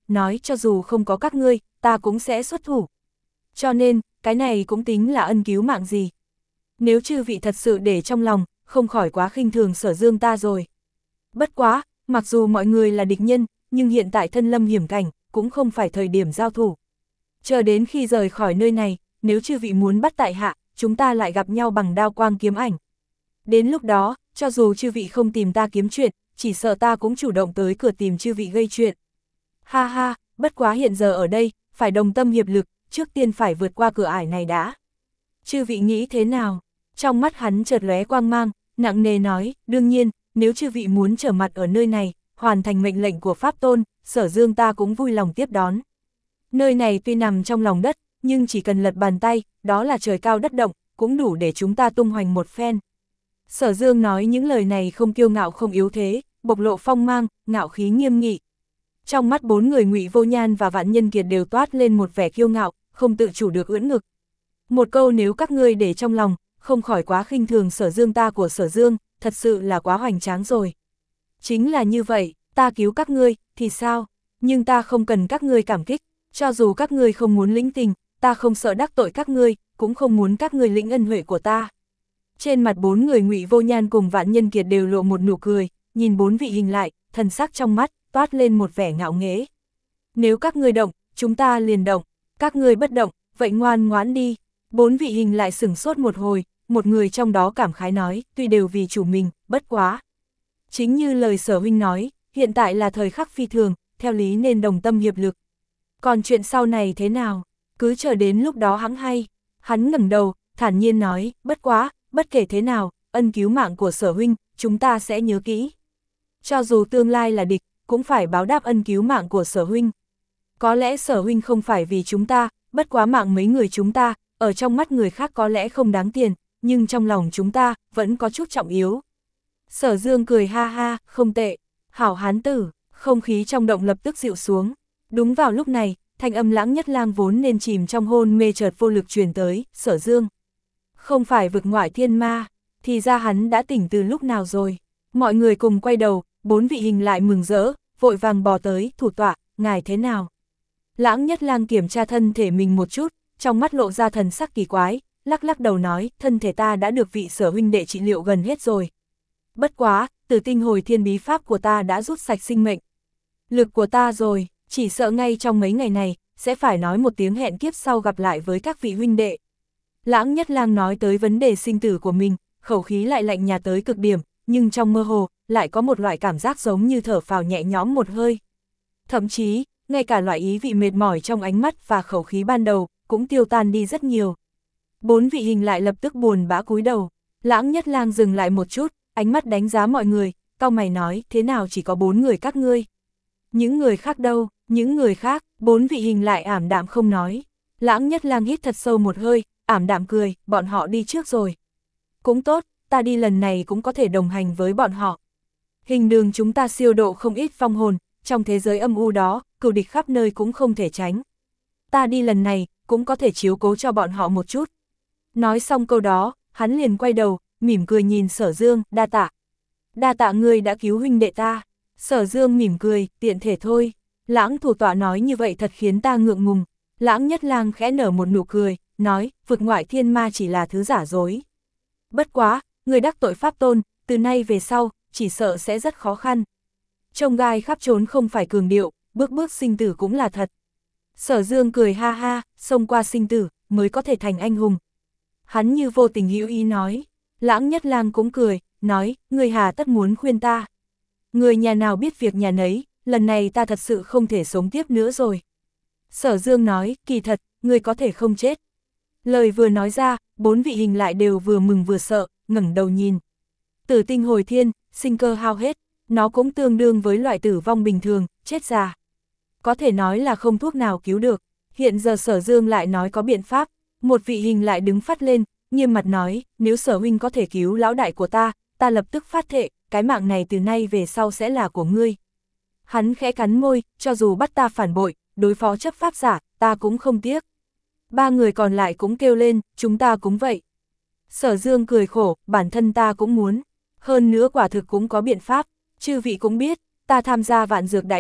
nói cho dù không có các ngươi, ta cũng sẽ xuất thủ. Cho nên, cái này cũng tính là ân cứu mạng gì. Nếu chư vị thật sự để trong lòng, không khỏi quá khinh thường Sở Dương ta rồi. Bất quá, mặc dù mọi người là địch nhân, nhưng hiện tại thân lâm hiểm cảnh, cũng không phải thời điểm giao thủ. Chờ đến khi rời khỏi nơi này, nếu chư vị muốn bắt tại hạ, chúng ta lại gặp nhau bằng đao quang kiếm ảnh. Đến lúc đó, cho dù chư vị không tìm ta kiếm chuyện, chỉ sợ ta cũng chủ động tới cửa tìm chư vị gây chuyện. Ha ha, bất quá hiện giờ ở đây, phải đồng tâm hiệp lực, trước tiên phải vượt qua cửa ải này đã. Chư vị nghĩ thế nào? Trong mắt hắn chợt lóe quang mang, nặng nề nói, đương nhiên, nếu chư vị muốn trở mặt ở nơi này, hoàn thành mệnh lệnh của Pháp Tôn, Sở Dương ta cũng vui lòng tiếp đón. Nơi này tuy nằm trong lòng đất, nhưng chỉ cần lật bàn tay, đó là trời cao đất động, cũng đủ để chúng ta tung hoành một phen. Sở Dương nói những lời này không kiêu ngạo không yếu thế, bộc lộ phong mang, ngạo khí nghiêm nghị. Trong mắt bốn người Ngụy Vô Nhan và Vạn Nhân Kiệt đều toát lên một vẻ kiêu ngạo, không tự chủ được ưỡn ngực. Một câu nếu các ngươi để trong lòng, không khỏi quá khinh thường Sở Dương ta của Sở Dương, thật sự là quá hoành tráng rồi. Chính là như vậy, ta cứu các ngươi, thì sao? Nhưng ta không cần các ngươi cảm kích, cho dù các ngươi không muốn lĩnh tình, ta không sợ đắc tội các ngươi, cũng không muốn các ngươi lĩnh ân huệ của ta. Trên mặt bốn người Ngụy Vô Nhan cùng Vạn Nhân Kiệt đều lộ một nụ cười, nhìn bốn vị hình lại, thần sắc trong mắt, toát lên một vẻ ngạo nghễ. Nếu các ngươi động, chúng ta liền động, các ngươi bất động, vậy ngoan ngoãn đi. Bốn vị hình lại sửng sốt một hồi, một người trong đó cảm khái nói, tuy đều vì chủ mình, bất quá. Chính như lời Sở huynh nói, hiện tại là thời khắc phi thường, theo lý nên đồng tâm hiệp lực. Còn chuyện sau này thế nào? Cứ chờ đến lúc đó hẵng hay. Hắn ngẩng đầu, thản nhiên nói, bất quá, bất kể thế nào, ân cứu mạng của Sở huynh, chúng ta sẽ nhớ kỹ. Cho dù tương lai là địch, cũng phải báo đáp ân cứu mạng của Sở huynh. Có lẽ Sở huynh không phải vì chúng ta, bất quá mạng mấy người chúng ta, ở trong mắt người khác có lẽ không đáng tiền, nhưng trong lòng chúng ta, vẫn có chút trọng yếu. Sở Dương cười ha ha, không tệ, hảo hán tử, không khí trong động lập tức dịu xuống. Đúng vào lúc này, thanh âm Lãng Nhất Lang vốn nên chìm trong hôn mê chợt vô lực truyền tới, Sở Dương. Không phải vực ngoại thiên ma, thì ra hắn đã tỉnh từ lúc nào rồi. Mọi người cùng quay đầu, bốn vị hình lại mừng rỡ, vội vàng bò tới, thủ tọa, ngài thế nào? Lãng Nhất Lang kiểm tra thân thể mình một chút, trong mắt lộ ra thần sắc kỳ quái, lắc lắc đầu nói, thân thể ta đã được vị Sở huynh đệ trị liệu gần hết rồi. Bất quá, từ tinh hồi thiên bí pháp của ta đã rút sạch sinh mệnh. Lực của ta rồi, chỉ sợ ngay trong mấy ngày này, sẽ phải nói một tiếng hẹn kiếp sau gặp lại với các vị huynh đệ. Lãng Nhất Lang nói tới vấn đề sinh tử của mình, khẩu khí lại lạnh nhạt tới cực điểm, nhưng trong mơ hồ, lại có một loại cảm giác giống như thở phào nhẹ nhõm một hơi. Thậm chí, ngay cả loại ý vị mệt mỏi trong ánh mắt và khẩu khí ban đầu, cũng tiêu tan đi rất nhiều. Bốn vị hình lại lập tức buồn bã cúi đầu. Lãng Nhất Lang dừng lại một chút, ánh mắt đánh giá mọi người, cau mày nói, thế nào chỉ có bốn người các ngươi? Những người khác đâu? Những người khác, bốn vị hình lại ảm đạm không nói. Lãng Nhất Lang hít thật sâu một hơi, ảm đạm cười, bọn họ đi trước rồi. Cũng tốt, ta đi lần này cũng có thể đồng hành với bọn họ. Hình đường chúng ta siêu độ không ít phong hồn, trong thế giới âm u đó, cừu địch khắp nơi cũng không thể tránh. Ta đi lần này, cũng có thể chiếu cố cho bọn họ một chút. Nói xong câu đó, hắn liền quay đầu, mỉm cười nhìn Sở Dương, đa tạ. Đa tạ ngươi đã cứu huynh đệ ta. Sở Dương mỉm cười, tiện thể thôi. Lãng thủ tọa nói như vậy thật khiến ta ngượng ngùng. Lãng Nhất Lang khẽ nở một nụ cười, nói, vực ngoại thiên ma chỉ là thứ giả dối. Bất quá, người đắc tội Pháp Tôn, từ nay về sau, chỉ sợ sẽ rất khó khăn. Trông gai khắp trốn không phải cường điệu, bước bước sinh tử cũng là thật. Sở Dương cười ha ha, xông qua sinh tử, mới có thể thành anh hùng. Hắn như vô tình hữu ý nói. Lãng Nhất Lang cũng cười, nói, người hà tất muốn khuyên ta. Người nhà nào biết việc nhà nấy, lần này ta thật sự không thể sống tiếp nữa rồi. Sở Dương nói, kỳ thật, người có thể không chết. Lời vừa nói ra, bốn vị hình lại đều vừa mừng vừa sợ, ngẩng đầu nhìn. Tử tinh hồi thiên, sinh cơ hao hết, nó cũng tương đương với loại tử vong bình thường, chết già. Có thể nói là không thuốc nào cứu được. Hiện giờ Sở Dương lại nói có biện pháp, một vị hình lại đứng phát lên, nghiêm mặt nói, nếu Sở huynh có thể cứu lão đại của ta, ta lập tức phát thệ, cái mạng này từ nay về sau sẽ là của ngươi. Hắn khẽ cắn môi, cho dù bắt ta phản bội, đối phó chấp pháp giả, ta cũng không tiếc. Ba người còn lại cũng kêu lên, chúng ta cũng vậy. Sở Dương cười khổ, bản thân ta cũng muốn. Hơn nữa quả thực cũng có biện pháp, chư vị cũng biết, ta tham gia vạn dược đại điển,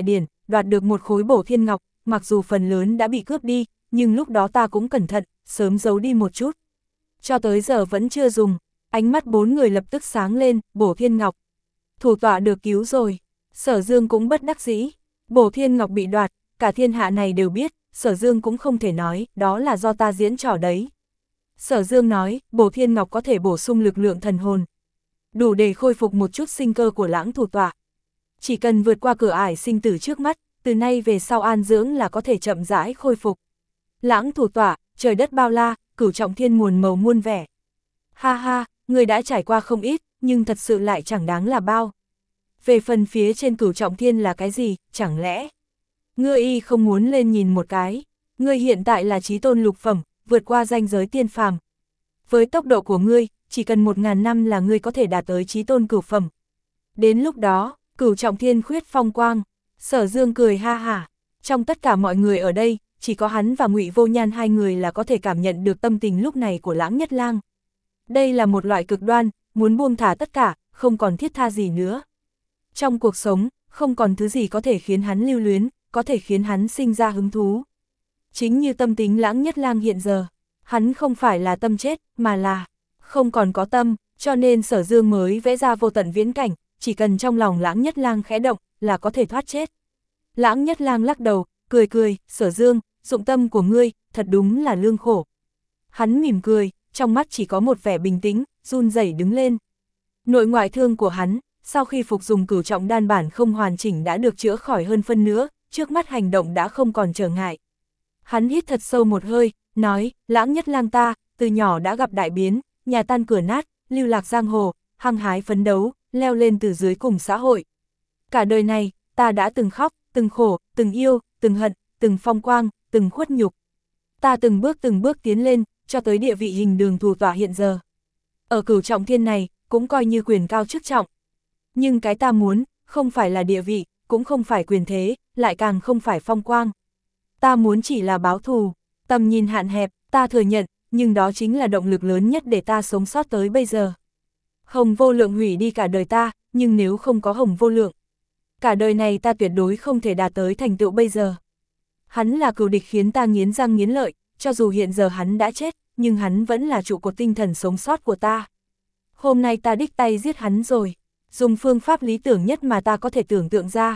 đoạt được một khối bổ thiên ngọc, mặc dù phần lớn đã bị cướp đi, nhưng lúc đó ta cũng cẩn thận, sớm giấu đi một chút. Cho tới giờ vẫn chưa dùng, ánh mắt bốn người lập tức sáng lên, bổ thiên ngọc. Thủ tọa được cứu rồi, Sở Dương cũng bất đắc dĩ, bổ thiên ngọc bị đoạt, cả thiên hạ này đều biết, Sở Dương cũng không thể nói, đó là do ta diễn trò đấy. Sở Dương nói, bổ thiên ngọc có thể bổ sung lực lượng thần hồn, đủ để khôi phục một chút sinh cơ của Lãng thủ tọa. Chỉ cần vượt qua cửa ải sinh tử trước mắt, từ nay về sau an dưỡng là có thể chậm rãi khôi phục. Lãng thủ tọa, trời đất bao la, cửu trọng thiên muôn màu muôn vẻ. Ha ha, người đã trải qua không ít, nhưng thật sự lại chẳng đáng là bao. Về phần phía trên cửu trọng thiên là cái gì, chẳng lẽ ngươi y không muốn lên nhìn một cái? Ngươi hiện tại là chí tôn lục phẩm, vượt qua ranh giới tiên phàm. Với tốc độ của ngươi, chỉ cần một ngàn năm là ngươi có thể đạt tới chí tôn cửu phẩm. Đến lúc đó, cửu trọng thiên khuyết phong quang. Sở Dương cười ha hả. Trong tất cả mọi người ở đây, chỉ có hắn và Ngụy Vô Nhan hai người là có thể cảm nhận được tâm tình lúc này của Lãng Nhất Lang. Đây là một loại cực đoan, muốn buông thả tất cả, không còn thiết tha gì nữa. Trong cuộc sống, không còn thứ gì có thể khiến hắn lưu luyến, có thể khiến hắn sinh ra hứng thú. Chính như tâm tính Lãng Nhất Lang hiện giờ, hắn không phải là tâm chết, mà là không còn có tâm, cho nên Sở Dương mới vẽ ra vô tận viễn cảnh, chỉ cần trong lòng Lãng Nhất Lang khẽ động, là có thể thoát chết. Lãng Nhất Lang lắc đầu, cười cười, Sở Dương, dụng tâm của ngươi, thật đúng là lương khổ. Hắn mỉm cười, trong mắt chỉ có một vẻ bình tĩnh, run rẩy đứng lên. Nội ngoại thương của hắn, sau khi phục dùng cửu trọng đan bản không hoàn chỉnh đã được chữa khỏi hơn phân nữa, trước mắt hành động đã không còn trở ngại. Hắn hít thật sâu một hơi, nói, Lãng Nhất Lang ta, từ nhỏ đã gặp đại biến, nhà tan cửa nát, lưu lạc giang hồ, hăng hái phấn đấu, leo lên từ dưới cùng xã hội. Cả đời này, ta đã từng khóc, từng khổ, từng yêu, từng hận, từng phong quang, từng khuất nhục. Ta từng bước từng bước tiến lên, cho tới địa vị hình đường thủ tọa hiện giờ. Ở cửu trọng thiên này, cũng coi như quyền cao chức trọng. Nhưng cái ta muốn, không phải là địa vị, cũng không phải quyền thế, lại càng không phải phong quang. Ta muốn chỉ là báo thù, tầm nhìn hạn hẹp, ta thừa nhận, nhưng đó chính là động lực lớn nhất để ta sống sót tới bây giờ. Hồng Vô Lượng hủy đi cả đời ta, nhưng nếu không có Hồng Vô Lượng, cả đời này ta tuyệt đối không thể đạt tới thành tựu bây giờ. Hắn là cừu địch khiến ta nghiến răng nghiến lợi, cho dù hiện giờ hắn đã chết, nhưng hắn vẫn là trụ cột tinh thần sống sót của ta. Hôm nay ta đích tay giết hắn rồi, dùng phương pháp lý tưởng nhất mà ta có thể tưởng tượng ra.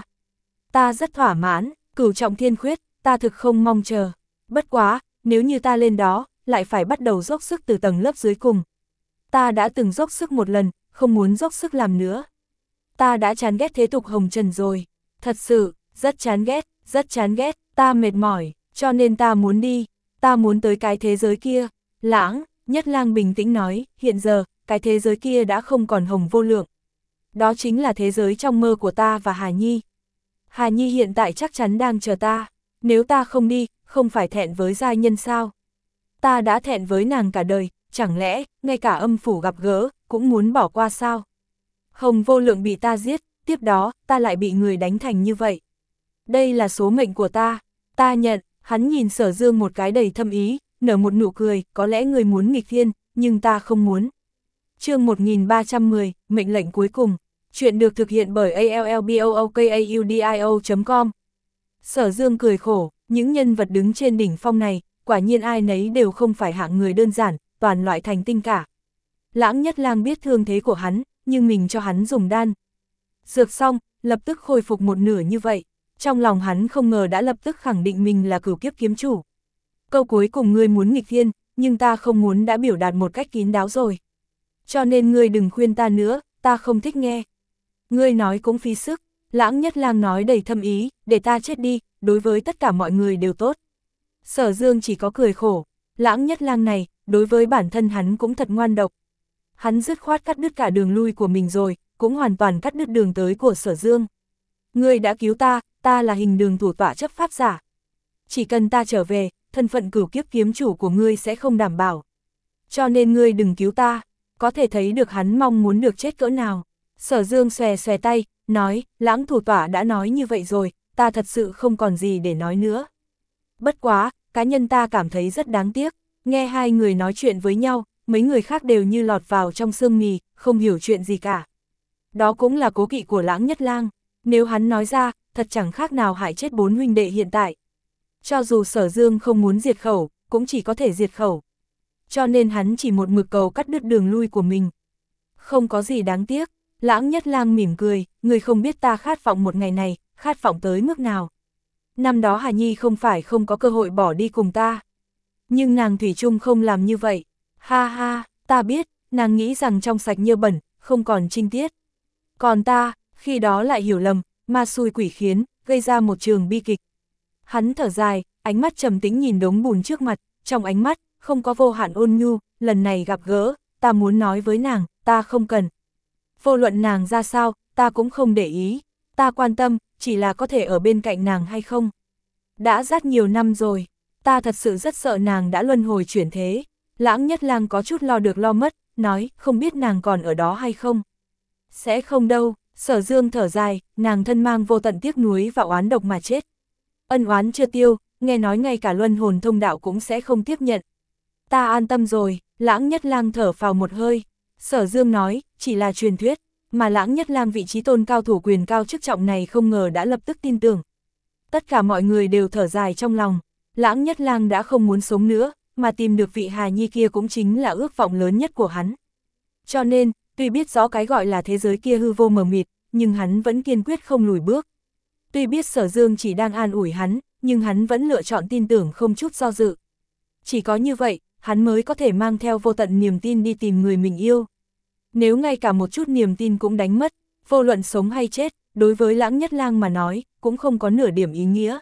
Ta rất thỏa mãn, cửu trọng thiên khuyết, ta thực không mong chờ. Bất quá, nếu như ta lên đó, lại phải bắt đầu dốc sức từ tầng lớp dưới cùng. Ta đã từng dốc sức một lần, không muốn dốc sức làm nữa. Ta đã chán ghét thế tục hồng trần rồi. Thật sự, rất chán ghét, rất chán ghét, ta mệt mỏi, cho nên ta muốn đi. Ta muốn tới cái thế giới kia. Lãng, Nhất Lang bình tĩnh nói, hiện giờ, cái thế giới kia đã không còn Hồng Vô Lượng. Đó chính là thế giới trong mơ của ta và Hà Nhi. Hà Nhi hiện tại chắc chắn đang chờ ta. Nếu ta không đi, không phải thẹn với giai nhân sao? Ta đã thẹn với nàng cả đời, chẳng lẽ, ngay cả âm phủ gặp gỡ, cũng muốn bỏ qua sao? Hồng Vô Lượng bị ta giết, tiếp đó, ta lại bị người đánh thành như vậy. Đây là số mệnh của ta, ta nhận. Hắn nhìn Sở Dương một cái đầy thâm ý, nở một nụ cười, có lẽ người muốn nghịch thiên, nhưng ta không muốn. Chương một nghìn ba trăm mười, mệnh lệnh cuối cùng. Chuyện được thực hiện bởi a l l b o o k a u d i o chấm com. Sở Dương cười khổ, những nhân vật đứng trên đỉnh phong này, quả nhiên ai nấy đều không phải hạng người đơn giản, toàn loại thành tinh cả. Lãng Nhất Lang biết thương thế của hắn, nhưng mình cho hắn dùng đan dược xong, lập tức khôi phục một nửa như vậy. Trong lòng hắn không ngờ đã lập tức khẳng định mình là cửu kiếp kiếm chủ. Câu cuối cùng ngươi muốn nghịch thiên, nhưng ta không muốn đã biểu đạt một cách kín đáo rồi. Cho nên ngươi đừng khuyên ta nữa, ta không thích nghe. Ngươi nói cũng phí sức. Lãng Nhất Lang nói đầy thâm ý, để ta chết đi, đối với tất cả mọi người đều tốt. Sở Dương chỉ có cười khổ. Lãng Nhất Lang này, đối với bản thân hắn cũng thật ngoan độc. Hắn dứt khoát cắt đứt cả đường lui của mình rồi, cũng hoàn toàn cắt đứt đường tới của Sở Dương. Ngươi đã cứu ta, ta là hình đường thủ tọa chấp pháp giả. Chỉ cần ta trở về, thân phận cửu kiếp kiếm chủ của ngươi sẽ không đảm bảo. Cho nên ngươi đừng cứu ta, có thể thấy được hắn mong muốn được chết cỡ nào. Sở Dương xòe xòe tay, nói, Lãng thủ tọa đã nói như vậy rồi, ta thật sự không còn gì để nói nữa. Bất quá, cá nhân ta cảm thấy rất đáng tiếc, nghe hai người nói chuyện với nhau, mấy người khác đều như lọt vào trong sương mì, không hiểu chuyện gì cả. Đó cũng là cố kỵ của Lãng Nhất Lang, nếu hắn nói ra, thật chẳng khác nào hại chết bốn huynh đệ hiện tại. Cho dù Sở Dương không muốn diệt khẩu, cũng chỉ có thể diệt khẩu. Cho nên hắn chỉ một mực cầu cắt đứt đường lui của mình. Không có gì đáng tiếc, Lãng Nhất Lang mỉm cười, người không biết ta khát vọng một ngày này, khát vọng tới mức nào. Năm đó Hà Nhi không phải không có cơ hội bỏ đi cùng ta. Nhưng nàng thủy chung không làm như vậy. Ha ha, ta biết, nàng nghĩ rằng trong sạch như bẩn, không còn trinh tiết. Còn ta, khi đó lại hiểu lầm, ma xui quỷ khiến, gây ra một trường bi kịch. Hắn thở dài, ánh mắt trầm tĩnh nhìn đống bùn trước mặt, trong ánh mắt, không có vô hạn ôn nhu, lần này gặp gỡ, ta muốn nói với nàng, ta không cần. Vô luận nàng ra sao, ta cũng không để ý, ta quan tâm, chỉ là có thể ở bên cạnh nàng hay không. Đã rất nhiều năm rồi, ta thật sự rất sợ nàng đã luân hồi chuyển thế. Lãng Nhất Lang có chút lo được lo mất, nói, không biết nàng còn ở đó hay không. Sẽ không đâu, Sở Dương thở dài, nàng thân mang vô tận tiếc nuối và oán độc mà chết. Ân oán chưa tiêu, nghe nói ngay cả luân hồn thông đạo cũng sẽ không tiếp nhận. Ta an tâm rồi, Lãng Nhất Lang thở phào một hơi. Sở Dương nói, chỉ là truyền thuyết, mà Lãng Nhất Lang vị trí tôn cao thủ quyền cao chức trọng này không ngờ đã lập tức tin tưởng. Tất cả mọi người đều thở dài trong lòng, Lãng Nhất Lang đã không muốn sống nữa, mà tìm được vị Hà Nhi kia cũng chính là ước vọng lớn nhất của hắn. Cho nên, tuy biết rõ cái gọi là thế giới kia hư vô mờ mịt, nhưng hắn vẫn kiên quyết không lùi bước. Tuy biết Sở Dương chỉ đang an ủi hắn, nhưng hắn vẫn lựa chọn tin tưởng không chút do dự. Chỉ có như vậy, hắn mới có thể mang theo vô tận niềm tin đi tìm người mình yêu. Nếu ngay cả một chút niềm tin cũng đánh mất, vô luận sống hay chết, đối với Lãng Nhất Lang mà nói, cũng không có nửa điểm ý nghĩa.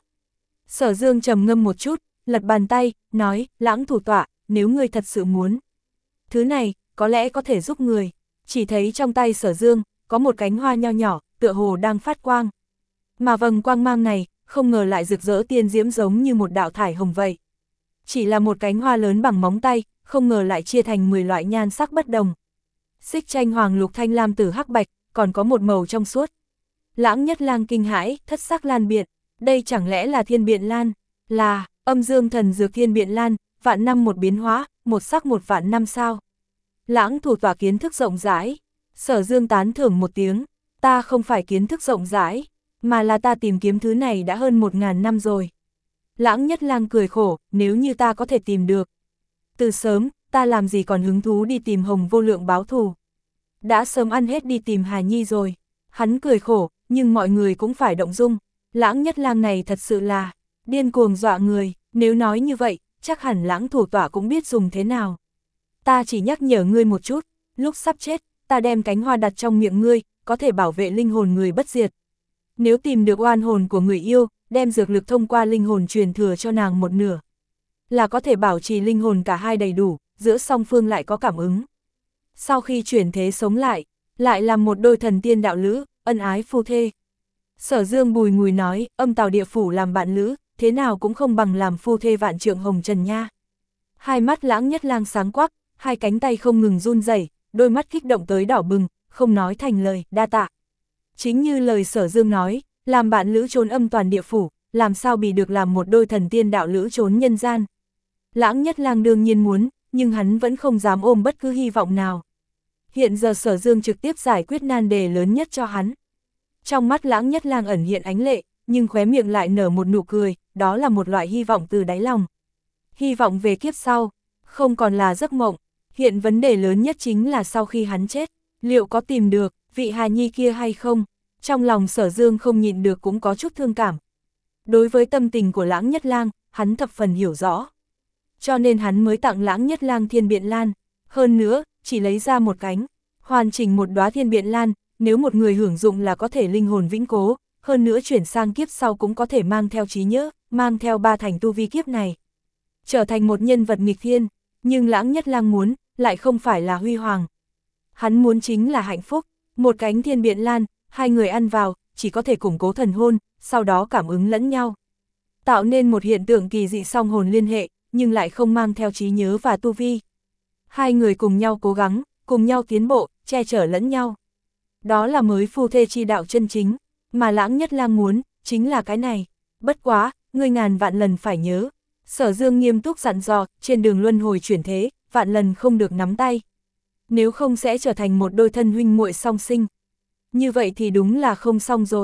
Sở Dương trầm ngâm một chút, lật bàn tay, nói, Lãng thủ tọa, nếu ngươi thật sự muốn. Thứ này, có lẽ có thể giúp người. Chỉ thấy trong tay Sở Dương, có một cánh hoa nho nhỏ, tựa hồ đang phát quang. Mà vầng quang mang này, không ngờ lại rực rỡ tiên diễm giống như một đạo thải hồng vậy. Chỉ là một cánh hoa lớn bằng móng tay, không ngờ lại chia thành mười loại nhan sắc bất đồng. Xích tranh hoàng lục thanh lam tử hắc bạch, còn có một màu trong suốt. Lãng Nhất Lang kinh hãi, thất sắc lan biện, đây chẳng lẽ là thiên biện lan, là âm dương thần dược thiên biện lan, vạn năm một biến hóa, một sắc một vạn năm sao. Lãng thủ tọa kiến thức rộng rãi, Sở Dương tán thưởng một tiếng, ta không phải kiến thức rộng rãi, mà là ta tìm kiếm thứ này đã hơn một ngàn năm rồi. Lãng Nhất Lang cười khổ, nếu như ta có thể tìm được. Từ sớm, ta làm gì còn hứng thú đi tìm Hồng Vô Lượng báo thù. Đã sớm ăn hết đi tìm Hà Nhi rồi. Hắn cười khổ, nhưng mọi người cũng phải động dung. Lãng Nhất Lang này thật sự là điên cuồng dọa người, nếu nói như vậy, chắc hẳn Lãng thủ tọa cũng biết dùng thế nào. Ta chỉ nhắc nhở ngươi một chút, lúc sắp chết, ta đem cánh hoa đặt trong miệng ngươi, có thể bảo vệ linh hồn người bất diệt. Nếu tìm được oan hồn của người yêu, đem dược lực thông qua linh hồn truyền thừa cho nàng một nửa, là có thể bảo trì linh hồn cả hai đầy đủ, giữa song phương lại có cảm ứng. Sau khi chuyển thế sống lại, lại làm một đôi thần tiên đạo lữ, ân ái phu thê. Sở Dương bùi ngùi nói, âm tào địa phủ làm bạn lữ, thế nào cũng không bằng làm phu thê vạn trượng hồng trần nha. Hai mắt Lãng Nhất Lang sáng quắc, hai cánh tay không ngừng run rẩy, đôi mắt kích động tới đỏ bừng, không nói thành lời, đa tạ. Chính như lời Sở Dương nói, làm bạn lữ trốn âm toàn địa phủ, làm sao bị được làm một đôi thần tiên đạo lữ trốn nhân gian. Lãng Nhất Lang đương nhiên muốn, nhưng hắn vẫn không dám ôm bất cứ hy vọng nào. Hiện giờ Sở Dương trực tiếp giải quyết nan đề lớn nhất cho hắn. Trong mắt Lãng Nhất Lang ẩn hiện ánh lệ, nhưng khóe miệng lại nở một nụ cười, đó là một loại hy vọng từ đáy lòng. Hy vọng về kiếp sau, không còn là giấc mộng. Hiện vấn đề lớn nhất chính là sau khi hắn chết, liệu có tìm được vị Hà Nhi kia hay không? Trong lòng Sở Dương không nhịn được cũng có chút thương cảm. Đối với tâm tình của Lãng Nhất Lang, hắn thập phần hiểu rõ. Cho nên hắn mới tặng Lãng Nhất Lang thiên biện lan. Hơn nữa, chỉ lấy ra một cánh, hoàn chỉnh một đóa thiên biện lan, nếu một người hưởng dụng là có thể linh hồn vĩnh cố, hơn nữa chuyển sang kiếp sau cũng có thể mang theo trí nhớ, mang theo ba thành tu vi kiếp này. Trở thành một nhân vật nghịch thiên, nhưng Lãng Nhất Lang muốn, lại không phải là huy hoàng. Hắn muốn chính là hạnh phúc, một cánh thiên biện lan, hai người ăn vào, chỉ có thể củng cố thần hôn, sau đó cảm ứng lẫn nhau. Tạo nên một hiện tượng kỳ dị song hồn liên hệ, nhưng lại không mang theo trí nhớ và tu vi. Hai người cùng nhau cố gắng, cùng nhau tiến bộ, che chở lẫn nhau. Đó là mới phu thê chi đạo chân chính, mà Lãng Nhất Lang muốn, chính là cái này. Bất quá, ngươi ngàn vạn lần phải nhớ. Sở Dương nghiêm túc dặn dò, trên đường luân hồi chuyển thế, vạn lần không được nắm tay. Nếu không sẽ trở thành một đôi thân huynh muội song sinh. Như vậy thì đúng là không xong rồi.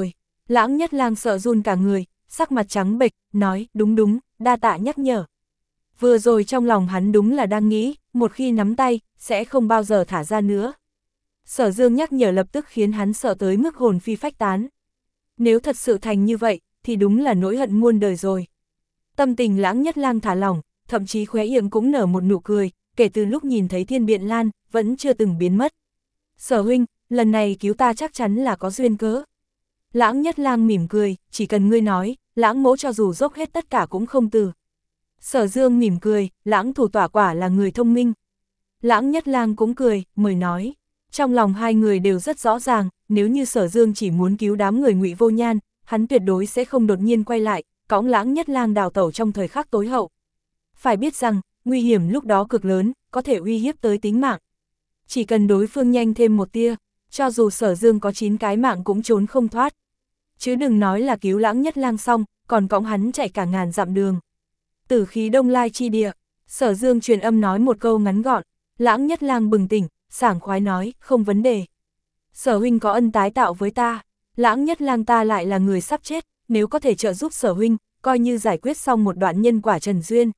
Lãng Nhất Lang sợ run cả người, sắc mặt trắng bệch, nói, đúng đúng, đa tạ nhắc nhở. Vừa rồi trong lòng hắn đúng là đang nghĩ, một khi nắm tay, sẽ không bao giờ thả ra nữa. Sở Dương nhắc nhở lập tức khiến hắn sợ tới mức hồn phi phách tán. Nếu thật sự thành như vậy, thì đúng là nỗi hận muôn đời rồi. Tâm tình Lãng Nhất Lang thả lỏng, thậm chí khóe miệng cũng nở một nụ cười, kể từ lúc nhìn thấy Thiên Biện Lan, vẫn chưa từng biến mất. Sở huynh, lần này cứu ta chắc chắn là có duyên cớ. Lãng Nhất Lang mỉm cười, chỉ cần ngươi nói, Lãng mỗ cho dù dốc hết tất cả cũng không từ. Sở Dương mỉm cười, Lãng thủ tỏa quả là người thông minh. Lãng Nhất Lang cũng cười, mời nói. Trong lòng hai người đều rất rõ ràng, nếu như Sở Dương chỉ muốn cứu đám người Ngụy Vô Nhan, hắn tuyệt đối sẽ không đột nhiên quay lại, cõng Lãng Nhất Lang đào tẩu trong thời khắc tối hậu. Phải biết rằng, nguy hiểm lúc đó cực lớn, có thể uy hiếp tới tính mạng. Chỉ cần đối phương nhanh thêm một tia, cho dù Sở Dương có chín cái mạng cũng trốn không thoát. Chứ đừng nói là cứu Lãng Nhất Lang xong, còn cõng hắn chạy cả ngàn dặm đường. Tử khí Đông Lai chi địa, Sở Dương truyền âm nói một câu ngắn gọn, Lãng Nhất Lang bừng tỉnh, sảng khoái nói, không vấn đề. Sở huynh có ân tái tạo với ta, Lãng Nhất Lang ta lại là người sắp chết, nếu có thể trợ giúp Sở huynh, coi như giải quyết xong một đoạn nhân quả trần duyên.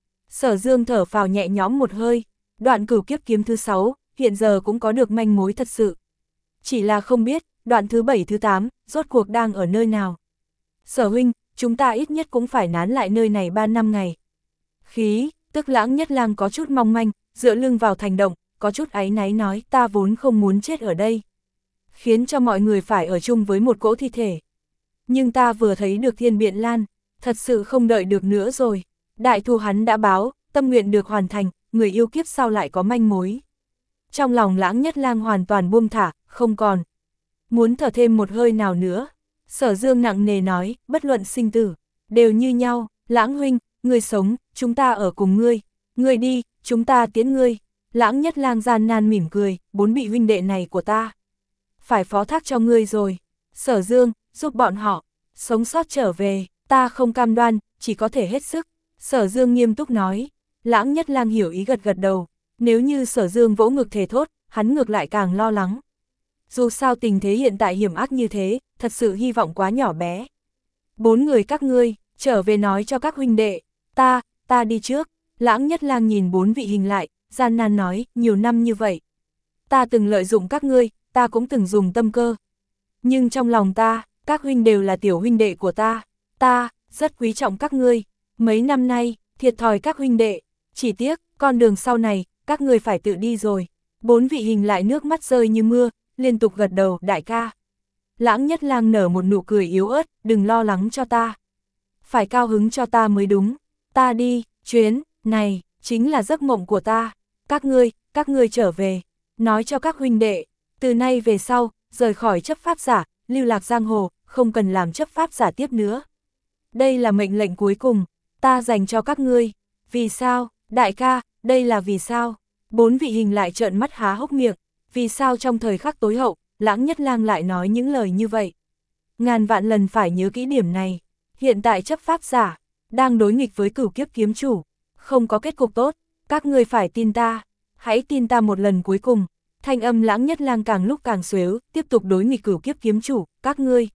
Sở Dương thở phào nhẹ nhõm một hơi, đoạn cửu kiếp kiếm thứ sáu, hiện giờ cũng có được manh mối thật sự. Chỉ là không biết, đoạn thứ bảy thứ tám, rốt cuộc đang ở nơi nào. Sở huynh, chúng ta ít nhất cũng phải nán lại nơi này ba năm ngày. Khí, tức Lãng Nhất Lang có chút mong manh, dựa lưng vào thành động, có chút áy náy nói ta vốn không muốn chết ở đây. Khiến cho mọi người phải ở chung với một cỗ thi thể. Nhưng ta vừa thấy được Thiên Biện Lan, thật sự không đợi được nữa rồi. Đại thù hắn đã báo, tâm nguyện được hoàn thành, người yêu kiếp sau lại có manh mối. Trong lòng Lãng Nhất Lang hoàn toàn buông thả, không còn. Muốn thở thêm một hơi nào nữa. Sở Dương nặng nề nói, bất luận sinh tử, đều như nhau, Lãng huynh, ngươi sống, chúng ta ở cùng ngươi, ngươi đi, chúng ta tiễn ngươi. Lãng Nhất Lang gian nan mỉm cười, bốn vị huynh đệ này của ta. Phải phó thác cho ngươi rồi. Sở Dương, giúp bọn họ, sống sót trở về, ta không cam đoan, chỉ có thể hết sức. Sở Dương nghiêm túc nói, Lãng Nhất Lang hiểu ý gật gật đầu, nếu như Sở Dương vỗ ngực thề thốt, hắn ngược lại càng lo lắng. Dù sao tình thế hiện tại hiểm ác như thế, thật sự hy vọng quá nhỏ bé. Bốn người các ngươi, trở về nói cho các huynh đệ, ta, ta đi trước. Lãng Nhất Lang nhìn bốn vị hình lại, gian nan nói, nhiều năm như vậy. Ta từng lợi dụng các ngươi, ta cũng từng dùng tâm cơ. Nhưng trong lòng ta, các huynh đều là tiểu huynh đệ của ta, ta, rất quý trọng các ngươi. Mấy năm nay, thiệt thòi các huynh đệ, chỉ tiếc, con đường sau này, các ngươi phải tự đi rồi. Bốn vị hình lại nước mắt rơi như mưa, liên tục gật đầu, đại ca. Lãng Nhất Lang nở một nụ cười yếu ớt, đừng lo lắng cho ta. Phải cao hứng cho ta mới đúng. Ta đi, chuyến này, chính là giấc mộng của ta. Các ngươi, các ngươi trở về. Nói cho các huynh đệ, từ nay về sau, rời khỏi chấp pháp giả, lưu lạc giang hồ, không cần làm chấp pháp giả tiếp nữa. Đây là mệnh lệnh cuối cùng, ta dành cho các ngươi. Vì sao, đại ca, đây là vì sao? Bốn vị hình lại trợn mắt há hốc miệng. Vì sao trong thời khắc tối hậu, Lãng Nhất Lang lại nói những lời như vậy? Ngàn vạn lần phải nhớ kỹ điểm này. Hiện tại chấp pháp giả, đang đối nghịch với cửu kiếp kiếm chủ. Không có kết cục tốt, các ngươi phải tin ta. Hãy tin ta một lần cuối cùng. Thanh âm Lãng Nhất Lang càng lúc càng xuếu, tiếp tục đối nghịch cửu kiếp kiếm chủ, các ngươi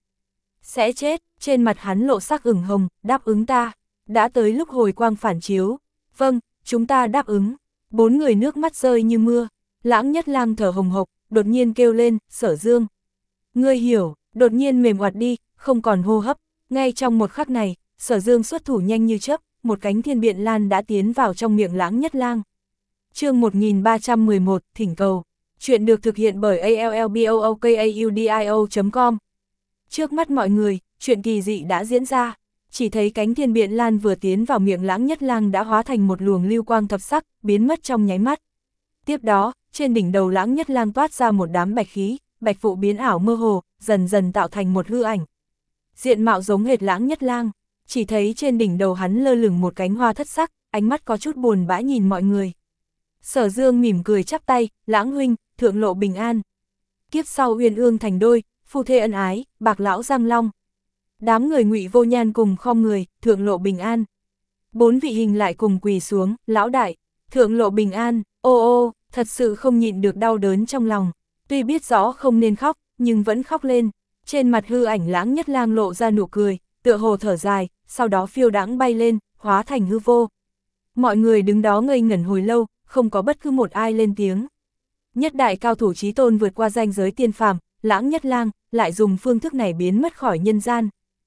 sẽ chết. Trên mặt hắn lộ sắc ửng hồng, đáp ứng ta. Đã tới lúc hồi quang phản chiếu. Vâng, chúng ta đáp ứng. Bốn người nước mắt rơi như mưa. Lãng Nhất Lang thở hồng hộc, đột nhiên kêu lên, Sở Dương. Ngươi hiểu, đột nhiên mềm oặt đi, không còn hô hấp. Ngay trong một khắc này, Sở Dương xuất thủ nhanh như chớp, một cánh Thiên Biện Lan đã tiến vào trong miệng Lãng Nhất Lang. Chương một nghìn ba trăm mười một, thỉnh cầu. Chuyện được thực hiện bởi a l l b o o k a u d i o chấm com. Trước mắt mọi người, chuyện kỳ dị đã diễn ra. Chỉ thấy cánh Thiên Biện Lan vừa tiến vào miệng Lãng Nhất Lang đã hóa thành một luồng lưu quang thập sắc, biến mất trong nháy mắt. Tiếp đó, trên đỉnh đầu Lãng Nhất Lang toát ra một đám bạch khí, bạch vụ biến ảo mơ hồ, dần dần tạo thành một hư ảnh. Diện mạo giống hệt Lãng Nhất Lang, chỉ thấy trên đỉnh đầu hắn lơ lửng một cánh hoa thất sắc, ánh mắt có chút buồn bã nhìn mọi người. Sở Dương mỉm cười chắp tay, Lãng huynh, thượng lộ bình an. Kiếp sau uyên ương thành đôi, phu thê ân ái, bạc lão giang long. Đám người Ngụy Vô Nhan cùng khom người, thượng lộ bình an. Bốn vị hình lại cùng quỳ xuống, lão đại, thượng lộ bình an, ô ô, thật sự không nhịn được đau đớn trong lòng. Tuy biết rõ không nên khóc, nhưng vẫn khóc lên. Trên mặt hư ảnh Lãng Nhất Lang lộ ra nụ cười, tựa hồ thở dài, sau đó phiêu đãng bay lên, hóa thành hư vô. Mọi người đứng đó ngây ngẩn hồi lâu, không có bất cứ một ai lên tiếng. Nhất đại cao thủ chí tôn vượt qua ranh giới tiên phàm, Lãng Nhất Lang lại dùng phương thức này biến mất khỏi nhân gian.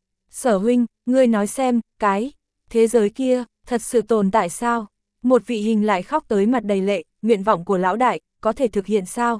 Sở huynh, ngươi nói xem, cái thế giới kia thật sự tồn tại sao? Một vị hình lại khóc tới mặt đầy lệ, nguyện vọng của lão đại có thể thực hiện sao?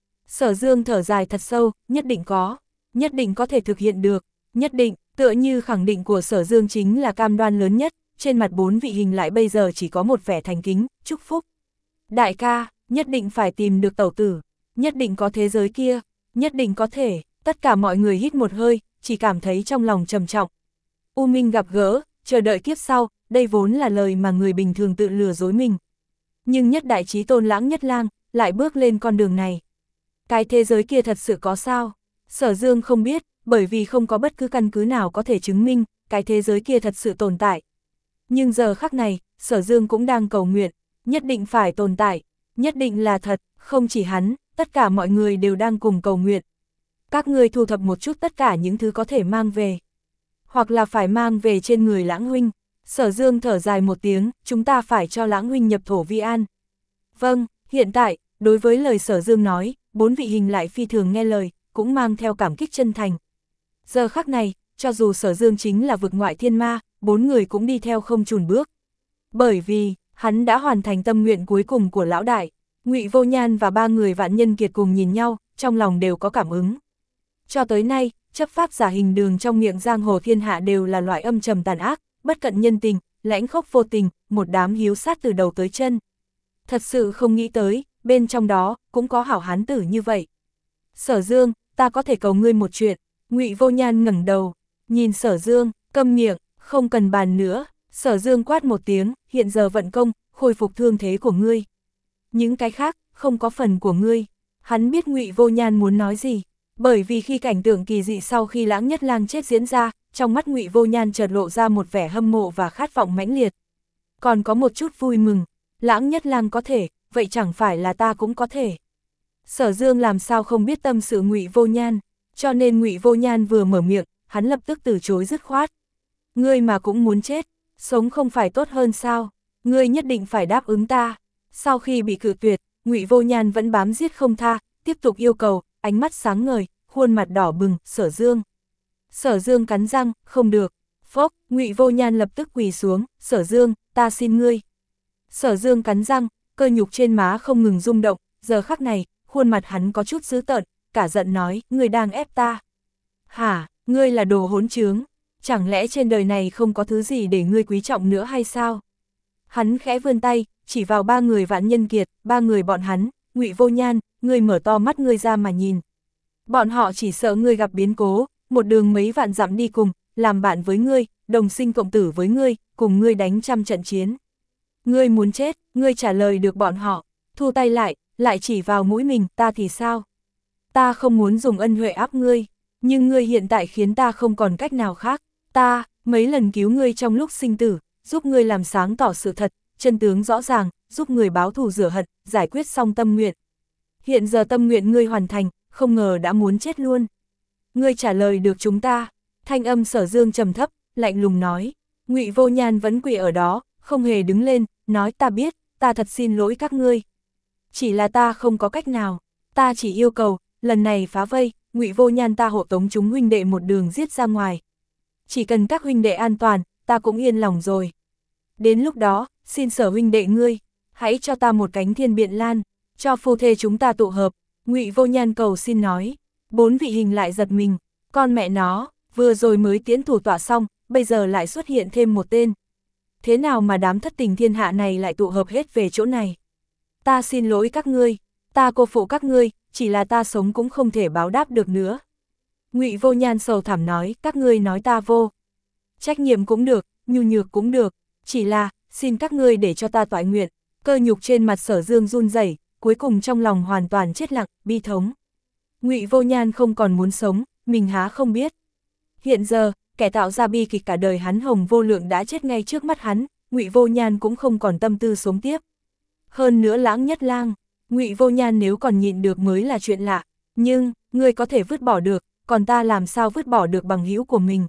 Sở Dương thở dài thật sâu, nhất định có, nhất định có thể thực hiện được, nhất định, tựa như khẳng định của Sở Dương chính là cam đoan lớn nhất, trên mặt bốn vị hình lại bây giờ chỉ có một vẻ thành kính, chúc phúc. Đại ca, nhất định phải tìm được tẩu tử, nhất định có thế giới kia, nhất định có thể, tất cả mọi người hít một hơi, chỉ cảm thấy trong lòng trầm trọng. U Minh gặp gỡ, chờ đợi kiếp sau, đây vốn là lời mà người bình thường tự lừa dối mình. Nhưng nhất đại chí tôn Lãng Nhất Lang lại bước lên con đường này. Cái thế giới kia thật sự có sao? Sở Dương không biết, bởi vì không có bất cứ căn cứ nào có thể chứng minh cái thế giới kia thật sự tồn tại. Nhưng giờ khắc này, Sở Dương cũng đang cầu nguyện, nhất định phải tồn tại, nhất định là thật, không chỉ hắn, tất cả mọi người đều đang cùng cầu nguyện. Các ngươi thu thập một chút tất cả những thứ có thể mang về. Hoặc là phải mang về trên người Lãng huynh. Sở Dương thở dài một tiếng, chúng ta phải cho Lãng huynh nhập thổ vi an. Vâng, hiện tại, đối với lời Sở Dương nói, bốn vị hình lại phi thường nghe lời, cũng mang theo cảm kích chân thành. Giờ khắc này, cho dù Sở Dương chính là vực ngoại thiên ma, bốn người cũng đi theo không chùn bước. Bởi vì, hắn đã hoàn thành tâm nguyện cuối cùng của lão đại. Ngụy Vô Nhan và ba người Vạn Nhân Kiệt cùng nhìn nhau, trong lòng đều có cảm ứng. Cho tới nay, chấp pháp giả hình đường trong miệng giang hồ thiên hạ đều là loại âm trầm tàn ác, bất cận nhân tình, lãnh khốc vô tình, một đám hiếu sát từ đầu tới chân. Thật sự không nghĩ tới, bên trong đó, cũng có hảo hán tử như vậy. Sở Dương, ta có thể cầu ngươi một chuyện. Ngụy Vô Nhan ngẩng đầu, nhìn Sở Dương, câm miệng, không cần bàn nữa. Sở Dương quát một tiếng, hiện giờ vận công, khôi phục thương thế của ngươi. Những cái khác, không có phần của ngươi. Hắn biết Ngụy Vô Nhan muốn nói gì, bởi vì khi cảnh tượng kỳ dị sau khi Lãng Nhất Lang chết diễn ra, trong mắt Ngụy Vô Nhan chợt lộ ra một vẻ hâm mộ và khát vọng mãnh liệt. Còn có một chút vui mừng, Lãng Nhất Lang có thể, vậy chẳng phải là ta cũng có thể. Sở Dương làm sao không biết tâm sự Ngụy Vô Nhan, cho nên Ngụy Vô Nhan vừa mở miệng, hắn lập tức từ chối dứt khoát. Ngươi mà cũng muốn chết, sống không phải tốt hơn sao? Ngươi nhất định phải đáp ứng ta. Sau khi bị cự tuyệt, Ngụy Vô Nhan vẫn bám giết không tha, tiếp tục yêu cầu, ánh mắt sáng ngời, khuôn mặt đỏ bừng, Sở Dương. Sở Dương cắn răng, không được. Phốc, Ngụy Vô Nhan lập tức quỳ xuống, Sở Dương, ta xin ngươi. Sở Dương cắn răng, cơ nhục trên má không ngừng rung động, giờ khắc này, khuôn mặt hắn có chút dữ tợn, cả giận nói, ngươi đang ép ta. Hả, ngươi là đồ hỗn trướng, chẳng lẽ trên đời này không có thứ gì để ngươi quý trọng nữa hay sao? Hắn khẽ vươn tay, chỉ vào ba người Vạn Nhân Kiệt, ba người bọn hắn, Ngụy Vô Nhan, ngươi mở to mắt ngươi ra mà nhìn. Bọn họ chỉ sợ ngươi gặp biến cố, một đường mấy vạn dặm đi cùng, làm bạn với ngươi, đồng sinh cộng tử với ngươi, cùng ngươi đánh trăm trận chiến. Ngươi muốn chết, ngươi trả lời được bọn họ, thu tay lại, lại chỉ vào mũi mình, ta thì sao? Ta không muốn dùng ân huệ áp ngươi, nhưng ngươi hiện tại khiến ta không còn cách nào khác. Ta, mấy lần cứu ngươi trong lúc sinh tử, giúp ngươi làm sáng tỏ sự thật, chân tướng rõ ràng, giúp người báo thù rửa hận, giải quyết xong tâm nguyện. Hiện giờ tâm nguyện ngươi hoàn thành, không ngờ đã muốn chết luôn. Ngươi trả lời được chúng ta. Thanh âm Sở Dương trầm thấp, lạnh lùng nói. Ngụy Vô Nhan vẫn quỳ ở đó, không hề đứng lên, nói ta biết, ta thật xin lỗi các ngươi. Chỉ là ta không có cách nào, ta chỉ yêu cầu, lần này phá vây, Ngụy Vô Nhan ta hộ tống chúng huynh đệ một đường giết ra ngoài. Chỉ cần các huynh đệ an toàn, ta cũng yên lòng rồi. Đến lúc đó, xin Sở huynh đệ ngươi, hãy cho ta một cánh thiên biện lan, cho phu thê chúng ta tụ hợp. Ngụy Vô Nhan cầu xin nói. Bốn vị hình lại giật mình, con mẹ nó, vừa rồi mới tiễn thủ tọa xong, bây giờ lại xuất hiện thêm một tên. Thế nào mà đám thất tình thiên hạ này lại tụ hợp hết về chỗ này? Ta xin lỗi các ngươi, ta cô phụ các ngươi, chỉ là ta sống cũng không thể báo đáp được nữa. Ngụy Vô Nhan sầu thảm nói, các ngươi nói ta vô trách nhiệm cũng được, nhu nhược cũng được, chỉ là, xin các ngươi để cho ta toại nguyện. Cơ nhục trên mặt Sở Dương run rẩy, cuối cùng trong lòng hoàn toàn chết lặng, bi thống. Ngụy Vô Nhan không còn muốn sống, mình há không biết. Hiện giờ, kẻ tạo ra bi kịch cả đời hắn Hồng Vô Lượng đã chết ngay trước mắt hắn, Ngụy Vô Nhan cũng không còn tâm tư sống tiếp. Hơn nữa Lãng Nhất Lang, Ngụy Vô Nhan nếu còn nhịn được mới là chuyện lạ, nhưng, ngươi có thể vứt bỏ được, còn ta làm sao vứt bỏ được bằng hữu của mình.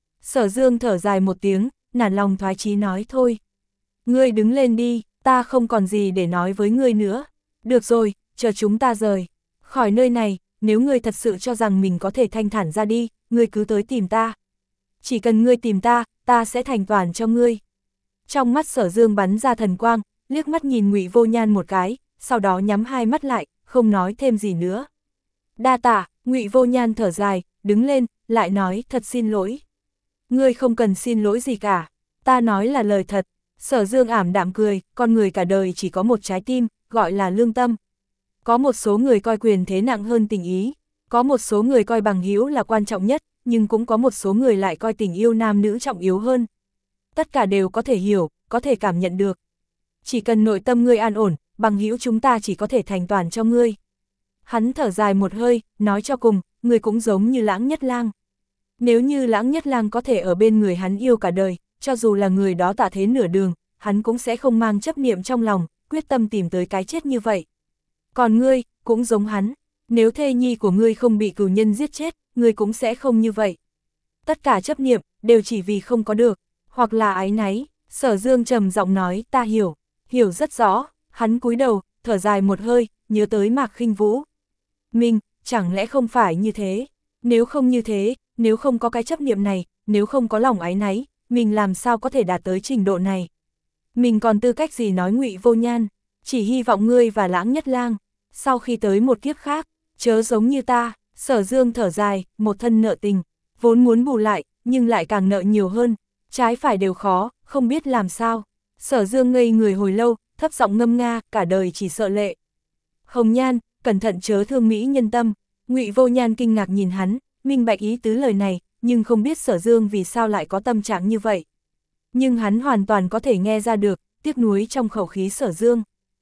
Sở Dương thở dài một tiếng, nản lòng thoái chí nói thôi. Ngươi đứng lên đi, ta không còn gì để nói với ngươi nữa. Được rồi, chờ chúng ta rời khỏi nơi này, nếu ngươi thật sự cho rằng mình có thể thanh thản ra đi, ngươi cứ tới tìm ta. Chỉ cần ngươi tìm ta, ta sẽ thành toàn cho ngươi. Trong mắt Sở Dương bắn ra thần quang, liếc mắt nhìn Ngụy Vô Nhan một cái, sau đó nhắm hai mắt lại, không nói thêm gì nữa. Đa tạ, Ngụy Vô Nhan thở dài, đứng lên, lại nói thật xin lỗi. Ngươi không cần xin lỗi gì cả, ta nói là lời thật. Sở Dương ảm đạm cười, con người cả đời chỉ có một trái tim, gọi là lương tâm. Có một số người coi quyền thế nặng hơn tình ý, có một số người coi bằng hữu là quan trọng nhất, nhưng cũng có một số người lại coi tình yêu nam nữ trọng yếu hơn. Tất cả đều có thể hiểu, có thể cảm nhận được. Chỉ cần nội tâm ngươi an ổn, bằng hữu chúng ta chỉ có thể thành toàn cho ngươi. Hắn thở dài một hơi, nói cho cùng, ngươi cũng giống như Lãng Nhất Lang. Nếu như Lãng Nhất Lang có thể ở bên người hắn yêu cả đời, cho dù là người đó tạ thế nửa đường, hắn cũng sẽ không mang chấp niệm trong lòng, quyết tâm tìm tới cái chết như vậy. Còn ngươi, cũng giống hắn, nếu thê nhi của ngươi không bị cừu nhân giết chết, ngươi cũng sẽ không như vậy. Tất cả chấp niệm, đều chỉ vì không có được, hoặc là áy náy. Sở Dương trầm giọng nói, ta hiểu, hiểu rất rõ. Hắn cúi đầu, thở dài một hơi, nhớ tới Mạc Khinh Vũ. Mình, chẳng lẽ không phải như thế? Nếu không như thế, nếu không có cái chấp niệm này, nếu không có lòng áy náy, mình làm sao có thể đạt tới trình độ này? Mình còn tư cách gì nói Ngụy Vô Nhan, chỉ hy vọng ngươi và Lãng Nhất Lang, sau khi tới một kiếp khác, chớ giống như ta. Sở Dương thở dài, một thân nợ tình, vốn muốn bù lại, nhưng lại càng nợ nhiều hơn, trái phải đều khó, không biết làm sao. Sở Dương ngây người hồi lâu, thấp giọng ngâm nga, cả đời chỉ sợ lệ. Hồng Nhan, cẩn thận chớ thương mỹ nhân tâm. Ngụy Vô Nhan kinh ngạc nhìn hắn, minh bạch ý tứ lời này, nhưng không biết Sở Dương vì sao lại có tâm trạng như vậy. Nhưng hắn hoàn toàn có thể nghe ra được, tiếc nuối trong khẩu khí Sở Dương.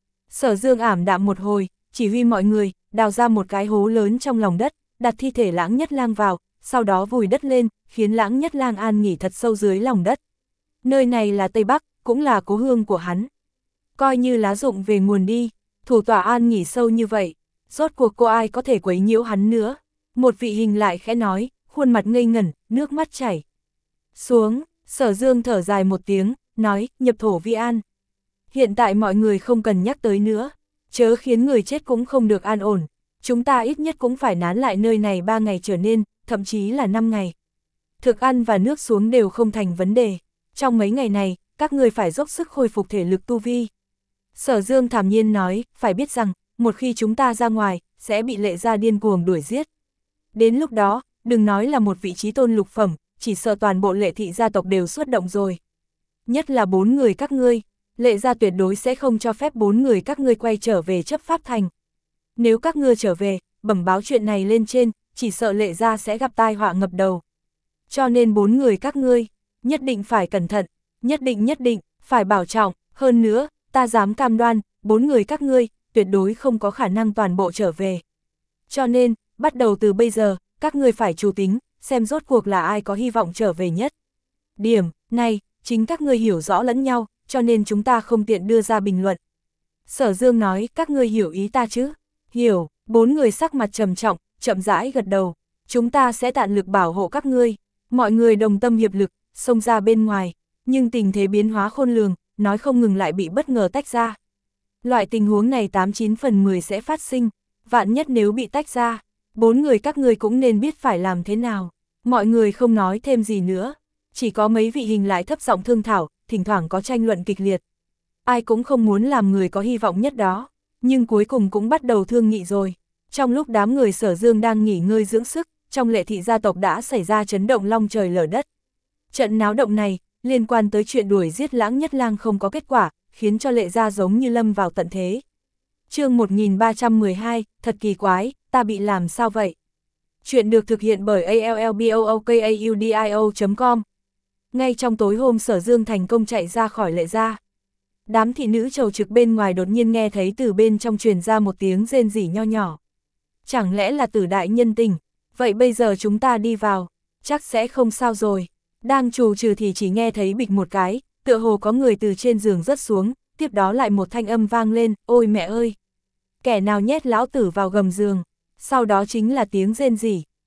Sở Dương ảm đạm một hồi, chỉ huy mọi người, đào ra một cái hố lớn trong lòng đất, đặt thi thể Lãng Nhất Lang vào, sau đó vùi đất lên, khiến Lãng Nhất Lang an nghỉ thật sâu dưới lòng đất. Nơi này là Tây Bắc, cũng là cố hương của hắn. Coi như lá rụng về nguồn đi, thủ tọa an nghỉ sâu như vậy, rốt cuộc cô ai có thể quấy nhiễu hắn nữa. Một vị hình lại khẽ nói, khuôn mặt ngây ngẩn, nước mắt chảy xuống. Sở Dương thở dài một tiếng, nói, nhập thổ vi an. Hiện tại mọi người không cần nhắc tới nữa, chớ khiến người chết cũng không được an ổn. Chúng ta ít nhất cũng phải nán lại nơi này ba ngày trở nên, thậm chí là năm ngày. Thực ăn và nước xuống đều không thành vấn đề. Trong mấy ngày này, các người phải dốc sức khôi phục thể lực tu vi. Sở Dương thản nhiên nói, phải biết rằng, một khi chúng ta ra ngoài, sẽ bị Lệ gia điên cuồng đuổi giết. Đến lúc đó, đừng nói là một vị trí tôn lục phẩm, chỉ sợ toàn bộ Lệ thị gia tộc đều xuất động rồi. Nhất là bốn người các ngươi, Lệ gia tuyệt đối sẽ không cho phép bốn người các ngươi quay trở về chấp pháp thành. Nếu các ngươi trở về, bẩm báo chuyện này lên trên, chỉ sợ Lệ gia sẽ gặp tai họa ngập đầu. Cho nên bốn người các ngươi, nhất định phải cẩn thận, nhất định nhất định, phải bảo trọng. Hơn nữa, ta dám cam đoan, bốn người các ngươi, tuyệt đối không có khả năng toàn bộ trở về. Cho nên, bắt đầu từ bây giờ, các ngươi phải chú tính, xem rốt cuộc là ai có hy vọng trở về nhất. Điểm này, chính các ngươi hiểu rõ lẫn nhau, cho nên chúng ta không tiện đưa ra bình luận. Sở Dương nói, các ngươi hiểu ý ta chứ? Hiểu. Bốn người sắc mặt trầm trọng, chậm rãi gật đầu. Chúng ta sẽ tận lực bảo hộ các ngươi. Mọi người đồng tâm hiệp lực, xông ra bên ngoài. Nhưng tình thế biến hóa khôn lường, nói không ngừng lại bị bất ngờ tách ra. Loại tình huống này tám chín phần mười sẽ phát sinh. Vạn nhất nếu bị tách ra, bốn người các ngươi cũng nên biết phải làm thế nào. Mọi người không nói thêm gì nữa. Chỉ có mấy vị hình lại thấp giọng thương thảo, thỉnh thoảng có tranh luận kịch liệt. Ai cũng không muốn làm người có hy vọng nhất đó, nhưng cuối cùng cũng bắt đầu thương nghị rồi. Trong lúc đám người Sở Dương đang nghỉ ngơi dưỡng sức, trong Lệ thị gia tộc đã xảy ra chấn động long trời lở đất. Trận náo động này, liên quan tới chuyện đuổi giết Lãng Nhất Lang không có kết quả, khiến cho Lệ gia giống như lâm vào tận thế. Chương một nghìn ba trăm mười hai, thật kỳ quái, ta bị làm sao vậy? Chuyện được thực hiện bởi a l l b o o k a u d i o chấm com. Ngay trong tối hôm Sở Dương thành công chạy ra khỏi Lệ gia, đám thị nữ chầu trực bên ngoài đột nhiên nghe thấy từ bên trong truyền ra một tiếng rên rỉ nho nhỏ. Chẳng lẽ là Tử đại nhân tình? Vậy bây giờ chúng ta đi vào, chắc sẽ không sao rồi. Đang trù trừ thì chỉ nghe thấy bịch một cái, tựa hồ có người từ trên giường rớt xuống, tiếp đó lại một thanh âm vang lên, ôi mẹ ơi! Kẻ nào nhét lão tử vào gầm giường? Sau đó chính là tiếng rên rỉ.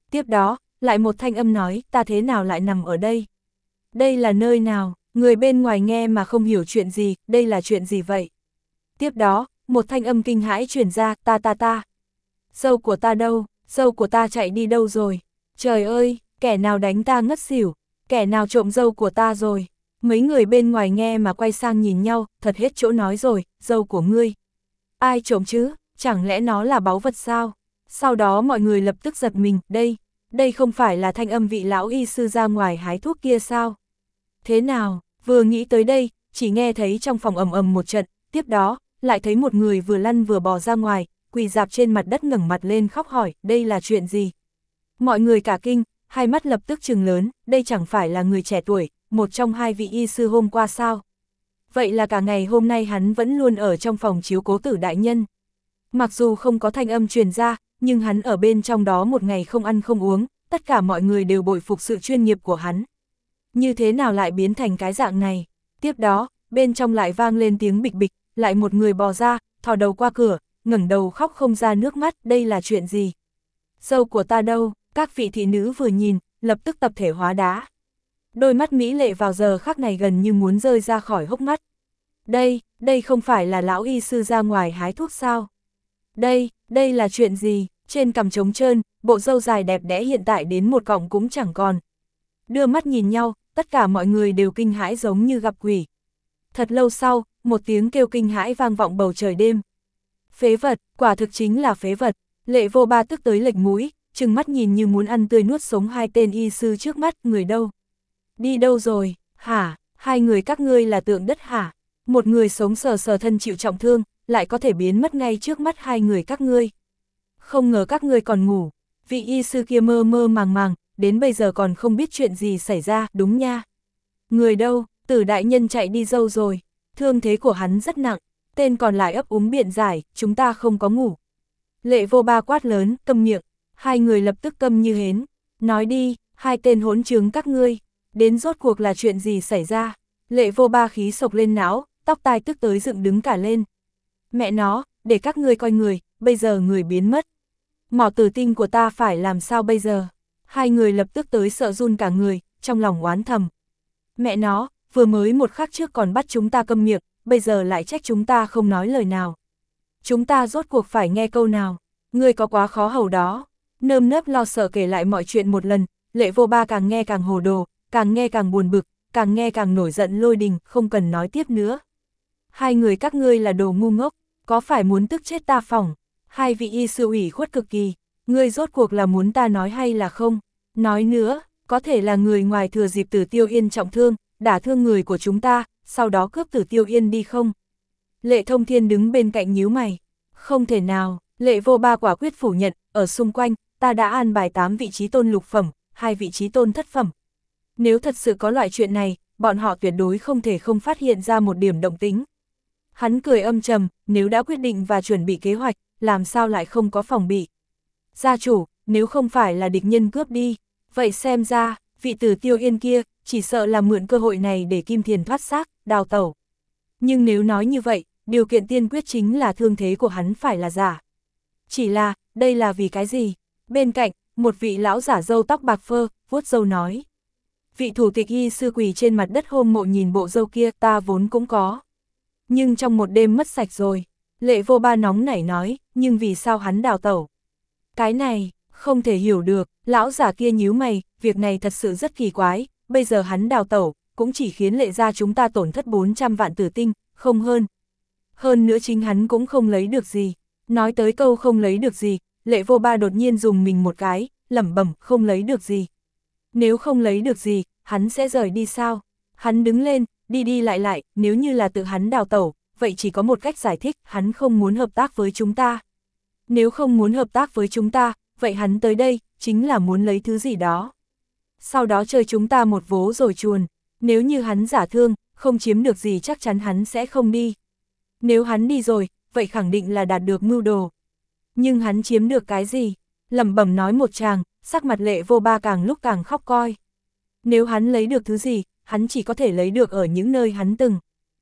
Tiếp đó, lại một thanh âm nói, ta thế nào lại nằm ở đây? Đây là nơi nào? Người bên ngoài nghe mà không hiểu chuyện gì, đây là chuyện gì vậy? Tiếp đó, một thanh âm kinh hãi truyền ra, ta ta ta. Dâu của ta đâu? Dâu của ta chạy đi đâu rồi? Trời ơi, kẻ nào đánh ta ngất xỉu? Kẻ nào trộm dâu của ta rồi? Mấy người bên ngoài nghe mà quay sang nhìn nhau, thật hết chỗ nói rồi, dâu của ngươi. Ai trộm chứ? Chẳng lẽ nó là báu vật sao? Sau đó mọi người lập tức giật mình, đây, đây không phải là thanh âm vị lão y sư ra ngoài hái thuốc kia sao? Thế nào, vừa nghĩ tới đây, chỉ nghe thấy trong phòng ầm ầm một trận, tiếp đó, lại thấy một người vừa lăn vừa bò ra ngoài, quỳ rạp trên mặt đất ngẩng mặt lên khóc hỏi, đây là chuyện gì? Mọi người cả kinh, hai mắt lập tức trừng lớn, đây chẳng phải là người trẻ tuổi, một trong hai vị y sư hôm qua sao? Vậy là cả ngày hôm nay hắn vẫn luôn ở trong phòng chiếu cố Tử đại nhân. Mặc dù không có thanh âm truyền ra, nhưng hắn ở bên trong đó một ngày không ăn không uống, tất cả mọi người đều bội phục sự chuyên nghiệp của hắn. Như thế nào lại biến thành cái dạng này? Tiếp đó, bên trong lại vang lên tiếng bịch bịch, lại một người bò ra, thò đầu qua cửa, ngẩng đầu khóc không ra nước mắt, đây là chuyện gì? Dâu của ta đâu? Các vị thị nữ vừa nhìn, lập tức tập thể hóa đá. Đôi mắt mỹ lệ vào giờ khắc này gần như muốn rơi ra khỏi hốc mắt. Đây, đây không phải là lão y sư ra ngoài hái thuốc sao? Đây, đây là chuyện gì? Trên cằm trống trơn, bộ râu dài đẹp đẽ hiện tại đến một cọng cũng chẳng còn. Đưa mắt nhìn nhau, tất cả mọi người đều kinh hãi giống như gặp quỷ. Thật lâu sau, một tiếng kêu kinh hãi vang vọng bầu trời đêm. Phế vật, quả thực chính là phế vật. Lệ Vô Ba tức tới lệch mũi, trừng mắt nhìn như muốn ăn tươi nuốt sống hai tên y sư trước mắt, người đâu? Đi đâu rồi, hả? Hai người các ngươi là tượng đất hả? Một người sống sờ sờ thân chịu trọng thương, lại có thể biến mất ngay trước mắt hai người các ngươi. Không ngờ các ngươi còn ngủ, vị y sư kia mơ mơ màng màng, đến bây giờ còn không biết chuyện gì xảy ra, đúng nha. Người đâu, Tử đại nhân chạy đi dâu rồi, thương thế của hắn rất nặng, tên còn lại ấp úng biện giải, chúng ta không có ngủ. Lệ Vô Ba quát lớn, câm miệng, hai người lập tức câm như hến, nói đi, hai tên hỗn trướng các ngươi, đến rốt cuộc là chuyện gì xảy ra. Lệ Vô Ba khí sộc lên não, tóc tai tức tới dựng đứng cả lên. Mẹ nó, để các ngươi coi người, bây giờ người biến mất. Mỏ tử tinh của ta phải làm sao bây giờ? Hai người lập tức tới sợ run cả người, trong lòng oán thầm. Mẹ nó, vừa mới một khắc trước còn bắt chúng ta câm miệng, bây giờ lại trách chúng ta không nói lời nào. Chúng ta rốt cuộc phải nghe câu nào? Ngươi có quá khó hầu đó. Nơm nớp lo sợ kể lại mọi chuyện một lần, Lệ Vô Ba càng nghe càng hồ đồ, càng nghe càng buồn bực, càng nghe càng nổi giận lôi đình, không cần nói tiếp nữa. Hai người các ngươi là đồ ngu ngốc, có phải muốn tức chết ta phỏng? Hai vị y sư ủy khuất cực kỳ, ngươi rốt cuộc là muốn ta nói hay là không? Nói nữa, có thể là người ngoài thừa dịp Tử Tiêu Yên trọng thương, đả thương người của chúng ta, sau đó cướp Tử Tiêu Yên đi không? Lệ Thông Thiên đứng bên cạnh nhíu mày. Không thể nào, Lệ Vô Ba quả quyết phủ nhận, ở xung quanh, ta đã an bài tám vị trí tôn lục phẩm, hai vị trí tôn thất phẩm. Nếu thật sự có loại chuyện này, bọn họ tuyệt đối không thể không phát hiện ra một điểm động tính. Hắn cười âm trầm, nếu đã quyết định và chuẩn bị kế hoạch, làm sao lại không có phòng bị. Gia chủ, nếu không phải là địch nhân cướp đi, vậy xem ra, vị Tử Tiêu Yên kia, chỉ sợ là mượn cơ hội này để Kim Thiền thoát xác, đào tẩu. Nhưng nếu nói như vậy, điều kiện tiên quyết chính là thương thế của hắn phải là giả. Chỉ là, đây là vì cái gì? Bên cạnh, một vị lão giả râu tóc bạc phơ, vuốt râu nói. Vị thủ tịch y sư quỳ trên mặt đất hôm mộ nhìn bộ râu kia, ta vốn cũng có. Nhưng trong một đêm mất sạch rồi. Lệ Vô Ba nóng nảy nói, nhưng vì sao hắn đào tẩu? Cái này, không thể hiểu được, lão giả kia nhíu mày, việc này thật sự rất kỳ quái, bây giờ hắn đào tẩu, cũng chỉ khiến Lệ gia chúng ta tổn thất bốn trăm vạn tử tinh, không hơn. Hơn nữa chính hắn cũng không lấy được gì. Nói tới câu không lấy được gì, Lệ Vô Ba đột nhiên dùng mình một cái, lẩm bẩm không lấy được gì. Nếu không lấy được gì, hắn sẽ rời đi sao? Hắn đứng lên, đi đi lại lại, nếu như là tự hắn đào tẩu, vậy chỉ có một cách giải thích, hắn không muốn hợp tác với chúng ta. Nếu không muốn hợp tác với chúng ta, vậy hắn tới đây, chính là muốn lấy thứ gì đó. Sau đó chơi chúng ta một vố rồi chuồn, nếu như hắn giả thương, không chiếm được gì chắc chắn hắn sẽ không đi. Nếu hắn đi rồi, vậy khẳng định là đạt được mưu đồ. Nhưng hắn chiếm được cái gì? Lẩm bẩm nói một tràng, sắc mặt Lệ Vô Ba càng lúc càng khóc coi. Nếu hắn lấy được thứ gì, hắn chỉ có thể lấy được ở những nơi hắn từng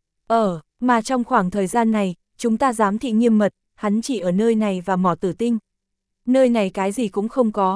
ở, mà trong khoảng thời gian này, chúng ta giám thị nghiêm mật, hắn chỉ ở nơi này và mỏ tử tinh. Nơi này cái gì cũng không có,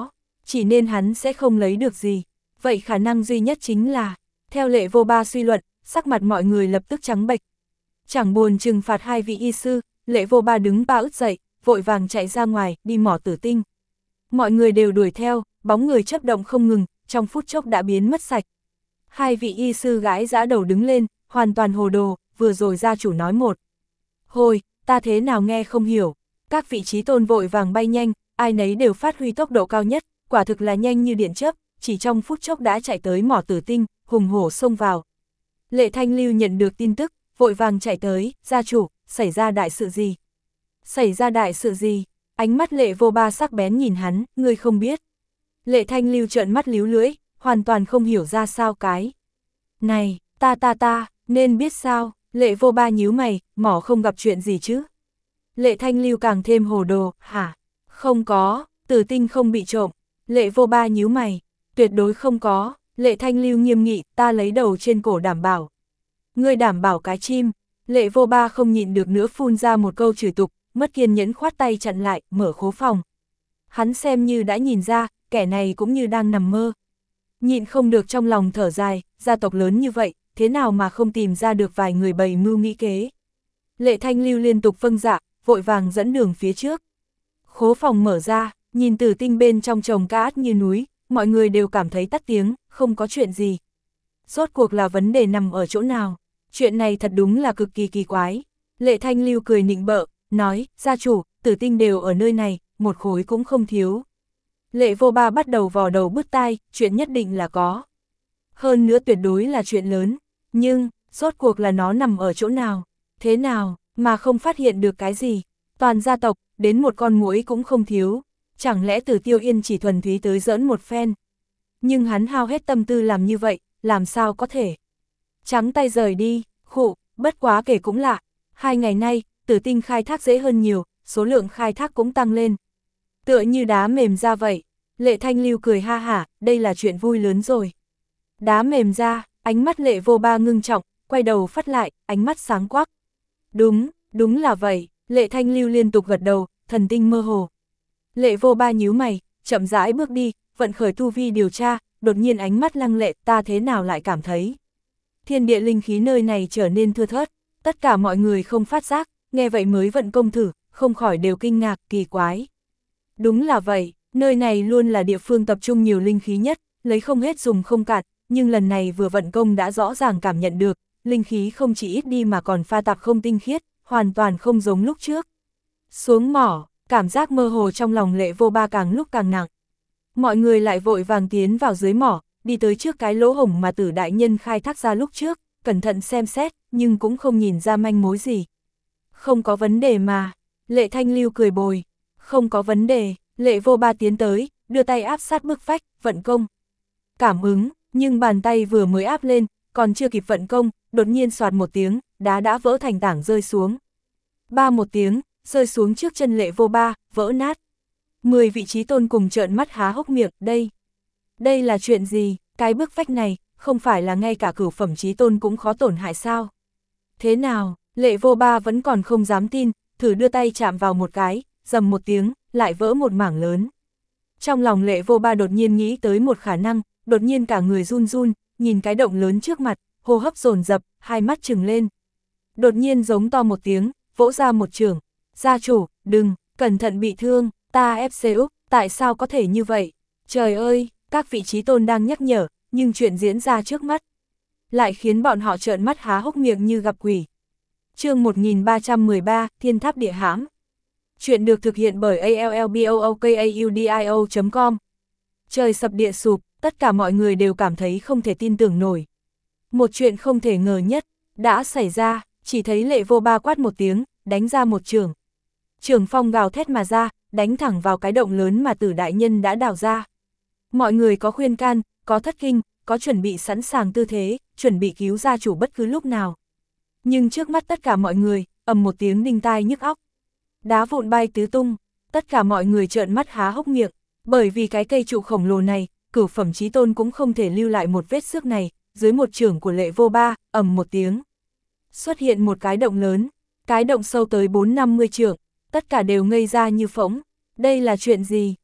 chỉ nên hắn sẽ không lấy được gì. Vậy khả năng duy nhất chính là, theo Lệ Vô Ba suy luận, sắc mặt mọi người lập tức trắng bệch. Chẳng buồn trừng phạt hai vị y sư, Lệ Vô Ba đứng ba ức dậy, vội vàng chạy ra ngoài, đi mỏ tử tinh. Mọi người đều đuổi theo, bóng người chớp động không ngừng, trong phút chốc đã biến mất sạch. Hai vị y sư gãi giã đầu đứng lên, hoàn toàn hồ đồ, vừa rồi gia chủ nói một. Hồi, ta thế nào nghe không hiểu. Các vị trí tôn vội vàng bay nhanh, ai nấy đều phát huy tốc độ cao nhất, quả thực là nhanh như điện chớp, chỉ trong phút chốc đã chạy tới mỏ tử tinh, hùng hổ xông vào. Lệ Thanh Lưu nhận được tin tức, vội vàng chạy tới, gia chủ, xảy ra đại sự gì? Xảy ra đại sự gì? Ánh mắt Lệ Vô Ba sắc bén nhìn hắn, ngươi không biết. Lệ Thanh Lưu trợn mắt líu lưỡi, hoàn toàn không hiểu ra sao cái. Này, ta ta ta, nên biết sao? Lệ Vô Ba nhíu mày, mỏ không gặp chuyện gì chứ? Lệ Thanh Lưu càng thêm hồ đồ, hả? Không có, tử tinh không bị trộm. Lệ Vô Ba nhíu mày, tuyệt đối không có. Lệ Thanh Lưu nghiêm nghị, ta lấy đầu trên cổ đảm bảo. Ngươi đảm bảo cái chim. Lệ Vô Ba không nhịn được nữa phun ra một câu chửi tục, mất kiên nhẫn khoát tay chặn lại, mở khố phòng. Hắn xem như đã nhìn ra, kẻ này cũng như đang nằm mơ. Nhịn không được trong lòng thở dài, gia tộc lớn như vậy, thế nào mà không tìm ra được vài người bày mưu nghĩ kế. Lệ Thanh Lưu liên tục vâng dạ, vội vàng dẫn đường phía trước. Khố phòng mở ra, nhìn tử tinh bên trong chồng ca át như núi, mọi người đều cảm thấy tắt tiếng, không có chuyện gì. Rốt cuộc là vấn đề nằm ở chỗ nào? Chuyện này thật đúng là cực kỳ kỳ quái. Lệ Thanh Lưu cười nịnh bợ, nói, gia chủ, tử tinh đều ở nơi này, một khối cũng không thiếu. Lệ Vô Ba bắt đầu vò đầu bứt tai, chuyện nhất định là có. Hơn nữa tuyệt đối là chuyện lớn, nhưng, rốt cuộc là nó nằm ở chỗ nào? Thế nào, mà không phát hiện được cái gì? Toàn gia tộc, đến một con muỗi cũng không thiếu. Chẳng lẽ Tử Tiêu Yên chỉ thuần túy tới giỡn một phen? Nhưng hắn hao hết tâm tư làm như vậy, làm sao có thể? Trắng tay rời đi, khụ, bất quá kể cũng lạ. Hai ngày nay, tử tinh khai thác dễ hơn nhiều, số lượng khai thác cũng tăng lên. Tựa như đá mềm ra vậy. Lệ Thanh Lưu cười ha hả, đây là chuyện vui lớn rồi. Đá mềm ra, ánh mắt Lệ Vô Ba ngưng trọng, quay đầu phắt lại, ánh mắt sáng quắc. Đúng, đúng là vậy. Lệ Thanh Lưu liên tục gật đầu, thần tinh mơ hồ. Lệ Vô Ba nhíu mày, chậm rãi bước đi, vận khởi tu vi điều tra, đột nhiên ánh mắt lăng lệ, ta thế nào lại cảm thấy. Thiên địa linh khí nơi này trở nên thưa thớt, tất cả mọi người không phát giác, nghe vậy mới vận công thử, không khỏi đều kinh ngạc, kỳ quái. Đúng là vậy, nơi này luôn là địa phương tập trung nhiều linh khí nhất, lấy không hết dùng không cạn, nhưng lần này vừa vận công đã rõ ràng cảm nhận được, linh khí không chỉ ít đi mà còn pha tạp không tinh khiết, hoàn toàn không giống lúc trước. Xuống mỏ, cảm giác mơ hồ trong lòng Lệ Vô Ba càng lúc càng nặng. Mọi người lại vội vàng tiến vào dưới mỏ, đi tới trước cái lỗ hổng mà Tử đại nhân khai thác ra lúc trước, cẩn thận xem xét, nhưng cũng không nhìn ra manh mối gì. Không có vấn đề mà, Lệ Thanh Lưu cười bồi, không có vấn đề. Lệ Vô Ba tiến tới, đưa tay áp sát bức vách, vận công. Cảm ứng, nhưng bàn tay vừa mới áp lên, còn chưa kịp vận công, đột nhiên soạt một tiếng, đá đã vỡ thành tảng rơi xuống. Ba một tiếng, rơi xuống trước chân Lệ Vô Ba, vỡ nát. Mười vị trí tôn cùng trợn mắt há hốc miệng, đây. Đây là chuyện gì, cái bức vách này, không phải là ngay cả cửu phẩm trí tôn cũng khó tổn hại sao? Thế nào, Lệ Vô Ba vẫn còn không dám tin, thử đưa tay chạm vào một cái, rầm một tiếng, lại vỡ một mảng lớn. Trong lòng Lệ Vô Ba đột nhiên nghĩ tới một khả năng, đột nhiên cả người run run, nhìn cái động lớn trước mặt, hô hấp dồn dập, hai mắt trừng lên. Đột nhiên giống to một tiếng, vỗ ra một chưởng, gia chủ, đừng, cẩn thận bị thương, ta ép xê Úc, tại sao có thể như vậy? Trời ơi, các vị trí tôn đang nhắc nhở, nhưng chuyện diễn ra trước mắt lại khiến bọn họ trợn mắt há hốc miệng như gặp quỷ. Chương một nghìn ba trăm mười ba, Thiên Tháp Địa Hãm. Chuyện được thực hiện bởi a l l b o o k a u d i o chấm com. Trời sập địa sụp, tất cả mọi người đều cảm thấy không thể tin tưởng nổi. Một chuyện không thể ngờ nhất đã xảy ra, chỉ thấy Lệ Vô Ba quát một tiếng, đánh ra một chưởng. Chưởng phong gào thét mà ra, đánh thẳng vào cái động lớn mà Tử đại nhân đã đào ra. Mọi người có khuyên can, có thất kinh, có chuẩn bị sẵn sàng tư thế, chuẩn bị cứu gia chủ bất cứ lúc nào. Nhưng trước mắt tất cả mọi người, ầm một tiếng đinh tai nhức óc. Đá vụn bay tứ tung, tất cả mọi người trợn mắt há hốc miệng, bởi vì cái cây trụ khổng lồ này, cửu phẩm chí tôn cũng không thể lưu lại một vết xước này, dưới một chưởng của Lệ Vô Ba, ầm một tiếng. Xuất hiện một cái động lớn, cái động sâu tới bốn năm mươi trượng, tất cả đều ngây ra như phỗng. Đây là chuyện gì?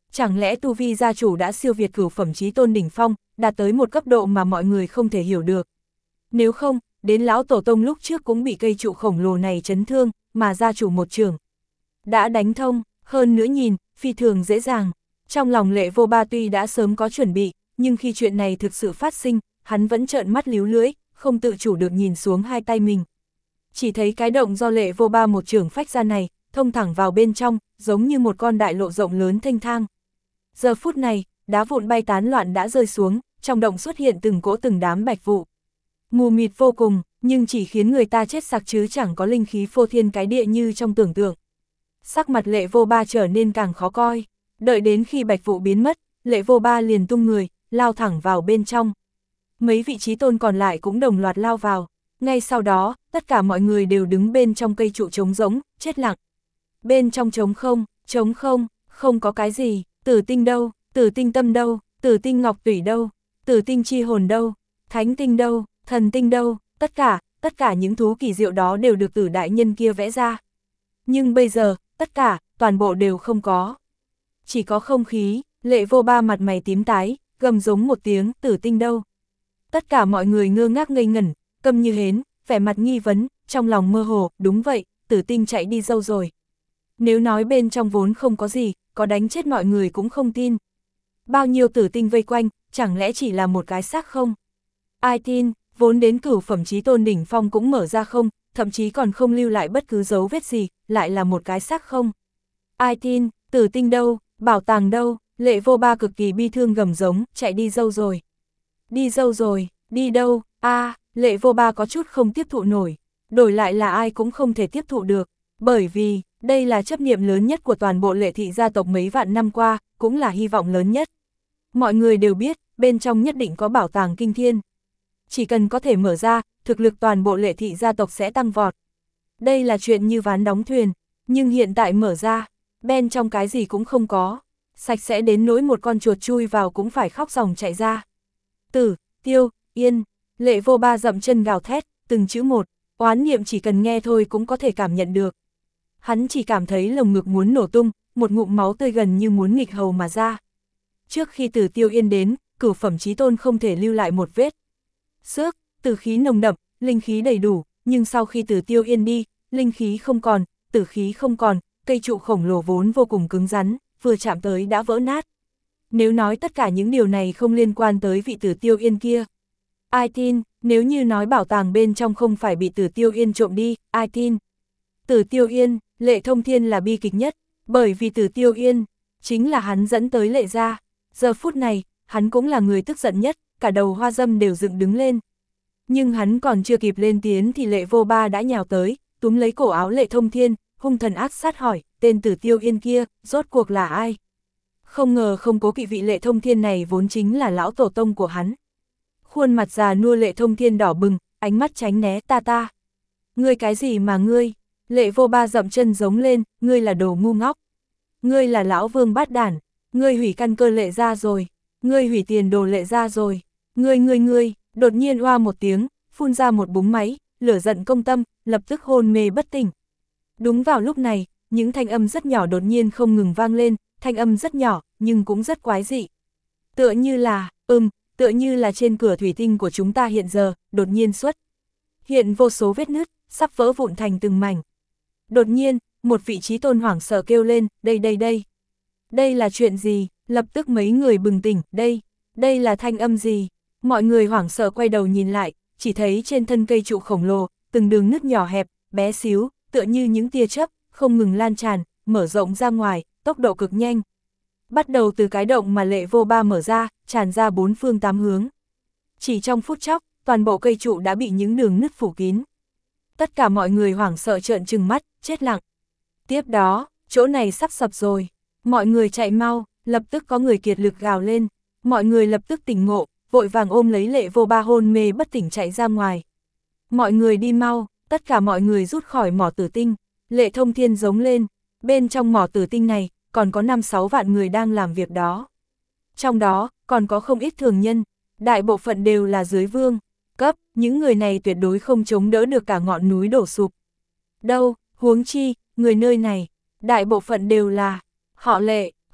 Chẳng lẽ tu vi gia chủ đã siêu việt cửu phẩm chí tôn đỉnh phong, đạt tới một cấp độ mà mọi người không thể hiểu được. Nếu không, đến lão tổ tông lúc trước cũng bị cây trụ khổng lồ này chấn thương, mà gia chủ một trường đã đánh thông, hơn nữa nhìn, phi thường dễ dàng. Trong lòng Lệ Vô Ba tuy đã sớm có chuẩn bị, nhưng khi chuyện này thực sự phát sinh, hắn vẫn trợn mắt líu lưỡi, không tự chủ được nhìn xuống hai tay mình. Chỉ thấy cái động do Lệ Vô Ba một trường phách ra này, thông thẳng vào bên trong, giống như một con đại lộ rộng lớn thênh thang. Giờ phút này, đá vụn bay tán loạn đã rơi xuống, trong động xuất hiện từng cỗ từng đám bạch vụ. Mù mịt vô cùng, nhưng chỉ khiến người ta chết sặc chứ chẳng có linh khí phô thiên cái địa như trong tưởng tượng. Sắc mặt Lệ Vô Ba trở nên càng khó coi, đợi đến khi bạch vụ biến mất, Lệ Vô Ba liền tung người, lao thẳng vào bên trong. Mấy vị trí tôn còn lại cũng đồng loạt lao vào, ngay sau đó, tất cả mọi người đều đứng bên trong cây trụ trống rỗng, chết lặng. Bên trong trống không, trống không, không có cái gì, Tử tinh đâu, Tử tinh tâm đâu, Tử tinh ngọc tủy đâu, Tử tinh chi hồn đâu, thánh tinh đâu, thần tinh đâu, tất cả, tất cả những thú kỳ diệu đó đều được Tử đại nhân kia vẽ ra. Nhưng bây giờ, tất cả, toàn bộ đều không có. Chỉ có không khí. Lệ Vô Ba mặt mày tím tái, gầm giống một tiếng, Tử tinh đâu. Tất cả mọi người ngơ ngác ngây ngẩn, câm như hến, vẻ mặt nghi vấn, trong lòng mơ hồ, đúng vậy, Tử tinh chạy đi đâu rồi. Nếu nói bên trong vốn không có gì, có đánh chết mọi người cũng không tin. Bao nhiêu tử tinh vây quanh, chẳng lẽ chỉ là một cái xác không? Ai tin, vốn đến cửu phẩm chí tôn đỉnh phong cũng mở ra không, thậm chí còn không lưu lại bất cứ dấu vết gì, lại là một cái xác không? Ai tin, tử tinh đâu, bảo tàng đâu? Lệ Vô Ba cực kỳ bi thương gầm giống, chạy đi đâu rồi? Đi đâu rồi, đi đâu? A, à, Lệ Vô Ba có chút không tiếp thụ nổi, đổi lại là ai cũng không thể tiếp thụ được, bởi vì đây là chấp niệm lớn nhất của toàn bộ Lệ thị gia tộc mấy vạn năm qua, cũng là hy vọng lớn nhất. Mọi người đều biết, bên trong nhất định có bảo tàng kinh thiên. Chỉ cần có thể mở ra, thực lực toàn bộ Lệ thị gia tộc sẽ tăng vọt. Đây là chuyện như ván đóng thuyền, nhưng hiện tại mở ra, bên trong cái gì cũng không có, sạch sẽ đến nỗi một con chuột chui vào cũng phải khóc ròng chạy ra. Tử, Tiêu, Yên, Lệ Vô Ba dậm chân gào thét, từng chữ một, oán niệm chỉ cần nghe thôi cũng có thể cảm nhận được. Hắn chỉ cảm thấy lồng ngực muốn nổ tung, một ngụm máu tươi gần như muốn nghịch hầu mà ra. Trước khi Tử Tiêu Yên đến, cửu phẩm chí tôn không thể lưu lại một vết xước, tử khí nồng đậm, linh khí đầy đủ, nhưng sau khi Tử Tiêu Yên đi, linh khí không còn, tử khí không còn, cây trụ khổng lồ vốn vô cùng cứng rắn, vừa chạm tới đã vỡ nát. Nếu nói tất cả những điều này không liên quan tới vị Tử Tiêu Yên kia, ai tin? Nếu như nói bảo tàng bên trong không phải bị Tử Tiêu Yên trộm đi, ai tin? Tử Tiêu Yên, Lệ Thông Thiên là bi kịch nhất, bởi vì Tử Tiêu Yên chính là hắn dẫn tới Lệ gia. Giờ phút này, hắn cũng là người tức giận nhất, cả đầu hoa dâm đều dựng đứng lên. Nhưng hắn còn chưa kịp lên tiếng thì Lệ Vô Ba đã nhào tới, túm lấy cổ áo Lệ Thông Thiên, hung thần ác sát hỏi, tên Tử Tiêu Yên kia, rốt cuộc là ai? Không ngờ không cố kỵ vị Lệ Thông Thiên này vốn chính là lão tổ tông của hắn. Khuôn mặt già nua Lệ Thông Thiên đỏ bừng, ánh mắt tránh né, ta ta. Ngươi cái gì mà ngươi? Lệ Vô Ba dậm chân giống lên, ngươi là đồ ngu ngốc. Ngươi là lão vương bát đản, ngươi hủy căn cơ Lệ gia rồi, ngươi hủy tiền đồ Lệ gia rồi. Ngươi ngươi ngươi, đột nhiên oa một tiếng, phun ra một búng máy, lửa giận công tâm, lập tức hôn mê bất tỉnh. Đúng vào lúc này, những thanh âm rất nhỏ đột nhiên không ngừng vang lên, thanh âm rất nhỏ, nhưng cũng rất quái dị. Tựa như là, ừm, tựa như là trên cửa thủy tinh của chúng ta hiện giờ, đột nhiên xuất hiện vô số vết nứt, sắp vỡ vụn thành từng mảnh. Đột nhiên, một vị trí tôn hoảng sợ kêu lên, đây đây đây. Đây là chuyện gì? Lập tức mấy người bừng tỉnh, đây, đây là thanh âm gì? Mọi người hoảng sợ quay đầu nhìn lại, chỉ thấy trên thân cây trụ khổng lồ, từng đường nứt nhỏ hẹp, bé xíu, tựa như những tia chớp, không ngừng lan tràn, mở rộng ra ngoài, tốc độ cực nhanh. Bắt đầu từ cái động mà Lệ Vô Ba mở ra, tràn ra bốn phương tám hướng. Chỉ trong phút chốc, toàn bộ cây trụ đã bị những đường nứt phủ kín. Tất cả mọi người hoảng sợ trợn trừng mắt, chết lặng. Tiếp đó, chỗ này sắp sập rồi. Mọi người chạy mau, lập tức có người kiệt lực gào lên. Mọi người lập tức tỉnh ngộ, vội vàng ôm lấy Lệ Vô Ba hôn mê bất tỉnh chạy ra ngoài. Mọi người đi mau, tất cả mọi người rút khỏi mỏ tử tinh. Lệ Thông Thiên giống lên, bên trong mỏ tử tinh này, còn có năm sáu vạn người đang làm việc đó. Trong đó, còn có không ít thường nhân, đại bộ phận đều là dưới vương cấp, những người này tuyệt đối không chống đỡ được cả ngọn núi đổ sụp. Đâu, huống chi, người nơi này, đại bộ phận đều là họ Lệ,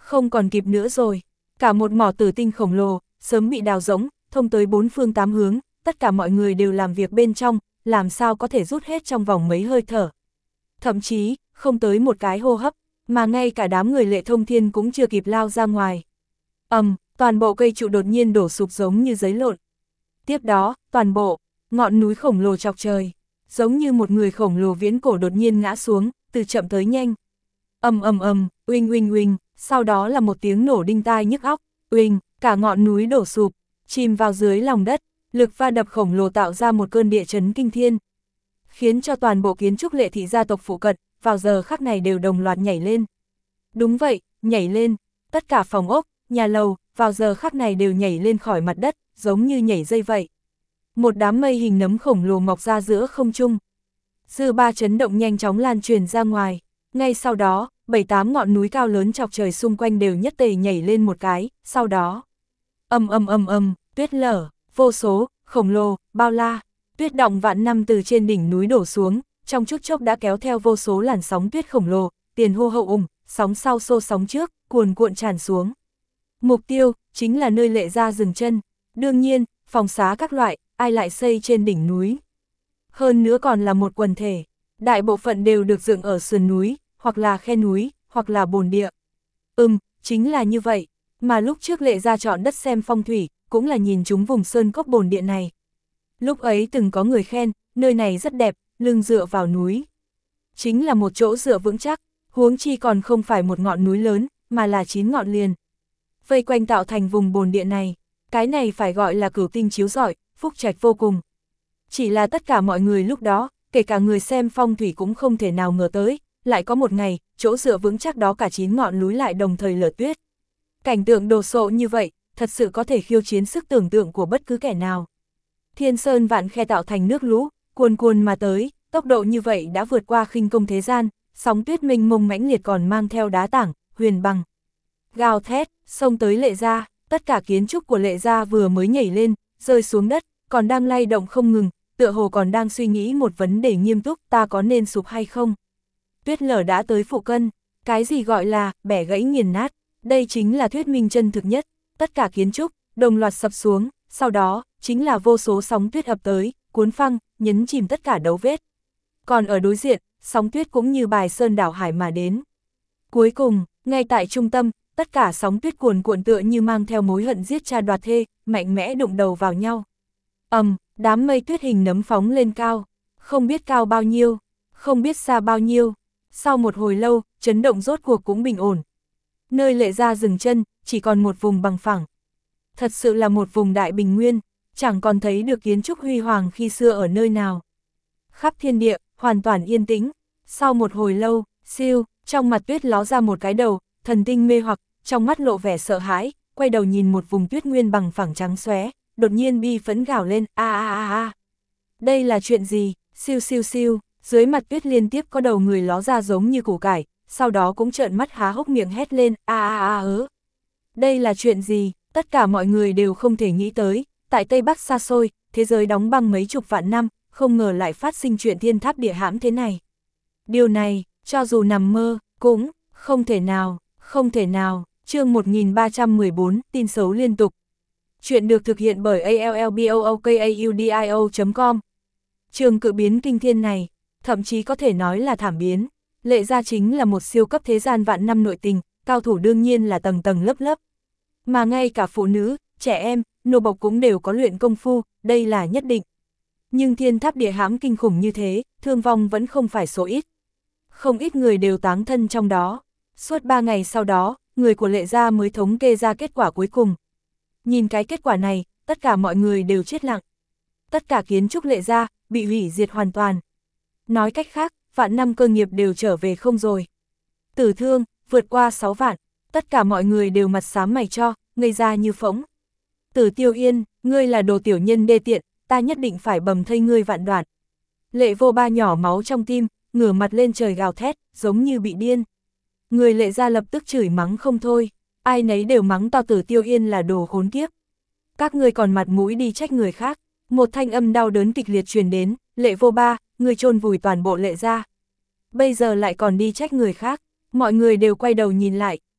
Không còn kịp nữa rồi, cả một mỏ tử tinh khổng lồ, sớm bị đào rỗng, thông tới bốn phương tám hướng, tất cả mọi người đều làm việc bên trong, làm sao có thể rút hết trong vòng mấy hơi thở. Thậm chí, không tới một cái hô hấp, mà ngay cả đám người Lệ Thông Thiên cũng chưa kịp lao ra ngoài. Ầm, um, toàn bộ cây trụ đột nhiên đổ sụp giống như giấy lộn. Tiếp đó, toàn bộ, ngọn núi khổng lồ chọc trời, giống như một người khổng lồ viễn cổ đột nhiên ngã xuống, từ chậm tới nhanh. Ầm ầm ầm, uỳnh uỳnh uỳnh, sau đó là một tiếng nổ đinh tai nhức óc, uỳnh, cả ngọn núi đổ sụp, chìm vào dưới lòng đất, lực va đập khổng lồ tạo ra một cơn địa chấn kinh thiên, khiến cho toàn bộ kiến trúc Lệ thị gia tộc phụ cận, vào giờ khắc này đều đồng loạt nhảy lên. Đúng vậy, nhảy lên, tất cả phòng ốc, nhà lầu, vào giờ khắc này đều nhảy lên khỏi mặt đất, giống như nhảy dây vậy. Một đám mây hình nấm khổng lồ mọc ra giữa không trung. Dư ba chấn động nhanh chóng lan truyền ra ngoài, ngay sau đó, bảy tám ngọn núi cao lớn chọc trời xung quanh đều nhất tề nhảy lên một cái, sau đó, ầm ầm ầm ầm, tuyết lở, vô số, khổng lồ, bao la, tuyết động vạn năm từ trên đỉnh núi đổ xuống, trong chút chốc đã kéo theo vô số làn sóng tuyết khổng lồ, tiền hô hậu ủng, sóng sau xô sóng trước, cuồn cuộn tràn xuống. Mục tiêu, chính là nơi Lệ gia dừng chân, đương nhiên, phòng xá các loại, ai lại xây trên đỉnh núi. Hơn nữa còn là một quần thể, đại bộ phận đều được dựng ở sườn núi, hoặc là khe núi, hoặc là bồn địa. Ừm, chính là như vậy, mà lúc trước Lệ gia chọn đất xem phong thủy, cũng là nhìn chúng vùng sơn cốc bồn địa này. Lúc ấy từng có người khen, nơi này rất đẹp, lưng dựa vào núi. Chính là một chỗ dựa vững chắc, huống chi còn không phải một ngọn núi lớn, mà là chín ngọn liền. Vây quanh tạo thành vùng bồn địa này, cái này phải gọi là cửu tinh chiếu rọi, phúc trạch vô cùng. Chỉ là tất cả mọi người lúc đó, kể cả người xem phong thủy cũng không thể nào ngờ tới, lại có một ngày, chỗ dựa vững chắc đó cả chín ngọn núi lại đồng thời lở tuyết. Cảnh tượng đồ sộ như vậy, thật sự có thể khiêu chiến sức tưởng tượng của bất cứ kẻ nào. Thiên sơn vạn khe tạo thành nước lũ, cuồn cuồn mà tới, tốc độ như vậy đã vượt qua khinh công thế gian, sóng tuyết mênh mông mãnh liệt còn mang theo đá tảng, huyền bằng. Gào thét, xông tới Lệ gia, tất cả kiến trúc của Lệ gia vừa mới nhảy lên, rơi xuống đất, còn đang lay động không ngừng, tựa hồ còn đang suy nghĩ một vấn đề nghiêm túc, ta có nên sụp hay không. Tuyết lở đã tới phụ cân, cái gì gọi là bẻ gãy nghiền nát, đây chính là thuyết minh chân thực nhất, tất cả kiến trúc đồng loạt sập xuống, sau đó chính là vô số sóng tuyết ập tới, cuốn phăng, nhấn chìm tất cả dấu vết. Còn ở đối diện, sóng tuyết cũng như bài sơn đảo hải mà đến. Cuối cùng, ngay tại trung tâm, tất cả sóng tuyết cuồn cuộn tựa như mang theo mối hận giết cha đoạt thê, mạnh mẽ đụng đầu vào nhau. Ầm, um, đám mây tuyết hình nấm phóng lên cao, không biết cao bao nhiêu, không biết xa bao nhiêu. Sau một hồi lâu, chấn động rốt cuộc cũng bình ổn. Nơi Lệ gia dừng chân, chỉ còn một vùng bằng phẳng. Thật sự là một vùng đại bình nguyên, chẳng còn thấy được kiến trúc huy hoàng khi xưa ở nơi nào. Khắp thiên địa, hoàn toàn yên tĩnh. Sau một hồi lâu, siêu, trong mặt tuyết ló ra một cái đầu, thần tinh mê hoặc, trong mắt lộ vẻ sợ hãi, quay đầu nhìn một vùng tuyết nguyên bằng phẳng trắng xóe, đột nhiên bi phẫn gào lên, a a a a. Đây là chuyện gì? Siêu siêu siêu, dưới mặt tuyết liên tiếp có đầu người ló ra giống như củ cải, sau đó cũng trợn mắt há hốc miệng hét lên, a a a ớ. Đây là chuyện gì? Tất cả mọi người đều không thể nghĩ tới, tại Tây Bắc xa xôi, thế giới đóng băng mấy chục vạn năm, không ngờ lại phát sinh chuyện thiên tháp địa hãm thế này. Điều này, cho dù nằm mơ, cũng không thể nào, không thể nào. Chương một nghìn ba trăm mười bốn, tin xấu liên tục. Chuyện được thực hiện bởi a l l b o o k a u d i o chấm com. Trường cự biến kinh thiên này, thậm chí có thể nói là thảm biến. Lệ gia chính là một siêu cấp thế gian vạn năm nội tình, cao thủ đương nhiên là tầng tầng lớp lớp. Mà ngay cả phụ nữ, trẻ em, nô bộc cũng đều có luyện công phu, đây là nhất định. Nhưng thiên tháp địa hãm kinh khủng như thế, thương vong vẫn không phải số ít. Không ít người đều táng thân trong đó. Suốt ba ngày sau đó, người của Lệ gia mới thống kê ra kết quả cuối cùng. Nhìn cái kết quả này, tất cả mọi người đều chết lặng. Tất cả kiến trúc Lệ gia bị hủy diệt hoàn toàn. Nói cách khác, vạn năm cơ nghiệp đều trở về không rồi. Tử thương, vượt qua sáu vạn, tất cả mọi người đều mặt xám mày cho, ngây ra như phỗng. Tử Tiêu Yên, ngươi là đồ tiểu nhân đê tiện, ta nhất định phải bầm thây ngươi vạn đoạn. Lệ Vô Ba nhỏ máu trong tim, ngửa mặt lên trời gào thét, giống như bị điên. Người Lệ gia lập tức chửi mắng không thôi, ai nấy đều mắng to Tử Tiêu Yên là đồ khốn kiếp. Các ngươi còn mặt mũi đi trách người khác. Một thanh âm đau đớn kịch liệt truyền đến, Lệ Vô Ba, ngươi chôn vùi toàn bộ Lệ gia. Bây giờ lại còn đi trách người khác, mọi người đều quay đầu nhìn lại,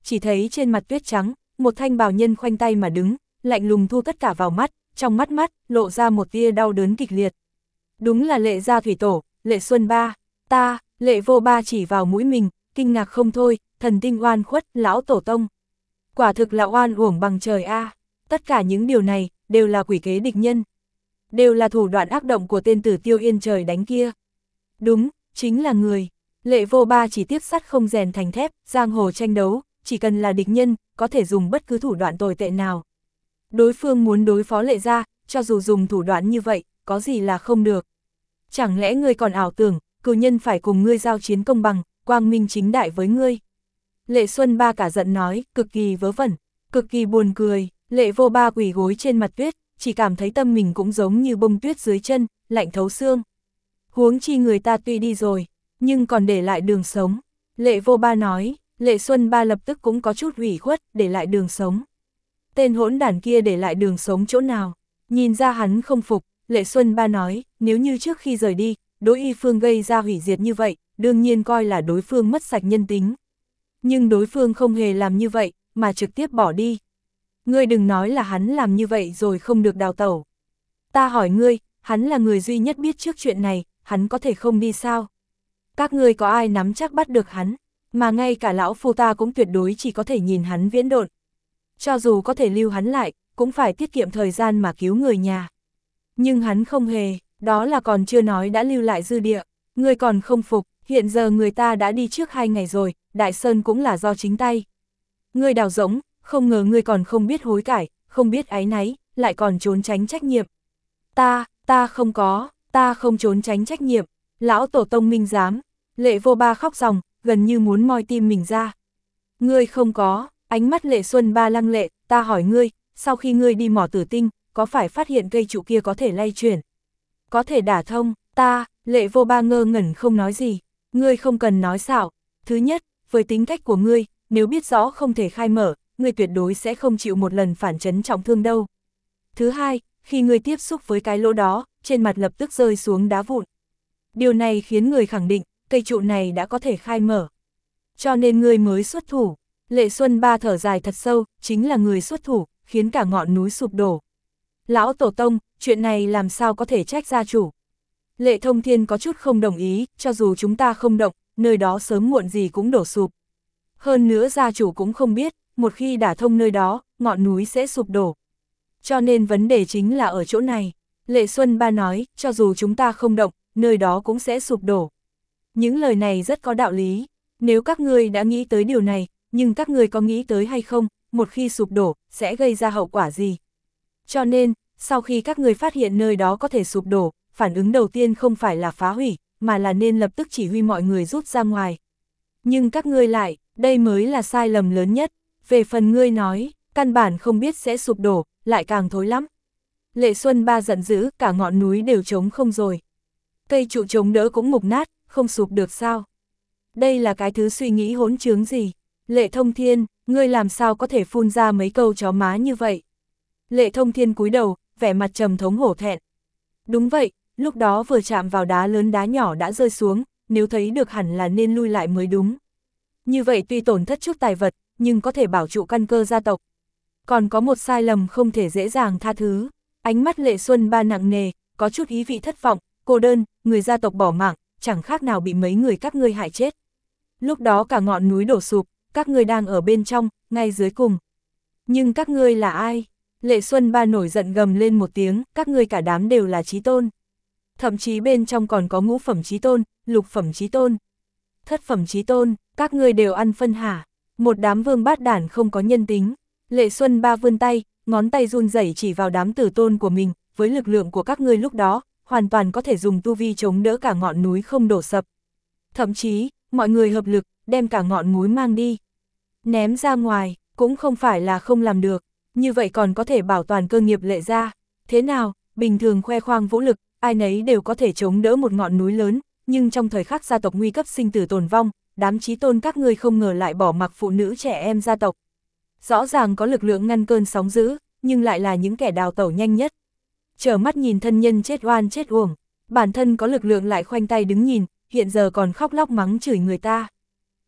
chỉ thấy trên mặt tuyết trắng, một thanh bào nhân khoanh tay mà đứng, lạnh lùng thu tất cả vào mắt, trong mắt mắt, lộ ra một tia đau đớn kịch liệt. Đúng là Lệ gia thủy tổ, Lệ Xuân Ba, ta, Lệ Vô Ba chỉ vào mũi mình, kinh ngạc không thôi, thần tinh oan khuất, lão tổ tông. Quả thực là oan uổng bằng trời a. Tất cả những điều này, đều là quỷ kế địch nhân. Đều là thủ đoạn ác động của tên tử Tiêu Yên trời đánh kia. Đúng, chính là người. Lệ Vô Ba chỉ tiếp sắt không rèn thành thép, giang hồ tranh đấu, chỉ cần là địch nhân, có thể dùng bất cứ thủ đoạn tồi tệ nào. Đối phương muốn đối phó Lệ gia, cho dù dùng thủ đoạn như vậy, có gì là không được. Chẳng lẽ ngươi còn ảo tưởng, cửu nhân phải cùng ngươi giao chiến công bằng, quang minh chính đại với ngươi. Lệ Xuân Ba cả giận nói, cực kỳ vớ vẩn, cực kỳ buồn cười. Lệ Vô Ba quỳ gối trên mặt tuyết, chỉ cảm thấy tâm mình cũng giống như bông tuyết dưới chân, lạnh thấu xương. Huống chi người ta tuy đi rồi, nhưng còn để lại đường sống. Lệ Vô Ba nói, Lệ Xuân Ba lập tức cũng có chút ủy khuất, để lại đường sống. Tên hỗn đản kia để lại đường sống chỗ nào? Nhìn ra hắn không phục, Lệ Xuân Ba nói, nếu như trước khi rời đi, đối y phương gây ra hủy diệt như vậy, đương nhiên coi là đối phương mất sạch nhân tính. Nhưng đối phương không hề làm như vậy, mà trực tiếp bỏ đi. Ngươi đừng nói là hắn làm như vậy rồi không được đào tẩu. Ta hỏi ngươi, hắn là người duy nhất biết trước chuyện này, hắn có thể không đi sao? Các ngươi có ai nắm chắc bắt được hắn, mà ngay cả lão phu ta cũng tuyệt đối chỉ có thể nhìn hắn viễn độn. Cho dù có thể lưu hắn lại, cũng phải tiết kiệm thời gian mà cứu người nhà. Nhưng hắn không hề, đó là còn chưa nói đã lưu lại dư địa, ngươi còn không phục, hiện giờ người ta đã đi trước hai ngày rồi, Đại Sơn cũng là do chính tay. Ngươi đào rỗng, không ngờ ngươi còn không biết hối cải, không biết áy náy, lại còn trốn tránh trách nhiệm. Ta, ta không có, ta không trốn tránh trách nhiệm, lão tổ tông minh giám. Lệ Vô Ba khóc ròng, gần như muốn moi tim mình ra. Ngươi không có, ánh mắt Lệ Xuân Ba lăng lệ, ta hỏi ngươi, sau khi ngươi đi mỏ tử tinh, có phải phát hiện cây trụ kia có thể lay chuyển? Có thể đả thông, ta, Lệ Vô Ba ngơ ngẩn không nói gì. Ngươi không cần nói xạo. Thứ nhất, với tính cách của ngươi, nếu biết rõ không thể khai mở, ngươi tuyệt đối sẽ không chịu một lần phản chấn trọng thương đâu. Thứ hai, khi ngươi tiếp xúc với cái lỗ đó, trên mặt lập tức rơi xuống đá vụn. Điều này khiến người khẳng định, cây trụ này đã có thể khai mở. Cho nên ngươi mới xuất thủ. Lệ Xuân Ba thở dài thật sâu, chính là người xuất thủ, khiến cả ngọn núi sụp đổ. Lão tổ tông, chuyện này làm sao có thể trách gia chủ? Lệ Thông Thiên có chút không đồng ý, cho dù chúng ta không động, nơi đó sớm muộn gì cũng đổ sụp. Hơn nữa gia chủ cũng không biết, một khi đả thông nơi đó, ngọn núi sẽ sụp đổ. Cho nên vấn đề chính là ở chỗ này. Lệ Xuân Ba nói, cho dù chúng ta không động, nơi đó cũng sẽ sụp đổ. Những lời này rất có đạo lý. Nếu các ngươi đã nghĩ tới điều này, nhưng các ngươi có nghĩ tới hay không, một khi sụp đổ, sẽ gây ra hậu quả gì? Cho nên, sau khi các ngươi phát hiện nơi đó có thể sụp đổ, phản ứng đầu tiên không phải là phá hủy, mà là nên lập tức chỉ huy mọi người rút ra ngoài. Nhưng các ngươi lại, đây mới là sai lầm lớn nhất. Về phần ngươi nói, căn bản không biết sẽ sụp đổ, lại càng thối lắm. Lệ Xuân Ba giận dữ, cả ngọn núi đều trống không rồi. Cây trụ chống đỡ cũng mục nát, không sụp được sao? Đây là cái thứ suy nghĩ hỗn trướng gì? Lệ Thông Thiên, ngươi làm sao có thể phun ra mấy câu chó má như vậy? Lệ Thông Thiên cúi đầu, vẻ mặt trầm thống hổ thẹn. Đúng vậy, lúc đó vừa chạm vào đá lớn đá nhỏ đã rơi xuống, nếu thấy được hẳn là nên lui lại mới đúng. Như vậy tuy tổn thất chút tài vật, nhưng có thể bảo trụ căn cơ gia tộc. Còn có một sai lầm không thể dễ dàng tha thứ. Ánh mắt Lệ Xuân Ba nặng nề, có chút ý vị thất vọng, cô đơn, người gia tộc bỏ mạng, chẳng khác nào bị mấy người các ngươi hại chết. Lúc đó cả ngọn núi đổ sụp, các ngươi đang ở bên trong, ngay dưới cùng. Nhưng các ngươi là ai? Lệ Xuân Ba nổi giận gầm lên một tiếng, các ngươi cả đám đều là chí tôn. Thậm chí bên trong còn có ngũ phẩm chí tôn, lục phẩm chí tôn, thất phẩm chí tôn, các ngươi đều ăn phân hả? Một đám vương bát đản không có nhân tính. Lệ Xuân Ba vươn tay, ngón tay run rẩy chỉ vào đám tử tôn của mình, với lực lượng của các ngươi lúc đó, hoàn toàn có thể dùng tu vi chống đỡ cả ngọn núi không đổ sập. Thậm chí, mọi người hợp lực, đem cả ngọn núi mang đi. Ném ra ngoài, cũng không phải là không làm được, như vậy còn có thể bảo toàn cơ nghiệp Lệ gia. Thế nào, bình thường khoe khoang vũ lực, ai nấy đều có thể chống đỡ một ngọn núi lớn, nhưng trong thời khắc gia tộc nguy cấp sinh tử tồn vong, đám chí tôn các ngươi không ngờ lại bỏ mặc phụ nữ trẻ em gia tộc. Rõ ràng có lực lượng ngăn cơn sóng dữ, nhưng lại là những kẻ đào tẩu nhanh nhất. Trở mắt nhìn thân nhân chết oan chết uổng, bản thân có lực lượng lại khoanh tay đứng nhìn, hiện giờ còn khóc lóc mắng chửi người ta.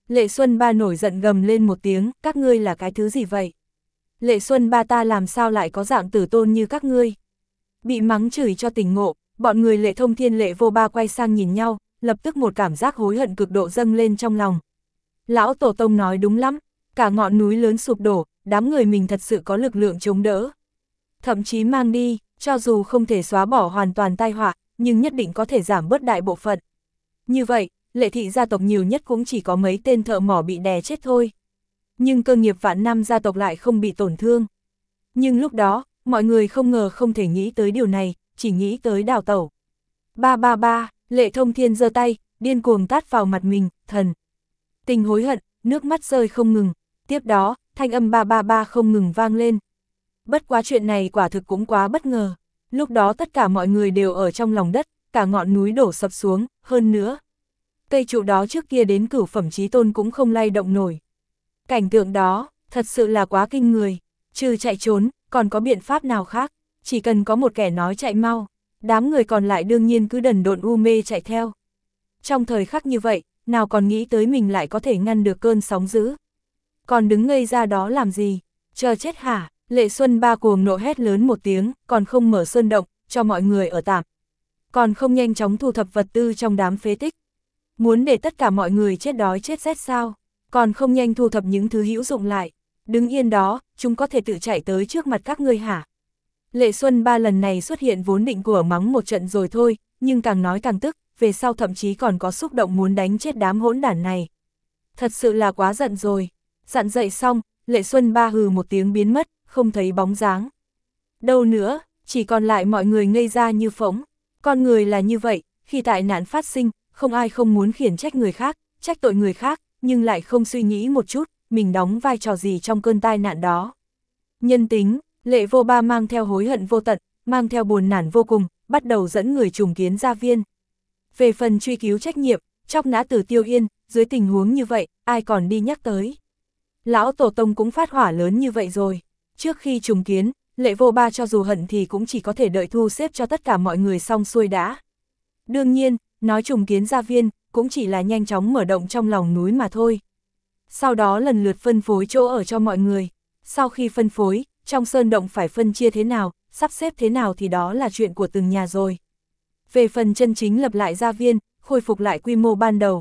Lệ Xuân Ba nổi giận gầm lên một tiếng, các ngươi là cái thứ gì vậy? Lệ Xuân Ba ta làm sao lại có dạng tử tôn như các ngươi? Bị mắng chửi cho tỉnh ngộ, bọn người Lệ Thông Thiên Lệ Vô Ba quay sang nhìn nhau, lập tức một cảm giác hối hận cực độ dâng lên trong lòng. Lão Tổ Tông nói đúng lắm, cả ngọn núi lớn sụp đổ, đám người mình thật sự có lực lượng chống đỡ. Thậm chí mang đi, cho dù không thể xóa bỏ hoàn toàn tai họa, nhưng nhất định có thể giảm bớt đại bộ phận. Như vậy, Lệ thị gia tộc nhiều nhất cũng chỉ có mấy tên thợ mỏ bị đè chết thôi. Nhưng cơ nghiệp vạn năm gia tộc lại không bị tổn thương. Nhưng lúc đó, mọi người không ngờ không thể nghĩ tới điều này, chỉ nghĩ tới đào tẩu. Ba ba ba, Lệ Thông Thiên giơ tay, điên cuồng tát vào mặt mình, thần. Tình hối hận, nước mắt rơi không ngừng. Tiếp đó, thanh âm ba ba ba không ngừng vang lên. Bất quá chuyện này quả thực cũng quá bất ngờ. Lúc đó tất cả mọi người đều ở trong lòng đất, cả ngọn núi đổ sập xuống, hơn nữa. Cây trụ đó trước kia đến cửu phẩm chí tôn cũng không lay động nổi. Cảnh tượng đó, thật sự là quá kinh người. Trừ chạy trốn, còn có biện pháp nào khác? Chỉ cần có một kẻ nói chạy mau, đám người còn lại đương nhiên cứ đần độn u mê chạy theo. Trong thời khắc như vậy, nào còn nghĩ tới mình lại có thể ngăn được cơn sóng dữ. Còn đứng ngây ra đó làm gì? Chờ chết hả? Lệ Xuân Ba cuồng nộ hét lớn một tiếng, còn không mở sơn động, cho mọi người ở tạm. Còn không nhanh chóng thu thập vật tư trong đám phế tích. Muốn để tất cả mọi người chết đói chết rét sao? Còn không nhanh thu thập những thứ hữu dụng lại. Đứng yên đó, chúng có thể tự chạy tới trước mặt các ngươi hả? Lệ Xuân Ba lần này xuất hiện vốn định của mắng một trận rồi thôi, nhưng càng nói càng tức, về sau thậm chí còn có xúc động muốn đánh chết đám hỗn đản này. Thật sự là quá giận rồi. Dặn dậy xong, Lệ Xuân Ba hừ một tiếng biến mất, không thấy bóng dáng. Đâu nữa, chỉ còn lại mọi người ngây ra như phỗng. Con người là như vậy, khi tại nạn phát sinh, không ai không muốn khiển trách người khác, trách tội người khác, nhưng lại không suy nghĩ một chút, mình đóng vai trò gì trong cơn tai nạn đó. Nhân tính, Lệ Vô Ba mang theo hối hận vô tận, mang theo buồn nản vô cùng, bắt đầu dẫn người trùng kiến gia viên. Về phần truy cứu trách nhiệm, chóc nã Tử Tiêu Yên, dưới tình huống như vậy, ai còn đi nhắc tới. Lão Tổ Tông cũng phát hỏa lớn như vậy rồi. Trước khi trùng kiến, Lệ Vô Ba cho dù hận thì cũng chỉ có thể đợi thu xếp cho tất cả mọi người xong xuôi đã. Đương nhiên, nói trùng kiến gia viên, cũng chỉ là nhanh chóng mở động trong lòng núi mà thôi. Sau đó lần lượt phân phối chỗ ở cho mọi người. Sau khi phân phối, trong sơn động phải phân chia thế nào, sắp xếp thế nào thì đó là chuyện của từng nhà rồi. Về phần chân chính lập lại gia viên, khôi phục lại quy mô ban đầu.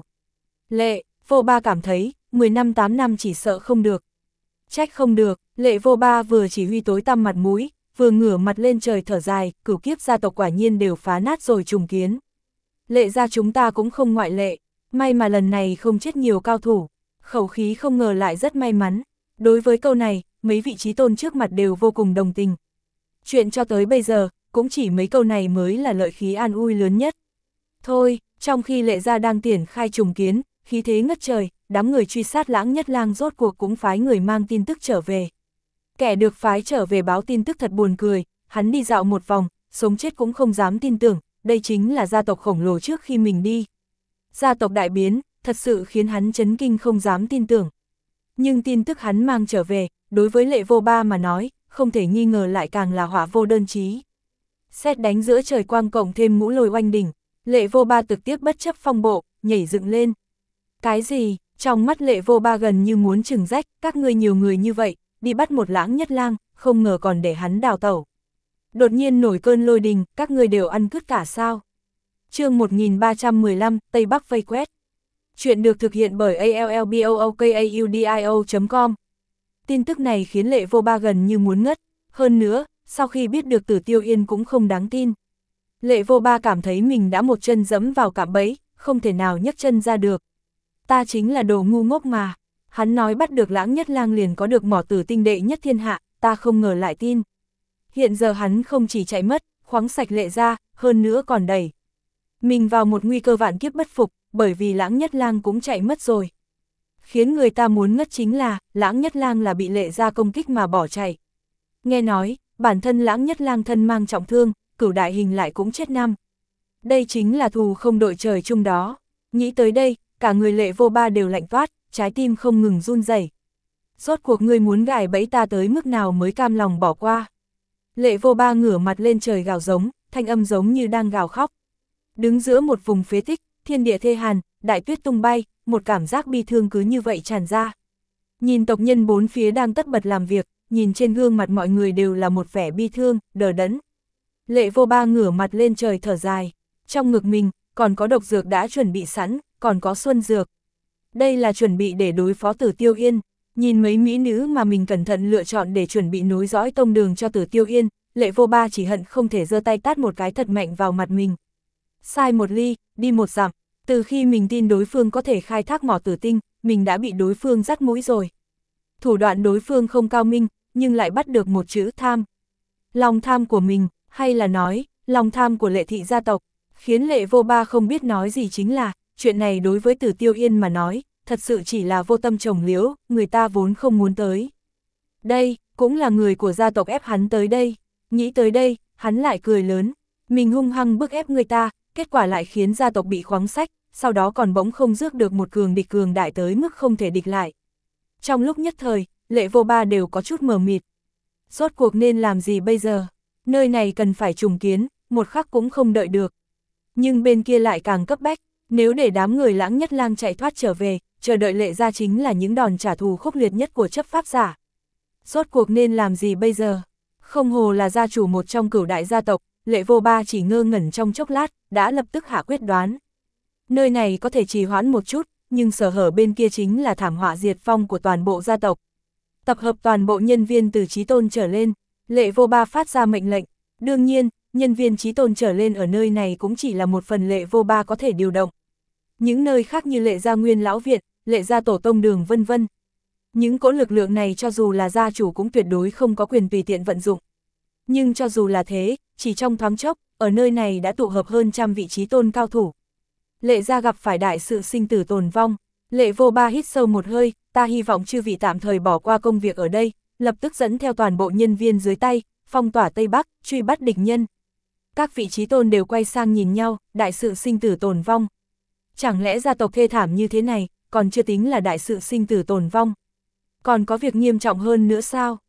Lệ Vô Ba cảm thấy, mười năm tám năm chỉ sợ không được. Trách không được, Lệ Vô Ba vừa chỉ huy tối tăm mặt mũi, vừa ngửa mặt lên trời thở dài, cửu kiếp gia tộc quả nhiên đều phá nát rồi trùng kiến. Lệ gia chúng ta cũng không ngoại lệ, may mà lần này không chết nhiều cao thủ, khẩu khí không ngờ lại rất may mắn. Đối với câu này, mấy vị trí tôn trước mặt đều vô cùng đồng tình. Chuyện cho tới bây giờ, cũng chỉ mấy câu này mới là lợi khí an ui lớn nhất. Thôi, trong khi Lệ gia đang triển khai trùng kiến, khí thế ngất trời, đám người truy sát Lãng Nhất Lang rốt cuộc cũng phái người mang tin tức trở về. Kẻ được phái trở về báo tin tức thật buồn cười, hắn đi dạo một vòng, sống chết cũng không dám tin tưởng, đây chính là gia tộc khổng lồ trước khi mình đi. Gia tộc đại biến, thật sự khiến hắn chấn kinh không dám tin tưởng. Nhưng tin tức hắn mang trở về, đối với Lệ Vô Ba mà nói, không thể nghi ngờ lại càng là họa vô đơn chí. Sét đánh giữa trời quang cộng thêm ngũ lôi oanh đỉnh, Lệ Vô Ba trực tiếp bất chấp phong bộ, nhảy dựng lên. Cái gì? Trong mắt Lệ Vô Ba gần như muốn trừng rách, các ngươi nhiều người như vậy, đi bắt một Lãng Nhất Lang, không ngờ còn để hắn đào tẩu. Đột nhiên nổi cơn lôi đình, các ngươi đều ăn cứt cả sao? Chương một nghìn ba trăm mười lăm, Tây Bắc vây quét. Chuyện được thực hiện bởi a l l b o o k a u d i o chấm com. Tin tức này khiến Lệ Vô Ba gần như muốn ngất, hơn nữa, sau khi biết được Tử Tiêu Yên cũng không đáng tin. Lệ Vô Ba cảm thấy mình đã một chân dẫm vào cạm bẫy, không thể nào nhấc chân ra được. Ta chính là đồ ngu ngốc mà. Hắn nói bắt được Lãng Nhất Lang liền có được mỏ tử tinh đệ nhất thiên hạ, ta không ngờ lại tin. Hiện giờ hắn không chỉ chạy mất, khoáng sạch Lệ ra, hơn nữa còn đẩy mình vào một nguy cơ vạn kiếp bất phục, bởi vì Lãng Nhất Lang cũng chạy mất rồi. Khiến người ta muốn ngất chính là, Lãng Nhất Lang là bị Lệ ra công kích mà bỏ chạy. Nghe nói, bản thân Lãng Nhất Lang thân mang trọng thương, cửu đại hình lại cũng chết năm. Đây chính là thù không đội trời chung đó. Nghĩ tới đây, cả người Lệ Vô Ba đều lạnh toát, trái tim không ngừng run rẩy. Rốt cuộc ngươi muốn gài bẫy ta tới mức nào mới cam lòng bỏ qua? Lệ Vô Ba ngửa mặt lên trời gào giống, thanh âm giống như đang gào khóc. Đứng giữa một vùng phế tích, thiên địa thê hàn, đại tuyết tung bay, một cảm giác bi thương cứ như vậy tràn ra. Nhìn tộc nhân bốn phía đang tất bật làm việc, nhìn trên gương mặt mọi người đều là một vẻ bi thương, đờ đẫn. Lệ Vô Ba ngửa mặt lên trời thở dài, trong ngực mình, còn có độc dược đã chuẩn bị sẵn, còn có xuân dược. Đây là chuẩn bị để đối phó Tử Tiêu Yên, nhìn mấy mỹ nữ mà mình cẩn thận lựa chọn để chuẩn bị nối dõi tông đường cho Tử Tiêu Yên, Lệ Vô Ba chỉ hận không thể giơ tay tát một cái thật mạnh vào mặt mình. Sai một ly, đi một dặm, từ khi mình tin đối phương có thể khai thác mỏ tử tinh, mình đã bị đối phương dắt mũi rồi. Thủ đoạn đối phương không cao minh, nhưng lại bắt được một chữ tham. Lòng tham của mình, hay là nói, lòng tham của Lệ thị gia tộc, khiến Lệ Vô Ba không biết nói gì chính là, chuyện này đối với Tử Tiêu Yên mà nói, thật sự chỉ là vô tâm trồng liễu, người ta vốn không muốn tới. Đây, cũng là người của gia tộc ép hắn tới đây, nghĩ tới đây, hắn lại cười lớn, mình hung hăng bức ép người ta, kết quả lại khiến gia tộc bị khoáng sách, sau đó còn bỗng không rước được một cường địch cường đại tới mức không thể địch lại. Trong lúc nhất thời, Lệ Vô Ba đều có chút mờ mịt. Rốt cuộc nên làm gì bây giờ? Nơi này cần phải trùng kiến, một khắc cũng không đợi được. Nhưng bên kia lại càng cấp bách, nếu để đám người Lãng Nhất Lang chạy thoát trở về, chờ đợi Lệ gia chính là những đòn trả thù khốc liệt nhất của chấp pháp giả. Rốt cuộc nên làm gì bây giờ? Không hồ là gia chủ một trong cửu đại gia tộc, Lệ Vô Ba chỉ ngơ ngẩn trong chốc lát, đã lập tức hạ quyết đoán. Nơi này có thể trì hoãn một chút, nhưng sở hở bên kia chính là thảm họa diệt vong của toàn bộ gia tộc. Tập hợp toàn bộ nhân viên từ chí tôn trở lên, Lệ Vô Ba phát ra mệnh lệnh. Đương nhiên, nhân viên chí tôn trở lên ở nơi này cũng chỉ là một phần Lệ Vô Ba có thể điều động. Những nơi khác như Lệ gia Nguyên Lão Viện, Lệ gia Tổ Tông Đường vân vân. Những cỗ lực lượng này cho dù là gia chủ cũng tuyệt đối không có quyền tùy tiện vận dụng. Nhưng cho dù là thế, chỉ trong thoáng chốc, ở nơi này đã tụ hợp hơn trăm vị chí tôn cao thủ. Lệ gia gặp phải đại sự sinh tử tồn vong, Lệ Vô Ba hít sâu một hơi, ta hy vọng chư vị tạm thời bỏ qua công việc ở đây, lập tức dẫn theo toàn bộ nhân viên dưới tay, phong tỏa Tây Bắc, truy bắt địch nhân. Các vị chí tôn đều quay sang nhìn nhau, đại sự sinh tử tồn vong. Chẳng lẽ gia tộc thê thảm như thế này, còn chưa tính là đại sự sinh tử tồn vong. Còn có việc nghiêm trọng hơn nữa sao?